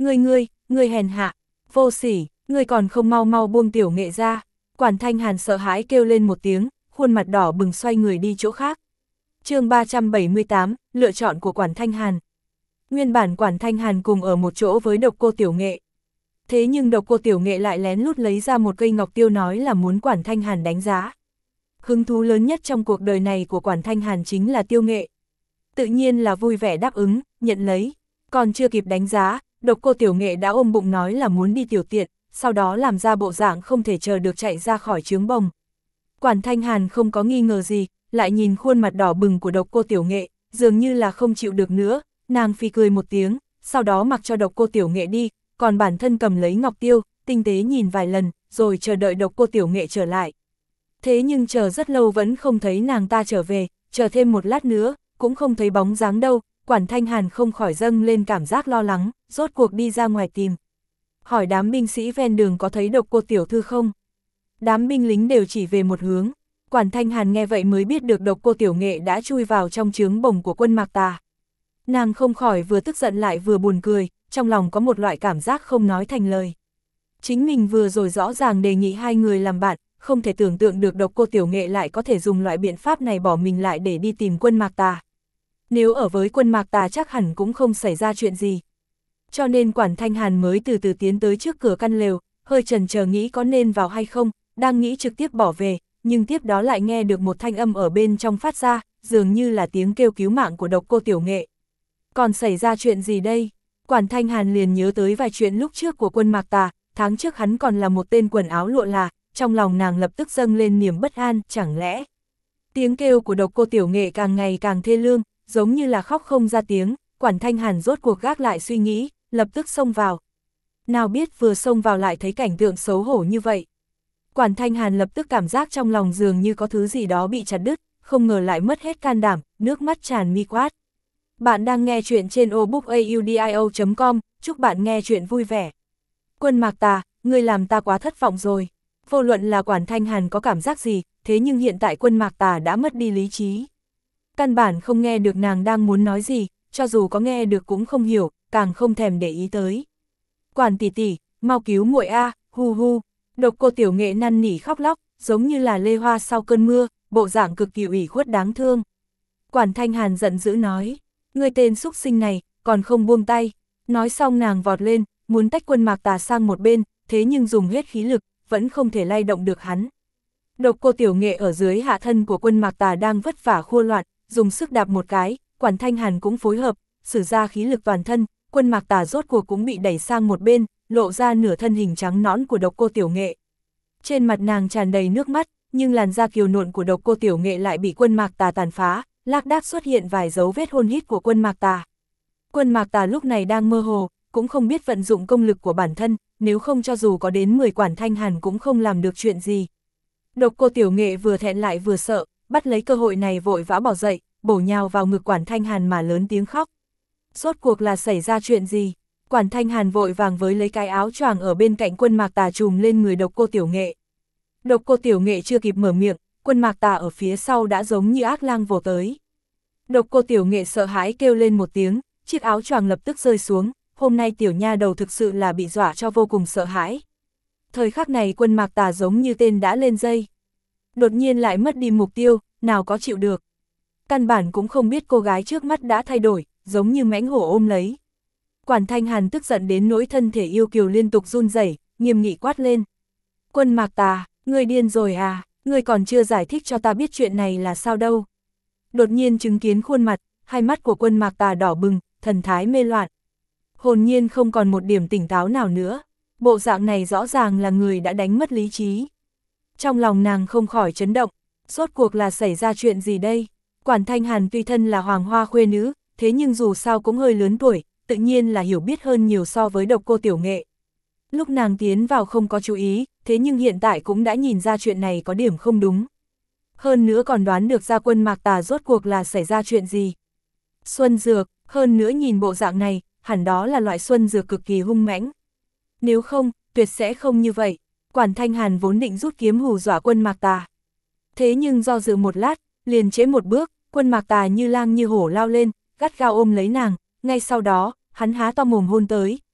Ngươi hèn hạ, vô sỉ, ngươi còn không mau mau buông Tiểu Nghệ ra. Quản Thanh Hàn sợ hãi kêu lên một tiếng, khuôn mặt đỏ bừng xoay người đi chỗ khác. chương 378, lựa chọn của Quản Thanh Hàn. Nguyên bản Quản Thanh Hàn cùng ở một chỗ với Độc Cô Tiểu Nghệ. Thế nhưng Độc Cô Tiểu Nghệ lại lén lút lấy ra một cây ngọc tiêu nói là muốn Quản Thanh Hàn đánh giá. Hứng thú lớn nhất trong cuộc đời này của Quản Thanh Hàn chính là tiêu nghệ. Tự nhiên là vui vẻ đáp ứng, nhận lấy. Còn chưa kịp đánh giá, Độc Cô Tiểu Nghệ đã ôm bụng nói là muốn đi tiểu tiện, sau đó làm ra bộ dạng không thể chờ được chạy ra khỏi trướng bồng. Quản Thanh Hàn không có nghi ngờ gì, lại nhìn khuôn mặt đỏ bừng của Độc Cô Tiểu Nghệ, dường như là không chịu được nữa, nàng phì cười một tiếng, sau đó mặc cho Độc Cô Tiểu Nghệ đi, còn bản thân cầm lấy ngọc tiêu, tinh tế nhìn vài lần, rồi chờ đợi Độc Cô Tiểu Nghệ trở lại. Thế nhưng chờ rất lâu vẫn không thấy nàng ta trở về, chờ thêm một lát nữa, cũng không thấy bóng dáng đâu, Quản Thanh Hàn không khỏi dâng lên cảm giác lo lắng, rốt cuộc đi ra ngoài tìm. Hỏi đám binh sĩ ven đường có thấy Độc Cô Tiểu Thư không? Đám binh lính đều chỉ về một hướng. Quản Thanh Hàn nghe vậy mới biết được Độc Cô Tiểu Nghệ đã chui vào trong trướng bồng của quân Mạc Tà. Nàng không khỏi vừa tức giận lại vừa buồn cười, trong lòng có một loại cảm giác không nói thành lời. Chính mình vừa rồi rõ ràng đề nghị hai người làm bạn, không thể tưởng tượng được Độc Cô Tiểu Nghệ lại có thể dùng loại biện pháp này bỏ mình lại để đi tìm quân Mạc Tà. Nếu ở với quân Mạc Tà chắc hẳn cũng không xảy ra chuyện gì. Cho nên Quản Thanh Hàn mới từ từ tiến tới trước cửa căn lều, hơi chần chờ nghĩ có nên vào hay không, đang nghĩ trực tiếp bỏ về, nhưng tiếp đó lại nghe được một thanh âm ở bên trong phát ra, dường như là tiếng kêu cứu mạng của Độc Cô Tiểu Nghệ. Còn xảy ra chuyện gì đây? Quản Thanh Hàn liền nhớ tới vài chuyện lúc trước của quân Mạc Tà, tháng trước hắn còn là một tên quần áo lụa là, trong lòng nàng lập tức dâng lên niềm bất an, chẳng lẽ? Tiếng kêu của Độc Cô Tiểu Nghệ càng ngày càng thê lương, giống như là khóc không ra tiếng, Quản Thanh Hàn rốt cuộc gác lại suy nghĩ, lập tức xông vào. Nào biết vừa xông vào lại thấy cảnh tượng xấu hổ như vậy. Quản Thanh Hàn lập tức cảm giác trong lòng dường như có thứ gì đó bị chặt đứt, không ngờ lại mất hết can đảm, nước mắt tràn mi quát. Bạn đang nghe chuyện trên obookaudio.com, chúc bạn nghe chuyện vui vẻ. Quân Mạc Tà, ngươi làm ta quá thất vọng rồi. Vô luận là Quản Thanh Hàn có cảm giác gì, thế nhưng hiện tại quân Mạc Tà đã mất đi lý trí. Căn bản không nghe được nàng đang muốn nói gì, cho dù có nghe được cũng không hiểu, càng không thèm để ý tới. Quản tỷ tỷ, mau cứu muội a, hu hu. Độc Cô Tiểu Nghệ năn nỉ khóc lóc, giống như là lê hoa sau cơn mưa, bộ dạng cực kỳ ủy khuất đáng thương. Quản Thanh Hàn giận dữ nói, ngươi tên xúc sinh này, còn không buông tay. Nói xong nàng vọt lên, muốn tách quân Mạc Tà sang một bên, thế nhưng dùng hết khí lực, vẫn không thể lay động được hắn. Độc Cô Tiểu Nghệ ở dưới hạ thân của quân Mạc Tà đang vất vả khua loạn, dùng sức đạp một cái, Quản Thanh Hàn cũng phối hợp, sử ra khí lực toàn thân, quân Mạc Tà rốt cuộc cũng bị đẩy sang một bên, lộ ra nửa thân hình trắng nõn của Độc Cô Tiểu Nghệ. Trên mặt nàng tràn đầy nước mắt, nhưng làn da kiều nộn của Độc Cô Tiểu Nghệ lại bị quân Mạc Tà tàn phá, lác đác xuất hiện vài dấu vết hôn hít của quân Mạc Tà. Quân Mạc Tà lúc này đang mơ hồ, cũng không biết vận dụng công lực của bản thân, nếu không cho dù có đến 10 Quản Thanh Hàn cũng không làm được chuyện gì. Độc Cô Tiểu Nghệ vừa thẹn lại vừa sợ, bắt lấy cơ hội này vội vã bỏ dậy, bổ nhào vào ngực Quản Thanh Hàn mà lớn tiếng khóc. Rốt cuộc là xảy ra chuyện gì? Quản Thanh Hàn vội vàng với lấy cái áo choàng ở bên cạnh quân Mạc Tà trùm lên người Độc Cô Tiểu Nghệ. Độc Cô Tiểu Nghệ chưa kịp mở miệng, quân Mạc Tà ở phía sau đã giống như ác lang vồ tới. Độc Cô Tiểu Nghệ sợ hãi kêu lên một tiếng, chiếc áo choàng lập tức rơi xuống, hôm nay tiểu nha đầu thực sự là bị dọa cho vô cùng sợ hãi. Thời khắc này quân Mạc Tà giống như tên đã lên dây. Đột nhiên lại mất đi mục tiêu, nào có chịu được. Căn bản cũng không biết cô gái trước mắt đã thay đổi, giống như mãnh hổ ôm lấy. Quản Thanh Hàn tức giận đến nỗi thân thể yêu kiều liên tục run rẩy, nghiêm nghị quát lên. Quân Mạc Tà, ngươi điên rồi à, ngươi còn chưa giải thích cho ta biết chuyện này là sao đâu. Đột nhiên chứng kiến khuôn mặt, hai mắt của quân Mạc Tà đỏ bừng, thần thái mê loạn. Hồn nhiên không còn một điểm tỉnh táo nào nữa, bộ dạng này rõ ràng là người đã đánh mất lý trí. Trong lòng nàng không khỏi chấn động, rốt cuộc là xảy ra chuyện gì đây? Quản Thanh Hàn tuy thân là hoàng hoa khuê nữ, thế nhưng dù sao cũng hơi lớn tuổi, tự nhiên là hiểu biết hơn nhiều so với Độc Cô Tiểu Nghệ. Lúc nàng tiến vào không có chú ý, thế nhưng hiện tại cũng đã nhìn ra chuyện này có điểm không đúng. Hơn nữa còn đoán được ra quân Mạc Tà rốt cuộc là xảy ra chuyện gì. Xuân dược, hơn nữa nhìn bộ dạng này, hẳn đó là loại xuân dược cực kỳ hung mãnh. Nếu không, tuyệt sẽ không như vậy. Quản Thanh Hàn vốn định rút kiếm hù dọa quân Mạc Tà. Thế nhưng do dự một lát, liền trễ một bước, quân Mạc Tà như lang như hổ lao lên, gắt gao ôm lấy nàng, ngay sau đó, hắn há to mồm hôn tới,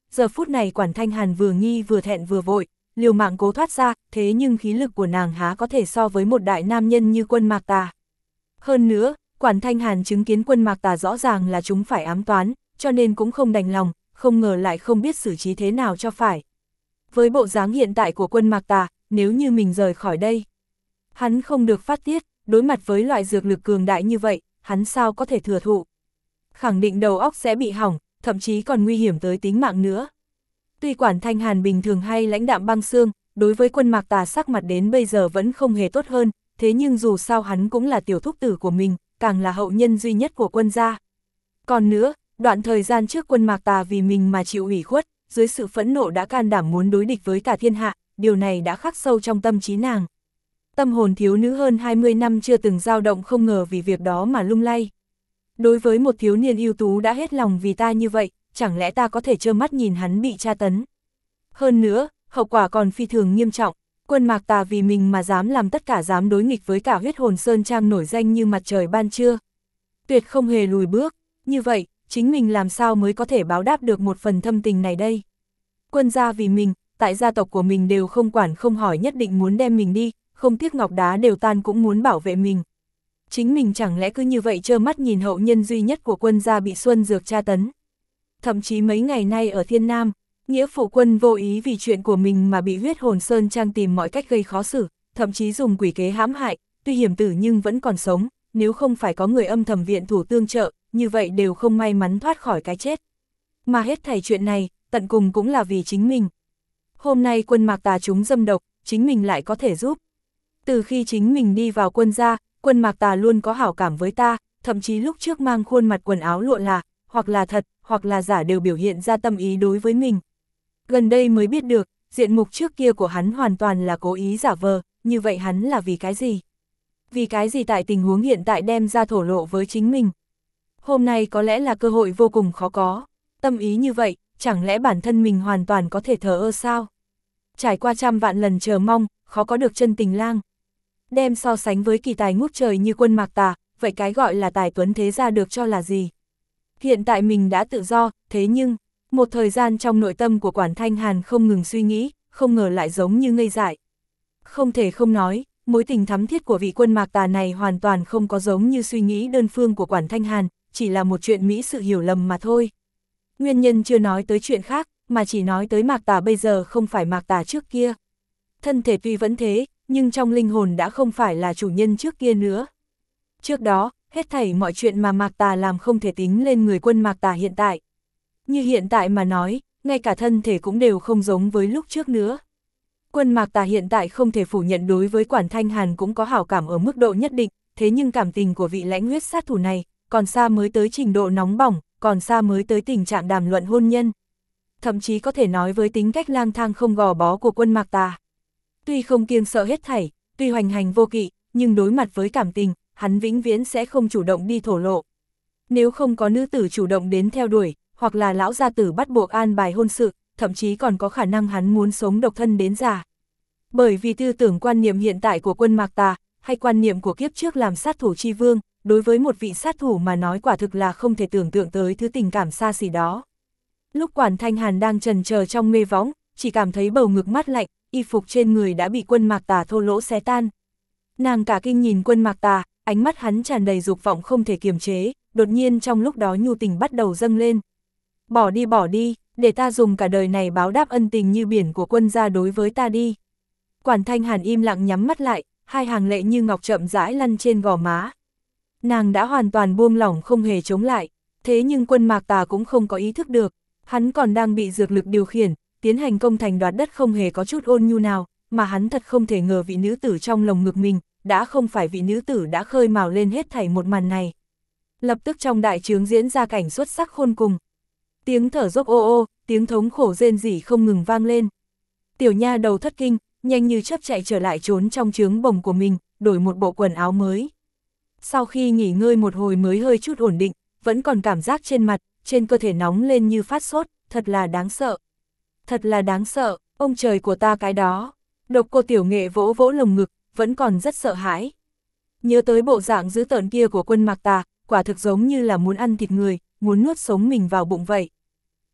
giờ phút này Quản Thanh Hàn vừa nghi vừa thẹn vừa vội, liều mạng cố thoát ra, thế nhưng khí lực của nàng há có thể so với một đại nam nhân như Quân Mạc Tà. Hơn nữa, Quản Thanh Hàn chứng kiến Quân Mạc Tà rõ ràng là chúng phải ám toán, cho nên cũng không đành lòng, không ngờ lại không biết xử trí thế nào cho phải. Với bộ dáng hiện tại của Quân Mạc Tà, nếu như mình rời khỏi đây, hắn không được phát tiết, đối mặt với loại dược lực cường đại như vậy, hắn sao có thể thừa thụ. Khẳng định đầu óc sẽ bị hỏng, thậm chí còn nguy hiểm tới tính mạng nữa. Tuy Quản Thanh Hàn bình thường hay lãnh đạm băng xương, đối với Quân Mạc Tà sắc mặt đến bây giờ vẫn không hề tốt hơn, thế nhưng dù sao hắn cũng là tiểu thúc tử của mình, càng là hậu nhân duy nhất của Quân gia. Còn nữa, đoạn thời gian trước Quân Mạc Tà vì mình mà chịu ủy khuất, dưới sự phẫn nộ đã can đảm muốn đối địch với cả thiên hạ, điều này đã khắc sâu trong tâm trí nàng. Tâm hồn thiếu nữ hơn 20 năm chưa từng dao động không ngờ vì việc đó mà lung lay. Đối với một thiếu niên ưu tú đã hết lòng vì ta như vậy, chẳng lẽ ta có thể trơ mắt nhìn hắn bị tra tấn? Hơn nữa, hậu quả còn phi thường nghiêm trọng, Quân Mạc Tà vì mình mà dám làm tất cả, dám đối nghịch với cả Huyết Hồn Sơn Trang nổi danh như mặt trời ban trưa. Tuyệt không hề lùi bước, như vậy, chính mình làm sao mới có thể báo đáp được một phần thâm tình này đây? Quân gia vì mình, tại gia tộc của mình đều không quản không hỏi nhất định muốn đem mình đi, không tiếc ngọc đá đều tan cũng muốn bảo vệ mình. Chính mình chẳng lẽ cứ như vậy trơ mắt nhìn hậu nhân duy nhất của Quân gia bị Xuân Dược tra tấn? Thậm chí mấy ngày nay ở Thiên Nam, nghĩa phụ Quân vô ý vì chuyện của mình mà bị Huyết Hồn Sơn Trang tìm mọi cách gây khó xử, thậm chí dùng quỷ kế hãm hại, tuy hiểm tử nhưng vẫn còn sống, nếu không phải có người âm thầm viện thủ tương trợ, như vậy đều không may mắn thoát khỏi cái chết. Mà hết thảy chuyện này, tận cùng cũng là vì chính mình. Hôm nay Quân Mạc Tà trúng dâm độc, chính mình lại có thể giúp. Từ khi chính mình đi vào Quân gia, Quân Mạc Tà luôn có hảo cảm với ta, thậm chí lúc trước mang khuôn mặt quần áo lụa là, hoặc là thật, hoặc là giả đều biểu hiện ra tâm ý đối với mình. Gần đây mới biết được, diện mục trước kia của hắn hoàn toàn là cố ý giả vờ, như vậy hắn là vì cái gì? Vì cái gì tại tình huống hiện tại đem ra thổ lộ với chính mình? Hôm nay có lẽ là cơ hội vô cùng khó có. Tâm ý như vậy, chẳng lẽ bản thân mình hoàn toàn có thể thờ ơ sao? Trải qua trăm vạn lần chờ mong, khó có được chân tình lang. Đem so sánh với kỳ tài ngút trời như Quân Mạc Tà, vậy cái gọi là tài tuấn thế gia được cho là gì? Hiện tại mình đã tự do, thế nhưng, một thời gian trong nội tâm của Quản Thanh Hàn không ngừng suy nghĩ, không ngờ lại giống như ngây dại. Không thể không nói, mối tình thắm thiết của vị Quân Mạc Tà này hoàn toàn không có giống như suy nghĩ đơn phương của Quản Thanh Hàn, chỉ là một chuyện mỹ sự hiểu lầm mà thôi. Nguyên nhân chưa nói tới chuyện khác, mà chỉ nói tới Mạc Tà bây giờ không phải Mạc Tà trước kia. Thân thể tuy vẫn thế, nhưng trong linh hồn đã không phải là chủ nhân trước kia nữa. Trước đó, hết thảy mọi chuyện mà Mạc Tà làm không thể tính lên người Quân Mạc Tà hiện tại. Như hiện tại mà nói, ngay cả thân thể cũng đều không giống với lúc trước nữa. Quân Mạc Tà hiện tại không thể phủ nhận đối với Quản Thanh Hàn cũng có hảo cảm ở mức độ nhất định, thế nhưng cảm tình của vị lãnh huyết sát thủ này, còn xa mới tới trình độ nóng bỏng, còn xa mới tới tình trạng đàm luận hôn nhân. Thậm chí có thể nói với tính cách lang thang không gò bó của Quân Mạc Tà. Tuy không kiêng sợ hết thảy, tuy hoành hành vô kỵ, nhưng đối mặt với cảm tình, hắn vĩnh viễn sẽ không chủ động đi thổ lộ. Nếu không có nữ tử chủ động đến theo đuổi, hoặc là lão gia tử bắt buộc an bài hôn sự, thậm chí còn có khả năng hắn muốn sống độc thân đến già. Bởi vì tư tưởng quan niệm hiện tại của Quân Mạc Tà, hay quan niệm của kiếp trước làm sát thủ chi vương, đối với một vị sát thủ mà nói quả thực là không thể tưởng tượng tới thứ tình cảm xa xỉ đó. Lúc Quản Thanh Hàn đang chần chờ trong mê võng, chỉ cảm thấy bầu ngực mát lạnh, y phục trên người đã bị Quân Mạc Tà thô lỗ xé tan. Nàng cả kinh nhìn Quân Mạc Tà, ánh mắt hắn tràn đầy dục vọng không thể kiềm chế, đột nhiên trong lúc đó nhu tình bắt đầu dâng lên. Bỏ đi, để ta dùng cả đời này báo đáp ân tình như biển của Quân gia đối với ta đi. Quản Thanh Hàn im lặng nhắm mắt lại, hai hàng lệ như ngọc chậm rãi lăn trên gò má. Nàng đã hoàn toàn buông lỏng không hề chống lại, thế nhưng Quân Mạc Tà cũng không có ý thức được, hắn còn đang bị dược lực điều khiển, tiến hành công thành đoạt đất không hề có chút ôn nhu nào, mà hắn thật không thể ngờ vị nữ tử trong lồng ngực mình, đã không phải vị nữ tử đã khơi mào lên hết thảy một màn này. Lập tức trong đại trướng diễn ra cảnh xuất sắc khôn cùng. Tiếng thở dốc ô ô, tiếng thống khổ rên rỉ không ngừng vang lên. Tiểu nha đầu thất kinh, nhanh như chớp chạy trở lại trốn trong trướng bồng của mình, đổi một bộ quần áo mới. Sau khi nghỉ ngơi một hồi mới hơi chút ổn định, vẫn còn cảm giác trên mặt, trên cơ thể nóng lên như phát sốt, thật là đáng sợ. Thật là đáng sợ, ông trời của ta cái đó. Độc Cô Tiểu Nghệ vỗ vỗ lồng ngực, vẫn còn rất sợ hãi. Nhớ tới bộ dạng dữ tợn kia của Quân Mạc Tà, quả thực giống như là muốn ăn thịt người, muốn nuốt sống mình vào bụng vậy.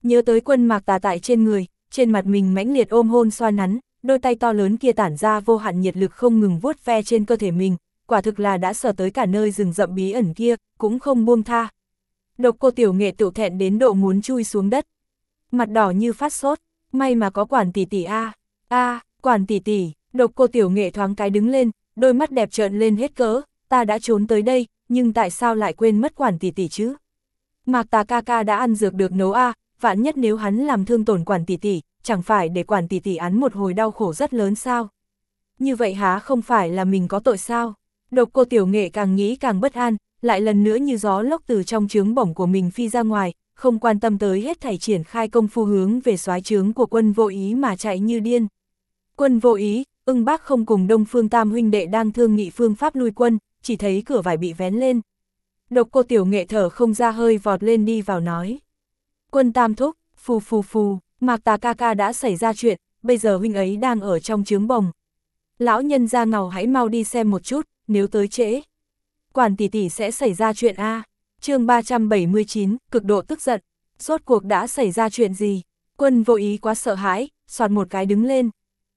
Nhớ tới Quân Mạc Tà tại trên người, trên mặt mình mãnh liệt ôm hôn xoa nắn, đôi tay to lớn kia tản ra vô hạn nhiệt lực không ngừng vuốt ve trên cơ thể mình, quả thực là đã sờ tới cả nơi rừng rậm bí ẩn kia, cũng không buông tha. Độc Cô Tiểu Nghệ tự thẹn đến độ muốn chui xuống đất. Mặt đỏ như phát sốt, may mà có Quản tỷ tỷ a. Quản tỷ tỷ, Độc Cô Tiểu Nghệ thoáng cái đứng lên, đôi mắt đẹp trợn lên hết cỡ, ta đã trốn tới đây, nhưng tại sao lại quên mất Quản tỷ tỷ chứ? Mạc Tà ca ca đã ăn dược được nấu vạn nhất nếu hắn làm thương tổn Quản tỷ tỷ, chẳng phải để Quản tỷ tỷ án một hồi đau khổ rất lớn sao? Như vậy há không phải là mình có tội sao? Độc Cô Tiểu Nghệ càng nghĩ càng bất an, lại lần nữa như gió lốc từ trong trướng bổng của mình phi ra ngoài, không quan tâm tới hết thảy triển khai công phu hướng về soái trướng của Quân Vô Ý mà chạy như điên. Quân Vô Ý, Ưng Bác không cùng Đông Phương Tam huynh đệ đang thương nghị phương pháp lui quân, chỉ thấy cửa vải bị vén lên. Độc Cô Tiểu Nghệ thở không ra hơi vọt lên đi vào nói. Quân Tam thúc, phù, Mạc Tà ca ca đã xảy ra chuyện, bây giờ huynh ấy đang ở trong trướng bồng. Lão nhân gia Ngầu hãy mau đi xem một chút, nếu tới trễ. Quản tỷ tỷ sẽ xảy ra chuyện chương 379, cực độ tức giận. Rốt cuộc đã xảy ra chuyện gì? Quân Vô Ý quá sợ hãi, soạt một cái đứng lên.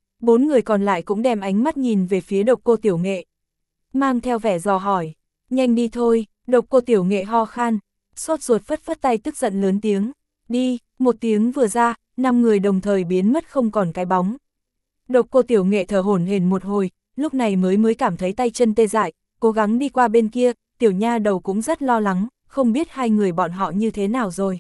4 người còn lại cũng đem ánh mắt nhìn về phía Độc Cô Tiểu Nghệ. Mang theo vẻ dò hỏi. Nhanh đi thôi, Độc Cô Tiểu Nghệ ho khan. Sốt ruột phất phất tay tức giận lớn tiếng. Đi, một tiếng vừa ra, 5 người đồng thời biến mất không còn cái bóng. Độc Cô Tiểu Nghệ thở hổn hển một hồi, lúc này mới cảm thấy tay chân tê dại, cố gắng đi qua bên kia, tiểu nha đầu cũng rất lo lắng, không biết hai người bọn họ như thế nào rồi.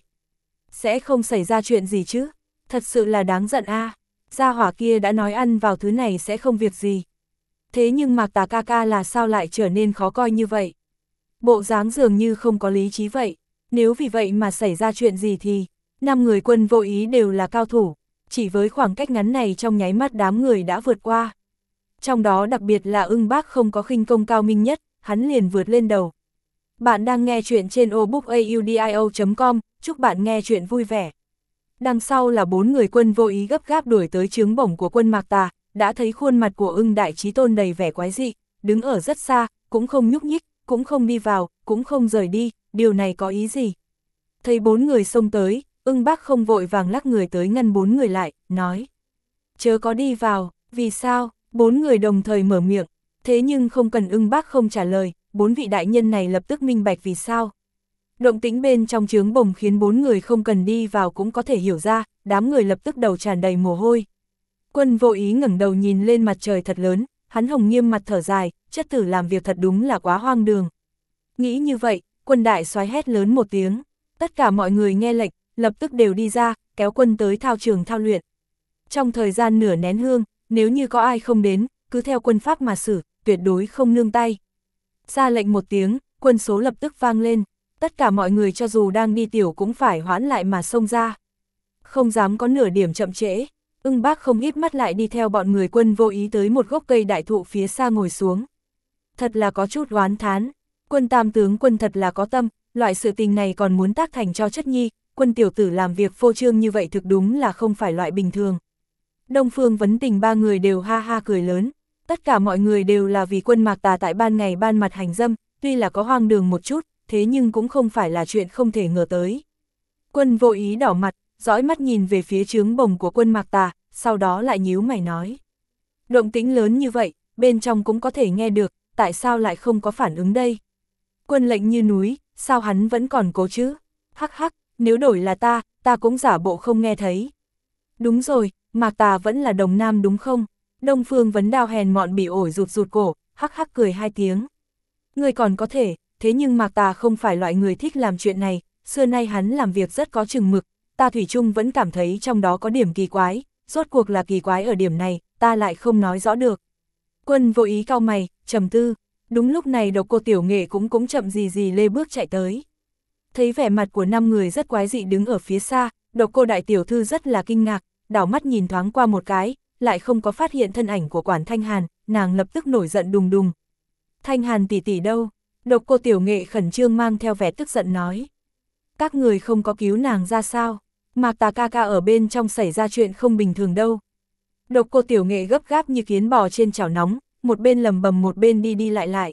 Sẽ không xảy ra chuyện gì chứ, thật sự là đáng giận gia hỏa kia đã nói ăn vào thứ này sẽ không việc gì. Thế nhưng Mạc Tà ca ca là sao lại trở nên khó coi như vậy? Bộ dáng dường như không có lý trí vậy, nếu vì vậy mà xảy ra chuyện gì thì, 5 người Quân Vô Ý đều là cao thủ, chỉ với khoảng cách ngắn này trong nháy mắt đám người đã vượt qua. Trong đó đặc biệt là Ưng Bác không có khinh công cao minh nhất, hắn liền vượt lên đầu. Bạn đang nghe chuyện trên obookaudio.com, chúc bạn nghe chuyện vui vẻ. Đằng sau là 4 người Quân Vô Ý gấp gáp đuổi tới trướng bổng của Quân Mạc Tà, đã thấy khuôn mặt của Ưng Đại Chí Tôn đầy vẻ quái dị, đứng ở rất xa, cũng không nhúc nhích, cũng không đi vào, cũng không rời đi, điều này có ý gì? Thấy 4 người xông tới, Ưng Bác không vội vàng lắc người tới ngăn 4 người lại, nói. Chớ có đi vào, vì sao? 4 người đồng thời mở miệng, thế nhưng không cần Ưng Bác không trả lời, 4 vị đại nhân này lập tức minh bạch vì sao. Động tĩnh bên trong trướng bồng khiến 4 người không cần đi vào cũng có thể hiểu ra, đám người lập tức đầu tràn đầy mồ hôi. Quân Vô Ý ngẩng đầu nhìn lên mặt trời thật lớn, hắn hồng nghiêm mặt thở dài, chất tử làm việc thật đúng là quá hoang đường. Nghĩ như vậy, Quân đại soái hét lớn một tiếng, tất cả mọi người nghe lệnh, lập tức đều đi ra, kéo quân tới thao trường thao luyện. Trong thời gian nửa nén hương, nếu như có ai không đến, cứ theo quân pháp mà xử, tuyệt đối không nương tay. Ra lệnh một tiếng, quân số lập tức vang lên, tất cả mọi người cho dù đang đi tiểu cũng phải hoãn lại mà xông ra. Không dám có nửa điểm chậm trễ, Ưng Bác không híp mắt lại đi theo bọn người Quân Vô Ý tới một gốc cây đại thụ phía xa ngồi xuống. Thật là có chút oán thán, Quân Tam tướng quân thật là có tâm, loại sự tình này còn muốn tác thành cho chất nhi, Quân tiểu tử làm việc phô trương như vậy thực đúng là không phải loại bình thường. Đông Phương Vấn Tình 3 người đều ha ha cười lớn, tất cả mọi người đều là vì Quân Mạc Tà tại ban ngày ban mặt hành dâm, tuy là có hoang đường một chút, thế nhưng cũng không phải là chuyện không thể ngờ tới. Quân Vô Ý đỏ mặt, dõi mắt nhìn về phía trướng bồng của Quân Mạc Tà, sau đó lại nhíu mày nói. Động tĩnh lớn như vậy, bên trong cũng có thể nghe được, tại sao lại không có phản ứng đây? Quân lệnh như núi, sao hắn vẫn còn cố chứ? Hắc hắc, nếu đổi là ta cũng giả bộ không nghe thấy. Đúng rồi, Mạc Tà vẫn là đồng nam đúng không? Đông Phương Vấn Đao hèn mọn bị ổi rụt cổ, hắc hắc cười 2 tiếng. Người còn có thể, thế nhưng Mạc Tà không phải loại người thích làm chuyện này, xưa nay hắn làm việc rất có chừng mực, ta thủy chung vẫn cảm thấy trong đó có điểm kỳ quái, rốt cuộc là kỳ quái ở điểm này, ta lại không nói rõ được. Quân Vô Ý cau mày, trầm tư, đúng lúc này Độc Cô Tiểu Nghệ cũng chậm gì lê bước chạy tới. Thấy vẻ mặt của 5 người rất quái dị đứng ở phía xa, Độc Cô đại tiểu thư rất là kinh ngạc, đảo mắt nhìn thoáng qua một cái, lại không có phát hiện thân ảnh của Quản Thanh Hàn, nàng lập tức nổi giận đùng đùng. Thanh Hàn tỷ tỷ đâu? Độc Cô Tiểu Nghệ khẩn trương mang theo vẻ tức giận nói. Các người không có cứu nàng ra sao? Mạc Tà ca ca ở bên trong xảy ra chuyện không bình thường đâu. Độc Cô Tiểu Nghệ gấp gáp như kiến bò trên chảo nóng, một bên lầm bầm một bên đi lại.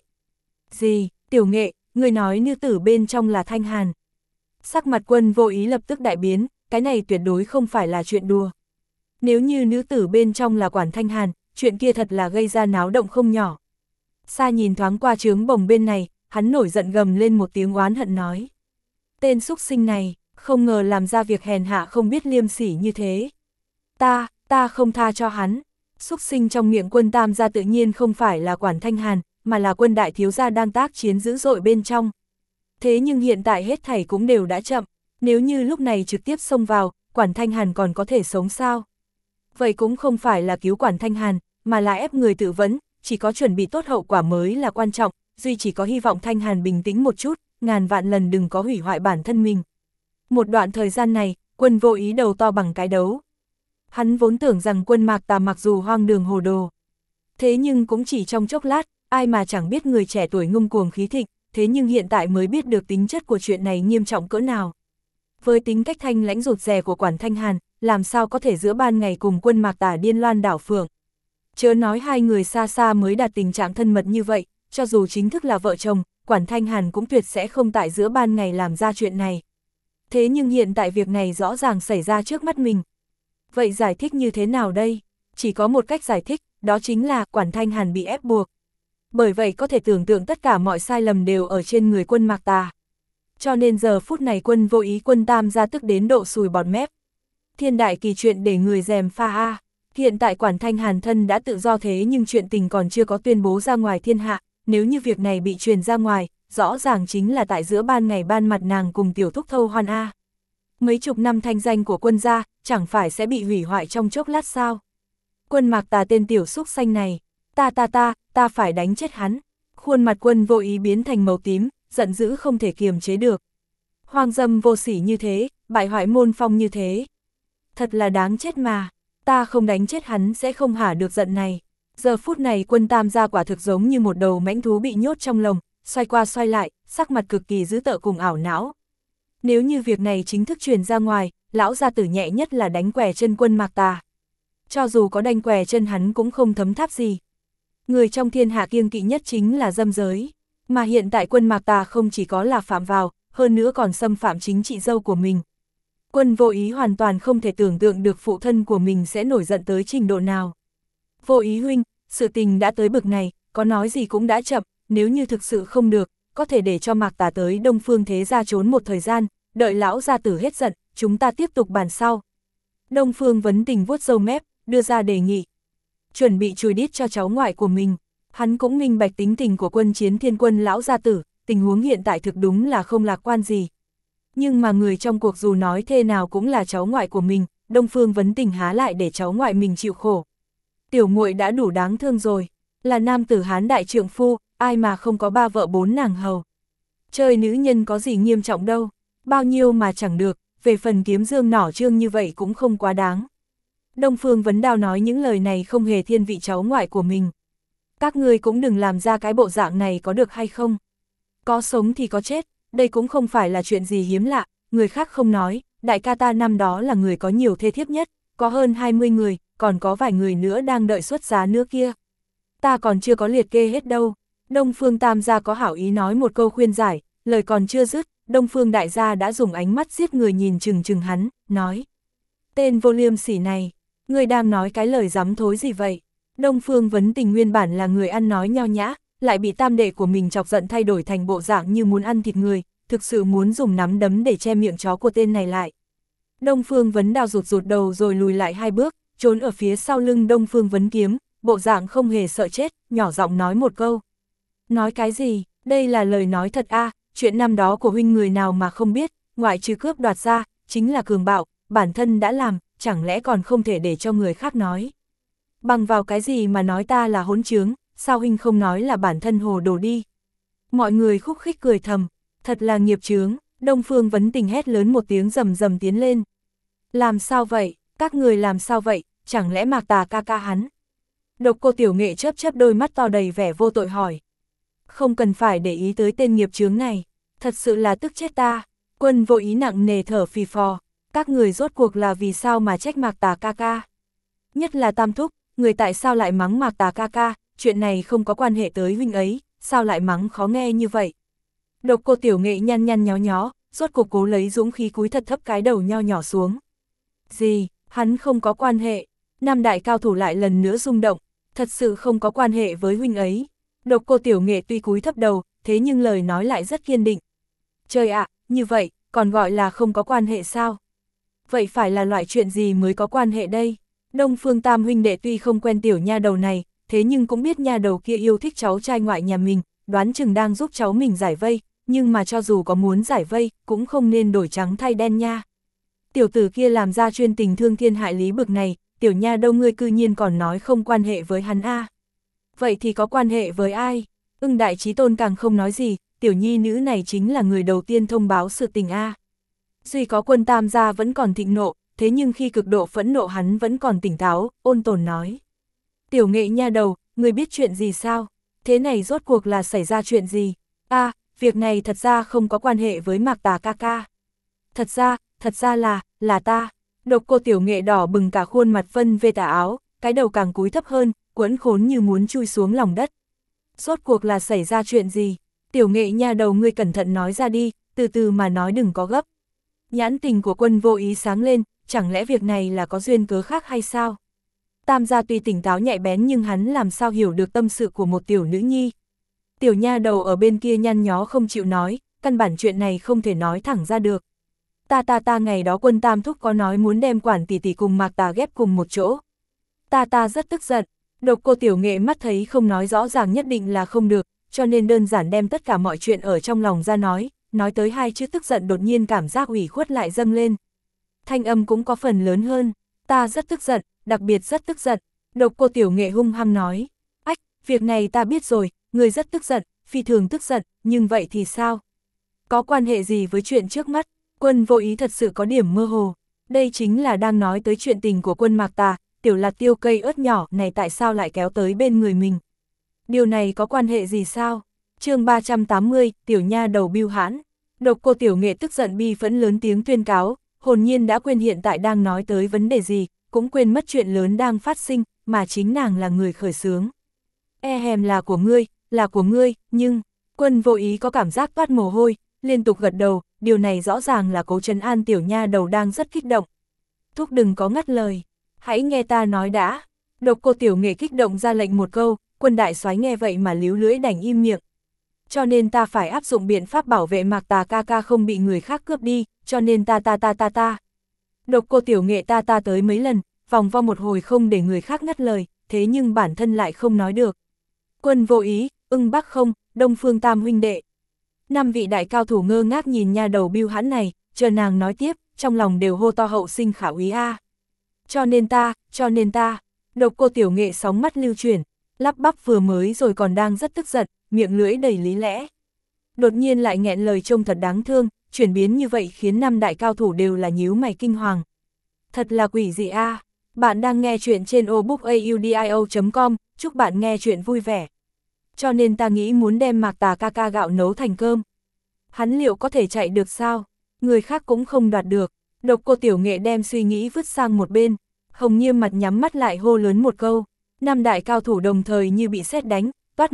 Gì, Tiểu Nghệ, người nói nữ tử bên trong là Thanh Hàn. Sắc mặt Quân Vô Ý lập tức đại biến, cái này tuyệt đối không phải là chuyện đùa. Nếu như nữ tử bên trong là Quản Thanh Hàn, chuyện kia thật là gây ra náo động không nhỏ. Sa nhìn thoáng qua trướng bồng bên này, hắn nổi giận gầm lên một tiếng oán hận nói. Tên xúc sinh này, không ngờ làm ra việc hèn hạ không biết liêm sỉ như thế. Ta không tha cho hắn. Xúc sinh trong miệng Quân Tam gia tự nhiên không phải là Quản Thanh Hàn, mà là Quân đại thiếu gia đang tác chiến dữ dội bên trong. Thế nhưng hiện tại hết thảy cũng đều đã chậm, nếu như lúc này trực tiếp xông vào, Quản Thanh Hàn còn có thể sống sao? Vậy cũng không phải là cứu Quản Thanh Hàn, mà là ép người tự vấn, chỉ có chuẩn bị tốt hậu quả mới là quan trọng, duy chỉ có hy vọng Thanh Hàn bình tĩnh một chút, ngàn vạn lần đừng có hủy hoại bản thân mình. Một đoạn thời gian này, Quân Vô Ý đầu to bằng cái đấu. Hắn vốn tưởng rằng Quân Mạc Tà mặc dù hoang đường hồ đồ, thế nhưng cũng chỉ trong chốc lát, ai mà chẳng biết người trẻ tuổi ngông cuồng khí thịnh, thế nhưng hiện tại mới biết được tính chất của chuyện này nghiêm trọng cỡ nào. Với tính cách thanh lãnh rụt rè của Quản Thanh Hàn, làm sao có thể giữa ban ngày cùng Quân Mạc Tà điên loan đảo phượng. Chớ nói hai người xa xa mới đạt tình trạng thân mật như vậy, cho dù chính thức là vợ chồng, Quản Thanh Hàn cũng tuyệt sẽ không tại giữa ban ngày làm ra chuyện này. Thế nhưng hiện tại việc này rõ ràng xảy ra trước mắt mình. Vậy giải thích như thế nào đây? Chỉ có một cách giải thích, đó chính là Quản Thanh Hàn bị ép buộc. Bởi vậy có thể tưởng tượng tất cả mọi sai lầm đều ở trên người Quân Mạc Tà. Cho nên giờ phút này Quân Vô Ý Quân Tam gia tức đến độ sùi bọt mép. Thiên đại kỳ chuyện để người dèm pha a. Hiện tại Quản Thanh Hàn thân đã tự do thế nhưng chuyện tình còn chưa có tuyên bố ra ngoài thiên hạ, nếu như việc này bị truyền ra ngoài, rõ ràng chính là tại giữa ban ngày ban mặt nàng cùng tiểu thúc thâu hoan a. Mấy chục năm thanh danh của Quân gia, chẳng phải sẽ bị hủy hoại trong chốc lát sao? Quân Mạc Tà tên tiểu xúc xanh này, ta phải đánh chết hắn. Khuôn mặt Quân Vô Ý biến thành màu tím, giận dữ không thể kiềm chế được. Hoang dâm vô sỉ như thế, bại hoại môn phong như thế. Thật là đáng chết mà, ta không đánh chết hắn sẽ không hả được giận này. Giờ phút này Quân Tam gia quả thực giống như một đầu mãnh thú bị nhốt trong lồng, xoay qua xoay lại, sắc mặt cực kỳ dữ tợn cùng ảo não. Nếu như việc này chính thức truyền ra ngoài, lão gia tử nhẹ nhất là đánh què chân Quân Mạc Tà. Cho dù có đánh què chân hắn cũng không thấm tháp gì. Người trong thiên hạ kiêng kỵ nhất chính là dâm giới, mà hiện tại Quân Mạc Tà không chỉ có là phạm vào, hơn nữa còn xâm phạm chính chị dâu của mình. Quân Vô Ý hoàn toàn không thể tưởng tượng được phụ thân của mình sẽ nổi giận tới trình độ nào. Vô Ý huynh, sự tình đã tới bực này, có nói gì cũng đã chậm, nếu như thực sự không được, có thể để cho Mạc Tà tới Đông Phương Thế gia trốn một thời gian, đợi lão gia tử hết giận, chúng ta tiếp tục bàn sau. Đông Phương Vấn Tình vuốt râu mép, đưa ra đề nghị. Chuẩn bị chùi đít cho cháu ngoại của mình. Hắn cũng minh bạch tính tình của Quân Chiến Thiên Quân lão gia tử, tình huống hiện tại thực đúng là không lạc quan gì. Nhưng mà người trong cuộc dù nói thế nào cũng là cháu ngoại của mình, Đông Phương Vấn Tình há lại để cháu ngoại mình chịu khổ. Tiểu muội đã đủ đáng thương rồi, là nam tử Hán đại trượng phu, ai mà không có 3 vợ 4 nàng hầu. Chơi nữ nhân có gì nghiêm trọng đâu, bao nhiêu mà chẳng được, về phần kiếm dương nỏ trương như vậy cũng không quá đáng. Đông Phương Vấn Đao nói những lời này không hề thiên vị cháu ngoại của mình. Các ngươi cũng đừng làm ra cái bộ dạng này có được hay không? Có sống thì có chết, đây cũng không phải là chuyện gì hiếm lạ, người khác không nói, đại ca ta năm đó là người có nhiều thê thiếp nhất, có hơn 20 người, còn có vài người nữa đang đợi xuất giá nữa kia. Ta còn chưa có liệt kê hết đâu. Đông Phương Tam gia có hảo ý nói một câu khuyên giải, lời còn chưa dứt, Đông Phương Đại gia đã dùng ánh mắt giết người nhìn chừng chừng hắn, nói. Tên vô liêm sỉ này, ngươi đang nói cái lời dám thối gì vậy? Đông Phương Vấn Tình nguyên bản là người ăn nói nho nhã, lại bị tam đệ của mình chọc giận thay đổi thành bộ dạng như muốn ăn thịt người, thực sự muốn dùng nắm đấm để che miệng chó của tên này lại. Đông Phương Vấn Đao rụt rụt đầu rồi lùi lại 2 bước, trốn ở phía sau lưng Đông Phương Vấn Kiếm, bộ dạng không hề sợ chết, nhỏ giọng nói một câu. Nói cái gì, đây là lời nói thật a, chuyện năm đó của huynh người nào mà không biết, ngoại trừ cướp đoạt ra, chính là cường bạo, bản thân đã làm, chẳng lẽ còn không thể để cho người khác nói. Bằng vào cái gì mà nói ta là hỗn trướng, sao huynh không nói là bản thân hồ đồ đi. Mọi người khúc khích cười thầm, thật là nghiệp chướng, Đông Phương Vấn Tình hét lớn một tiếng rầm rầm tiến lên. Làm sao vậy, các người làm sao vậy, chẳng lẽ Mạc Tà ca ca hắn? Độc Cô Tiểu Nghệ chớp chớp đôi mắt to đầy vẻ vô tội hỏi. Không cần phải để ý tới tên nghiệp chướng này, thật sự là tức chết ta. Quân Vô Ý nặng nề thở phì phò, các người rốt cuộc là vì sao mà trách Mạc Tà ca ca? Nhất là Tam Thúc, người tại sao lại mắng Mạc Tà ca ca, chuyện này không có quan hệ tới huynh ấy, sao lại mắng khó nghe như vậy? Độc Cô Tiểu Nghệ nhăn nhăn nhó nhó, rốt cuộc cố lấy dũng khí cúi thật thấp cái đầu nho nhỏ xuống. Gì, hắn không có quan hệ, Nam đại cao thủ lại lần nữa rung động, thật sự không có quan hệ với huynh ấy. Độc Cô Tiểu Nghệ tuy cúi thấp đầu, thế nhưng lời nói lại rất kiên định. Trời ạ, như vậy, còn gọi là không có quan hệ sao? Vậy phải là loại chuyện gì mới có quan hệ đây? Đông Phương Tam huynh đệ tuy không quen tiểu nha đầu này, thế nhưng cũng biết nha đầu kia yêu thích cháu trai ngoại nhà mình, đoán chừng đang giúp cháu mình giải vây, nhưng mà cho dù có muốn giải vây, cũng không nên đổi trắng thay đen nha. Tiểu tử kia làm ra chuyên tình thương thiên hại lý bực này, tiểu nha đâu ngươi cư nhiên còn nói không quan hệ với hắn a. Vậy thì có quan hệ với ai? Ưng Đại Chí Tôn càng không nói gì, tiểu nhi nữ này chính là người đầu tiên thông báo sự tình a. Duy có Quân Tam gia vẫn còn thịnh nộ, thế nhưng khi cực độ phẫn nộ hắn vẫn còn tỉnh táo, ôn tồn nói. Tiểu Nghệ nha đầu, người biết chuyện gì sao? Thế này rốt cuộc là xảy ra chuyện gì? Việc này thật ra không có quan hệ với Mạc Tà ca ca. Thật ra là ta. Độc Cô Tiểu Nghệ đỏ bừng cả khuôn mặt vân về tà áo, cái đầu càng cúi thấp hơn, quẫn khốn như muốn chui xuống lòng đất. Rốt cuộc là xảy ra chuyện gì? Tiểu Nghệ nha đầu ngươi cẩn thận nói ra đi, từ từ mà nói đừng có gấp. Nhãn tình của Quân Vô Ý sáng lên, chẳng lẽ việc này là có duyên cớ khác hay sao? Tam gia tuy tỉnh táo nhạy bén nhưng hắn làm sao hiểu được tâm sự của một tiểu nữ nhi. Tiểu nha đầu ở bên kia nhăn nhó không chịu nói, căn bản chuyện này không thể nói thẳng ra được. Ta ngày đó Quân Tam thúc có nói muốn đem Quản tỷ tỷ cùng Mạc Tà ghép cùng một chỗ. Ta rất tức giận. Độc Cô Tiểu Nghệ mắt thấy không nói rõ ràng nhất định là không được, cho nên đơn giản đem tất cả mọi chuyện ở trong lòng ra nói tới hai chữ tức giận đột nhiên cảm giác ủy khuất lại dâng lên. Thanh âm cũng có phần lớn hơn, ta rất tức giận, đặc biệt rất tức giận. Độc Cô Tiểu Nghệ hung hăng nói, việc này ta biết rồi, người rất tức giận, phi thường tức giận, nhưng vậy thì sao? Có quan hệ gì với chuyện trước mắt? Quân Vô Ý thật sự có điểm mơ hồ, đây chính là đang nói tới chuyện tình của Quân Mạc Tà, tiểu Lạt Tiêu cây ớt nhỏ này tại sao lại kéo tới bên người mình? Điều này có quan hệ gì sao? Chương 380, tiểu nha đầu bưu hãn. Độc Cô Tiểu Nghệ tức giận bi phẫn lớn tiếng tuyên cáo, hồn nhiên đã quên hiện tại đang nói tới vấn đề gì, cũng quên mất chuyện lớn đang phát sinh, mà chính nàng là người khởi xướng. Là của ngươi, nhưng, Quân Vô Ý có cảm giác toát mồ hôi, liên tục gật đầu, điều này rõ ràng là cố trấn an tiểu nha đầu đang rất kích động. Thúc đừng có ngắt lời, hãy nghe ta nói đã. Độc Cô Tiểu Nghệ kích động ra lệnh một câu, Quân đại soái nghe vậy mà líu lưỡi đành im miệng. Cho nên ta phải áp dụng biện pháp bảo vệ Mạc Tà ca ca không bị người khác cướp đi, cho nên ta. Độc Cô Tiểu Nghệ ta tới mấy lần, vòng vo một hồi không để người khác ngắt lời, thế nhưng bản thân lại không nói được. Quân Vô Ý, Ưng Bắc Không, Đông Phương Tam huynh đệ. 5 vị đại cao thủ ngơ ngác nhìn nha đầu bưu hãn này, chờ nàng nói tiếp, trong lòng đều hô to hậu sinh khả úy a. Cho nên ta. Độc Cô Tiểu Nghệ sóng mắt lưu chuyển, lắp bắp vừa mới rồi còn đang rất tức giận, miệng lưỡi đầy lý lẽ. Đột nhiên lại nghẹn lời trông thật đáng thương, chuyển biến như vậy khiến 5 đại cao thủ đều là nhíu mày kinh hoàng. Thật là quỷ dị a. Bạn đang nghe chuyện trên obookaudio.com, chúc bạn nghe chuyện vui vẻ. Cho nên ta nghĩ muốn đem Mạc Tà ca ca gạo nấu thành cơm. Hắn liệu có thể chạy được sao? Người khác cũng không đoạt được. Độc Cô Tiểu Nghệ đem suy nghĩ vứt sang một bên. Hồng Nghiêm mặt nhắm mắt lại hô lớn một câu. 5 đại cao thủ đồng thời như bị sét đánh, toát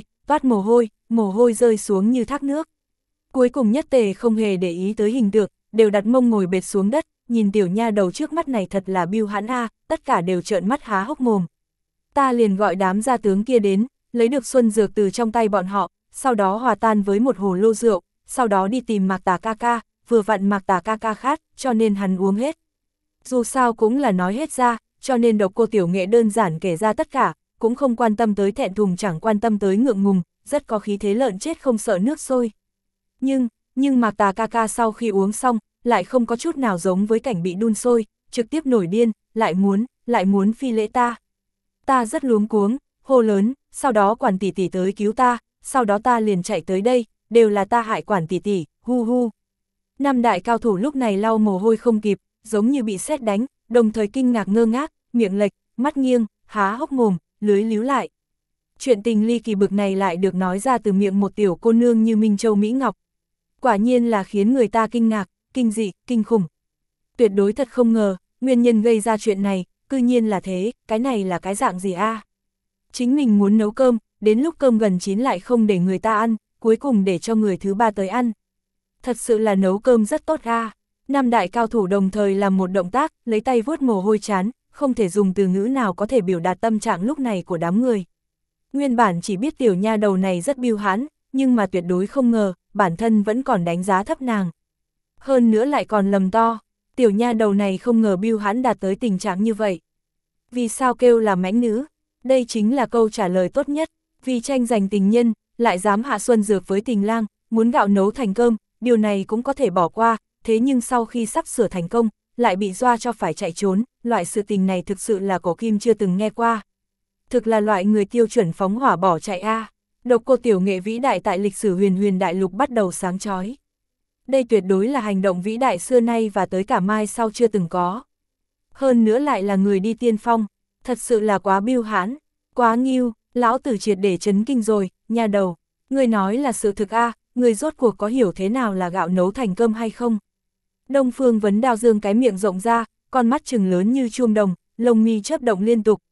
mồ hôi rơi xuống như thác nước. Cuối cùng Nhất Tề không hề để ý tới hình tượng, đều đặt mông ngồi bệt xuống đất, nhìn tiểu nha đầu trước mắt này thật là bưu hãn a, tất cả đều trợn mắt há hốc mồm. Ta liền gọi đám gia tướng kia đến, lấy được xuân dược từ trong tay bọn họ, sau đó hòa tan với một hồ lô rượu, sau đó đi tìm Mạc Tà ca ca, vừa vặn Mạc Tà ca ca khát, cho nên hắn uống hết. Dù sao cũng là nói hết ra, cho nên Độc Cô Tiểu Nghệ đơn giản kể ra tất cả, cũng không quan tâm tới thẹn thùng chẳng quan tâm tới ngượng ngùng, rất có khí thế lợn chết không sợ nước sôi. Nhưng Mạc Tà ca ca sau khi uống xong, lại không có chút nào giống với cảnh bị đun sôi, trực tiếp nổi điên, lại muốn phi lễ ta. Ta rất luống cuống, hô lớn, sau đó Quản tỷ tỷ tới cứu ta, sau đó ta liền chạy tới đây, đều là ta hại Quản tỷ tỷ, hu hu. 5 đại cao thủ lúc này lau mồ hôi không kịp, giống như bị sét đánh, đồng thời kinh ngạc ngơ ngác, miệng lệch, mắt nghiêng, há hốc mồm, lưới líu lại. Chuyện tình ly kỳ bực này lại được nói ra từ miệng một tiểu cô nương như Minh Châu Mỹ Ngọc. Quả nhiên là khiến người ta kinh ngạc, kinh dị, kinh khủng. Tuyệt đối thật không ngờ, nguyên nhân gây ra chuyện này, cư nhiên là thế, cái này là cái dạng gì a? Chính mình muốn nấu cơm, đến lúc cơm gần chín lại không để người ta ăn, cuối cùng để cho người thứ ba tới ăn. Thật sự là nấu cơm rất tốt a. Năm đại cao thủ đồng thời làm một động tác, lấy tay vuốt mồ hôi trán, không thể dùng từ ngữ nào có thể biểu đạt tâm trạng lúc này của đám người. Nguyên bản chỉ biết tiểu nha đầu này rất biêu hãn, nhưng mà tuyệt đối không ngờ, bản thân vẫn còn đánh giá thấp nàng. Hơn nữa lại còn lầm to, tiểu nha đầu này không ngờ biêu hãn đạt tới tình trạng như vậy. Vì sao kêu là mãnh nữ? Đây chính là câu trả lời tốt nhất, vì tranh giành tình nhân, lại dám hạ xuân dược với tình lang, muốn gạo nấu thành cơm, điều này cũng có thể bỏ qua, thế nhưng sau khi sắp sửa thành công, lại bị doa cho phải chạy trốn, loại sự tình này thực sự là cổ kim chưa từng nghe qua. Thực là loại người tiêu chuẩn phóng hỏa bỏ chạy a. Độc cô tiểu nghệ vĩ đại tại lịch sử huyền huyền đại lục bắt đầu sáng chói. Đây tuyệt đối là hành động vĩ đại xưa nay và tới cả mai sau chưa từng có. Hơn nữa lại là người đi tiên phong, thật sự là quá biêu hãn, quá nghiêu, lão tử triệt để chấn kinh rồi, nha đầu. Người nói là sự thực a, người rốt cuộc có hiểu thế nào là gạo nấu thành cơm hay không? Đông Phương Vấn Đao dương cái miệng rộng ra, con mắt trừng lớn như chuông đồng, lông mi chớp động liên tục,